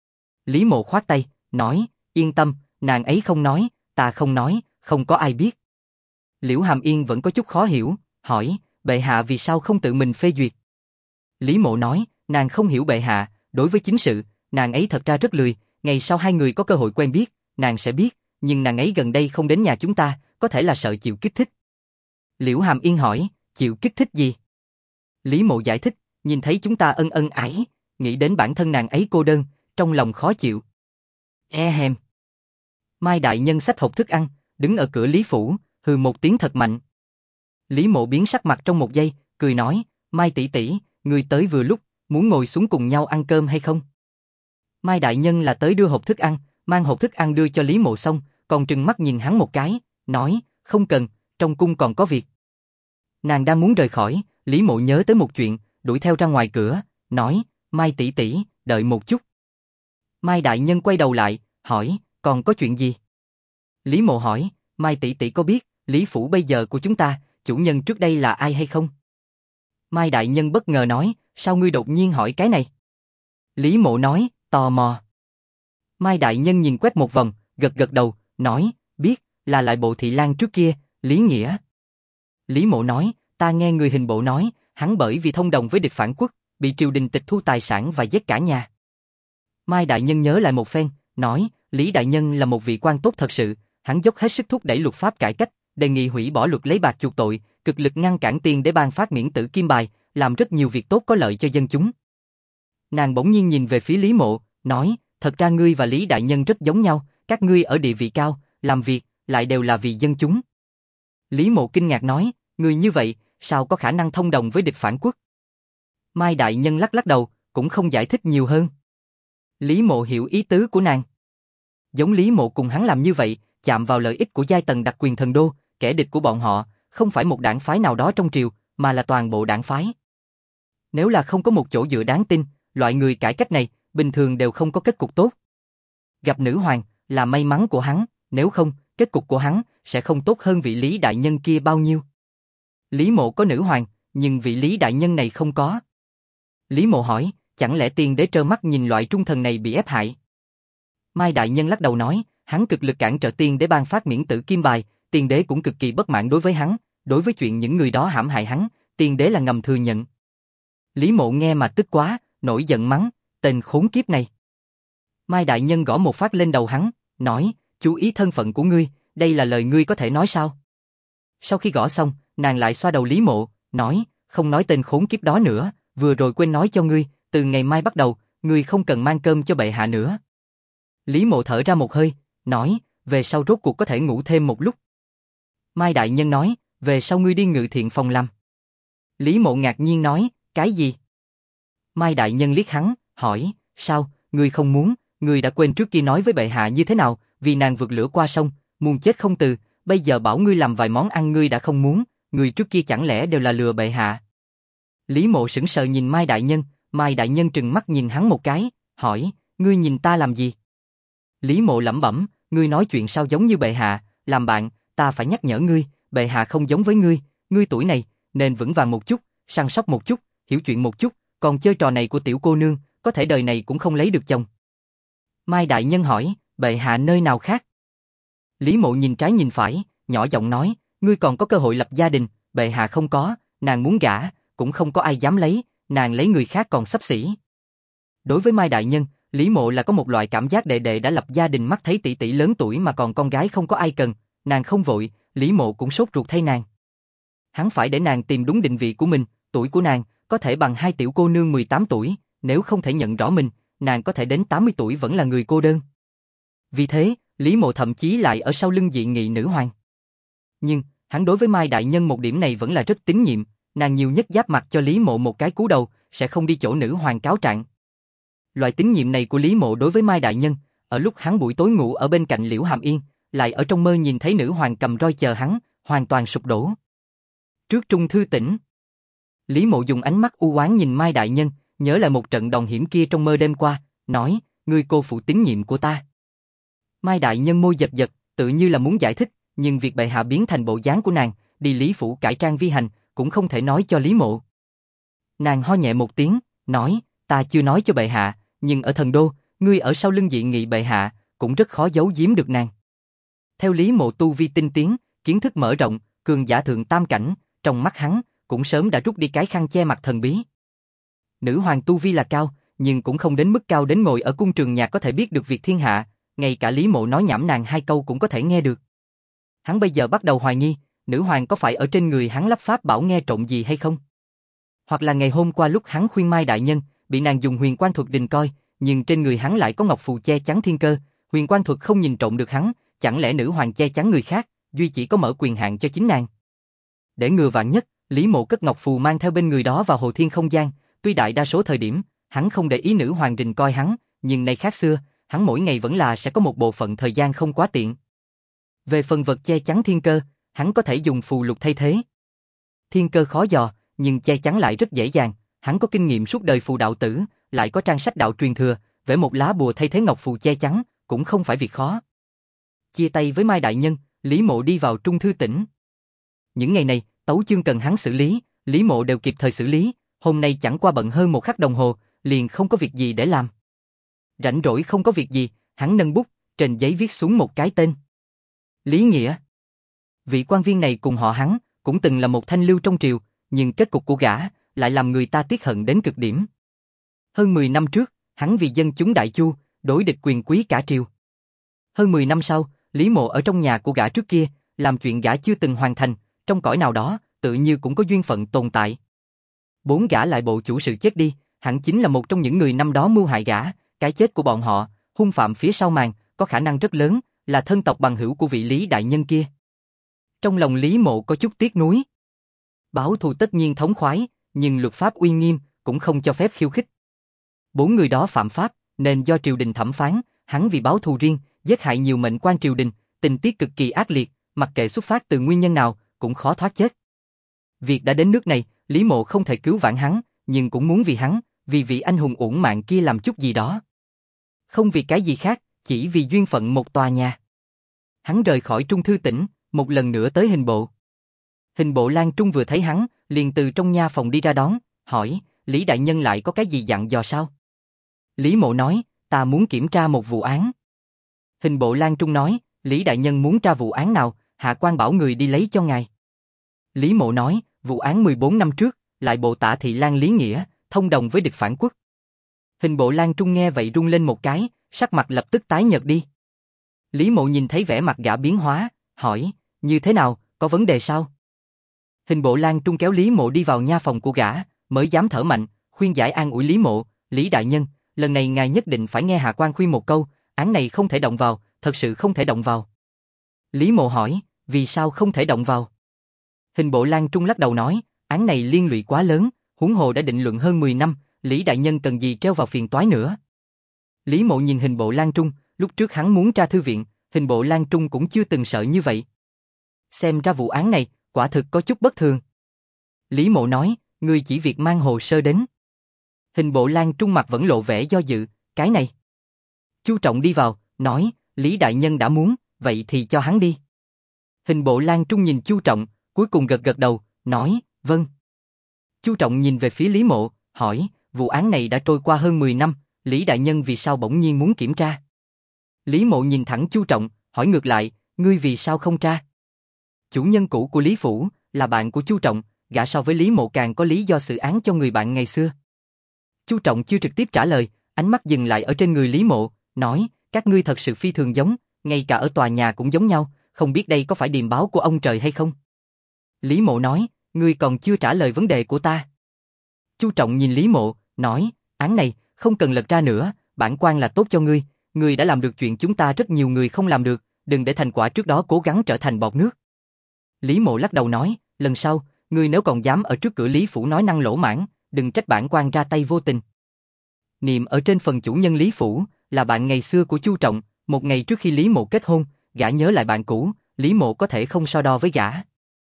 Lý Mộ khoát tay, nói, yên tâm, nàng ấy không nói, ta không nói, không có ai biết. Liễu Hàm Yên vẫn có chút khó hiểu, hỏi, bệ hạ vì sao không tự mình phê duyệt? Lý Mộ nói, nàng không hiểu bệ hạ, đối với chính sự, nàng ấy thật ra rất lười, ngày sau hai người có cơ hội quen biết, nàng sẽ biết, nhưng nàng ấy gần đây không đến nhà chúng ta, có thể là sợ chịu kích thích. Liễu Hàm Yên hỏi, chịu kích thích gì? Lý Mộ giải thích, nhìn thấy chúng ta ân ân ái, nghĩ đến bản thân nàng ấy cô đơn, trong lòng khó chịu. Hèm. Mai đại nhân xách hộp thức ăn, đứng ở cửa Lý phủ, hừ một tiếng thật mạnh. Lý Mộ biến sắc mặt trong một giây, cười nói, Mai tỷ tỷ, người tới vừa lúc, muốn ngồi xuống cùng nhau ăn cơm hay không? Mai đại nhân là tới đưa hộp thức ăn, mang hộp thức ăn đưa cho Lý Mộ xong, còn trừng mắt nhìn hắn một cái, nói, không cần, trong cung còn có việc. Nàng đang muốn rời khỏi, Lý Mộ nhớ tới một chuyện, đuổi theo ra ngoài cửa, nói, Mai tỷ tỷ, đợi một chút. Mai đại nhân quay đầu lại, hỏi, còn có chuyện gì? Lý Mộ hỏi, Mai tỷ tỷ có biết, Lý phủ bây giờ của chúng ta, chủ nhân trước đây là ai hay không? Mai đại nhân bất ngờ nói, sao ngươi đột nhiên hỏi cái này? Lý Mộ nói, tò mò. Mai đại nhân nhìn quét một vòng, gật gật đầu, nói, biết, là Lại Bộ Thị Lang trước kia, Lý Nghĩa. Lý Mộ nói, ta nghe người hình bộ nói, hắn bởi vì thông đồng với địch phản quốc, bị triều đình tịch thu tài sản và giết cả nhà. Mai đại nhân nhớ lại một phen, nói, Lý đại nhân là một vị quan tốt thật sự, hắn dốc hết sức thúc đẩy luật pháp cải cách, đề nghị hủy bỏ luật lấy bạc chuộc tội, cực lực ngăn cản tiền để ban phát miễn tử kim bài, làm rất nhiều việc tốt có lợi cho dân chúng. Nàng bỗng nhiên nhìn về phía Lý Mộ, nói, thật ra ngươi và Lý đại nhân rất giống nhau, các ngươi ở địa vị cao, làm việc, lại đều là vì dân chúng. Lý Mộ kinh ngạc nói, ngươi như vậy, sao có khả năng thông đồng với địch phản quốc? Mai đại nhân lắc lắc đầu, cũng không giải thích nhiều hơn. Lý Mộ hiểu ý tứ của nàng. Giống Lý Mộ cùng hắn làm như vậy, chạm vào lợi ích của giai tầng đặc quyền thần đô, kẻ địch của bọn họ, không phải một đảng phái nào đó trong triều, mà là toàn bộ đảng phái. Nếu là không có một chỗ dựa đáng tin, loại người cải cách này, bình thường đều không có kết cục tốt. Gặp nữ hoàng, là may mắn của hắn, nếu không, kết cục của hắn, sẽ không tốt hơn vị Lý đại nhân kia bao nhiêu. Lý Mộ có nữ hoàng, nhưng vị Lý đại nhân này không có. Lý Mộ hỏi, chẳng lẽ tiên đế trơ mắt nhìn loại trung thần này bị ép hại? Mai đại nhân lắc đầu nói, hắn cực lực cản trở tiên đế ban phát miễn tử kim bài, tiên đế cũng cực kỳ bất mãn đối với hắn, đối với chuyện những người đó hãm hại hắn, tiên đế là ngầm thừa nhận. Lý Mộ nghe mà tức quá, nổi giận mắng, tên khốn kiếp này. Mai đại nhân gõ một phát lên đầu hắn, nói, chú ý thân phận của ngươi, đây là lời ngươi có thể nói sao? Sau khi gõ xong, nàng lại xoa đầu Lý Mộ, nói, không nói tên khốn kiếp đó nữa, vừa rồi quên nói cho ngươi, từ ngày mai bắt đầu, ngươi không cần mang cơm cho bệ hạ nữa. Lý Mộ thở ra một hơi, nói, về sau rốt cuộc có thể ngủ thêm một lúc. Mai đại nhân nói, về sau ngươi đi ngự thiện phòng làm. Lý Mộ ngạc nhiên nói, cái gì? Mai đại nhân liếc hắn, hỏi, sao, ngươi không muốn, ngươi đã quên trước kia nói với bệ hạ như thế nào, vì nàng vượt lửa qua sông, muôn chết không từ, bây giờ bảo ngươi làm vài món ăn ngươi đã không muốn, ngươi trước kia chẳng lẽ đều là lừa bệ hạ? Lý Mộ sững sờ nhìn Mai đại nhân trừng mắt nhìn hắn một cái, hỏi, ngươi nhìn ta làm gì? Lý Mộ lẩm bẩm, ngươi nói chuyện sao giống như bệ hạ, làm bạn, ta phải nhắc nhở ngươi, bệ hạ không giống với ngươi tuổi này, nên vững vàng một chút, săn sóc một chút, hiểu chuyện một chút, còn chơi trò này của tiểu cô nương, có thể đời này cũng không lấy được chồng. Mai đại nhân hỏi, bệ hạ nơi nào khác? Lý Mộ nhìn trái nhìn phải, nhỏ giọng nói, ngươi còn có cơ hội lập gia đình, bệ hạ không có, nàng muốn gả, cũng không có ai dám lấy, nàng lấy người khác còn xấp xỉ. Đối với Mai đại nhân, Lý Mộ là có một loại cảm giác đệ đệ đã lập gia đình mắt thấy tỷ tỷ lớn tuổi mà còn con gái không có ai cần, nàng không vội, Lý Mộ cũng sốt ruột thay nàng. Hắn phải để nàng tìm đúng định vị của mình, tuổi của nàng có thể bằng hai tiểu cô nương 18 tuổi, nếu không thể nhận rõ mình, nàng có thể đến 80 tuổi vẫn là người cô đơn. Vì thế, Lý Mộ thậm chí lại ở sau lưng dị nghị nữ hoàng. Nhưng, hắn đối với Mai đại nhân một điểm này vẫn là rất tín nhiệm, nàng nhiều nhất giáp mặt cho Lý Mộ một cái cú đầu, sẽ không đi chỗ nữ hoàng cáo trạng. Loại tín nhiệm này của Lý Mộ đối với Mai đại nhân, ở lúc hắn buổi tối ngủ ở bên cạnh Liễu Hàm Yên, lại ở trong mơ nhìn thấy nữ hoàng cầm roi chờ hắn, hoàn toàn sụp đổ. Trước Trung Thư Tỉnh, Lý Mộ dùng ánh mắt u oán nhìn Mai đại nhân, nhớ lại một trận đòn hiểm kia trong mơ đêm qua, nói, ngươi cô phụ tín nhiệm của ta. Mai đại nhân môi giật giật, tự như là muốn giải thích, nhưng việc bệ hạ biến thành bộ dáng của nàng, đi Lý phủ cải trang vi hành, cũng không thể nói cho Lý Mộ. Nàng ho nhẹ một tiếng, nói, ta chưa nói cho bệ hạ, nhưng ở thần đô, ngươi ở sau lưng dị nghị bệ hạ, cũng rất khó giấu giếm được nàng. Theo Lý Mộ tu vi tinh tiến, kiến thức mở rộng, cường giả thượng tam cảnh, trong mắt hắn, cũng sớm đã rút đi cái khăn che mặt thần bí. Nữ hoàng tu vi là cao, nhưng cũng không đến mức cao đến ngồi ở cung trường nhạc có thể biết được việc thiên hạ, ngay cả Lý Mộ nói nhảm nàng hai câu cũng có thể nghe được. Hắn bây giờ bắt đầu hoài nghi, nữ hoàng có phải ở trên người hắn lắp pháp bảo nghe trộm gì hay không? Hoặc là ngày hôm qua lúc hắn khuyên Mai đại nhân, bị nàng dùng huyền quan thuật đình coi, nhưng trên người hắn lại có ngọc phù che chắn thiên cơ, huyền quan thuật không nhìn trộm được hắn, chẳng lẽ nữ hoàng che chắn người khác, duy chỉ có mở quyền hạn cho chính nàng. Để ngừa vạn nhất, Lý Mộ cất ngọc phù mang theo bên người đó vào hồ thiên không gian, tuy đại đa số thời điểm, hắn không để ý nữ hoàng đình coi hắn, nhưng nay khác xưa, hắn mỗi ngày vẫn là sẽ có một bộ phận thời gian không quá tiện. Về phần vật che chắn thiên cơ, hắn có thể dùng phù lục thay thế. Thiên cơ khó dò, nhưng che chắn lại rất dễ dàng, hắn có kinh nghiệm suốt đời phù đạo tử, lại có trang sách đạo truyền thừa, vẽ một lá bùa thay thế ngọc phù che chắn, cũng không phải việc khó. Chia tay với Mai đại nhân, Lý Mộ đi vào Trung Thư Tỉnh. Những ngày này, tấu chương cần hắn xử lý, Lý Mộ đều kịp thời xử lý, hôm nay chẳng qua bận hơn một khắc đồng hồ, liền không có việc gì để làm. Rảnh rỗi không có việc gì, hắn nâng bút, trên giấy viết xuống một cái tên. Lý Nghĩa. Vị quan viên này cùng họ hắn, cũng từng là một thanh lưu trong triều, nhưng kết cục của gã lại làm người ta tiếc hận đến cực điểm. Hơn 10 năm trước, hắn vì dân chúng Đại Chu, đối địch quyền quý cả triều. Hơn 10 năm sau, Lý Mộ ở trong nhà của gã trước kia, làm chuyện gã chưa từng hoàn thành, trong cõi nào đó, tự như cũng có duyên phận tồn tại. Bốn gã lại bộ chủ sự chết đi, hẳn chính là một trong những người năm đó mưu hại gã, cái chết của bọn họ, hung phạm phía sau màn, có khả năng rất lớn, là thân tộc bằng hữu của vị Lý đại nhân kia. Trong lòng Lý Mộ có chút tiếc nuối. Báo thù tất nhiên thống khoái, nhưng luật pháp uy nghiêm, cũng không cho phép khiêu khích. Bốn người đó phạm pháp, nên do triều đình thẩm phán, hắn vì báo thù riêng, giết hại nhiều mệnh quan triều đình, tình tiết cực kỳ ác liệt, mặc kệ xuất phát từ nguyên nhân nào, cũng khó thoát chết. Việc đã đến nước này, Lý Mộ không thể cứu vãn hắn, nhưng cũng muốn vì hắn, vì vị anh hùng uổng mạng kia làm chút gì đó. Không vì cái gì khác, chỉ vì duyên phận một tòa nhà. Hắn rời khỏi Trung Thư Tỉnh, một lần nữa tới Hình Bộ. Hình Bộ Lang Trung vừa thấy hắn, liền từ trong nha phòng đi ra đón, hỏi, Lý đại nhân lại có cái gì dặn dò sao? Lý Mộ nói, ta muốn kiểm tra một vụ án. Hình bộ Lan Trung nói, Lý đại nhân muốn tra vụ án nào, hạ quan bảo người đi lấy cho ngài. Lý Mộ nói, vụ án 14 năm trước, lại bộ Tạ Thị Lan Lý Nghĩa, thông đồng với địch phản quốc. Hình bộ Lan Trung nghe vậy rung lên một cái, sắc mặt lập tức tái nhợt đi. Lý Mộ nhìn thấy vẻ mặt gã biến hóa, hỏi, như thế nào, có vấn đề sao? Hình bộ Lan Trung kéo Lý Mộ đi vào nha phòng của gã, mới dám thở mạnh, khuyên giải an ủi Lý Mộ, Lý đại nhân, lần này ngài nhất định phải nghe hạ quan khuyên một câu, án này không thể động vào, thật sự không thể động vào. Lý Mộ hỏi, vì sao không thể động vào? Hình bộ Lan Trung lắc đầu nói, án này liên lụy quá lớn, huống hồ đã định luận hơn 10 năm, Lý đại nhân cần gì treo vào phiền toái nữa. Lý Mộ nhìn hình bộ Lan Trung, lúc trước hắn muốn tra thư viện, hình bộ Lan Trung cũng chưa từng sợ như vậy. Xem ra vụ án này, quả thực có chút bất thường. Lý Mộ nói, ngươi chỉ việc mang hồ sơ đến. Hình bộ Lan Trung mặt vẫn lộ vẻ do dự, cái này. Chu Trọng đi vào, nói, Lý đại nhân đã muốn, vậy thì cho hắn đi. Hình bộ Lan Trung nhìn Chu Trọng, cuối cùng gật gật đầu, nói, vâng. Chu Trọng nhìn về phía Lý Mộ, hỏi, vụ án này đã trôi qua hơn 10 năm, Lý đại nhân vì sao bỗng nhiên muốn kiểm tra? Lý Mộ nhìn thẳng Chu Trọng, hỏi ngược lại, ngươi vì sao không tra? Chủ nhân cũ của Lý Phủ, là bạn của Chu Trọng, gã so với Lý Mộ càng có lý do xử án cho người bạn ngày xưa. Chu Trọng chưa trực tiếp trả lời, ánh mắt dừng lại ở trên người Lý Mộ, nói, các ngươi thật sự phi thường giống, ngay cả ở tòa nhà cũng giống nhau, không biết đây có phải điềm báo của ông trời hay không? Lý Mộ nói, ngươi còn chưa trả lời vấn đề của ta. Chu Trọng nhìn Lý Mộ, nói, án này, không cần lật ra nữa, bản quan là tốt cho ngươi đã làm được chuyện chúng ta rất nhiều người không làm được, đừng để thành quả trước đó cố gắng trở thành bọt nước. Lý Mộ lắc đầu nói, lần sau, ngươi nếu còn dám ở trước cửa Lý Phủ nói năng lỗ mãng, đừng trách bản quan ra tay vô tình. Niệm ở trên phần chủ nhân Lý Phủ, là bạn ngày xưa của Chu Trọng, một ngày trước khi Lý Mộ kết hôn, gã nhớ lại bạn cũ, Lý Mộ có thể không so đo với gã.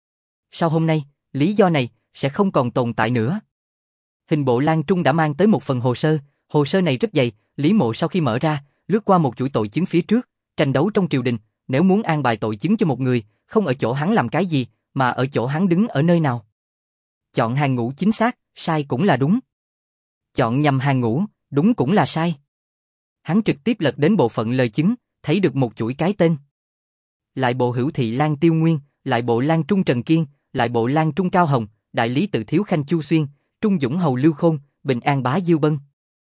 Sau hôm nay, lý do này sẽ không còn tồn tại nữa. Hình bộ Lan Trung đã mang tới một phần hồ sơ này rất dày, Lý Mộ sau khi mở ra, lướt qua một chuỗi tội chứng phía trước, tranh đấu trong triều đình, nếu muốn an bài tội chứng cho một người, không ở chỗ hắn làm cái gì, mà ở chỗ hắn đứng ở nơi nào. Chọn hàng ngũ chính xác, sai cũng là đúng. Chọn nhầm hàng ngũ, đúng cũng là sai. Hắn trực tiếp lật đến bộ phận lời chứng, thấy được một chuỗi cái tên. Lại bộ Hữu Thị Lan Tiêu Nguyên, lại bộ Lan Trung Trần Kiên, lại bộ Lan Trung Cao Hồng, đại lý tự Thiếu Khanh Chu Xuyên, Trung Dũng Hầu Lưu Khôn, Bình An Bá Diêu Bân.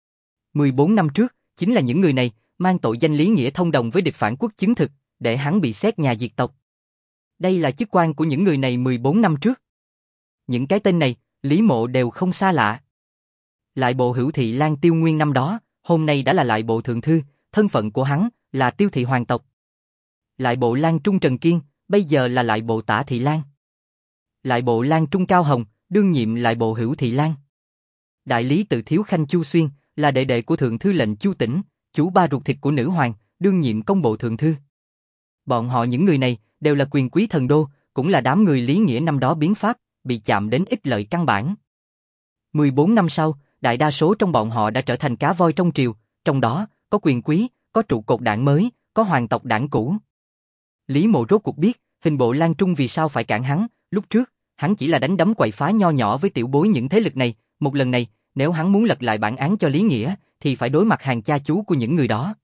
14 năm trước, chính là những người này, mang tội danh Lý Nghĩa thông đồng với địch phản quốc chứng thực, để hắn bị xét nhà diệt tộc. Đây là chức quan của những người này 14 năm trước. Những cái tên này, Lý Mộ đều không xa lạ. Lại bộ Hữu Thị Lan Tiêu Nguyên năm đó, hôm nay đã là lại bộ thượng thư, thân phận của hắn là Tiêu thị hoàng tộc. Lại bộ Lan Trung Trần Kiên, bây giờ là lại bộ Tả Thị Lan. Lại bộ Lan Trung Cao Hồng, đương nhiệm lại bộ Hữu Thị Lan. Đại lý tự Thiếu Khanh Chu Xuyên, là đệ đệ của thượng thư lệnh Chu Tĩnh, chú ba ruột thịt của nữ hoàng, đương nhiệm công bộ thượng thư. Bọn họ những người này đều là quyền quý thần đô, cũng là đám người Lý Nghĩa năm đó biến pháp, bị chạm đến ích lợi căn bản. 14 năm sau, đại đa số trong bọn họ đã trở thành cá voi trong triều, trong đó có quyền quý, có trụ cột đảng mới, có hoàng tộc đảng cũ. Lý Mộ rốt cuộc biết, hình bộ Lan Trung vì sao phải cản hắn, lúc trước, hắn chỉ là đánh đấm quậy phá nho nhỏ với tiểu bối những thế lực này, một lần này, nếu hắn muốn lật lại bản án cho Lý Nghĩa, thì phải đối mặt hàng cha chú của những người đó.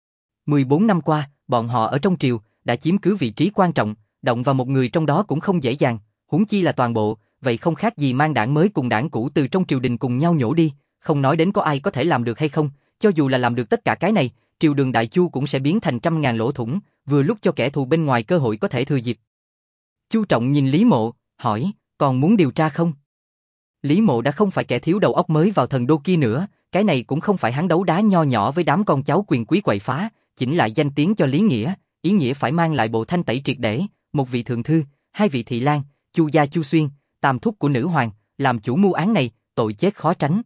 14 năm qua, bọn họ ở trong triều, đã chiếm cứ vị trí quan trọng, động vào một người trong đó cũng không dễ dàng, huống chi là toàn bộ, vậy không khác gì mang đảng mới cùng đảng cũ từ trong triều đình cùng nhau nhổ đi, không nói đến có ai có thể làm được hay không, cho dù là làm được tất cả cái này, triều đường Đại Chu cũng sẽ biến thành trăm ngàn lỗ thủng, vừa lúc cho kẻ thù bên ngoài cơ hội có thể thừa dịp. Chu Trọng nhìn Lý Mộ, hỏi, còn muốn điều tra không? Lý Mộ đã không phải kẻ thiếu đầu óc mới vào thần đô kia nữa, cái này cũng không phải hắn đấu đá nho nhỏ với đám con cháu quyền quý quậy phá, chỉnh lại danh tiếng cho Lý Nghĩa, ý nghĩa phải mang lại bộ thanh tẩy triệt để, một vị thượng thư, hai vị thị lang, Chu gia Chu Xuyên, tam thúc của nữ hoàng, làm chủ mưu án này, tội chết khó tránh.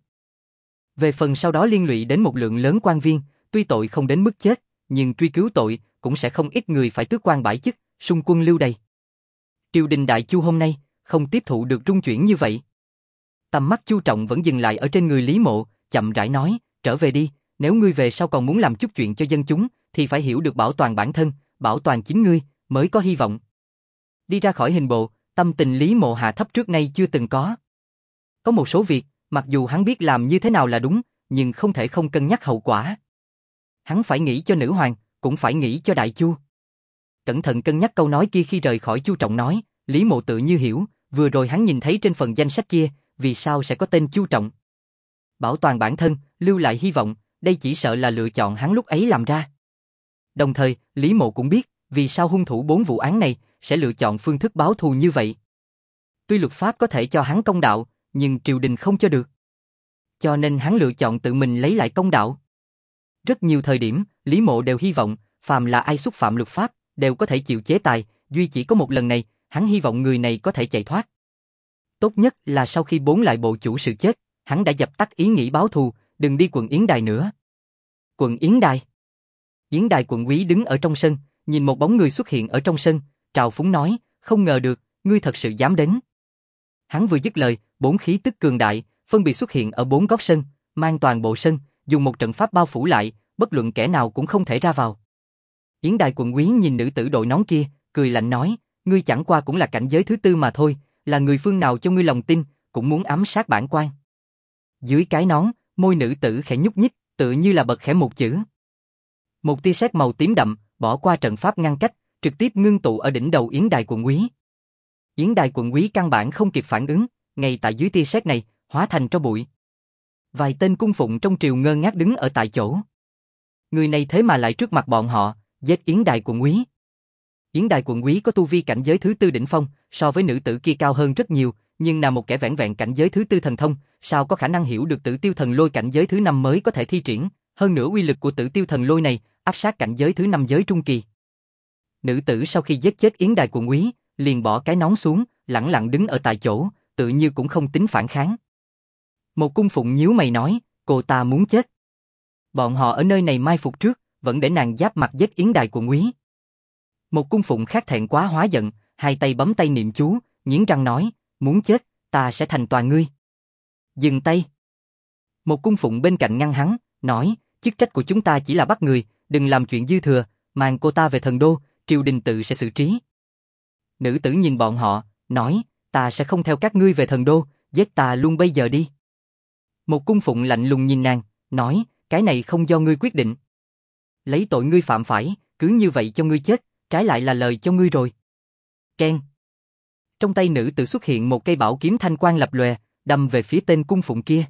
Về phần sau đó liên lụy đến một lượng lớn quan viên, tuy tội không đến mức chết, nhưng truy cứu tội cũng sẽ không ít người phải tước quan bãi chức, xung quân lưu đày. Triều đình Đại Chu hôm nay không tiếp thụ được trung chuyển như vậy. Tầm mắt Chu Trọng vẫn dừng lại ở trên người Lý Mộ, chậm rãi nói, trở về đi, nếu ngươi về sau còn muốn làm chút chuyện cho dân chúng, thì phải hiểu được bảo toàn bản thân, bảo toàn chính ngươi, mới có hy vọng. Đi ra khỏi hình bộ, tâm tình Lý Mộ hạ thấp trước nay chưa từng có. Có một số việc, Mặc dù hắn biết làm như thế nào là đúng, nhưng không thể không cân nhắc hậu quả. Hắn phải nghĩ cho nữ hoàng, cũng phải nghĩ cho Đại Chu. Cẩn thận cân nhắc câu nói kia khi rời khỏi Chu Trọng nói, Lý Mộ tự như hiểu, vừa rồi hắn nhìn thấy trên phần danh sách kia, vì sao sẽ có tên Chu Trọng. Bảo toàn bản thân, lưu lại hy vọng, đây chỉ sợ là lựa chọn hắn lúc ấy làm ra. Đồng thời, Lý Mộ cũng biết, vì sao hung thủ 4 vụ án này sẽ lựa chọn phương thức báo thù như vậy. Tuy luật pháp có thể cho hắn công đạo, nhưng triều đình không cho được. Cho nên hắn lựa chọn tự mình lấy lại công đạo. Rất nhiều thời điểm, Lý Mộ đều hy vọng, phàm là ai xúc phạm luật pháp, đều có thể chịu chế tài, duy chỉ có một lần này, hắn hy vọng người này có thể chạy thoát. Tốt nhất là sau khi 4 lại bộ chủ sự chết, hắn đã dập tắt ý nghĩ báo thù, đừng đi quận Yến Đài nữa. Quận Yến Đài. Yến Đài quận úy đứng ở trong sân, nhìn một bóng người xuất hiện ở trong sân, trào phúng nói, không ngờ được, ngươi thật sự dám đến. Hắn vừa dứt lời, 4 khí tức cường đại, phân biệt xuất hiện ở 4 góc sân, mang toàn bộ sân, dùng một trận pháp bao phủ lại, bất luận kẻ nào cũng không thể ra vào. Yến Đài quận úy nhìn nữ tử đội nón kia, cười lạnh nói, ngươi chẳng qua cũng là cảnh giới thứ tư mà thôi, là người phương nào cho ngươi lòng tin, cũng muốn ám sát bản quan. Dưới cái nón, môi nữ tử khẽ nhúc nhích, tự như là bật khẽ một chữ. Một tia sét màu tím đậm, bỏ qua trận pháp ngăn cách, trực tiếp ngưng tụ ở đỉnh đầu Yến Đài quận úy. Yến Đài quận úy căn bản không kịp phản ứng, ngay tại dưới tia sét này, hóa thành tro bụi. Vài tên cung phụng trong triều ngơ ngác đứng ở tại chỗ. Người này thế mà lại trước mặt bọn họ, giết Yến Đài quận úy. Yến Đài quận úy có tu vi cảnh giới thứ tư đỉnh phong, so với nữ tử kia cao hơn rất nhiều, nhưng là một kẻ vẻn vẹn cảnh giới thứ tư thần thông, sao có khả năng hiểu được Tử Tiêu Thần Lôi cảnh giới thứ 5 mới có thể thi triển, hơn nữa uy lực của Tử Tiêu Thần Lôi này áp sát cảnh giới thứ 5 giới trung kỳ. Nữ tử sau khi giết chết Yến Đài quận úy, liền bỏ cái nón xuống, lẳng lặng đứng ở tại chỗ, tự như cũng không tính phản kháng. Một cung phụng nhíu mày nói, cô ta muốn chết. Bọn họ ở nơi này mai phục trước, vẫn để nàng giáp mặt giết Yến Đài quận úy. Một cung phụng khác thẹn quá hóa giận, hai tay bấm tay niệm chú, nghiến răng nói, muốn chết, ta sẽ thành toàn ngươi. Dừng tay. Một cung phụng bên cạnh ngăn hắn, nói, chức trách của chúng ta chỉ là bắt người, đừng làm chuyện dư thừa, mang cô ta về thần đô, triều đình tự sẽ xử trí. Nữ tử nhìn bọn họ, nói, ta sẽ không theo các ngươi về thần đô, giết ta luôn bây giờ đi. Một cung phụng lạnh lùng nhìn nàng, nói, cái này không do ngươi quyết định. Lấy tội ngươi phạm phải, cứ như vậy cho ngươi chết, trái lại là lời cho ngươi rồi. Keng. Trong tay nữ tử xuất hiện một cây bảo kiếm thanh quang lập lòe, đâm về phía tên cung phụng kia.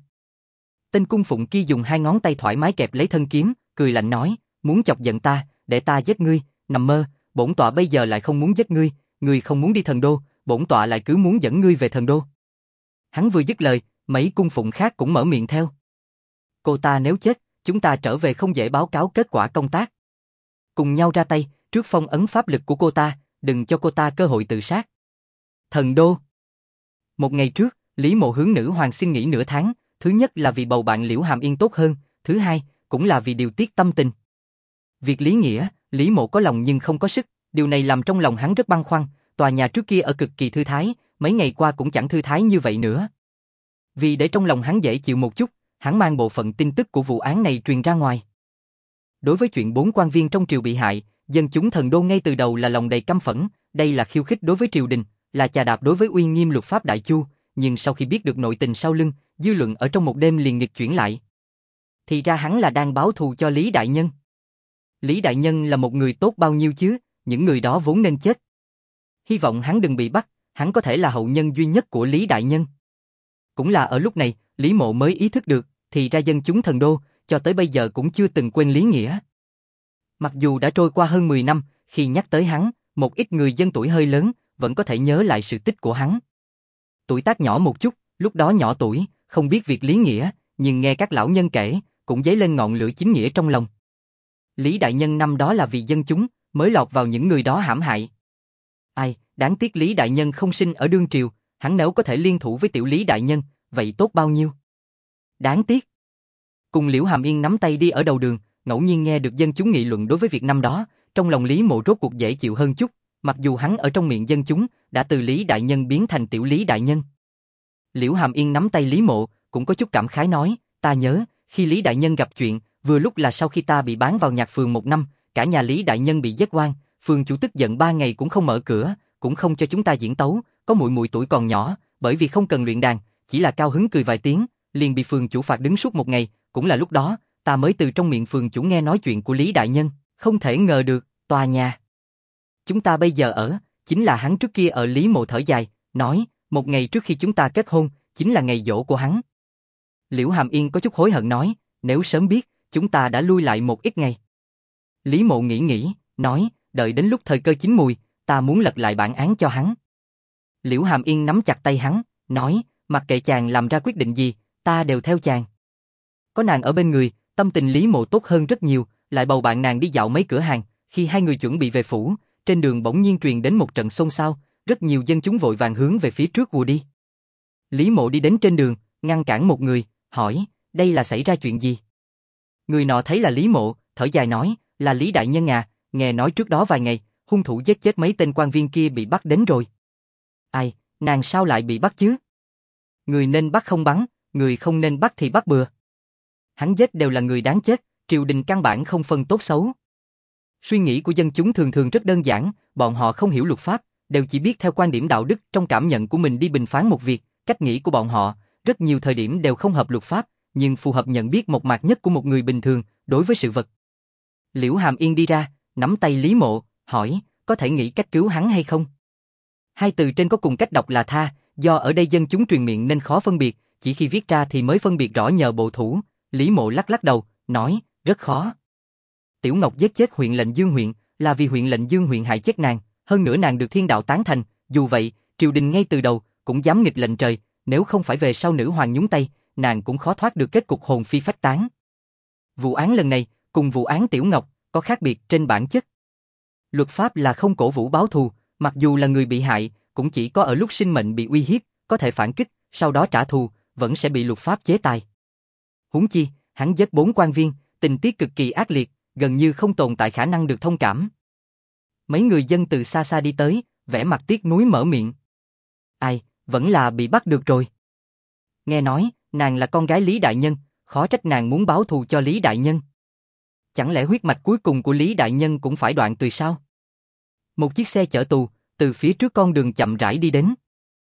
Tên cung phụng kia dùng 2 ngón tay thoải mái kẹp lấy thân kiếm, cười lạnh nói, muốn chọc giận ta, để ta giết ngươi, nằm mơ, bổn tọa bây giờ lại không muốn giết ngươi, ngươi không muốn đi thần đô, bổn tọa lại cứ muốn dẫn ngươi về thần đô. Hắn vừa dứt lời, mấy cung phụng khác cũng mở miệng theo. Cô ta nếu chết, chúng ta trở về không dễ báo cáo kết quả công tác. Cùng nhau ra tay, trước phong ấn pháp lực của cô ta, đừng cho cô ta cơ hội tự sát. Thần đô. Một ngày trước, Lý Mộ hướng nữ hoàng xin nghỉ nửa tháng, thứ nhất là vì bầu bạn Liễu Hàm Yên tốt hơn, thứ hai, cũng là vì điều tiết tâm tình. Việc lý nghĩa, Lý Mộ có lòng nhưng không có sức, điều này làm trong lòng hắn rất băn khoăn, tòa nhà trước kia ở cực kỳ thư thái, mấy ngày qua cũng chẳng thư thái như vậy nữa. Vì để trong lòng hắn dễ chịu một chút, hắn mang bộ phận tin tức của vụ án này truyền ra ngoài. Đối với chuyện 4 quan viên trong triều bị hại, dân chúng thần đô ngay từ đầu là lòng đầy căm phẫn, đây là khiêu khích đối với triều đình, là chà đạp đối với uy nghiêm luật pháp Đại Chu, nhưng sau khi biết được nội tình sau lưng, dư luận ở trong một đêm liền nghịch chuyển lại. Thì ra hắn là đang báo thù cho Lý Đại Nhân. Lý Đại Nhân là một người tốt bao nhiêu chứ, những người đó vốn nên chết. Hy vọng hắn đừng bị bắt, hắn có thể là hậu nhân duy nhất của Lý Đại Nhân. Cũng là ở lúc này, Lý Mộ mới ý thức được, thì ra dân chúng thần đô, cho tới bây giờ cũng chưa từng quên lý nghĩa. Mặc dù đã trôi qua hơn 10 năm, khi nhắc tới hắn, một ít người dân tuổi hơi lớn, vẫn có thể nhớ lại sự tích của hắn. Tuổi tác nhỏ một chút, lúc đó nhỏ tuổi, không biết việc lý nghĩa, nhưng nghe các lão nhân kể, cũng dấy lên ngọn lửa chính nghĩa trong lòng. Lý Đại Nhân năm đó là vì dân chúng, mới lọt vào những người đó hãm hại. Ai, đáng tiếc Lý Đại Nhân không sinh ở đương triều, hắn nếu có thể liên thủ với tiểu Lý Đại Nhân, vậy tốt bao nhiêu. Đáng tiếc. Cùng Liễu Hàm Yên nắm tay đi ở đầu đường, ngẫu nhiên nghe được dân chúng nghị luận đối với việc năm đó, trong lòng Lý Mộ rốt cuộc dễ chịu hơn chút, mặc dù hắn ở trong miệng dân chúng, đã từ Lý Đại Nhân biến thành tiểu Lý Đại Nhân. Liễu Hàm Yên nắm tay Lý Mộ, cũng có chút cảm khái nói, ta nhớ, khi Lý Đại Nhân gặp chuyện, vừa lúc là sau khi ta bị bán vào nhạc phường 1 năm, cả nhà Lý Đại Nhân bị giết oan, phường chủ tức giận 3 ngày cũng không mở cửa, cũng không cho chúng ta diễn tấu, có muội muội tuổi còn nhỏ, bởi vì không cần luyện đàn, chỉ là cao hứng cười vài tiếng, liền bị phường chủ phạt đứng suốt 1 ngày, cũng là lúc đó, ta mới từ trong miệng phường chủ nghe nói chuyện của Lý đại nhân, không thể ngờ được, tòa nhà chúng ta bây giờ ở, chính là hắn trước kia ở. Lý Mộ thở dài, nói, 1 ngày trước khi chúng ta kết hôn, chính là ngày giỗ của hắn. Liễu Hàm Yên có chút hối hận nói, nếu sớm biết, chúng ta đã lui lại một ít ngày. Lý Mộ nghĩ, nói, đợi đến lúc thời cơ chín mùi, ta muốn lật lại bản án cho hắn. Liễu Hàm Yên nắm chặt tay hắn, nói, mặc kệ chàng làm ra quyết định gì, ta đều theo chàng. Có nàng ở bên người, tâm tình Lý Mộ tốt hơn rất nhiều, lại bầu bạn nàng đi dạo mấy cửa hàng. Khi hai người chuẩn bị về phủ, trên đường bỗng nhiên truyền đến một trận xôn xao, rất nhiều dân chúng vội vàng hướng về phía trước ùa đi. Lý Mộ đi đến trên đường, ngăn cản một người, hỏi, đây là xảy ra chuyện gì? Người nọ thấy là Lý Mộ, thở dài nói, là Lý đại nhân à, nghe nói trước đó vài ngày, hung thủ giết chết mấy tên quan viên kia bị bắt đến rồi. Ai, nàng sao lại bị bắt chứ? Người nên bắt không bắn, người không nên bắt thì bắt bừa. Hắn giết đều là người đáng chết, triều đình căn bản không phân tốt xấu. Suy nghĩ của dân chúng thường thường rất đơn giản, bọn họ không hiểu luật pháp, đều chỉ biết theo quan điểm đạo đức trong cảm nhận của mình đi bình phán một việc. Cách nghĩ của bọn họ, rất nhiều thời điểm đều không hợp luật pháp, nhưng phù hợp nhận biết một mặt nhất của một người bình thường đối với sự vật. Liễu Hàm Yên đi ra, nắm tay Lý Mộ, hỏi, có thể nghĩ cách cứu hắn hay không? Hai từ trên có cùng cách đọc là tha, do ở đây dân chúng truyền miệng nên khó phân biệt, chỉ khi viết ra thì mới phân biệt rõ nhờ bộ thủ. Lý Mộ lắc lắc đầu, nói, rất khó. Tiểu Ngọc giết chết huyện lệnh Dương huyện, là vì huyện lệnh Dương huyện hại chết nàng, hơn nữa nàng được thiên đạo tán thành, dù vậy, triều đình ngay từ đầu cũng dám nghịch lệnh trời, nếu không phải về sau nữ hoàng nhúng tay, nàng cũng khó thoát được kết cục hồn phi phách tán. Vụ án lần này, cùng vụ án Tiểu Ngọc, có khác biệt trên bản chất. Luật pháp là không cổ vũ báo thù, mặc dù là người bị hại, cũng chỉ có ở lúc sinh mệnh bị uy hiếp, có thể phản kích, sau đó trả thù, vẫn sẽ bị luật pháp chế tài. Huống chi, hắn giết 4 quan viên, tình tiết cực kỳ ác liệt, gần như không tồn tại khả năng được thông cảm. Mấy người dân từ xa xa đi tới, vẻ mặt tiếc nuối mở miệng. Ai, vẫn là bị bắt được rồi. Nghe nói, nàng là con gái Lý đại nhân, khó trách nàng muốn báo thù cho Lý đại nhân. Chẳng lẽ huyết mạch cuối cùng của Lý đại nhân cũng phải đoạn tùy sao? Một chiếc xe chở tù, từ phía trước con đường chậm rãi đi đến.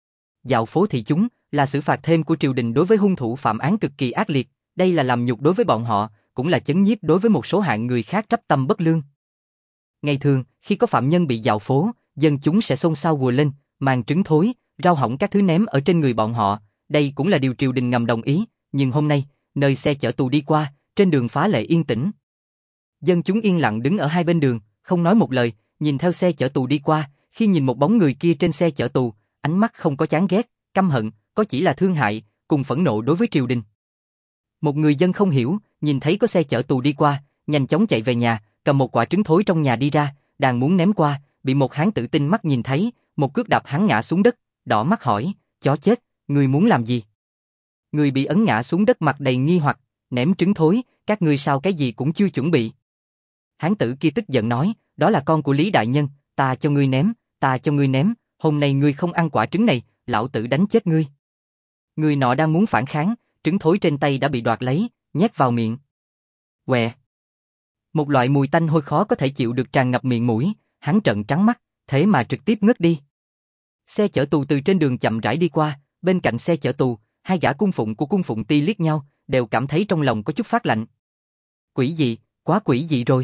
Dạo phố thị chúng, là xử phạt thêm của triều đình đối với hung thủ phạm án cực kỳ ác liệt, đây là làm nhục đối với bọn họ, cũng là chấn nhiếp đối với một số hạng người khác trách tâm bất lương. Ngày thường, khi có phạm nhân bị dạo phố, dân chúng sẽ xôn xao ùa lên, mang trứng thối, rau hỏng các thứ ném ở trên người bọn họ, đây cũng là điều triều đình ngầm đồng ý, nhưng hôm nay, nơi xe chở tù đi qua, trên đường phá lệ yên tĩnh. Dân chúng yên lặng đứng ở hai bên đường, không nói một lời, nhìn theo xe chở tù đi qua, khi nhìn một bóng người kia trên xe chở tù, ánh mắt không có chán ghét, căm hận, có chỉ là thương hại, cùng phẫn nộ đối với triều đình. Một người dân không hiểu, nhìn thấy có xe chở tù đi qua, nhanh chóng chạy về nhà, cầm một quả trứng thối trong nhà đi ra, đang muốn ném qua, bị một hán tử tinh mắt nhìn thấy, một cước đạp hắn ngã xuống đất, đỏ mắt hỏi, chó chết, ngươi muốn làm gì? Người bị ấn ngã xuống đất mặt đầy nghi hoặc, ném trứng thối, các ngươi sao cái gì cũng chưa chuẩn bị. Hán tử kia tức giận nói, đó là con của Lý đại nhân, ta cho ngươi ném, ta cho ngươi ném, hôm nay ngươi không ăn quả trứng này, lão tử đánh chết ngươi. Người nọ đang muốn phản kháng, trứng thối trên tay đã bị đoạt lấy, nhét vào miệng. Quẹ. Một loại mùi tanh hôi khó có thể chịu được tràn ngập miệng mũi, hắn trợn trắng mắt, thế mà trực tiếp ngất đi. Xe chở tù từ trên đường chậm rãi đi qua, bên cạnh xe chở tù, hai gã cung phụng của cung phụng Ti liếc nhau, đều cảm thấy trong lòng có chút phát lạnh. Quỷ dị, quá quỷ dị rồi.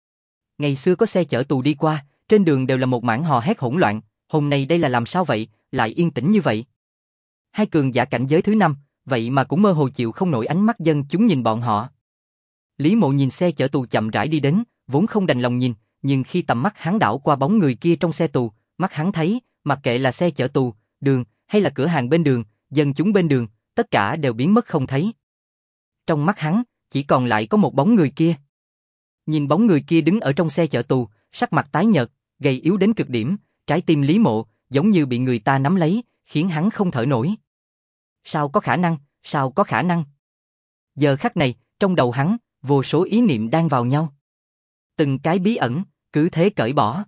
Ngày xưa có xe chở tù đi qua, trên đường đều là một mảng hò hét hỗn loạn, hôm nay đây là làm sao vậy, lại yên tĩnh như vậy. Hai cường giả cảnh giới thứ 5, vậy mà cũng mơ hồ chịu không nổi ánh mắt dân chúng nhìn bọn họ. Lý Mộ nhìn xe chở tù chậm rãi đi đến, vốn không đành lòng nhìn, nhưng khi tầm mắt hắn đảo qua bóng người kia trong xe tù, mắt hắn thấy, mặc kệ là xe chở tù, đường, hay là cửa hàng bên đường, dân chúng bên đường, tất cả đều biến mất không thấy. Trong mắt hắn, chỉ còn lại có một bóng người kia. Nhìn bóng người kia đứng ở trong xe chở tù, sắc mặt tái nhợt, gầy yếu đến cực điểm, trái tim Lý Mộ giống như bị người ta nắm lấy, khiến hắn không thở nổi. Sao có khả năng, sao có khả năng? Giờ khắc này, trong đầu hắn, vô số ý niệm đang vào nhau. Từng cái bí ẩn, cứ thế cởi bỏ.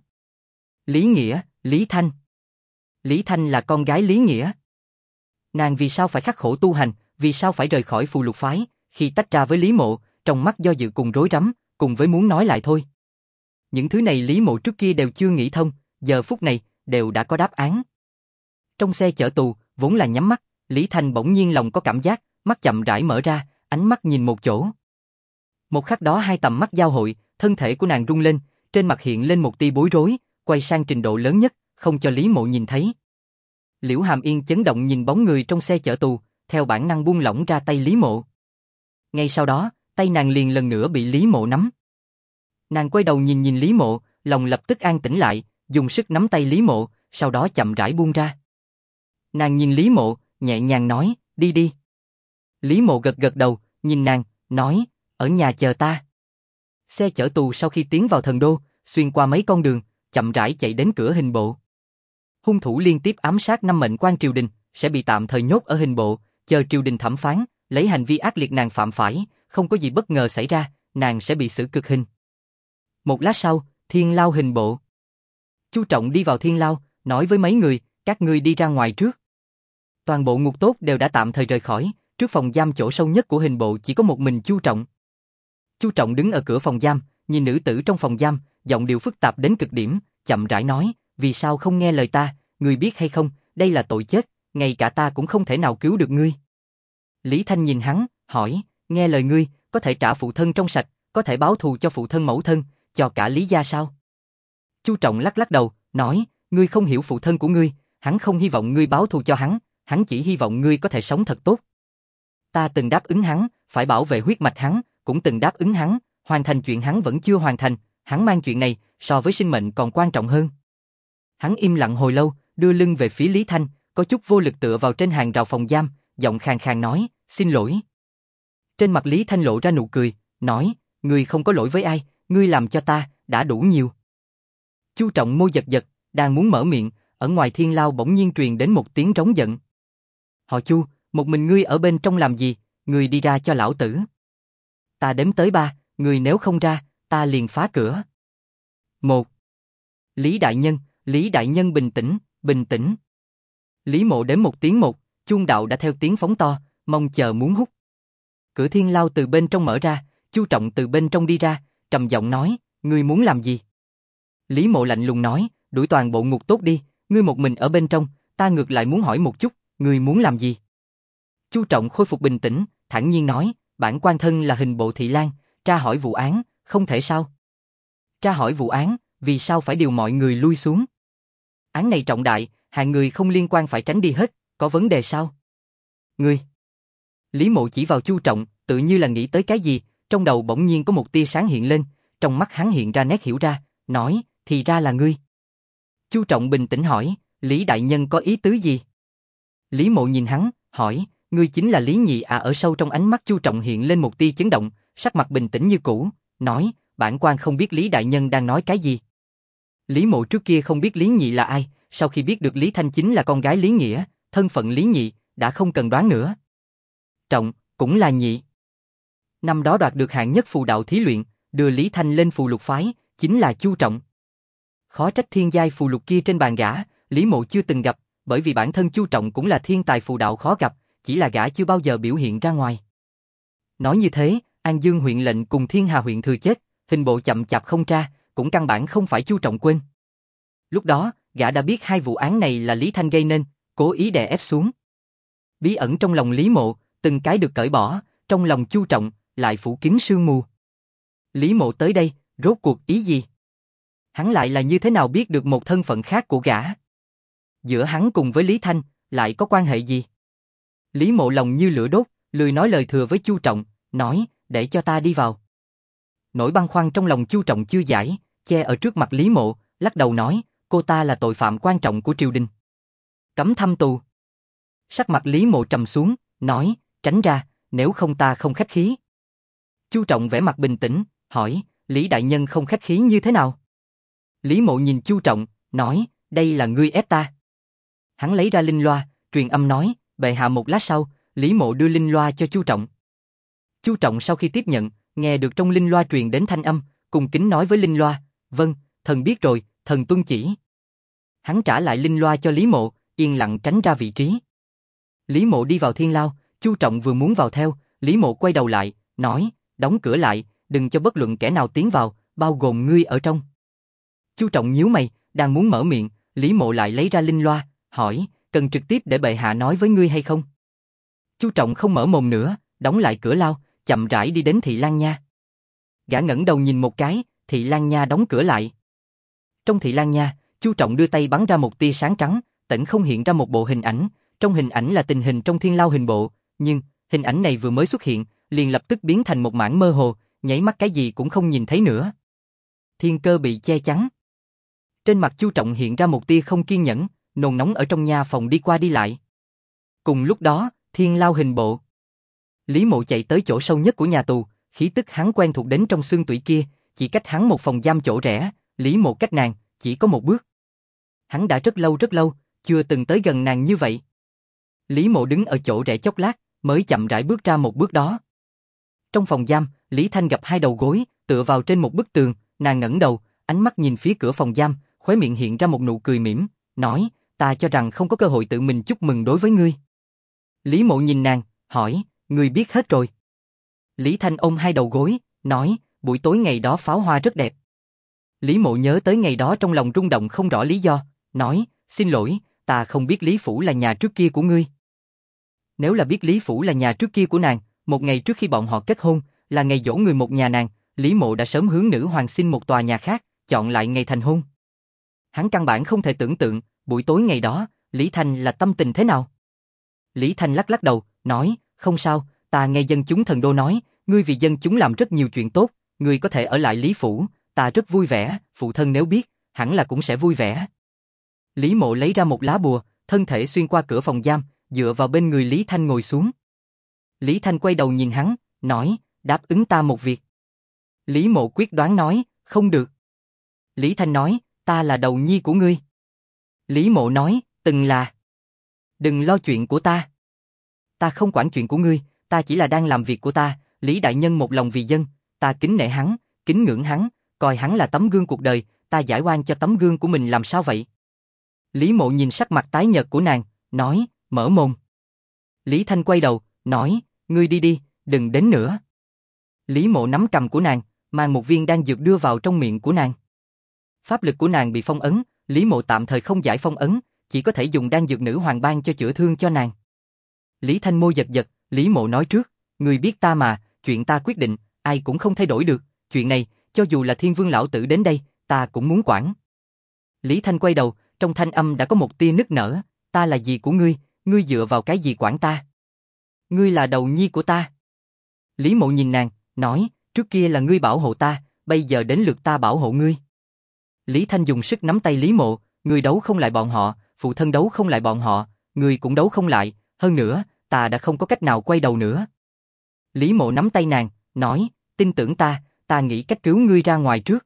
Lý Nghĩa, Lý Thanh. Lý Thanh là con gái Lý Nghĩa. Nàng vì sao phải khắc khổ tu hành, vì sao phải rời khỏi phù lục phái, khi tách ra với Lý Mộ, trong mắt do dự cùng rối rắm, cùng với muốn nói lại thôi. Những thứ này Lý Mộ trước kia đều chưa nghĩ thông, giờ phút này, đều đã có đáp án. Trong xe chở tù, vốn là nhắm mắt, Lý Thanh bỗng nhiên lòng có cảm giác, mắt chậm rãi mở ra, ánh mắt nhìn một chỗ. Một khắc đó hai tầm mắt giao hội, thân thể của nàng rung lên, trên mặt hiện lên một tia bối rối, quay sang trình độ lớn nhất, không cho Lý Mộ nhìn thấy. Liễu Hàm Yên chấn động nhìn bóng người trong xe chở tù, theo bản năng buông lỏng ra tay Lý Mộ. Ngay sau đó, tay nàng liền lần nữa bị Lý Mộ nắm. Nàng quay đầu nhìn Lý Mộ, lòng lập tức an tĩnh lại, dùng sức nắm tay Lý Mộ, sau đó chậm rãi buông ra. Nàng nhìn Lý Mộ, nhẹ nhàng nói, đi đi. Lý Mộ gật gật đầu, nhìn nàng, nói, ở nhà chờ ta. Xe chở tù sau khi tiến vào thần đô, xuyên qua mấy con đường, chậm rãi chạy đến cửa hình bộ. Hung thủ liên tiếp ám sát 5 mệnh quan triều đình, sẽ bị tạm thời nhốt ở hình bộ, chờ triều đình thẩm phán, lấy hành vi ác liệt nàng phạm phải, không có gì bất ngờ xảy ra, nàng sẽ bị xử cực hình. Một lát sau, Thiên Lao hình bộ. Chu Trọng đi vào Thiên Lao, nói với mấy người, các ngươi đi ra ngoài trước. Toàn bộ ngục tốt đều đã tạm thời rời khỏi, trước phòng giam chỗ sâu nhất của hình bộ chỉ có một mình Chu Trọng. Chu Trọng đứng ở cửa phòng giam, nhìn nữ tử trong phòng giam, giọng điệu phức tạp đến cực điểm, chậm rãi nói, vì sao không nghe lời ta, ngươi biết hay không, đây là tội chết, ngay cả ta cũng không thể nào cứu được ngươi. Lý Thanh nhìn hắn, hỏi, nghe lời ngươi, có thể trả phụ thân trong sạch, có thể báo thù cho phụ thân mẫu thân, cho cả Lý gia sao? Chu Trọng lắc lắc đầu, nói, ngươi không hiểu phụ thân của ngươi, hắn không hy vọng ngươi báo thù cho hắn chỉ hy vọng ngươi có thể sống thật tốt. Ta từng đáp ứng hắn, phải bảo vệ huyết mạch hắn, cũng từng đáp ứng hắn, hoàn thành chuyện hắn vẫn chưa hoàn thành, hắn mang chuyện này, so với sinh mệnh còn quan trọng hơn. Hắn im lặng hồi lâu, đưa lưng về phía Lý Thanh, có chút vô lực tựa vào trên hàng rào phòng giam, giọng khàn khàn nói, xin lỗi. Trên mặt Lý Thanh lộ ra nụ cười, nói, ngươi không có lỗi với ai, ngươi làm cho ta, đã đủ nhiều. Chu Trọng môi giật giật, đang muốn mở miệng, ở ngoài Thiên Lao bỗng nhiên truyền đến một tiếng trống giận. Họ Chu, một mình ngươi ở bên trong làm gì, ngươi đi ra cho lão tử. Ta đếm tới 3, ngươi nếu không ra, ta liền phá cửa. 1. Lý Đại Nhân bình tĩnh, bình tĩnh. Lý Mộ đếm một tiếng 1, chuông đạo đã theo tiếng phóng to, mong chờ muốn hút. Cửa Thiên Lao từ bên trong mở ra, Chu Trọng từ bên trong đi ra, trầm giọng nói, ngươi muốn làm gì? Lý Mộ lạnh lùng nói, đuổi toàn bộ ngục tốt đi, ngươi một mình ở bên trong, ta ngược lại muốn hỏi một chút, ngươi muốn làm gì? Chu Trọng khôi phục bình tĩnh, thản nhiên nói, bản quan thân là hình bộ thị lang, tra hỏi vụ án, không thể sao? Tra hỏi vụ án, vì sao phải điều mọi người lui xuống? Án này trọng đại, hạng người không liên quan phải tránh đi hết, có vấn đề sao? Ngươi. Lý Mộ chỉ vào Chu Trọng, tự như là nghĩ tới cái gì, trong đầu bỗng nhiên có một tia sáng hiện lên, trong mắt hắn hiện ra nét hiểu ra, nói, thì ra là ngươi. Chu Trọng bình tĩnh hỏi, Lý Đại Nhân có ý tứ gì? Lý Mộ nhìn hắn, hỏi, ngươi chính là Lý Nhị à? Ở sâu trong ánh mắt Chu Trọng hiện lên một tia chấn động, sắc mặt bình tĩnh như cũ, nói, bản quan không biết Lý Đại Nhân đang nói cái gì. Lý Mộ trước kia không biết Lý Nhị là ai, sau khi biết được Lý Thanh chính là con gái Lý Nghĩa, thân phận Lý Nhị, đã không cần đoán nữa. Trọng, cũng là Nhị. Năm đó đoạt được hạng nhất phù đạo thí luyện, đưa Lý Thanh lên phù lục phái, chính là Chu Trọng. Khó trách thiên giai phù lục kia trên bàn gã, Lý Mộ chưa từng gặp, bởi vì bản thân Chu Trọng cũng là thiên tài phù đạo khó gặp, chỉ là gã chưa bao giờ biểu hiện ra ngoài. Nói như thế, An Dương huyện lệnh cùng Thiên Hà huyện thừa chết, hình bộ chậm chạp không tra, cũng căn bản không phải Chu Trọng quên. Lúc đó, gã đã biết hai vụ án này là Lý Thanh gây nên, cố ý đè ép xuống. Bí ẩn trong lòng Lý Mộ, từng cái được cởi bỏ, trong lòng Chu Trọng lại phủ kín sương mù. Lý Mộ tới đây, rốt cuộc ý gì? Hắn lại là như thế nào biết được một thân phận khác của gã? Giữa hắn cùng với Lý Thanh, lại có quan hệ gì? Lý Mộ lòng như lửa đốt, lười nói lời thừa với Chu Trọng, nói, để cho ta đi vào. Nỗi băn khoăn trong lòng Chu Trọng chưa giải, che ở trước mặt Lý Mộ, lắc đầu nói, cô ta là tội phạm quan trọng của triều đình. Cấm thăm tù. Sắc mặt Lý Mộ trầm xuống, nói, tránh ra, nếu không ta không khách khí. Chu Trọng vẻ mặt bình tĩnh, hỏi, Lý Đại Nhân không khách khí như thế nào? Lý Mộ nhìn Chu Trọng, nói, đây là ngươi ép ta. Hắn lấy ra linh loa, truyền âm nói, bệ hạ. Một lát sau, Lý Mộ đưa linh loa cho Chu Trọng. Chu Trọng sau khi tiếp nhận, nghe được trong linh loa truyền đến thanh âm, cung kính nói với linh loa, vâng, thần biết rồi, thần tuân chỉ. Hắn trả lại linh loa cho Lý Mộ, yên lặng tránh ra vị trí. Lý Mộ đi vào Thiên Lao, Chu Trọng vừa muốn vào theo, Lý Mộ quay đầu lại, nói, đóng cửa lại, đừng cho bất luận kẻ nào tiến vào, bao gồm ngươi ở trong. Chu Trọng nhíu mày, đang muốn mở miệng, Lý Mộ lại lấy ra linh loa, hỏi, cần trực tiếp để bệ hạ nói với ngươi hay không? Chu Trọng không mở mồm nữa, đóng lại cửa lao, chậm rãi đi đến Thị Lan Nha. Gã ngẩng đầu nhìn một cái, Thị Lan Nha đóng cửa lại. Trong Thị Lan Nha, Chu Trọng đưa tay bắn ra một tia sáng trắng, tĩnh không hiện ra một bộ hình ảnh, trong hình ảnh là tình hình trong Thiên Lao hình bộ, nhưng hình ảnh này vừa mới xuất hiện, liền lập tức biến thành một mảng mơ hồ, nháy mắt cái gì cũng không nhìn thấy nữa. Thiên cơ bị che chắn. Trên mặt Chu Trọng hiện ra một tia không kiên nhẫn, nôn nóng ở trong nha phòng đi qua đi lại. Cùng lúc đó, Thiên Lao hình bộ. Lý Mộ chạy tới chỗ sâu nhất của nhà tù, khí tức hắn quen thuộc đến trong xương tủy kia, chỉ cách hắn một phòng giam chỗ rẽ, Lý Mộ cách nàng chỉ có một bước. Hắn đã rất lâu, chưa từng tới gần nàng như vậy. Lý Mộ đứng ở chỗ rẽ chốc lát, mới chậm rãi bước ra một bước đó. Trong phòng giam, Lý Thanh gặp hai đầu gối, tựa vào trên một bức tường, nàng ngẩng đầu, ánh mắt nhìn phía cửa phòng giam, khóe miệng hiện ra một nụ cười mỉm, nói, ta cho rằng không có cơ hội tự mình chúc mừng đối với ngươi. Lý Mộ nhìn nàng, hỏi, ngươi biết hết rồi. Lý Thanh ôm hai đầu gối, nói, buổi tối ngày đó pháo hoa rất đẹp. Lý Mộ nhớ tới ngày đó trong lòng rung động không rõ lý do, nói, xin lỗi, ta không biết Lý Phủ là nhà trước kia của ngươi. Nếu là biết Lý Phủ là nhà trước kia của nàng, một ngày trước khi bọn họ kết hôn, là ngày giỗ người một nhà nàng, Lý Mộ đã sớm hướng nữ hoàng xin một tòa nhà khác, chọn lại ngày thành hôn. Hắn căn bản không thể tưởng tượng, buổi tối ngày đó, Lý Thanh là tâm tình thế nào. Lý Thanh lắc lắc đầu, nói, không sao, ta nghe dân chúng thần đô nói, ngươi vì dân chúng làm rất nhiều chuyện tốt, ngươi có thể ở lại Lý Phủ, ta rất vui vẻ, phụ thân nếu biết, hẳn là cũng sẽ vui vẻ. Lý Mộ lấy ra một lá bùa, thân thể xuyên qua cửa phòng giam, dựa vào bên người Lý Thanh ngồi xuống. Lý Thanh quay đầu nhìn hắn, nói, đáp ứng ta một việc. Lý Mộ quyết đoán nói, không được. Lý Thanh nói, ta là đầu nhi của ngươi. Lý Mộ nói, từng là. Đừng lo chuyện của ta. Ta không quản chuyện của ngươi, ta chỉ là đang làm việc của ta, Lý Đại Nhân một lòng vì dân, ta kính nể hắn, kính ngưỡng hắn, coi hắn là tấm gương cuộc đời, ta giải oan cho tấm gương của mình làm sao vậy? Lý Mộ nhìn sắc mặt tái nhợt của nàng, nói, mở mồm. Lý Thanh quay đầu, nói, ngươi đi đi, đừng đến nữa. Lý Mộ nắm cầm của nàng, mang một viên đan dược đưa vào trong miệng của nàng. Pháp lực của nàng bị phong ấn, Lý Mộ tạm thời không giải phong ấn, chỉ có thể dùng đan dược nữ hoàng ban cho chữa thương cho nàng. Lý Thanh môi giật giật, Lý Mộ nói trước, ngươi biết ta mà, chuyện ta quyết định, ai cũng không thay đổi được, chuyện này, cho dù là Thiên Vương lão tử đến đây, ta cũng muốn quản. Lý Thanh quay đầu, trong thanh âm đã có một tia nức nở, ta là gì của ngươi, ngươi dựa vào cái gì quản ta? Ngươi là đầu nhi của ta. Lý Mộ nhìn nàng, nói, trước kia là ngươi bảo hộ ta, bây giờ đến lượt ta bảo hộ ngươi. Lý Thanh dùng sức nắm tay Lý Mộ, ngươi đấu không lại bọn họ, phụ thân đấu không lại bọn họ, ngươi cũng đấu không lại, hơn nữa, ta đã không có cách nào quay đầu nữa. Lý Mộ nắm tay nàng, nói, tin tưởng ta, ta nghĩ cách cứu ngươi ra ngoài trước.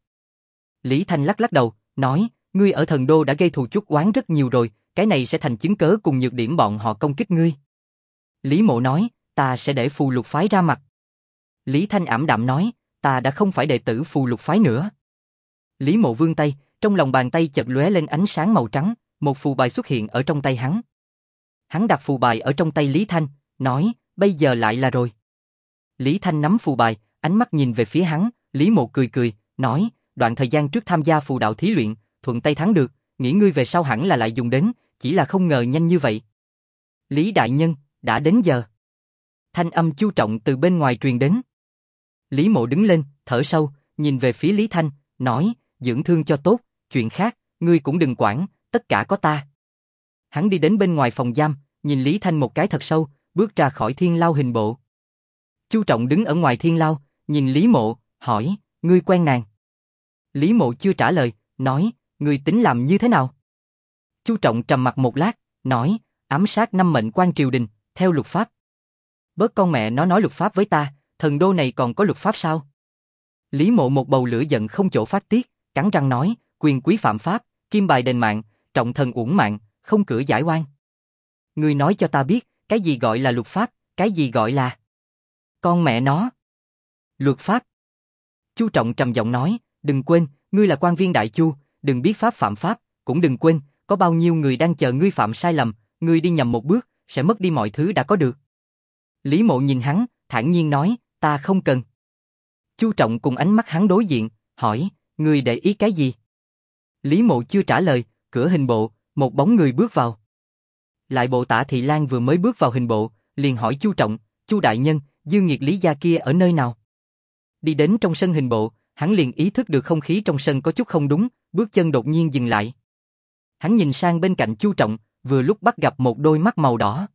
Lý Thanh lắc lắc đầu, nói, ngươi ở thần đô đã gây thù chuốc oán rất nhiều rồi, cái này sẽ thành chứng cớ cùng nhược điểm bọn họ công kích ngươi. Lý Mộ nói, ta sẽ để Phù Lục phái ra mặt. Lý Thanh ảm đạm nói, ta đã không phải đệ tử Phù Lục phái nữa. Lý Mộ vươn tay, trong lòng bàn tay chợt lóe lên ánh sáng màu trắng, một phù bài xuất hiện ở trong tay hắn. Hắn đặt phù bài ở trong tay Lý Thanh, nói, bây giờ lại là rồi. Lý Thanh nắm phù bài, ánh mắt nhìn về phía hắn, Lý Mộ cười cười, nói, đoạn thời gian trước tham gia phù đạo thí luyện, thuận tay thắng được, nghĩ ngươi về sau hẳn là lại dùng đến, chỉ là không ngờ nhanh như vậy. Lý Đại Nhân, đã đến giờ. Thanh âm Chu Trọng từ bên ngoài truyền đến. Lý Mộ đứng lên, thở sâu, nhìn về phía Lý Thanh, nói, dưỡng thương cho tốt, chuyện khác, ngươi cũng đừng quản, tất cả có ta. Hắn đi đến bên ngoài phòng giam, nhìn Lý Thanh một cái thật sâu, bước ra khỏi Thiên Lao hình bộ. Chu Trọng đứng ở ngoài Thiên Lao, nhìn Lý Mộ, hỏi, ngươi quen nàng? Lý Mộ chưa trả lời, nói, ngươi tính làm như thế nào? Chu Trọng trầm mặt một lát, nói, ám sát 5 mệnh quan triều đình, theo luật pháp. Bớt con mẹ nó nói luật pháp với ta, thần đô này còn có luật pháp sao? Lý Mộ một bầu lửa giận không chỗ phát tiết, cắn răng nói, quyền quý phạm pháp, kim bài đền mạng, trọng thần uổng mạng, không cửa giải oan. Ngươi nói cho ta biết, cái gì gọi là luật pháp, cái gì gọi là... Con mẹ nó. Luật pháp. Chu Trọng trầm giọng nói, đừng quên, ngươi là quan viên đại chu, đừng biết pháp phạm pháp, cũng đừng quên, có bao nhiêu người đang chờ ngươi phạm sai lầm, ngươi đi nhầm một bước, sẽ mất đi mọi thứ đã có được. Lý Mộ nhìn hắn, thản nhiên nói, ta không cần. Chu Trọng cùng ánh mắt hắn đối diện, hỏi, ngươi để ý cái gì? Lý Mộ chưa trả lời, cửa hình bộ, một bóng người bước vào. Lại bộ Tả Thị Lan vừa mới bước vào hình bộ, liền hỏi Chu Trọng, Chu đại nhân, Dương Nghiệt Lý gia kia ở nơi nào? Đi đến trong sân hình bộ, hắn liền ý thức được không khí trong sân có chút không đúng, bước chân đột nhiên dừng lại. Hắn nhìn sang bên cạnh Chu Trọng, vừa lúc bắt gặp một đôi mắt màu đỏ.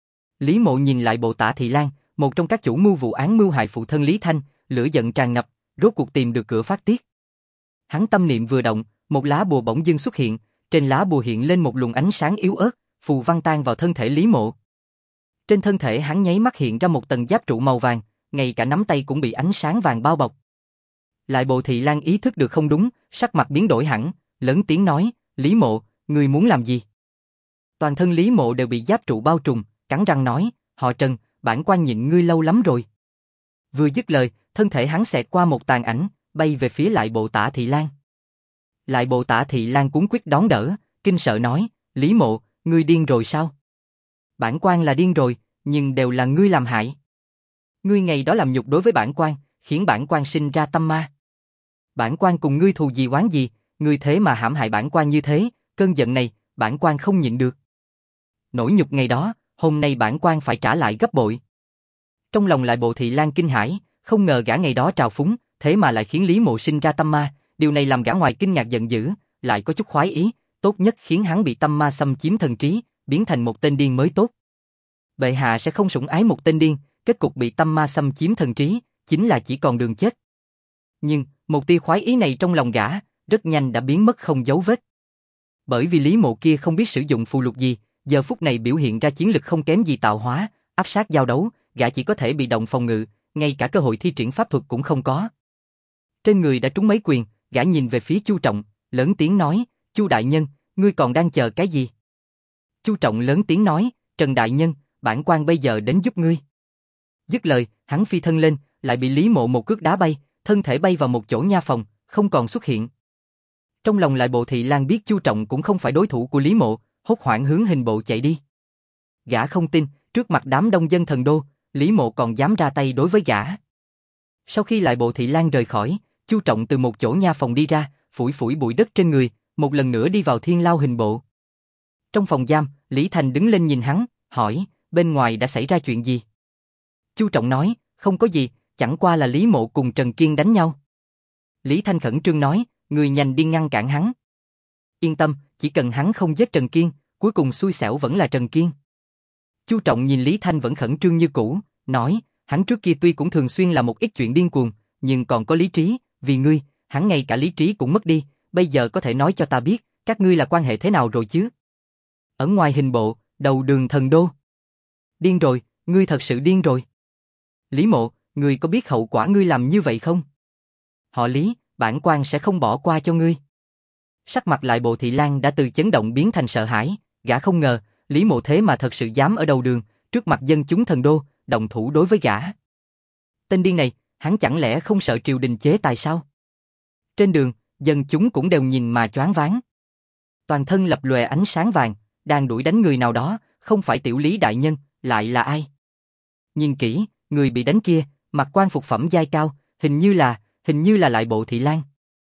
Lý Mộ nhìn lại bộ Tả Thị Lan, một trong các chủ mưu vụ án mưu hại phụ thân Lý Thanh, lửa giận tràn ngập, rốt cuộc tìm được cửa phát tiết. Hắn tâm niệm vừa động, một lá bùa bỗng dưng xuất hiện, trên lá bùa hiện lên một luồng ánh sáng yếu ớt, phù văn tan vào thân thể Lý Mộ. Trên thân thể hắn nháy mắt hiện ra một tầng giáp trụ màu vàng, ngay cả nắm tay cũng bị ánh sáng vàng bao bọc. Lại Bộ Thị Lan ý thức được không đúng, sắc mặt biến đổi hẳn, lớn tiếng nói, Lý Mộ, ngươi muốn làm gì? Toàn thân Lý Mộ đều bị giáp trụ bao trùm, cắn răng nói, họ Trần, bản quan nhịn ngươi lâu lắm rồi. Vừa dứt lời, thân thể hắn xẹt qua một tàn ảnh, bay về phía Lại Bộ Tả Thị Lan. Lại Bộ Tả Thị Lan cuống quýt đón đỡ, kinh sợ nói, Lý Mộ, ngươi điên rồi sao? Bản quan là điên rồi, nhưng đều là ngươi làm hại. Ngươi ngày đó làm nhục đối với bản quan, khiến bản quan sinh ra tâm ma. Bản quan cùng ngươi thù gì oán gì, ngươi thế mà hãm hại bản quan như thế, cơn giận này, bản quan không nhịn được. Nỗi nhục ngày đó, hôm nay bản quan phải trả lại gấp bội. Trong lòng Lại Bộ Thị Lan kinh hãi, không ngờ gã ngày đó trào phúng, thế mà lại khiến Lý Mộ sinh ra tâm ma, điều này làm gã ngoài kinh ngạc giận dữ, lại có chút khoái ý, tốt nhất khiến hắn bị tâm ma xâm chiếm thần trí, biến thành một tên điên mới tốt. Bệ hạ sẽ không sủng ái một tên điên, kết cục bị tâm ma xâm chiếm thần trí, chính là chỉ còn đường chết. Nhưng, một tia khoái ý này trong lòng gã, rất nhanh đã biến mất không dấu vết. Bởi vì Lý Mộ kia không biết sử dụng phù lục gì, giờ phút này biểu hiện ra chiến lực không kém gì tạo hóa, áp sát giao đấu, gã chỉ có thể bị động phòng ngự, ngay cả cơ hội thi triển pháp thuật cũng không có. Trên người đã trúng mấy quyền, gã nhìn về phía Chu Trọng, lớn tiếng nói, Chu đại nhân, ngươi còn đang chờ cái gì? Chu Trọng lớn tiếng nói, Trần đại nhân, bản quan bây giờ đến giúp ngươi. Dứt lời, hắn phi thân lên, lại bị Lý Mộ một cước đá bay, thân thể bay vào một chỗ nha phòng, không còn xuất hiện. Trong lòng Lại Bộ Thị Lan biết Chu Trọng cũng không phải đối thủ của Lý Mộ, hốt hoảng hướng hình bộ chạy đi. Gã không tin, trước mặt đám đông dân Thần Đô, Lý Mộ còn dám ra tay đối với gã. Sau khi Lại Bộ Thị Lan rời khỏi, Chu Trọng từ một chỗ nha phòng đi ra, phủi phủi bụi đất trên người, một lần nữa đi vào Thiên Lao hình bộ. Trong phòng giam, Lý Thành đứng lên nhìn hắn, hỏi, bên ngoài đã xảy ra chuyện gì? Chu Trọng nói, không có gì, chẳng qua là Lý Mộ cùng Trần Kiên đánh nhau. Lý Thanh khẩn trương nói, người nhanh đi ngăn cản hắn. Yên tâm, chỉ cần hắn không giết Trần Kiên, cuối cùng xui xẻo vẫn là Trần Kiên. Chu Trọng nhìn Lý Thanh vẫn khẩn trương như cũ, nói, hắn trước kia tuy cũng thường xuyên làm một ít chuyện điên cuồng, nhưng còn có lý trí, vì ngươi, hắn ngay cả lý trí cũng mất đi, bây giờ có thể nói cho ta biết, các ngươi là quan hệ thế nào rồi chứ? Ở ngoài hình bộ, đầu đường Thần Đô. Điên rồi, ngươi thật sự điên rồi. Lý Mộ, ngươi có biết hậu quả ngươi làm như vậy không? Họ Lý, bản quan sẽ không bỏ qua cho ngươi. Sắc mặt Lại Bộ Thị Lan đã từ chấn động biến thành sợ hãi, gã không ngờ, Lý Mộ thế mà thật sự dám ở đầu đường, trước mặt dân chúng Thần Đô, động thủ đối với gã. Tên điên này, hắn chẳng lẽ không sợ triều đình chế tài sao? Trên đường, dân chúng cũng đều nhìn mà choáng váng. Toàn thân lập lòe ánh sáng vàng, đang đuổi đánh người nào đó, không phải Tiểu Lý đại nhân, lại là ai? Nhìn kỹ, người bị đánh kia, mặc quan phục phẩm giai cao, hình như là Lại Bộ Thị Lan.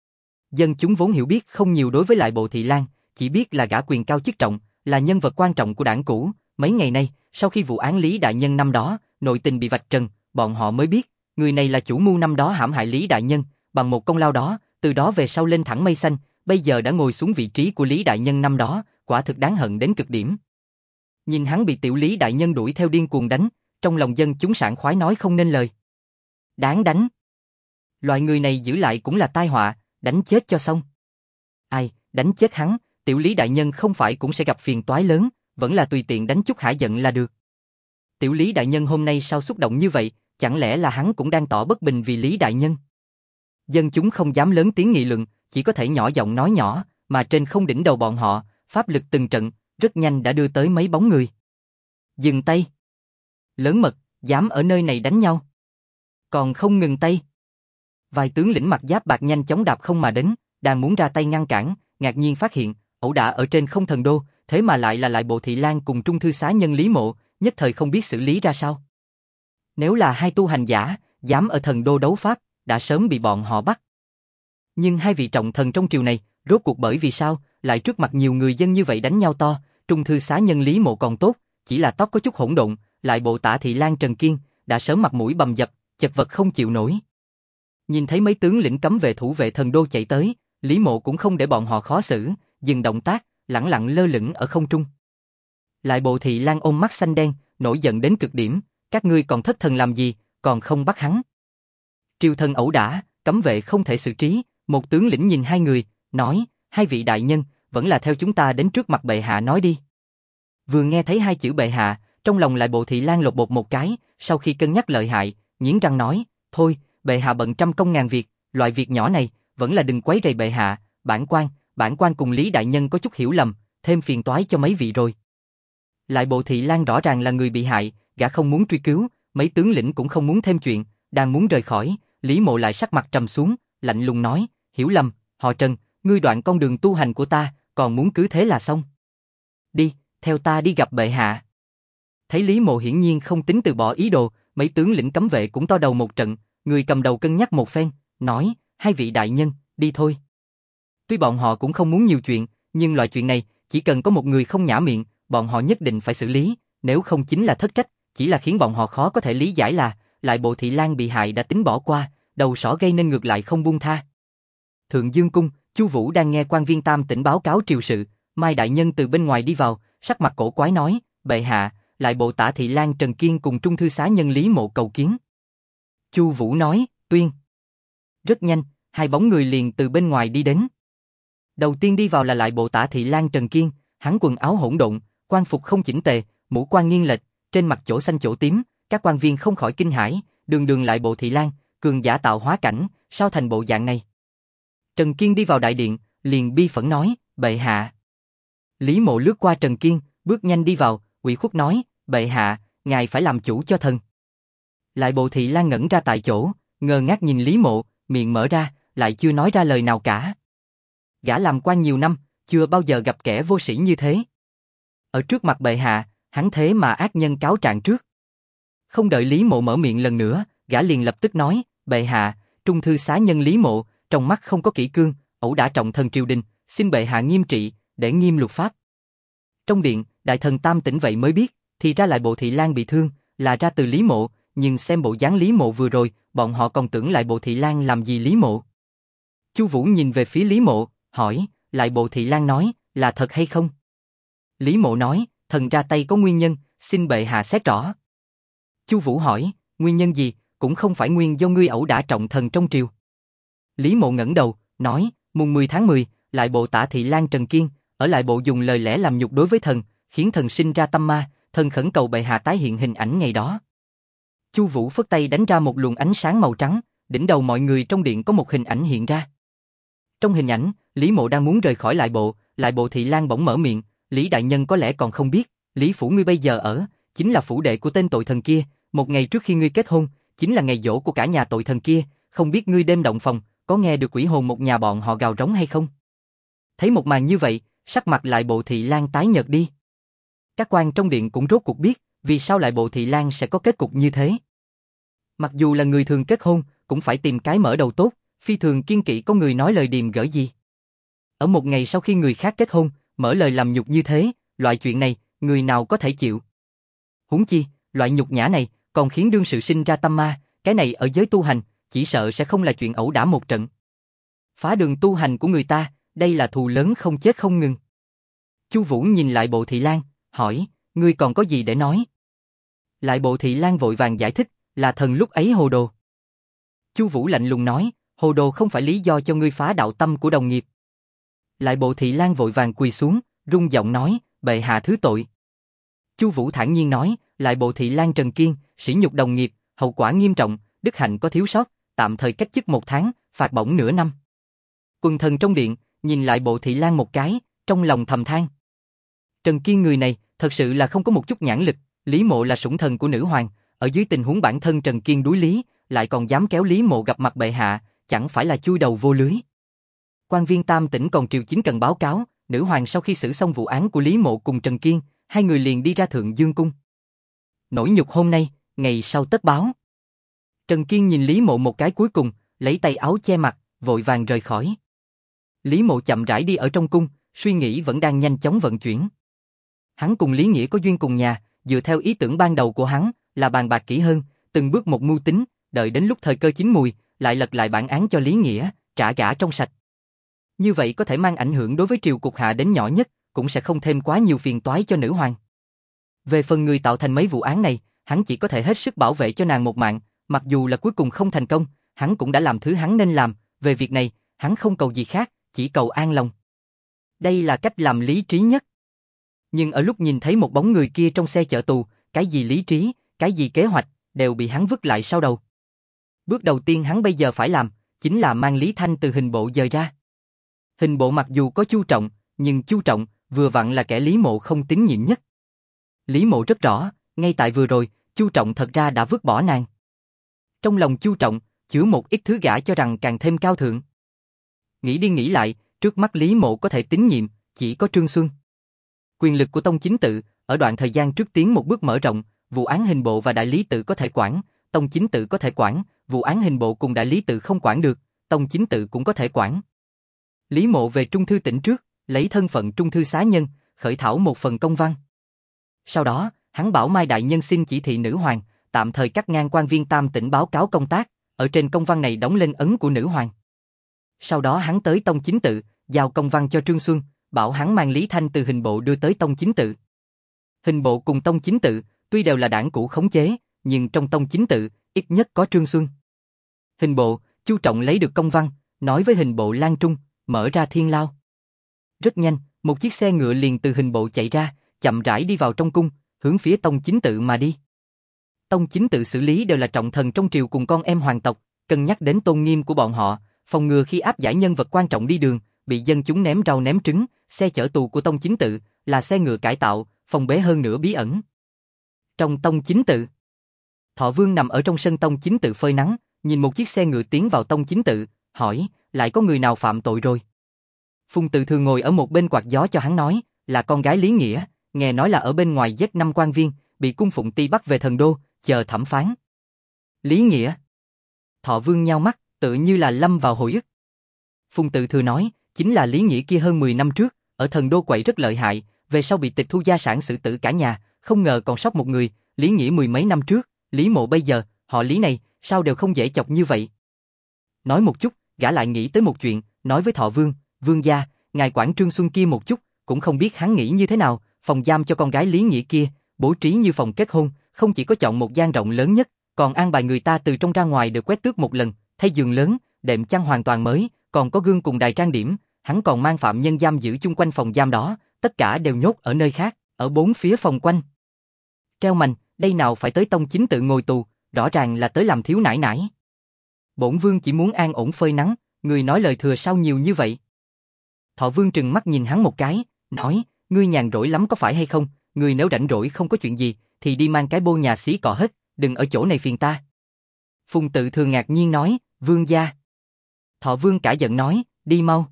Dân chúng vốn hiểu biết không nhiều đối với Lại Bộ Thị Lan, chỉ biết là gã quyền cao chức trọng, là nhân vật quan trọng của đảng cũ. Mấy ngày nay, sau khi vụ án Lý đại nhân năm đó, nội tình bị vạch trần, bọn họ mới biết, người này là chủ mưu năm đó hãm hại Lý đại nhân, bằng một công lao đó, từ đó về sau lên thẳng mây xanh, bây giờ đã ngồi xuống vị trí của Lý đại nhân năm đó, quả thực đáng hận đến cực điểm. Nhìn hắn bị Tiểu Lý đại nhân đuổi theo điên cuồng đánh, trong lòng dân chúng sảng khoái nói không nên lời. Đáng đánh. Loại người này giữ lại cũng là tai họa, đánh chết cho xong. Ai, đánh chết hắn, Tiểu Lý đại nhân không phải cũng sẽ gặp phiền toái lớn, vẫn là tùy tiện đánh chút hả giận là được. Tiểu Lý đại nhân hôm nay sao xúc động như vậy, chẳng lẽ là hắn cũng đang tỏ bất bình vì Lý đại nhân? Dân chúng không dám lớn tiếng nghị luận, chỉ có thể nhỏ giọng nói nhỏ, mà trên không đỉnh đầu bọn họ, pháp lực từng trận, rất nhanh đã đưa tới mấy bóng người. Dừng tay. Lớn mật, dám ở nơi này đánh nhau. Còn không ngừng tay. Vài tướng lĩnh mặc giáp bạc nhanh chóng đạp không mà đến, đang muốn ra tay ngăn cản, ngạc nhiên phát hiện, ẩu đả ở trên không Thần Đô, thế mà lại là Lại Bộ Thị Lan cùng Trung thư xá nhân Lý Mộ, nhất thời không biết xử lý ra sao. Nếu là hai tu hành giả, dám ở Thần Đô đấu pháp, đã sớm bị bọn họ bắt. Nhưng hai vị trọng thần trong triều này, rốt cuộc bởi vì sao, lại trước mặt nhiều người dân như vậy đánh nhau to, Trung thư xá nhân Lý Mộ còn tốt, chỉ là tóc có chút hỗn độn, lại bộ Tả Thị Lang Trần Kiên, đã sớm mặt mũi bầm dập, chật vật không chịu nổi. Nhìn thấy mấy tướng lĩnh cấm vệ thủ vệ thần đô chạy tới, Lý Mộ cũng không để bọn họ khó xử, dừng động tác, lẳng lặng lơ lửng ở không trung. Lại bộ Thị Lang ôm mắt xanh đen, nổi giận đến cực điểm, các ngươi còn thất thần làm gì, còn không bắt hắn. Triều thần ẩu đả, cấm vệ không thể xử trí, một tướng lĩnh nhìn hai người, nói, hai vị đại nhân, vẫn là theo chúng ta đến trước mặt bệ hạ nói đi. Vừa nghe thấy hai chữ bệ hạ, trong lòng lại bộ Thị Lang lột bột một cái, sau khi cân nhắc lợi hại, nghiến răng nói, thôi, bệ hạ bận trăm công ngàn việc, loại việc nhỏ này, vẫn là đừng quấy rầy bệ hạ, bản quan cùng Lý đại nhân có chút hiểu lầm, thêm phiền toái cho mấy vị rồi. Lại bộ Thị Lang rõ ràng là người bị hại, gã không muốn truy cứu, mấy tướng lĩnh cũng không muốn thêm chuyện, đang muốn rời khỏi, Lý Mộ lại sắc mặt trầm xuống, lạnh lùng nói, hiểu lầm, họ Trần, ngươi đoạn con đường tu hành của ta, còn muốn cứ thế là xong. Đi, theo ta đi gặp bệ hạ. Thấy Lý Mộ hiển nhiên không tính từ bỏ ý đồ, mấy tướng lĩnh cấm vệ cũng to đầu một trận, người cầm đầu cân nhắc một phen, nói, hai vị đại nhân, đi thôi. Tuy bọn họ cũng không muốn nhiều chuyện, nhưng loại chuyện này, chỉ cần có một người không nhã miệng, bọn họ nhất định phải xử lý, nếu không chính là thất trách, chỉ là khiến bọn họ khó có thể lý giải là, lại bộ Thị Lang bị hại đã tính bỏ qua, đầu sỏ gây nên ngược lại không buông tha. Thượng Dương Cung, Chu Vũ đang nghe quan viên Tam Tỉnh báo cáo triều sự, Mai đại nhân từ bên ngoài đi vào, sắc mặt cổ quái nói, bệ hạ, lại bộ Tả Thị Lang Trần Kiên cùng Trung thư xá nhân Lý Mộ cầu kiến. Chu Vũ nói, tuyên. Rất nhanh, hai bóng người liền từ bên ngoài đi đến. Đầu tiên đi vào là lại bộ Tả Thị Lang Trần Kiên, hắn quần áo hỗn độn, quan phục không chỉnh tề, mũ quan nghiêng lệch, trên mặt chỗ xanh chỗ tím, các quan viên không khỏi kinh hãi, đường lại bộ Thị Lang, cường giả tạo hóa cảnh, sao thành bộ dạng này? Trần Kiên đi vào đại điện, liền bi phẫn nói, bệ hạ. Lý Mộ lướt qua Trần Kiên, bước nhanh đi vào, ủy khuất nói, bệ hạ, ngài phải làm chủ cho thần. Lại bộ Thị Lang ngẩn ra tại chỗ, ngơ ngác nhìn Lý Mộ, miệng mở ra, lại chưa nói ra lời nào cả. Gã làm quan nhiều năm, chưa bao giờ gặp kẻ vô sĩ như thế. Ở trước mặt bệ hạ, hắn thế mà ác nhân cáo trạng trước. Không đợi Lý Mộ mở miệng lần nữa, gã liền lập tức nói, bệ hạ, Trung thư xá nhân Lý Mộ, trong mắt không có kỷ cương, ẩu đả trọng thần triều đình, xin bệ hạ nghiêm trị, để nghiêm luật pháp. Trong điện, đại thần Tam Tỉnh vậy mới biết, thì ra lại bộ Thị Lang bị thương, là ra từ Lý Mộ, nhưng xem bộ dáng Lý Mộ vừa rồi, bọn họ còn tưởng lại bộ Thị Lang làm gì Lý Mộ. Chu Vũ nhìn về phía Lý Mộ, hỏi, lại bộ Thị Lang nói, là thật hay không? Lý Mộ nói, thần ra tay có nguyên nhân, xin bệ hạ xét rõ. Chu Vũ hỏi, nguyên nhân gì, cũng không phải nguyên do ngươi ẩu đả trọng thần trong triều. Lý Mộ ngẩng đầu, nói, mùng 10 tháng 10, lại bộ Tả Thị Lang Trần Kiên, ở lại bộ dùng lời lẽ làm nhục đối với thần, khiến thần sinh ra tâm ma, thần khẩn cầu bệ hạ tái hiện hình ảnh ngày đó. Chu Vũ phất tay đánh ra một luồng ánh sáng màu trắng, đỉnh đầu mọi người trong điện có một hình ảnh hiện ra. Trong hình ảnh, Lý Mộ đang muốn rời khỏi lại bộ Thị Lang bỗng mở miệng, Lý đại nhân có lẽ còn không biết, Lý phủ ngươi bây giờ ở, chính là phủ đệ của tên tội thần kia, một ngày trước khi ngươi kết hôn, chính là ngày giỗ của cả nhà tội thần kia, không biết ngươi đêm động phòng, có nghe được quỷ hồn một nhà bọn họ gào rống hay không? Thấy một màn như vậy, sắc mặt lại bộ Thị Lang tái nhợt đi. Các quan trong điện cũng rốt cuộc biết, vì sao lại bộ Thị Lang sẽ có kết cục như thế. Mặc dù là người thường kết hôn, cũng phải tìm cái mở đầu tốt, phi thường kiêng kỵ có người nói lời điềm gỡ gì. Ở một ngày sau khi người khác kết hôn, mở lời làm nhục như thế, loại chuyện này, người nào có thể chịu. Huống chi, loại nhục nhã này, còn khiến đương sự sinh ra tâm ma, cái này ở giới tu hành, chỉ sợ sẽ không là chuyện ẩu đả một trận. Phá đường tu hành của người ta, đây là thù lớn không chết không ngừng. Chu Vũ nhìn lại bộ Thị Lang, hỏi, ngươi còn có gì để nói? Lại bộ Thị Lang vội vàng giải thích, là thần lúc ấy hồ đồ. Chu Vũ lạnh lùng nói, hồ đồ không phải lý do cho ngươi phá đạo tâm của đồng nghiệp. Lại bộ Thị Lang vội vàng quỳ xuống, rung giọng nói, bệ hạ thứ tội. Chu Vũ thản nhiên nói, lại bộ Thị Lang Trần Kiên, sỉ nhục đồng nghiệp, hậu quả nghiêm trọng, đức hạnh có thiếu sót, tạm thời cách chức 1 tháng, phạt bổng nửa năm. Quần thần trong điện, nhìn lại bộ Thị Lang một cái, trong lòng thầm than. Trần Kiên người này, thật sự là không có một chút nhãn lực, Lý Mộ là sủng thần của nữ hoàng, ở dưới tình huống bản thân Trần Kiên đuối lý, lại còn dám kéo Lý Mộ gặp mặt bệ hạ, chẳng phải là chui đầu vô lưới. Quan viên Tam Tỉnh còn triều chính cần báo cáo, nữ hoàng sau khi xử xong vụ án của Lý Mộ cùng Trần Kiên, hai người liền đi ra Thượng Dương Cung. Nỗi nhục hôm nay, ngày sau tất báo. Trần Kiên nhìn Lý Mộ một cái cuối cùng, lấy tay áo che mặt, vội vàng rời khỏi. Lý Mộ chậm rãi đi ở trong cung, suy nghĩ vẫn đang nhanh chóng vận chuyển. Hắn cùng Lý Nghĩa có duyên cùng nhà, dựa theo ý tưởng ban đầu của hắn, là bàn bạc kỹ hơn, từng bước một mưu tính, đợi đến lúc thời cơ chín mùi, lại lật lại bản án cho Lý Nghĩa, trả gã trong sạch. Như vậy có thể mang ảnh hưởng đối với triều cục hạ đến nhỏ nhất, cũng sẽ không thêm quá nhiều phiền toái cho nữ hoàng. Về phần người tạo thành mấy vụ án này, hắn chỉ có thể hết sức bảo vệ cho nàng một mạng, mặc dù là cuối cùng không thành công, hắn cũng đã làm thứ hắn nên làm, về việc này, hắn không cầu gì khác, chỉ cầu an lòng. Đây là cách làm lý trí nhất. Nhưng ở lúc nhìn thấy một bóng người kia trong xe chở tù, cái gì lý trí, cái gì kế hoạch, đều bị hắn vứt lại sau đầu. Bước đầu tiên hắn bây giờ phải làm, chính là mang Lý Thanh từ hình bộ dời ra. Hình bộ mặc dù có Chu Trọng, nhưng Chu Trọng vừa vặn là kẻ Lý Mộ không tín nhiệm nhất. Lý Mộ rất rõ, ngay tại vừa rồi, Chu Trọng thật ra đã vứt bỏ nàng. Trong lòng Chu Trọng, chứa một ít thứ gã cho rằng càng thêm cao thượng. Nghĩ đi nghĩ lại, trước mắt Lý Mộ có thể tín nhiệm, chỉ có Trương Xuân. Quyền lực của Tông Chính Tự, ở đoạn thời gian trước tiến một bước mở rộng, vụ án hình bộ và đại lý tự có thể quản, Tông Chính Tự có thể quản, vụ án hình bộ cùng đại lý tự không quản được, Tông Chính Tự cũng có thể quản. Lý Mộ về Trung Thư tỉnh trước, lấy thân phận Trung Thư xá nhân, khởi thảo một phần công văn. Sau đó, hắn bảo Mai đại nhân xin chỉ thị nữ hoàng, tạm thời cắt ngang quan viên Tam tỉnh báo cáo công tác, ở trên công văn này đóng lên ấn của nữ hoàng. Sau đó hắn tới Tông Chính Tự, giao công văn cho Trương Xuân, bảo hắn mang Lý Thanh từ hình bộ đưa tới Tông Chính Tự. Hình bộ cùng Tông Chính Tự, tuy đều là đảng cũ khống chế, nhưng trong Tông Chính Tự, ít nhất có Trương Xuân. Hình bộ, Chu Trọng lấy được công văn, nói với hình bộ Lan Trung, mở ra thiên lao. Rất nhanh, một chiếc xe ngựa liền từ hình bộ chạy ra, chậm rãi đi vào trong cung, hướng phía Tông Chính Tự mà đi. Tông Chính Tự xử lý đều là trọng thần trong triều cùng con em hoàng tộc, cân nhắc đến tôn nghiêm của bọn họ, phòng ngừa khi áp giải nhân vật quan trọng đi đường, bị dân chúng ném rau ném trứng. Xe chở tù của Tông Chính Tự là xe ngựa cải tạo, phòng bế hơn nữa bí ẩn. Trong Tông Chính Tự, Thọ Vương nằm ở trong sân Tông Chính Tự phơi nắng, nhìn một chiếc xe ngựa tiến vào Tông Chính Tự, hỏi, lại có người nào phạm tội rồi? Phùng Tự thường ngồi ở một bên quạt gió cho hắn nói, là con gái Lý Nghĩa, nghe nói là ở bên ngoài giết 5 quan viên, bị cung Phụng Ti bắt về Thần Đô, chờ thẩm phán. Lý Nghĩa. Thọ Vương nhao mắt, tự như là lâm vào hồi ức. Phùng Tự thừa nói, chính là Lý Nghĩa kia hơn 10 năm trước, ở Thần Đô quậy rất lợi hại, về sau bị tịch thu gia sản xử tử cả nhà, không ngờ còn sót một người, Lý Nghĩa 10 mấy năm trước, Lý Mộ bây giờ, họ Lý này, sao đều không dễ chọc như vậy. Nói một chút, gã lại nghĩ tới một chuyện, nói với Thọ Vương, Vương gia, ngài quản Trương Xuân kia một chút, cũng không biết hắn nghĩ như thế nào, phòng giam cho con gái Lý Nghĩa kia, bố trí như phòng kết hôn, không chỉ có chọn một gian rộng lớn nhất, còn an bài người ta từ trong ra ngoài được quét tước một lần, thay giường lớn, đệm chăn hoàn toàn mới, còn có gương cùng đài trang điểm, hắn còn mang phạm nhân giam giữ chung quanh phòng giam đó, tất cả đều nhốt ở nơi khác, ở bốn phía phòng quanh. Treo mành, đây nào phải tới Tông Chính Tự ngồi tù, rõ ràng là tới làm thiếu nải nải. Bổn vương chỉ muốn an ổn phơi nắng, người nói lời thừa sao nhiều như vậy? Thọ Vương trừng mắt nhìn hắn một cái, nói, ngươi nhàn rỗi lắm có phải hay không, ngươi nếu rảnh rỗi không có chuyện gì, thì đi mang cái bô nhà xí cọ hết, đừng ở chỗ này phiền ta. Phùng Tự thường ngạc nhiên nói, vương gia. Thọ Vương cả giận nói, đi mau.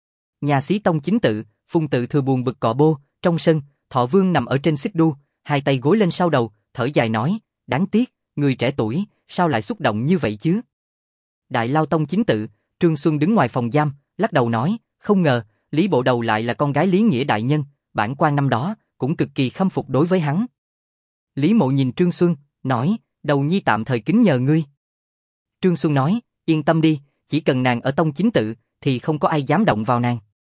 Nhà xí Tông Chính Tự, Phùng Tự thừa buồn bực cọ bô, trong sân, Thọ Vương nằm ở trên xích đu, hai tay gối lên sau đầu, thở dài nói, đáng tiếc, người trẻ tuổi, sao lại xúc động như vậy chứ? Đại lao Tông Chính Tự, Trương Xuân đứng ngoài phòng giam, lắc đầu nói, không ngờ, Lý Bộ Đầu lại là con gái Lý Nghĩa đại nhân, bản quan năm đó, cũng cực kỳ khâm phục đối với hắn. Lý Mộ nhìn Trương Xuân, nói, Đầu nhi tạm thời kính nhờ ngươi. Trương Xuân nói, yên tâm đi, chỉ cần nàng ở Tông Chính Tự, thì không có ai dám động vào nàng.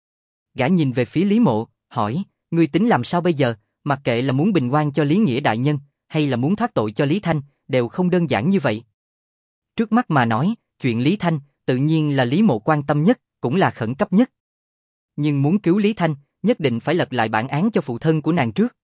Gã nhìn về phía Lý Mộ, hỏi, ngươi tính làm sao bây giờ, mặc kệ là muốn bình oan cho Lý Nghĩa đại nhân, hay là muốn thoát tội cho Lý Thanh, đều không đơn giản như vậy. Trước mắt mà nói, chuyện Lý Thanh, tự nhiên là Lý Mộ quan tâm nhất, cũng là khẩn cấp nhất. Nhưng muốn cứu Lý Thanh, nhất định phải lật lại bản án cho phụ thân của nàng trước.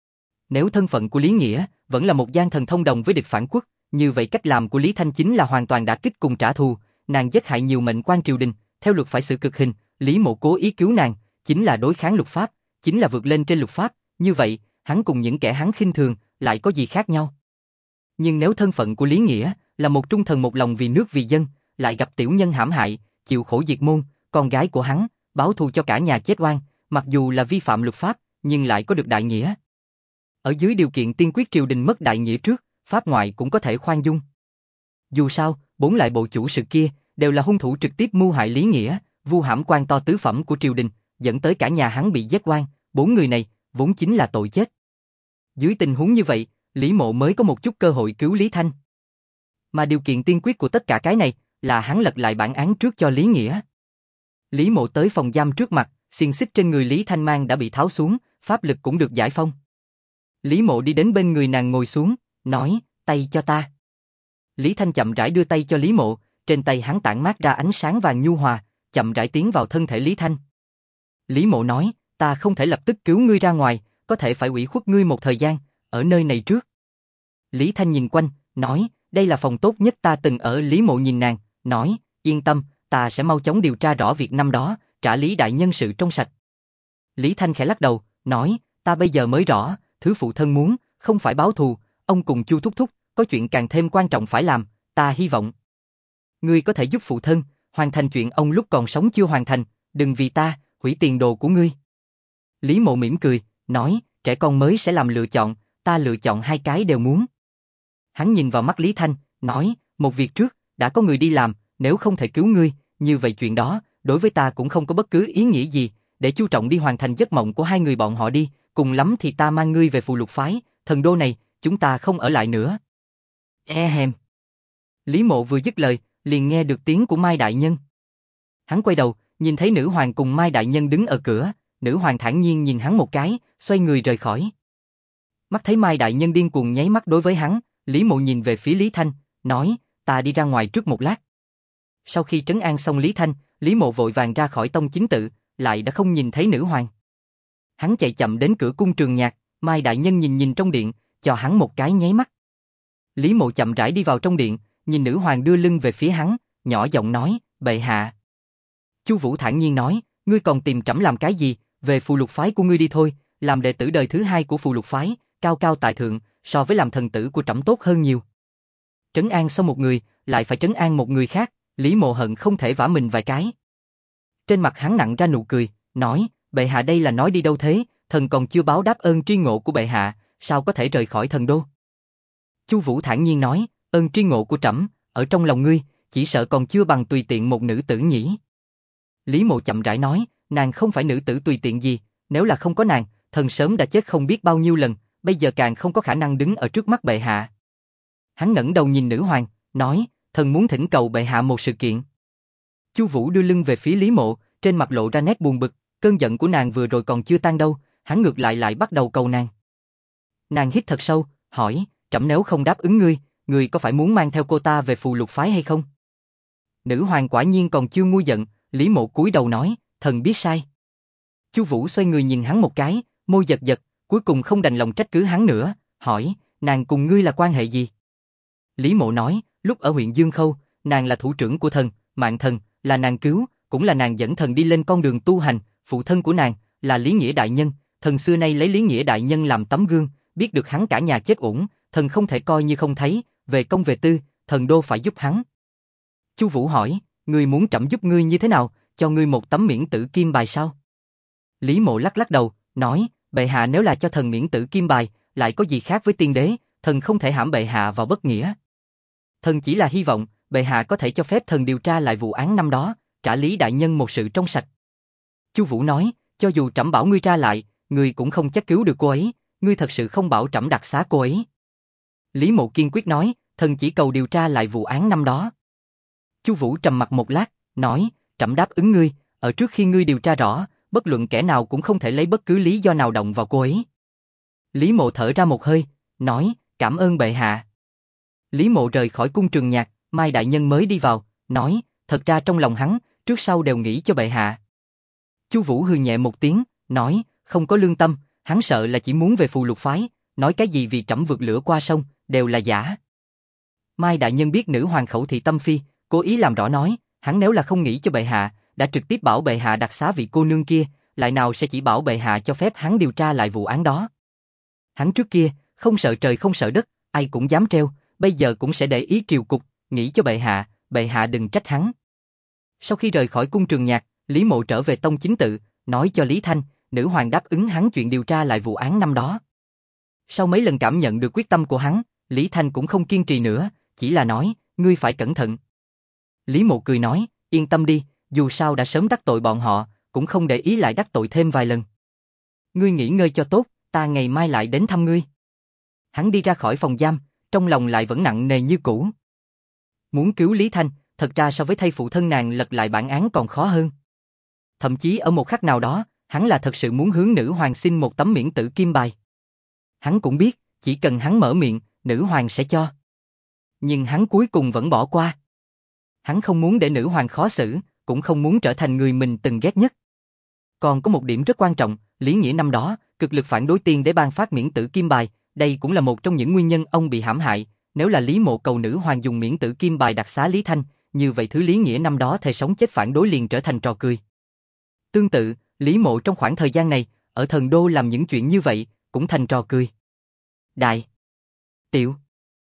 Nếu thân phận của Lý Nghĩa vẫn là một gian thần thông đồng với địch phản quốc, như vậy cách làm của Lý Thanh chính là hoàn toàn đả kích cùng trả thù, nàng giết hại nhiều mệnh quan triều đình, theo luật phải xử cực hình, Lý Mộ cố ý cứu nàng, chính là đối kháng luật pháp, chính là vượt lên trên luật pháp, như vậy, hắn cùng những kẻ hắn khinh thường, lại có gì khác nhau. Nhưng nếu thân phận của Lý Nghĩa là một trung thần một lòng vì nước vì dân, lại gặp tiểu nhân hãm hại, chịu khổ diệt môn, con gái của hắn, báo thù cho cả nhà chết oan, mặc dù là vi phạm luật pháp, nhưng lại có được đại nghĩa. Ở dưới điều kiện tiên quyết triều đình mất đại nghĩa trước, pháp ngoại cũng có thể khoan dung. Dù sao, 4 lại bộ chủ sự kia đều là hung thủ trực tiếp mưu hại Lý Nghĩa, vu hãm quan to tứ phẩm của triều đình, dẫn tới cả nhà hắn bị giết oan, 4 người này vốn chính là tội chết. Dưới tình huống như vậy, Lý Mộ mới có một chút cơ hội cứu Lý Thanh. Mà điều kiện tiên quyết của tất cả cái này là hắn lật lại bản án trước cho Lý Nghĩa. Lý Mộ tới phòng giam trước mặt, xiềng xích trên người Lý Thanh Mang đã bị tháo xuống, pháp lực cũng được giải phong. Lý Mộ đi đến bên người nàng ngồi xuống, nói, tay cho ta. Lý Thanh chậm rãi đưa tay cho Lý Mộ, trên tay hắn tản mát ra ánh sáng vàng nhu hòa, chậm rãi tiến vào thân thể Lý Thanh. Lý Mộ nói, ta không thể lập tức cứu ngươi ra ngoài, có thể phải ủy khuất ngươi một thời gian, ở nơi này trước. Lý Thanh nhìn quanh, nói, đây là phòng tốt nhất ta từng ở. Lý Mộ nhìn nàng, nói, yên tâm, ta sẽ mau chóng điều tra rõ việc năm đó, trả Lý đại nhân sự trong sạch. Lý Thanh khẽ lắc đầu, nói, ta bây giờ mới rõ, thứ phụ thân muốn, không phải báo thù, ông cùng Chu thúc thúc, có chuyện càng thêm quan trọng phải làm, ta hy vọng. Ngươi có thể giúp phụ thân, hoàn thành chuyện ông lúc còn sống chưa hoàn thành, đừng vì ta, hủy tiền đồ của ngươi. Lý Mộ mỉm cười, nói, trẻ con mới sẽ làm lựa chọn, ta lựa chọn hai cái đều muốn. Hắn nhìn vào mắt Lý Thanh, nói, một việc trước, đã có người đi làm, nếu không thể cứu ngươi, như vậy chuyện đó, đối với ta cũng không có bất cứ ý nghĩa gì, để Chu Trọng đi hoàn thành giấc mộng của hai người bọn họ đi, cùng lắm thì ta mang ngươi về Phù Lục phái, thần đô này, chúng ta không ở lại nữa. Hèm. Lý Mộ vừa dứt lời, liền nghe được tiếng của Mai Đại Nhân. Hắn quay đầu, nhìn thấy nữ hoàng cùng Mai Đại Nhân đứng ở cửa, nữ hoàng thản nhiên nhìn hắn một cái, xoay người rời khỏi. Mắt thấy Mai Đại Nhân điên cuồng nháy mắt đối với hắn, Lý Mộ nhìn về phía Lý Thanh, nói, ta đi ra ngoài trước một lát. Sau khi trấn an xong Lý Thanh, Lý Mộ vội vàng ra khỏi tông chính tự, lại đã không nhìn thấy nữ hoàng. Hắn chạy chậm đến cửa cung Trường Nhạc, Mai Đại Nhân nhìn trong điện, cho hắn một cái nháy mắt. Lý Mộ chậm rãi đi vào trong điện, nhìn nữ hoàng đưa lưng về phía hắn, nhỏ giọng nói, bệ hạ. Chu Vũ thản nhiên nói, ngươi còn tìm trẫm làm cái gì, về Phù Lục phái của ngươi đi thôi, làm đệ tử đời thứ hai của Phù Lục phái, cao cao tại thượng, so với làm thần tử của trẫm tốt hơn nhiều. Trấn an xong một người, lại phải trấn an một người khác, Lý Mộ hận không thể vả mình vài cái. Trên mặt hắn nặng ra nụ cười, nói, bệ hạ đây là nói đi đâu thế, thần còn chưa báo đáp ơn tri ngộ của bệ hạ, sao có thể rời khỏi thần đô. Chu Vũ thản nhiên nói, ơn tri ngộ của trẫm, ở trong lòng ngươi, chỉ sợ còn chưa bằng tùy tiện một nữ tử nhỉ. Lý Mộ chậm rãi nói, nàng không phải nữ tử tùy tiện gì, nếu là không có nàng, thần sớm đã chết không biết bao nhiêu lần, bây giờ càng không có khả năng đứng ở trước mắt bệ hạ. Hắn ngẩng đầu nhìn nữ hoàng, nói, thần muốn thỉnh cầu bệ hạ một sự kiện. Chu Vũ đưa lưng về phía Lý Mộ, trên mặt lộ ra nét buồn bực, cơn giận của nàng vừa rồi còn chưa tan đâu, hắn ngược lại bắt đầu cầu nàng. Nàng hít thật sâu, hỏi, trẫm nếu không đáp ứng ngươi, ngươi có phải muốn mang theo cô ta về Phù Lục phái hay không? Nữ hoàng quả nhiên còn chưa nguôi giận, Lý Mộ cúi đầu nói, thần biết sai. Chu Vũ xoay người nhìn hắn một cái, môi giật giật, cuối cùng không đành lòng trách cứ hắn nữa, hỏi, nàng cùng ngươi là quan hệ gì? Lý Mộ nói, lúc ở huyện Dương Khâu, nàng là thủ trưởng của thần, Mạng Thần, là nàng cứu, cũng là nàng dẫn thần đi lên con đường tu hành, phụ thân của nàng là Lý Nghĩa đại nhân, thần xưa nay lấy Lý Nghĩa đại nhân làm tấm gương, biết được hắn cả nhà chết uổng, thần không thể coi như không thấy, về công về tư, thần đô phải giúp hắn. Chu Vũ hỏi, ngươi muốn trẫm giúp ngươi như thế nào, cho ngươi một tấm miễn tử kim bài sao? Lý Mộ lắc đầu, nói, bệ hạ nếu là cho thần miễn tử kim bài, lại có gì khác với tiên đế, thần không thể hãm bệ hạ vào bất nghĩa. Thần chỉ là hy vọng, bệ hạ có thể cho phép thần điều tra lại vụ án năm đó, trả Lý đại nhân một sự trong sạch. Chu Vũ nói, cho dù trẫm bảo ngươi tra lại, ngươi cũng không chắc cứu được cô ấy, ngươi thật sự không bảo trẫm đặc xá cô ấy. Lý Mộ kiên quyết nói, thần chỉ cầu điều tra lại vụ án năm đó. Chu Vũ trầm mặc một lát, nói, trẫm đáp ứng ngươi, ở trước khi ngươi điều tra rõ, bất luận kẻ nào cũng không thể lấy bất cứ lý do nào động vào cô ấy. Lý Mộ thở ra một hơi, nói, cảm ơn bệ hạ. Lý Mộ rời khỏi cung Trường Nhạc, Mai đại nhân mới đi vào, nói, thật ra trong lòng hắn, trước sau đều nghĩ cho bệ hạ. Chu Vũ hừ nhẹ một tiếng, nói, không có lương tâm, hắn sợ là chỉ muốn về Phù Lục phái, nói cái gì vì trẫm vượt lửa qua sông, đều là giả. Mai đại nhân biết nữ hoàng khẩu thị tâm phi, cố ý làm rõ nói, hắn nếu là không nghĩ cho bệ hạ, đã trực tiếp bảo bệ hạ đặc xá vị cô nương kia, lại nào sẽ chỉ bảo bệ hạ cho phép hắn điều tra lại vụ án đó. Hắn trước kia, không sợ trời không sợ đất, ai cũng dám treo, bây giờ cũng sẽ để ý triều cục, nghĩ cho bệ hạ đừng trách hắn. Sau khi rời khỏi cung Trường Nhạc, Lý Mộ trở về tông chính tự, nói cho Lý Thanh, nữ hoàng đáp ứng hắn chuyện điều tra lại vụ án năm đó. Sau mấy lần cảm nhận được quyết tâm của hắn, Lý Thanh cũng không kiên trì nữa, chỉ là nói, ngươi phải cẩn thận. Lý Mộ cười nói, yên tâm đi, dù sao đã sớm đắc tội bọn họ, cũng không để ý lại đắc tội thêm vài lần. Ngươi nghỉ ngơi cho tốt, ta ngày mai lại đến thăm ngươi. Hắn đi ra khỏi phòng giam, trong lòng lại vẫn nặng nề như cũ. Muốn cứu Lý Thanh, thật ra so với thay phụ thân nàng lật lại bản án còn khó hơn. Thậm chí ở một khắc nào đó, hắn là thật sự muốn hướng nữ hoàng xin một tấm miễn tử kim bài. Hắn cũng biết, chỉ cần hắn mở miệng, nữ hoàng sẽ cho. Nhưng hắn cuối cùng vẫn bỏ qua. Hắn không muốn để nữ hoàng khó xử, cũng không muốn trở thành người mình từng ghét nhất. Còn có một điểm rất quan trọng, Lý Nghĩa năm đó, cực lực phản đối tiên đế ban phát miễn tử kim bài, đây cũng là một trong những nguyên nhân ông bị hãm hại. Nếu là Lý Mộ cầu nữ hoàng dùng miễn tử kim bài đặc xá Lý Thanh, như vậy thứ Lý Nghĩa năm đó thề sống chết phản đối liền trở thành trò cười. Tương tự, Lý Mộ trong khoảng thời gian này, ở thần đô làm những chuyện như vậy, cũng thành trò cười. Đại, tiểu,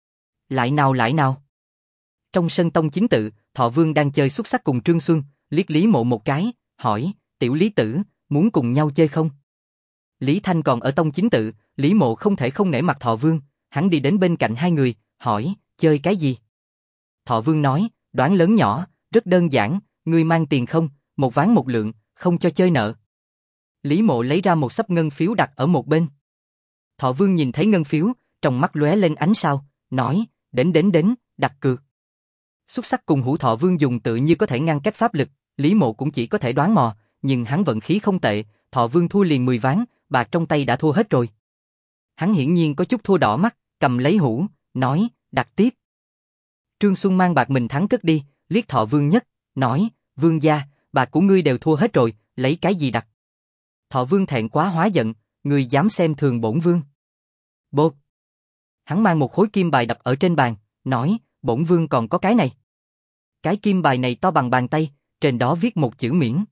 lại nào. Trong sân tông chính tự, Thọ Vương đang chơi xúc xắc cùng Trương Xuân, liếc Lý Mộ một cái, hỏi, tiểu Lý tử, muốn cùng nhau chơi không? Lý Thanh còn ở tông chính tự, Lý Mộ không thể không nể mặt Thọ Vương, hắn đi đến bên cạnh hai người, hỏi, chơi cái gì? Thọ Vương nói, đoán lớn nhỏ, rất đơn giản, ngươi mang tiền không, một ván một lượng, không cho chơi nợ. Lý Mộ lấy ra một xấp ngân phiếu đặt ở một bên. Thọ Vương nhìn thấy ngân phiếu, trong mắt lóe lên ánh sao, nói, đến, đặt cược. Xúc xắc cùng Hữu Thọ Vương dùng tự như có thể ngăn cách pháp lực, Lý Mộ cũng chỉ có thể đoán mò, nhưng hắn vận khí không tệ, Thọ Vương thua liền 10 ván, bạc trong tay đã thua hết rồi. Hắn hiển nhiên có chút thua đỏ mắt, cầm lấy hũ, nói, đặt tiếp. Trương Xuân mang bạc mình thắng cất đi, liếc Thọ Vương nhất, nói, Vương gia, bạc của ngươi đều thua hết rồi, lấy cái gì đặt? Thọ Vương thẹn quá hóa giận, ngươi dám xem thường bổn vương. Bột. Hắn mang một khối kim bài đập ở trên bàn, nói, bổn vương còn có cái này. Cái kim bài này to bằng bàn tay, trên đó viết một chữ miễn.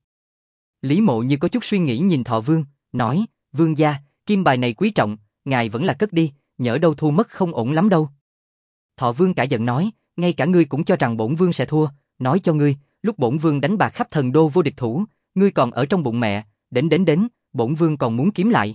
Lý Mộ như có chút suy nghĩ nhìn Thọ Vương, nói, vương gia, kim bài này quý trọng, ngài vẫn là cất đi, nhỡ đâu thu mất không ổn lắm đâu. Thọ Vương cả giận nói, ngay cả ngươi cũng cho rằng bổn vương sẽ thua, nói cho ngươi, lúc bổn vương đánh bạc khắp thần đô vô địch thủ, ngươi còn ở trong bụng mẹ, đến, bổn vương còn muốn kiếm lại.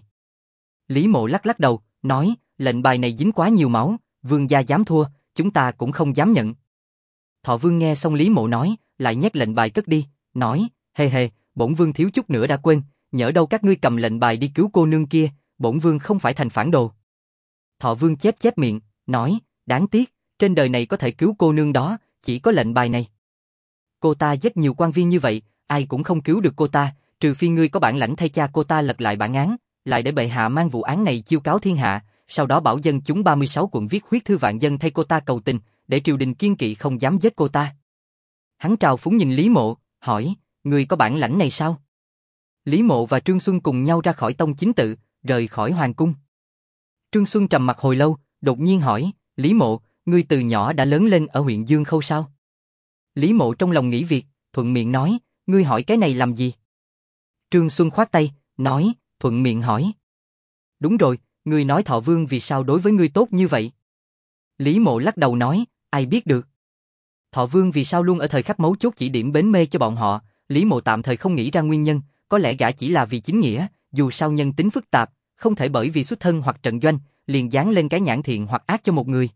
Lý Mộ lắc đầu, nói, lệnh bài này dính quá nhiều máu, vương gia dám thua, chúng ta cũng không dám nhận. Thọ Vương nghe xong Lý Mộ nói, lại nhét lệnh bài cất đi, nói, hề, bổn vương thiếu chút nữa đã quên, nhỡ đâu các ngươi cầm lệnh bài đi cứu cô nương kia, bổn vương không phải thành phản đồ. Thọ Vương chép miệng, nói, đáng tiếc, trên đời này có thể cứu cô nương đó, chỉ có lệnh bài này. Cô ta giết nhiều quan viên như vậy, ai cũng không cứu được cô ta, trừ phi ngươi có bản lãnh thay cha cô ta lật lại bản án, lại để bệ hạ mang vụ án này chiêu cáo thiên hạ, sau đó bảo dân chúng 36 quận viết huyết thư vạn dân thay cô ta cầu tình, để triều đình kiên kỵ không dám giết cô ta. Hắn trào phúng nhìn Lý Mộ, hỏi, ngươi có bản lãnh này sao? Lý Mộ và Trương Xuân cùng nhau ra khỏi tông chính tự, rời khỏi hoàng cung. Trương Xuân trầm mặt hồi lâu, đột nhiên hỏi, Lý Mộ, ngươi từ nhỏ đã lớn lên ở huyện Dương Khâu sao? Lý Mộ trong lòng nghĩ việc, thuận miệng nói, ngươi hỏi cái này làm gì? Trương Xuân khoát tay, nói, thuận miệng hỏi. Đúng rồi, ngươi nói Thọ Vương vì sao đối với ngươi tốt như vậy? Lý Mộ lắc đầu nói, ai biết được. Thọ Vương vì sao luôn ở thời khắc mấu chốt chỉ điểm bến mê cho bọn họ, Lý Mộ tạm thời không nghĩ ra nguyên nhân, có lẽ gã chỉ là vì chính nghĩa, dù sao nhân tính phức tạp, không thể bởi vì xuất thân hoặc trận doanh, liền dán lên cái nhãn thiện hoặc ác cho một người.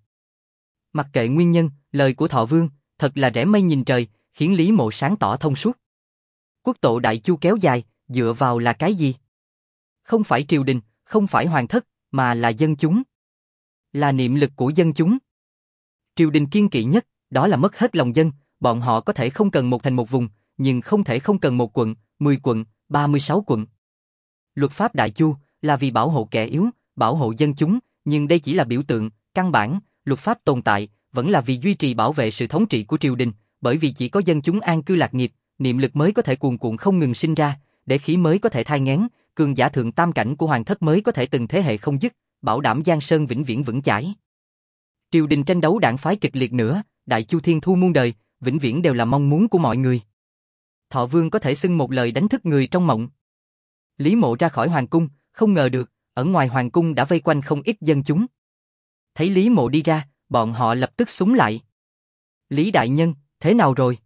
Mặc kệ nguyên nhân, lời của Thọ Vương, thật là rẽ mây nhìn trời, khiến Lý Mộ sáng tỏ thông suốt. Quốc tộ Đại Chu kéo dài, dựa vào là cái gì? Không phải triều đình, không phải hoàng thất, mà là dân chúng. Là niệm lực của dân chúng. Triều đình kiên kỵ nhất, đó là mất hết lòng dân, bọn họ có thể không cần một thành một vùng, nhưng không thể không cần một quận, 10 quận, 36 quận. Luật pháp Đại Chu là vì bảo hộ kẻ yếu, bảo hộ dân chúng, nhưng đây chỉ là biểu tượng, căn bản, luật pháp tồn tại, vẫn là vì duy trì bảo vệ sự thống trị của triều đình, bởi vì chỉ có dân chúng an cư lạc nghiệp, niệm lực mới có thể cuồn cuộn không ngừng sinh ra, để khí mới có thể thai nghén, cường giả thượng tam cảnh của hoàng thất mới có thể từng thế hệ không dứt, bảo đảm Giang Sơn vĩnh viễn vững chãi. Triều đình tranh đấu đảng phái kịch liệt nữa, Đại Chu thiên thu muôn đời, vĩnh viễn đều là mong muốn của mọi người. Thọ Vương có thể xưng một lời đánh thức người trong mộng. Lý Mộ ra khỏi hoàng cung, không ngờ được, ở ngoài hoàng cung đã vây quanh không ít dân chúng. Thấy Lý Mộ đi ra, bọn họ lập tức súng lại. Lý đại nhân, thế nào rồi?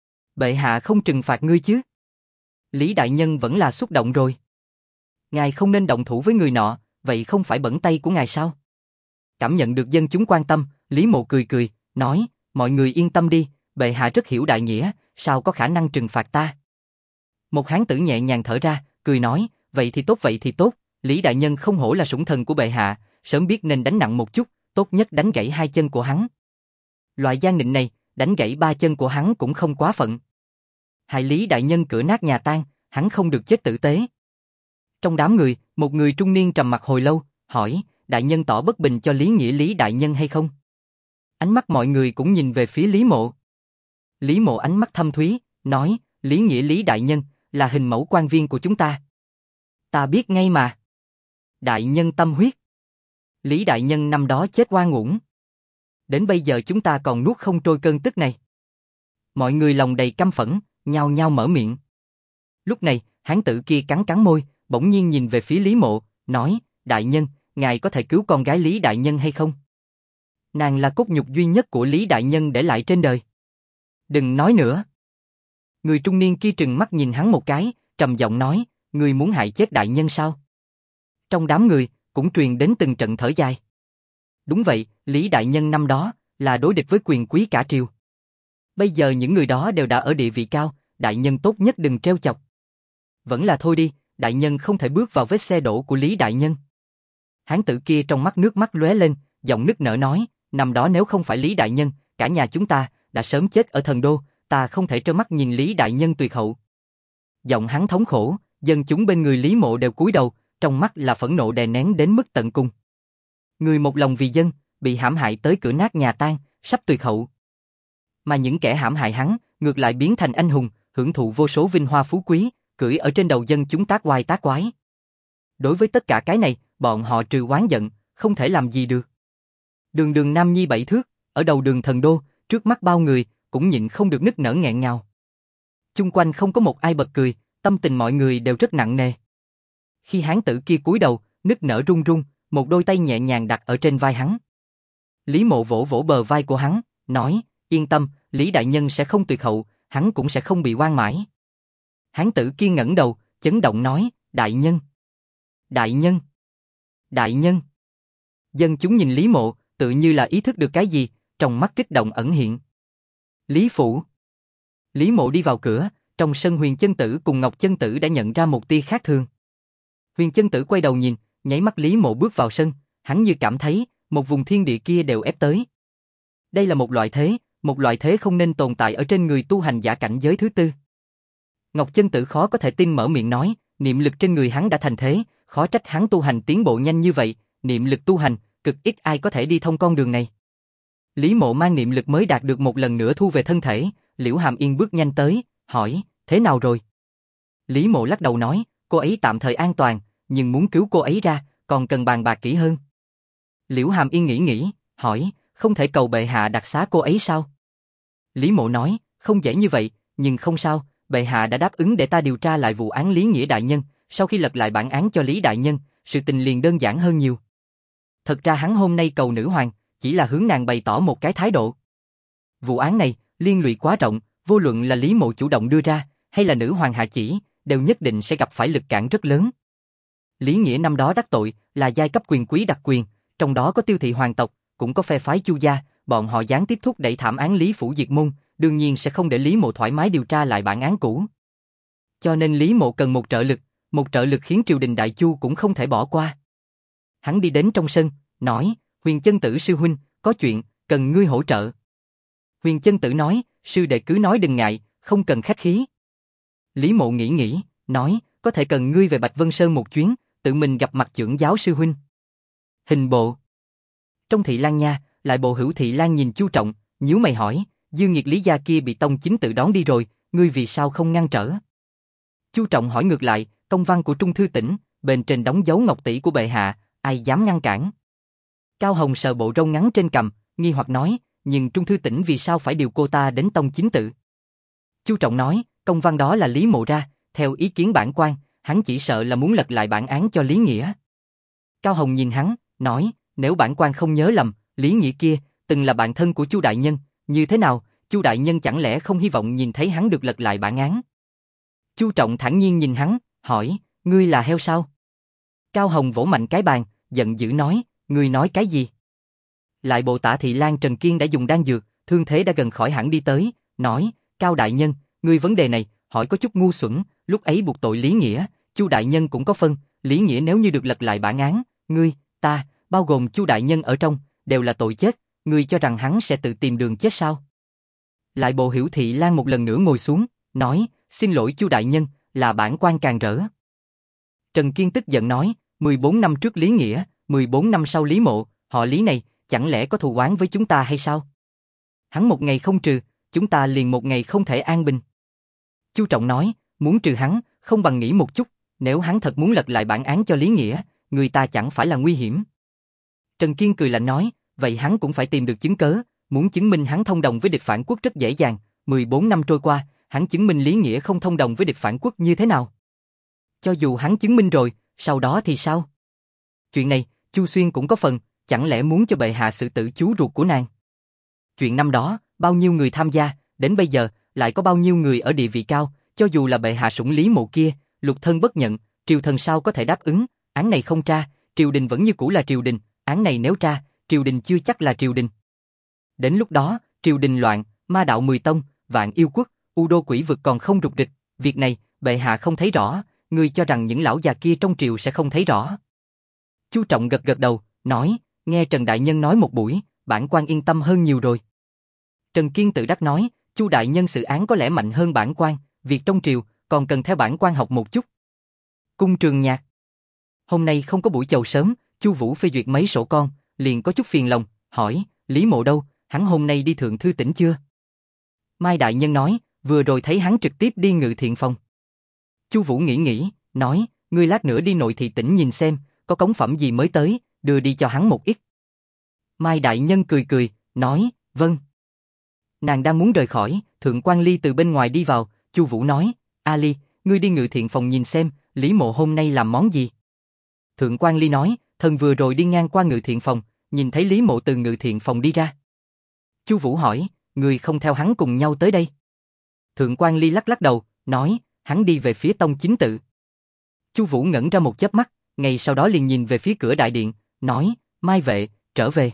Bệ hạ không trừng phạt ngươi chứ? Lý đại nhân vẫn là xúc động rồi. Ngài không nên động thủ với người nọ, vậy không phải bẩn tay của ngài sao? Cảm nhận được dân chúng quan tâm, Lý Mộ cười, nói, mọi người yên tâm đi, bệ hạ rất hiểu đại nghĩa, sao có khả năng trừng phạt ta? Một hán tử nhẹ nhàng thở ra, cười nói, vậy thì tốt, Lý đại nhân không hổ là sủng thần của bệ hạ, sớm biết nên đánh nặng một chút, tốt nhất đánh gãy 2 chân của hắn. Loại gian nịnh này, đánh gãy 3 chân của hắn cũng không quá phận. Hại Lý đại nhân cửa nát nhà tan, hắn không được chết tử tế. Trong đám người, một người trung niên trầm mặc hồi lâu, hỏi, đại nhân tỏ bất bình cho Lý Nghĩa Lý đại nhân hay không? Ánh mắt mọi người cũng nhìn về phía Lý Mộ. Lý Mộ ánh mắt thâm thúy, nói, Lý Nghĩa Lý đại nhân, là hình mẫu quan viên của chúng ta. Ta biết ngay mà. Đại nhân tâm huyết. Lý đại nhân năm đó chết oan uổng. Đến bây giờ chúng ta còn nuốt không trôi cơn tức này. Mọi người lòng đầy căm phẫn, nhao nhao mở miệng. Lúc này, hán tử kia cắn cắn môi, bỗng nhiên nhìn về phía Lý Mộ, nói, đại nhân, ngài có thể cứu con gái Lý đại nhân hay không? Nàng là cốt nhục duy nhất của Lý đại nhân để lại trên đời. Đừng nói nữa. Người trung niên kia trừng mắt nhìn hắn một cái, trầm giọng nói, ngươi muốn hại chết đại nhân sao? Trong đám người, cũng truyền đến từng trận thở dài. Đúng vậy, Lý đại nhân năm đó, là đối địch với quyền quý cả triều. Bây giờ những người đó đều đã ở địa vị cao, đại nhân tốt nhất đừng trêu chọc. Vẫn là thôi đi, đại nhân không thể bước vào vết xe đổ của Lý đại nhân. Hán tử kia trong mắt nước mắt lóe lên, giọng nức nở nói, năm đó nếu không phải Lý đại nhân, cả nhà chúng ta đã sớm chết ở thần đô, ta không thể trơ mắt nhìn Lý đại nhân tuyệt hậu. Giọng hắn thống khổ, dân chúng bên người Lý Mộ đều cúi đầu, trong mắt là phẫn nộ đè nén đến mức tận cùng. Người một lòng vì dân, bị hãm hại tới cửa nát nhà tan, sắp tuyệt hậu. Mà những kẻ hãm hại hắn, ngược lại biến thành anh hùng, hưởng thụ vô số vinh hoa phú quý, cưỡi ở trên đầu dân chúng tác oai tác quái. Đối với tất cả cái này, bọn họ trừ oán giận, không thể làm gì được. Đường đường nam nhi 7 thước, ở đầu đường thần đô, trước mắt bao người, cũng nhịn không được nức nở nghẹn ngào. Chung quanh không có một ai bật cười, tâm tình mọi người đều rất nặng nề. Khi hán tử kia cúi đầu, nức nở run run, một đôi tay nhẹ nhàng đặt ở trên vai hắn. Lý Mộ vỗ vỗ bờ vai của hắn, nói, yên tâm, Lý đại nhân sẽ không tuyệt hậu, hắn cũng sẽ không bị oan mãi. Hán tử kia ngẩng đầu, chấn động nói, đại nhân, đại nhân, đại nhân. Dân chúng nhìn Lý Mộ, tự như là ý thức được cái gì, trong mắt kích động ẩn hiện. Lý phủ. Lý Mộ đi vào cửa, trong sân Huyền Chân Tử cùng Ngọc Chân Tử đã nhận ra một tia khác thường. Huyền Chân Tử quay đầu nhìn, nháy mắt Lý Mộ bước vào sân, hắn như cảm thấy một vùng thiên địa kia đều ép tới. Đây là một loại thế không nên tồn tại ở trên người tu hành giả cảnh giới thứ tư. Ngọc Chân Tử khó có thể tin mở miệng nói, niệm lực trên người hắn đã thành thế, khó trách hắn tu hành tiến bộ nhanh như vậy, niệm lực tu hành, cực ít ai có thể đi thông con đường này. Lý Mộ mang niệm lực mới đạt được một lần nữa thu về thân thể, Liễu Hàm Yên bước nhanh tới, hỏi, thế nào rồi? Lý Mộ lắc đầu nói, cô ấy tạm thời an toàn, nhưng muốn cứu cô ấy ra, còn cần bàn bạc kỹ hơn. Liễu Hàm Yên nghĩ, hỏi, không thể cầu bệ hạ đặc xá cô ấy sao? Lý Mộ nói, không dễ như vậy, nhưng không sao, bệ hạ đã đáp ứng để ta điều tra lại vụ án Lý Nghĩa đại nhân, sau khi lật lại bản án cho Lý đại nhân, sự tình liền đơn giản hơn nhiều. Thật ra hắn hôm nay cầu nữ hoàng, chỉ là hướng nàng bày tỏ một cái thái độ. Vụ án này, liên lụy quá rộng, vô luận là Lý Mộ chủ động đưa ra, hay là nữ hoàng hạ chỉ, đều nhất định sẽ gặp phải lực cản rất lớn. Lý Nghĩa năm đó đắc tội, là giai cấp quyền quý đặc quyền, trong đó có Tiêu thị hoàng tộc, cũng có phe phái Chu gia, bọn họ gián tiếp thúc đẩy thảm án Lý phủ diệt môn, đương nhiên sẽ không để Lý Mộ thoải mái điều tra lại bản án cũ. Cho nên Lý Mộ cần một trợ lực khiến triều đình Đại Chu cũng không thể bỏ qua. Hắn đi đến trong sân, nói, Huyền Chân Tử sư huynh, có chuyện, cần ngươi hỗ trợ. Huyền Chân Tử nói, sư đệ cứ nói đừng ngại, không cần khách khí. Lý Mộ nghĩ, nói, có thể cần ngươi về Bạch Vân Sơn một chuyến, tự mình gặp mặt trưởng giáo sư huynh. Hình bộ. Trong Thị Lan nha, lại bộ Hữu Thị Lan nhìn Chu Trọng, nhíu mày hỏi, Dương Nghiệt Lý gia kia bị tông chính tự đón đi rồi, ngươi vì sao không ngăn trở? Chu Trọng hỏi ngược lại, công văn của Trung thư tỉnh, bên trên đóng dấu ngọc tỷ của bệ hạ, ai dám ngăn cản? Cao Hồng sờ bộ râu ngắn trên cằm, nghi hoặc nói, nhưng Trung thư tỉnh vì sao phải điều cô ta đến tông chính tự? Chu Trọng nói, công văn đó là Lý Mộ ra, theo ý kiến bản quan, hắn chỉ sợ là muốn lật lại bản án cho Lý Nghĩa. Cao Hồng nhìn hắn, nói, nếu bản quan không nhớ lầm, Lý Nghĩa kia từng là bạn thân của Chu đại nhân, như thế nào, Chu đại nhân chẳng lẽ không hy vọng nhìn thấy hắn được lật lại bản án? Chu Trọng thản nhiên nhìn hắn, hỏi, ngươi là heo sao? Cao Hồng vỗ mạnh cái bàn, giận dữ nói, ngươi nói cái gì? Lại bộ Tả Thị Lan Trần Kiên đã dùng đan dược, thương thế đã gần khỏi hẳn đi tới, nói, Cao đại nhân, ngươi vấn đề này, hỏi có chút ngu xuẩn, lúc ấy buộc tội Lý Nghĩa, Chu đại nhân cũng có phân, Lý Nghĩa nếu như được lật lại bản án, ngươi, ta, bao gồm Chu đại nhân ở trong, đều là tội chết, ngươi cho rằng hắn sẽ tự tìm đường chết sao? Lại bộ Hiểu Thị Lan một lần nữa ngồi xuống, nói, xin lỗi Chu đại nhân, là bản quan càng rỡ. Trần Kiên tức giận nói, 14 năm trước Lý Nghĩa, 14 năm sau Lý Mộ, họ Lý này, chẳng lẽ có thù oán với chúng ta hay sao? Hắn một ngày không trừ, chúng ta liền một ngày không thể an bình. Chu Trọng nói, muốn trừ hắn, không bằng nghĩ một chút, nếu hắn thật muốn lật lại bản án cho Lý Nghĩa, người ta chẳng phải là nguy hiểm. Trần Kiên cười lạnh nói, vậy hắn cũng phải tìm được chứng cớ, muốn chứng minh hắn thông đồng với địch phản quốc rất dễ dàng, 14 năm trôi qua, hắn chứng minh Lý Nghĩa không thông đồng với địch phản quốc như thế nào? Cho dù hắn chứng minh rồi, sau đó thì sao? Chuyện này, Chu Xuyên cũng có phần, chẳng lẽ muốn cho bệ hạ xử tử chú ruột của nàng? Chuyện năm đó, bao nhiêu người tham gia, đến bây giờ, lại có bao nhiêu người ở địa vị cao, cho dù là bệ hạ sủng Lý Mộ kia, lục thân bất nhận, triều thần sao có thể đáp ứng, án này không tra, triều đình vẫn như cũ là triều đình, án này nếu tra, triều đình chưa chắc là triều đình. Đến lúc đó, triều đình loạn, ma đạo 10 tông, vạn yêu quốc, u đô quỷ vực còn không rục rịch, việc này, bệ hạ không thấy rõ, ngươi cho rằng những lão già kia trong triều sẽ không thấy rõ. Chu Trọng gật gật đầu, nói, nghe Trần Đại Nhân nói một buổi, bản quan yên tâm hơn nhiều rồi. Trần Kiên tự đắc nói, Chu Đại Nhân xử án có lẽ mạnh hơn bản quan, việc trong triều, còn cần theo bản quan học một chút. Cung Trường Nhạc. Hôm nay không có buổi chầu sớm, Chu Vũ phê duyệt mấy sổ con, liền có chút phiền lòng, hỏi, Lý Mộ đâu, hắn hôm nay đi thượng thư tỉnh chưa? Mai Đại Nhân nói, vừa rồi thấy hắn trực tiếp đi Ngự Thiện phòng. Chu Vũ nghĩ, nói, ngươi lát nữa đi Nội thị tỉnh nhìn xem, có cống phẩm gì mới tới, đưa đi cho hắn một ít. Mai Đại Nhân cười, nói, vâng. Nàng đang muốn rời khỏi, Thượng quan Ly từ bên ngoài đi vào, Chu Vũ nói, A Ly, ngươi đi Ngự Thiện phòng nhìn xem, Lý Mộ hôm nay làm món gì. Thượng quan Ly nói, thần vừa rồi đi ngang qua Ngự Thiện phòng, nhìn thấy Lý Mộ từ Ngự Thiện phòng đi ra. Chu Vũ hỏi, ngươi không theo hắn cùng nhau tới đây? Thượng quan Ly lắc đầu, nói, hắn đi về phía Tông Chính Tự. Chu Vũ ngẩn ra một chớp mắt, ngay sau đó liền nhìn về phía cửa đại điện, nói, Mai vệ, trở về.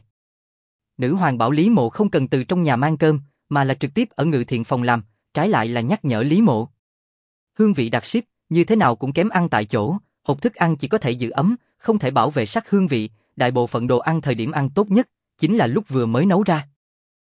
Nữ hoàng bảo Lý Mộ không cần từ trong nhà mang cơm, mà là trực tiếp ở Ngự Thiện phòng làm, trái lại là nhắc nhở Lý Mộ. Hương vị đặc ship, như thế nào cũng kém ăn tại chỗ, hộp thức ăn chỉ có thể giữ ấm, không thể bảo vệ sắc hương vị, đại bộ phận đồ ăn thời điểm ăn tốt nhất, chính là lúc vừa mới nấu ra.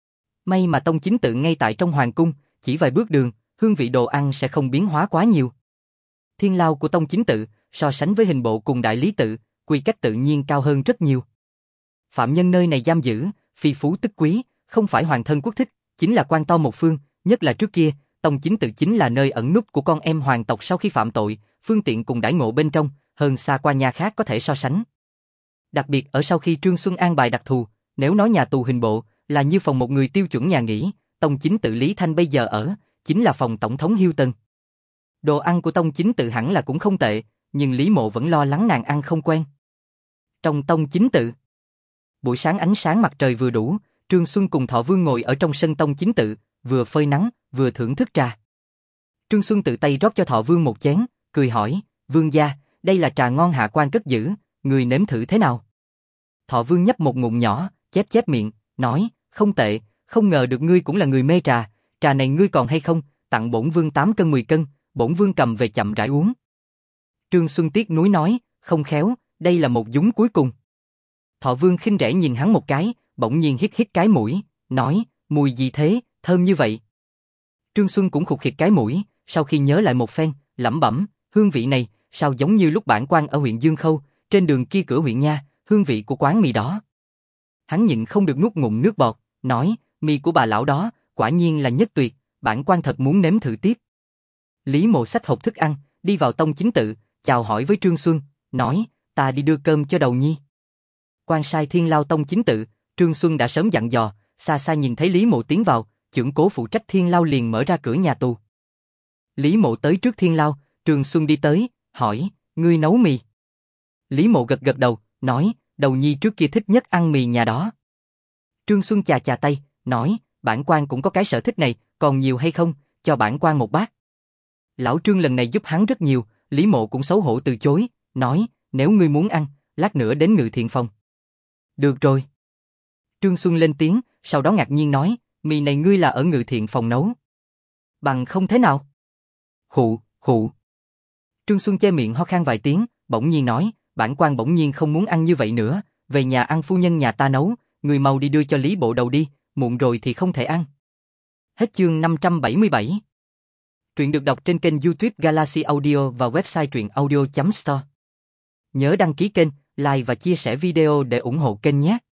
May mà Tông Chính Tự ngay tại trong hoàng cung, chỉ vài bước đường, hương vị đồ ăn sẽ không biến hóa quá nhiều. Thiên lao của Tông Chính Tự, so sánh với hình bộ cùng Đại Lý Tự, quy cách tự nhiên cao hơn rất nhiều. Phạm nhân nơi này giam giữ, phi phú tức quý, không phải hoàng thân quốc thích, chính là quan to một phương, nhất là trước kia, Tông Chính Tự chính là nơi ẩn núp của con em hoàng tộc sau khi phạm tội, phương tiện cùng đãi ngộ bên trong, hơn xa qua nhà khác có thể so sánh. Đặc biệt ở sau khi Trương Xuân an bài đặc thù, nếu nói nhà tù hình bộ là như phòng một người tiêu chuẩn nhà nghỉ, Tông Chính Tự Lý Thanh bây giờ ở, chính là phòng tổng thống Hilton. Đồ ăn của Tông Chính Tự hẳn là cũng không tệ, nhưng Lý Mộ vẫn lo lắng nàng ăn không quen. Trong Tông Chính Tự, buổi sáng ánh sáng mặt trời vừa đủ, Trương Xuân cùng Thọ Vương ngồi ở trong sân Tông Chính Tự, vừa phơi nắng, vừa thưởng thức trà. Trương Xuân tự tay rót cho Thọ Vương một chén, cười hỏi, Vương gia, đây là trà ngon hạ quan cất giữ, người nếm thử thế nào? Thọ Vương nhấp một ngụm nhỏ, chép miệng, nói, không tệ, không ngờ được ngươi cũng là người mê trà, trà này ngươi còn hay không, tặng bổn vương 8 cân 10 cân, bổn vương cầm về chậm rãi uống. Trương Xuân tiếc nuối nói, không khéo, đây là một dúng cuối cùng. Thọ Vương khinh rẻ nhìn hắn một cái, bỗng nhiên hít cái mũi, nói, mùi gì thế, thơm như vậy. Trương Xuân cũng khục khịt cái mũi, sau khi nhớ lại một phen, lẩm bẩm, hương vị này, sao giống như lúc bản quan ở huyện Dương Khâu, trên đường kia cửa huyện nha, hương vị của quán mì đó. Hắn nhịn không được nuốt ngụm nước bọt, nói, mì của bà lão đó, quả nhiên là nhất tuyệt, bản quan thật muốn nếm thử tiếp. Lý Mộ xách hộp thức ăn, đi vào Tông Chính Tự, chào hỏi với Trương Xuân, nói, ta đi đưa cơm cho đầu nhi. Quan sai Thiên Lao Tông Chính Tự, Trương Xuân đã sớm dặn dò, xa xa nhìn thấy Lý Mộ tiến vào, chưởng cố phụ trách Thiên Lao liền mở ra cửa nhà tù. Lý Mộ tới trước Thiên Lao, Trương Xuân đi tới, hỏi, ngươi nấu mì? Lý Mộ gật đầu, nói, đầu nhi trước kia thích nhất ăn mì nhà đó. Trương Xuân chà tay, nói, bản quan cũng có cái sở thích này, còn nhiều hay không, cho bản quan một bát. Lão Trương lần này giúp hắn rất nhiều, Lý Mộ cũng xấu hổ từ chối, nói, nếu ngươi muốn ăn, lát nữa đến Ngự Thiện phòng. Được rồi. Trương Xuân lên tiếng, sau đó ngạc nhiên nói, mì này ngươi là ở Ngự Thiện phòng nấu. Bằng không thế nào? Khụ. Trương Xuân che miệng ho khan vài tiếng, bỗng nhiên nói, bản quan bỗng nhiên không muốn ăn như vậy nữa, Về nhà ăn phu nhân nhà ta nấu, người mau đi đưa cho Lý Bộ Đầu đi, muộn rồi thì không thể ăn. Hết chương 577. Truyện được đọc trên kênh YouTube Galaxy Audio và website truyệnaudio.store. Nhớ đăng ký kênh, like và chia sẻ video để ủng hộ kênh nhé.